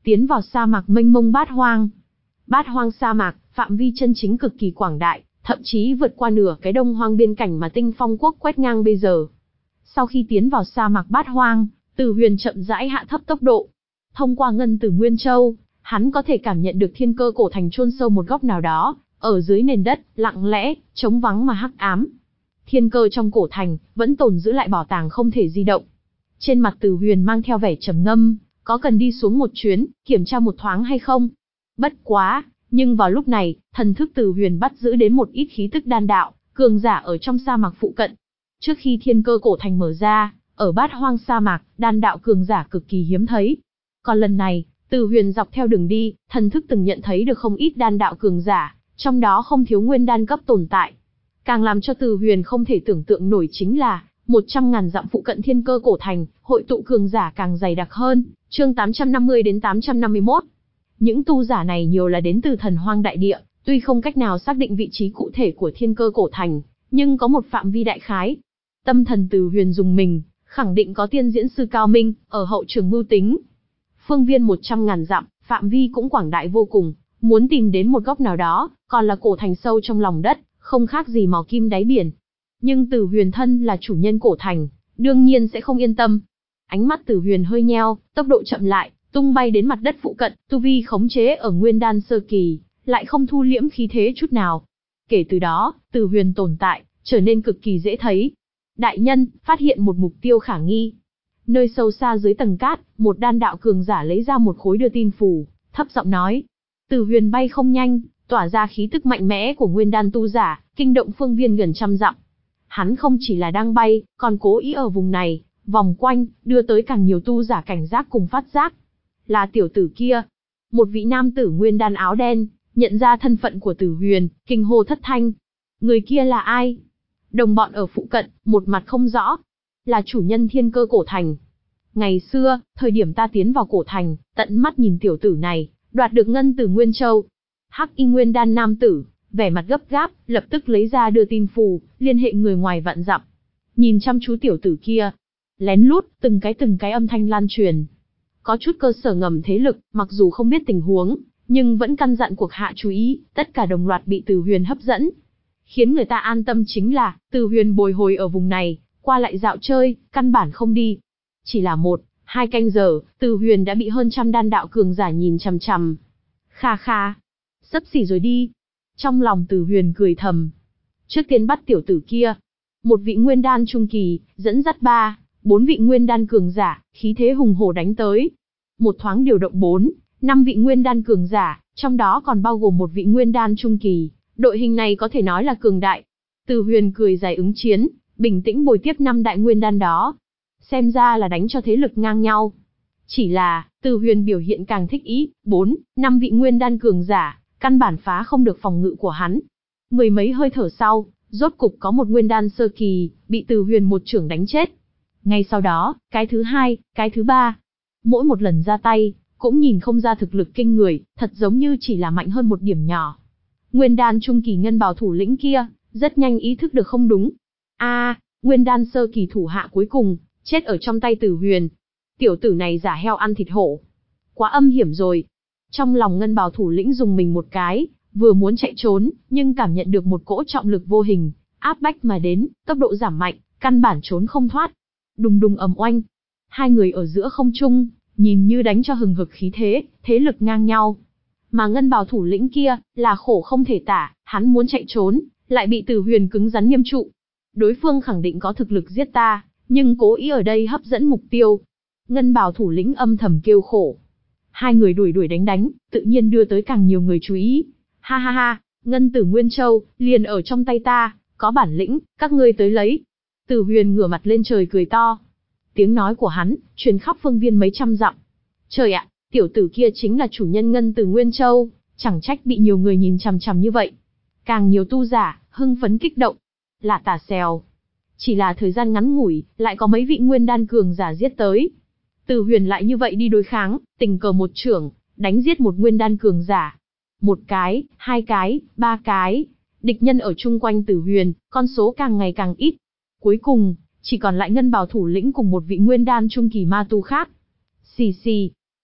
S1: tiến vào sa mạc mênh mông bát hoang. Bát hoang sa mạc, phạm vi chân chính cực kỳ quảng đại, thậm chí vượt qua nửa cái đông hoang biên cảnh mà Tinh Phong quốc quét ngang bây giờ. Sau khi tiến vào sa mạc bát hoang, Từ Huyền chậm rãi hạ thấp tốc độ. Thông qua ngân tử Nguyên Châu, hắn có thể cảm nhận được thiên cơ cổ thành chôn sâu một góc nào đó, ở dưới nền đất, lặng lẽ, trống vắng mà hắc ám. Thiên cơ trong cổ thành, vẫn tồn giữ lại bảo tàng không thể di động. Trên mặt Từ Huyền mang theo vẻ trầm ngâm, có cần đi xuống một chuyến, kiểm tra một thoáng hay không? Bất quá, nhưng vào lúc này, thần thức Từ Huyền bắt giữ đến một ít khí tức đan đạo, cường giả ở trong sa mạc phụ cận. Trước khi thiên cơ cổ thành mở ra, ở bát hoang sa mạc, đan đạo cường giả cực kỳ hiếm thấy. Còn lần này, Từ Huyền dọc theo đường đi, thần thức từng nhận thấy được không ít đan đạo cường giả, trong đó không thiếu nguyên đan cấp tồn tại. Càng làm cho Từ Huyền không thể tưởng tượng nổi chính là, một trăm ngàn dặm phụ cận thiên cơ cổ thành, hội tụ cường giả càng dày đặc hơn. Chương tám trăm năm mươi đến tám trăm năm mươi mốt. Những tu giả này nhiều là đến từ thần hoang đại địa, tuy không cách nào xác định vị trí cụ thể của thiên cơ cổ thành, nhưng có một phạm vi đại khái. Tâm thần Từ Huyền dùng mình, khẳng định có tiên diễn sư cao minh, ở hậu trường mưu tính. Phương viên một trăm ngàn dặm, phạm vi cũng quảng đại vô cùng, muốn tìm đến một góc nào đó, còn là cổ thành sâu trong lòng đất, không khác gì mò kim đáy biển. Nhưng Từ Huyền thân là chủ nhân cổ thành, đương nhiên sẽ không yên tâm. Ánh mắt Từ Huyền hơi nheo, tốc độ chậm lại, tung bay đến mặt đất phụ cận, tu vi khống chế ở nguyên đan sơ kỳ, lại không thu liễm khí thế chút nào. Kể từ đó, Từ Huyền tồn tại, trở nên cực kỳ dễ thấy. Đại nhân, phát hiện một mục tiêu khả nghi. Nơi sâu xa dưới tầng cát, một đan đạo cường giả lấy ra một khối đưa tin phù, thấp giọng nói. Từ Huyền bay không nhanh, tỏa ra khí tức mạnh mẽ của nguyên đan tu giả, kinh động phương viên gần trăm dặm. Hắn không chỉ là đang bay, còn cố ý ở vùng này, vòng quanh, đưa tới càng nhiều tu giả cảnh giác cùng phát giác. Là tiểu tử kia. Một vị nam tử nguyên đan áo đen, nhận ra thân phận của Từ Huyền, kinh hô thất thanh. Người kia là ai? Đồng bọn ở phụ cận, một mặt không rõ. Là chủ nhân thiên cơ cổ thành. Ngày xưa, thời điểm ta tiến vào cổ thành, tận mắt nhìn tiểu tử này, đoạt được ngân từ Nguyên Châu. Hắc y nguyên đan nam tử, vẻ mặt gấp gáp, lập tức lấy ra đưa tin phù, liên hệ người ngoài vạn dặm. Nhìn chăm chú tiểu tử kia, lén lút, từng cái từng cái âm thanh lan truyền. Có chút cơ sở ngầm thế lực, mặc dù không biết tình huống, nhưng vẫn căn dặn cuộc hạ chú ý, tất cả đồng loạt bị Từ Huyền hấp dẫn. Khiến người ta an tâm chính là, Từ Huyền bồi hồi ở vùng này, qua lại dạo chơi, căn bản không đi. Chỉ là một, hai canh giờ, Từ Huyền đã bị hơn trăm đan đạo cường giả nhìn chằm chằm. Kha kha, sắp xỉ rồi đi. Trong lòng Từ Huyền cười thầm. Trước tiên bắt tiểu tử kia. Một vị nguyên đan trung kỳ, dẫn dắt ba, bốn vị nguyên đan cường giả, khí thế hùng hổ đánh tới. Một thoáng điều động bốn, năm vị nguyên đan cường giả, trong đó còn bao gồm một vị nguyên đan trung kỳ. Đội hình này có thể nói là cường đại. Từ Huyền cười dài ứng chiến, bình tĩnh bồi tiếp năm đại nguyên đan đó. Xem ra là đánh cho thế lực ngang nhau. Chỉ là, Từ Huyền biểu hiện càng thích ý, bốn, năm vị nguyên đan cường giả, căn bản phá không được phòng ngự của hắn. Mười mấy hơi thở sau, rốt cục có một nguyên đan sơ kỳ, bị Từ Huyền một chưởng đánh chết. Ngay sau đó, cái thứ hai, cái thứ ba. Mỗi một lần ra tay, cũng nhìn không ra thực lực kinh người, thật giống như chỉ là mạnh hơn một điểm nhỏ. Nguyên đan trung kỳ ngân bào thủ lĩnh kia, rất nhanh ý thức được không đúng. A, nguyên đan sơ kỳ thủ hạ cuối cùng, chết ở trong tay Từ Huyền. Tiểu tử này giả heo ăn thịt hổ. Quá âm hiểm rồi. Trong lòng ngân bào thủ lĩnh dùng mình một cái, vừa muốn chạy trốn, nhưng cảm nhận được một cỗ trọng lực vô hình, áp bách mà đến, tốc độ giảm mạnh, căn bản trốn không thoát. Đùng đùng ầm oanh. Hai người ở giữa không trung, nhìn như đánh cho hừng hực khí thế, thế lực ngang nhau. Mà ngân bào thủ lĩnh kia, là khổ không thể tả, hắn muốn chạy trốn, lại bị Từ Huyền cứng rắn nghiêm trụ. Đối phương khẳng định có thực lực giết ta, nhưng cố ý ở đây hấp dẫn mục tiêu. Ngân bào thủ lĩnh âm thầm kêu khổ. Hai người đuổi đuổi đánh đánh, tự nhiên đưa tới càng nhiều người chú ý. Ha ha ha, ngân tử Nguyên Châu, liền ở trong tay ta, có bản lĩnh, các ngươi tới lấy. Từ Huyền ngửa mặt lên trời cười to. Tiếng nói của hắn, truyền khắp phương viên mấy trăm dặm. Trời ạ, tiểu tử kia chính là chủ nhân ngân tử Nguyên Châu, chẳng trách bị nhiều người nhìn chằm chằm như vậy. Càng nhiều tu giả, hưng phấn kích động. Lạ tà xèo. Chỉ là thời gian ngắn ngủi, lại có mấy vị nguyên đan cường giả giết tới. Từ Huyền lại như vậy đi đối kháng, tình cờ một chưởng, đánh giết một nguyên đan cường giả. Một cái, hai cái, ba cái. Địch nhân ở chung quanh Từ Huyền, con số càng ngày càng ít. Cuối cùng, chỉ còn lại ngân bào thủ lĩnh cùng một vị nguyên đan trung kỳ ma tu khác. Xì xì.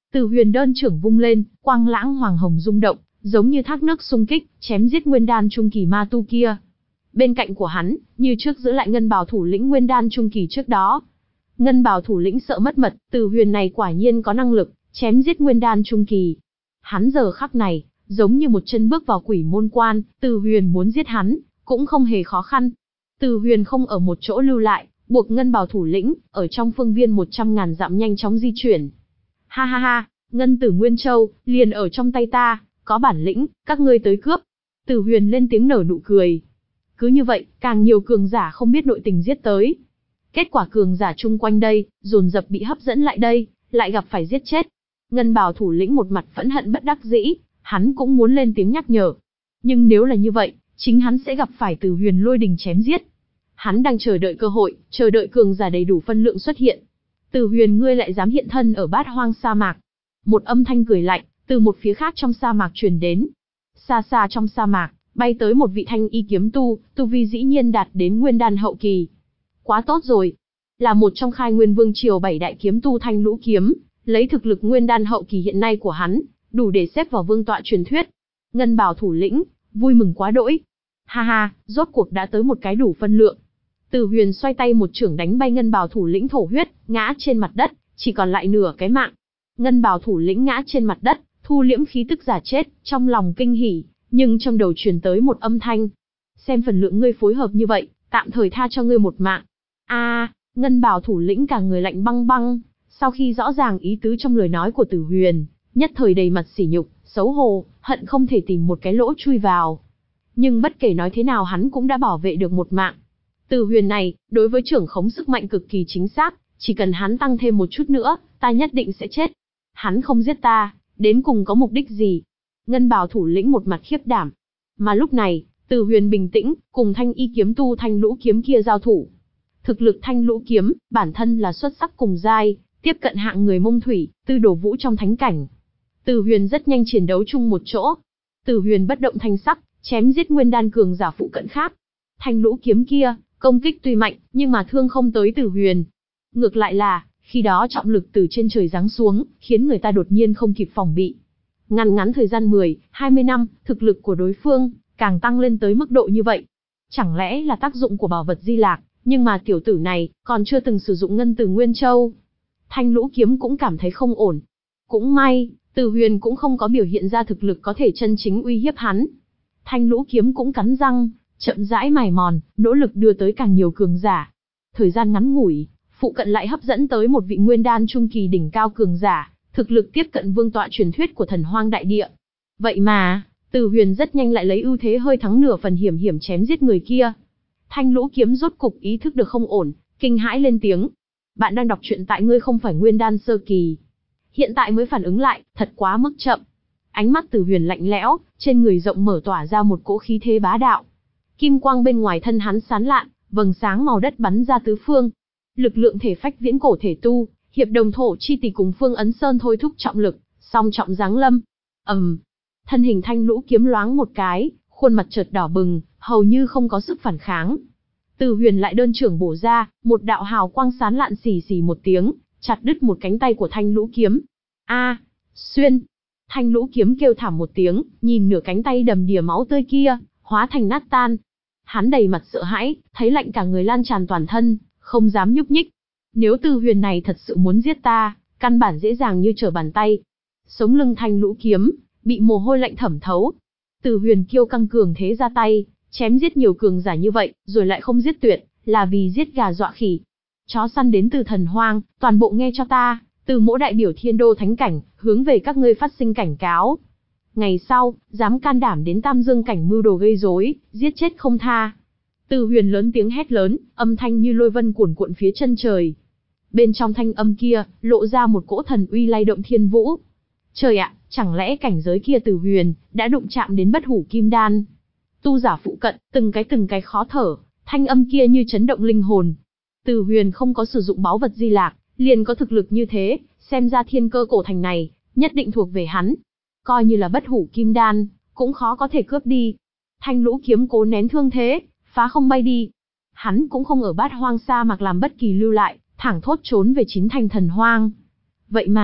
S1: Từ Huyền đơn trưởng vung lên, quang lãng hoàng hồng rung động, giống như thác nước xung kích, chém giết nguyên đan trung kỳ ma tu kia. Bên cạnh của hắn, như trước giữ lại ngân bào thủ lĩnh nguyên đan trung kỳ trước đó. Ngân bào thủ lĩnh sợ mất mật, Từ Huyền này quả nhiên có năng lực chém giết nguyên đan trung kỳ. Hắn giờ khắc này, giống như một chân bước vào quỷ môn quan, Từ Huyền muốn giết hắn, cũng không hề khó khăn. Từ Huyền không ở một chỗ lưu lại, buộc ngân bào thủ lĩnh, ở trong phương viên một trăm ngàn dặm nhanh chóng di chuyển. Ha ha ha, ngân tử Nguyên Châu, liền ở trong tay ta, có bản lĩnh, các ngươi tới cướp. Từ Huyền lên tiếng nở nụ cười. Cứ như vậy, càng nhiều cường giả không biết nội tình giết tới. Kết quả cường giả chung quanh đây, dồn dập bị hấp dẫn lại đây, lại gặp phải giết chết. Ngân bào thủ lĩnh một mặt phẫn hận bất đắc dĩ, hắn cũng muốn lên tiếng nhắc nhở. Nhưng nếu là như vậy, chính hắn sẽ gặp phải Từ Huyền lôi đình chém giết. Hắn đang chờ đợi cơ hội, chờ đợi cường giả đầy đủ phân lượng xuất hiện. Từ Huyền ngươi lại dám hiện thân ở bát hoang sa mạc. Một âm thanh cười lạnh, từ một phía khác trong sa mạc truyền đến. Xa xa trong sa mạc, bay tới một vị thanh y kiếm tu, tu vi dĩ nhiên đạt đến nguyên đan hậu kỳ. Quá tốt rồi. Là một trong khai nguyên vương triều bảy đại kiếm tu Thanh Lũ Kiếm, lấy thực lực nguyên đan hậu kỳ hiện nay của hắn, đủ để xếp vào vương tọa truyền thuyết. Ngân bào thủ lĩnh, vui mừng quá đỗi. Ha ha, rốt cuộc đã tới một cái đủ phân lượng. Từ Huyền xoay tay một chưởng đánh bay ngân bào thủ lĩnh thổ huyết, ngã trên mặt đất, chỉ còn lại nửa cái mạng. Ngân bào thủ lĩnh ngã trên mặt đất, thu liễm khí tức giả chết, trong lòng kinh hỉ, nhưng trong đầu truyền tới một âm thanh. Xem phần lượng ngươi phối hợp như vậy, tạm thời tha cho ngươi một mạng. A, à, ngân bào thủ lĩnh cả người lạnh băng băng, sau khi rõ ràng ý tứ trong lời nói của Từ Huyền, nhất thời đầy mặt sỉ nhục, xấu hổ, hận không thể tìm một cái lỗ chui vào. Nhưng bất kể nói thế nào hắn cũng đã bảo vệ được một mạng. Từ Huyền này, đối với trưởng khống sức mạnh cực kỳ chính xác, chỉ cần hắn tăng thêm một chút nữa, ta nhất định sẽ chết. Hắn không giết ta, đến cùng có mục đích gì? Ngân bào thủ lĩnh một mặt khiếp đảm. Mà lúc này, Từ Huyền bình tĩnh, cùng thanh y kiếm tu Thanh Lũ Kiếm kia giao thủ. Thực lực Thanh Lũ Kiếm, bản thân là xuất sắc cùng giai, tiếp cận hạng người Mông Thủy, Tư Đồ Vũ trong thánh cảnh. Từ Huyền rất nhanh chiến đấu chung một chỗ. Từ Huyền bất động thanh sắc, chém giết nguyên đan cường giả phụ cận khác. Thanh Lũ Kiếm kia, công kích tuy mạnh, nhưng mà thương không tới Từ Huyền. Ngược lại là, khi đó trọng lực từ trên trời giáng xuống, khiến người ta đột nhiên không kịp phòng bị. Ngắn ngắn thời gian mười, hai mươi năm, thực lực của đối phương, càng tăng lên tới mức độ như vậy. Chẳng lẽ là tác dụng của bảo vật Di Lạc, nhưng mà tiểu tử này, còn chưa từng sử dụng ngân từ Nguyên Châu. Thanh Lũ Kiếm cũng cảm thấy không ổn. Cũng may, Từ Huyền cũng không có biểu hiện ra thực lực có thể chân chính uy hiếp hắn. Thanh Lũ Kiếm cũng cắn răng, chậm rãi mài mòn, nỗ lực đưa tới càng nhiều cường giả. Thời gian ngắn ngủi, phụ cận lại hấp dẫn tới một vị nguyên đan trung kỳ đỉnh cao cường giả, thực lực tiếp cận vương tọa truyền thuyết của Thần Hoang đại địa. Vậy mà, Từ Huyền rất nhanh lại lấy ưu thế hơi thắng nửa phần hiểm hiểm chém giết người kia. Thanh Lũ Kiếm rốt cục ý thức được không ổn, kinh hãi lên tiếng. Bạn đang đọc truyện tại ngươi không phải nguyên đan sơ kỳ. Hiện tại mới phản ứng lại, thật quá mức chậm. Ánh mắt Từ Huyền lạnh lẽo, trên người rộng mở tỏa ra một cỗ khí thế bá đạo. Kim quang bên ngoài thân hắn sáng lạn, vầng sáng màu đất bắn ra tứ phương. Lực lượng thể phách viễn cổ thể tu, hiệp đồng thổ chi tỷ cùng Phương Ấn Sơn thôi thúc trọng lực, song trọng giáng lâm. ầm, um, thân hình Thanh Lũ Kiếm loáng một cái, khuôn mặt chợt đỏ bừng, hầu như không có sức phản kháng. Từ Huyền lại đơn trưởng bổ ra, một đạo hào quang sáng lạn xì xì một tiếng, chặt đứt một cánh tay của Thanh Lũ Kiếm. A, xuyên! Thanh Lũ Kiếm kêu thảm một tiếng, nhìn nửa cánh tay đầm đìa máu tươi kia, hóa thành nát tan. Hắn đầy mặt sợ hãi, thấy lạnh cả người lan tràn toàn thân, không dám nhúc nhích. Nếu Từ Huyền này thật sự muốn giết ta, căn bản dễ dàng như trở bàn tay. Sống lưng Thanh Lũ Kiếm, bị mồ hôi lạnh thẩm thấu. Từ Huyền kiêu căng cường thế ra tay, chém giết nhiều cường giả như vậy, rồi lại không giết tuyệt, là vì giết gà dọa khỉ. Chó săn đến từ Thần Hoang, toàn bộ nghe cho ta, từ mỗi đại biểu thiên đô thánh cảnh, hướng về các ngươi phát sinh cảnh cáo. Ngày sau, dám can đảm đến Tam Dương cảnh mưu đồ gây rối, giết chết không tha. Từ Huyền lớn tiếng hét lớn, âm thanh như lôi vân cuồn cuộn phía chân trời. Bên trong thanh âm kia, lộ ra một cỗ thần uy lay động thiên vũ. Trời ạ, chẳng lẽ cảnh giới kia Từ Huyền đã đụng chạm đến bất hủ kim đan? Tu giả phụ cận, từng cái từng cái khó thở, thanh âm kia như chấn động linh hồn. Từ Huyền không có sử dụng báu vật Di Lạc, liền có thực lực như thế, xem ra thiên cơ cổ thành này, nhất định thuộc về hắn. Coi như là bất hủ kim đan, cũng khó có thể cướp đi. Thanh Lũ Kiếm cố nén thương thế, phá không bay đi. Hắn cũng không ở bát hoang sa mạc làm bất kỳ lưu lại, thẳng thốt trốn về chín thành Thần Hoang. Vậy mà,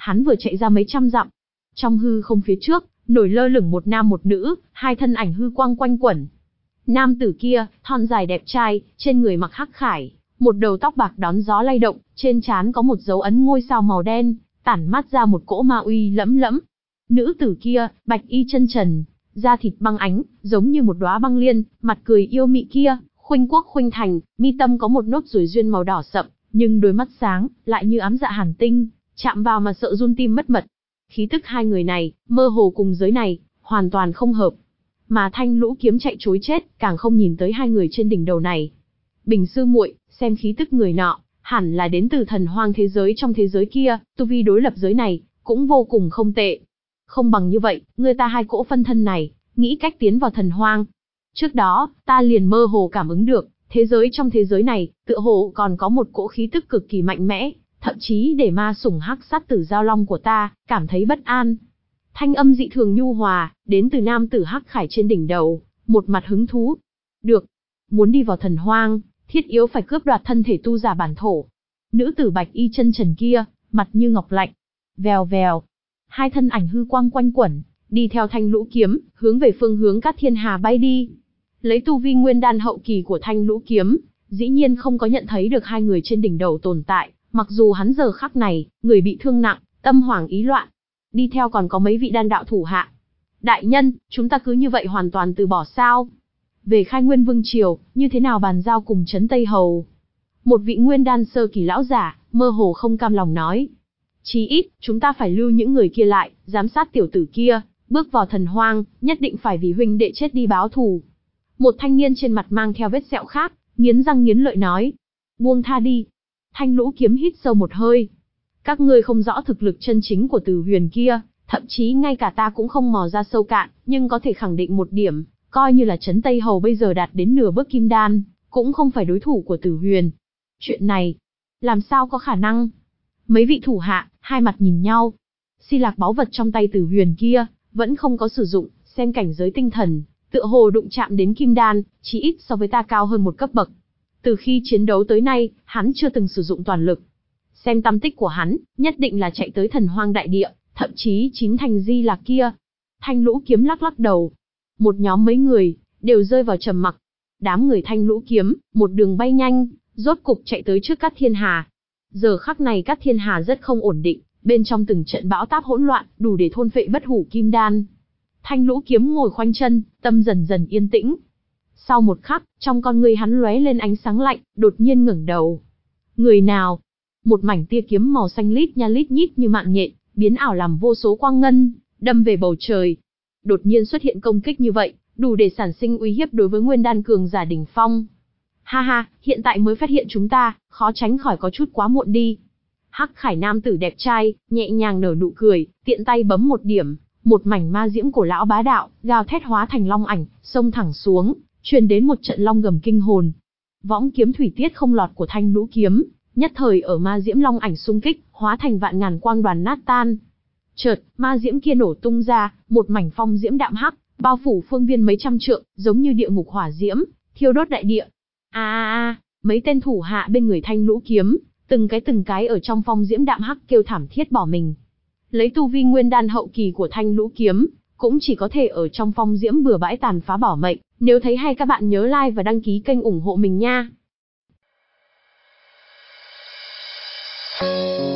S1: hắn vừa chạy ra mấy trăm dặm. Trong hư không phía trước, nổi lơ lửng một nam một nữ, hai thân ảnh hư quang quanh quẩn. Nam tử kia, thon dài đẹp trai, trên người mặc hắc khải, một đầu tóc bạc đón gió lay động, trên trán có một dấu ấn ngôi sao màu đen, tản mát ra một cỗ ma uy lẫm lẫm. Nữ tử kia, bạch y chân trần, da thịt băng ánh, giống như một đóa băng liên, mặt cười yêu mị kia, khuynh quốc khuynh thành, mi tâm có một nốt ruồi duyên màu đỏ sậm, nhưng đôi mắt sáng, lại như ám dạ hàn tinh, chạm vào mà sợ run tim mất mật. Khí tức hai người này, mơ hồ cùng giới này, hoàn toàn không hợp. Mà Thanh Lũ Kiếm chạy trối chết, càng không nhìn tới hai người trên đỉnh đầu này. Bình sư muội, xem khí tức người nọ, hẳn là đến từ thần hoang thế giới trong thế giới kia, tu vi đối lập giới này, cũng vô cùng không tệ. Không bằng như vậy, người ta hai cỗ phân thân này, nghĩ cách tiến vào thần hoang. Trước đó, ta liền mơ hồ cảm ứng được, thế giới trong thế giới này, tựa hồ còn có một cỗ khí tức cực kỳ mạnh mẽ, thậm chí để ma sủng hắc sát tử giao long của ta, cảm thấy bất an. Thanh âm dị thường nhu hòa, đến từ nam tử hắc khải trên đỉnh đầu, một mặt hứng thú. Được, muốn đi vào thần hoang, thiết yếu phải cướp đoạt thân thể tu giả bản thổ. Nữ tử bạch y chân trần kia, mặt như ngọc lạnh. Vèo vèo, hai thân ảnh hư quang quanh quẩn, đi theo Thanh Lũ Kiếm, hướng về phương hướng Cát Thiên Hà bay đi. Lấy tu vi nguyên đan hậu kỳ của Thanh Lũ Kiếm, dĩ nhiên không có nhận thấy được hai người trên đỉnh đầu tồn tại, mặc dù hắn giờ khắc này, người bị thương nặng, tâm hoảng ý loạn. Đi theo còn có mấy vị đan đạo thủ hạ. Đại nhân, chúng ta cứ như vậy hoàn toàn từ bỏ sao? Về Khai Nguyên Vương Triều, như thế nào bàn giao cùng Trấn Tây Hầu? Một vị nguyên đan sơ kỳ lão giả, mơ hồ không cam lòng nói. Chí ít, chúng ta phải lưu những người kia lại, giám sát tiểu tử kia, bước vào thần hoang, nhất định phải vì huynh đệ chết đi báo thù. Một thanh niên trên mặt mang theo vết sẹo khác, nghiến răng nghiến lợi nói. Buông tha đi. Thanh Lũ Kiếm hít sâu một hơi. Các ngươi không rõ thực lực chân chính của Từ Huyền kia, thậm chí ngay cả ta cũng không mò ra sâu cạn, nhưng có thể khẳng định một điểm, coi như là Trấn Tây Hầu bây giờ đạt đến nửa bước kim đan, cũng không phải đối thủ của Từ Huyền. Chuyện này, làm sao có khả năng? Mấy vị thủ hạ, hai mặt nhìn nhau. Si lạc báu vật trong tay Từ Huyền kia, vẫn không có sử dụng, xem cảnh giới tinh thần, tựa hồ đụng chạm đến kim đan, chỉ ít so với ta cao hơn một cấp bậc. Từ khi chiến đấu tới nay, hắn chưa từng sử dụng toàn lực. Xem tâm tích của hắn, nhất định là chạy tới thần hoang đại địa, thậm chí chín thành di lạc kia. Thanh Lũ Kiếm lắc lắc đầu. Một nhóm mấy người, đều rơi vào trầm mặc. Đám người Thanh Lũ Kiếm, một đường bay nhanh, rốt cục chạy tới trước Cát Thiên Hà. Giờ khắc này Cát Thiên Hà rất không ổn định, bên trong từng trận bão táp hỗn loạn, đủ để thôn phệ bất hủ kim đan. Thanh Lũ Kiếm ngồi khoanh chân, tâm dần dần yên tĩnh. Sau một khắc, trong con người hắn lóe lên ánh sáng lạnh, đột nhiên ngẩng đầu. Người nào? Một mảnh tia kiếm màu xanh lít nha lít nhít như mạng nhện, biến ảo làm vô số quang ngân, đâm về bầu trời. Đột nhiên xuất hiện công kích như vậy, đủ để sản sinh uy hiếp đối với nguyên đan cường giả đỉnh phong. Ha ha, hiện tại mới phát hiện chúng ta, khó tránh khỏi có chút quá muộn đi. Hắc khải nam tử đẹp trai, nhẹ nhàng nở nụ cười, tiện tay bấm một điểm, một mảnh ma diễm cổ lão bá đạo, gào thét hóa thành long ảnh, xông thẳng xuống, truyền đến một trận long gầm kinh hồn. Võng kiếm thủy tiết không lọt của Thanh Lũ Kiếm, nhất thời ở ma diễm long ảnh xung kích, hóa thành vạn ngàn quang đoàn nát tan. Chợt, ma diễm kia nổ tung ra, một mảnh phong diễm đạm hắc, bao phủ phương viên mấy trăm trượng, giống như địa ngục hỏa diễm, thiêu đốt đại địa. A a a, mấy tên thủ hạ bên người Thanh Lũ Kiếm, từng cái từng cái ở trong phong diễm đạm hắc kêu thảm thiết bỏ mình. Lấy tu vi nguyên đan hậu kỳ của Thanh Lũ Kiếm, cũng chỉ có thể ở trong phong diễm bừa bãi tàn phá bỏ mệnh. Nếu thấy hay các bạn nhớ like và đăng ký kênh ủng hộ mình nha.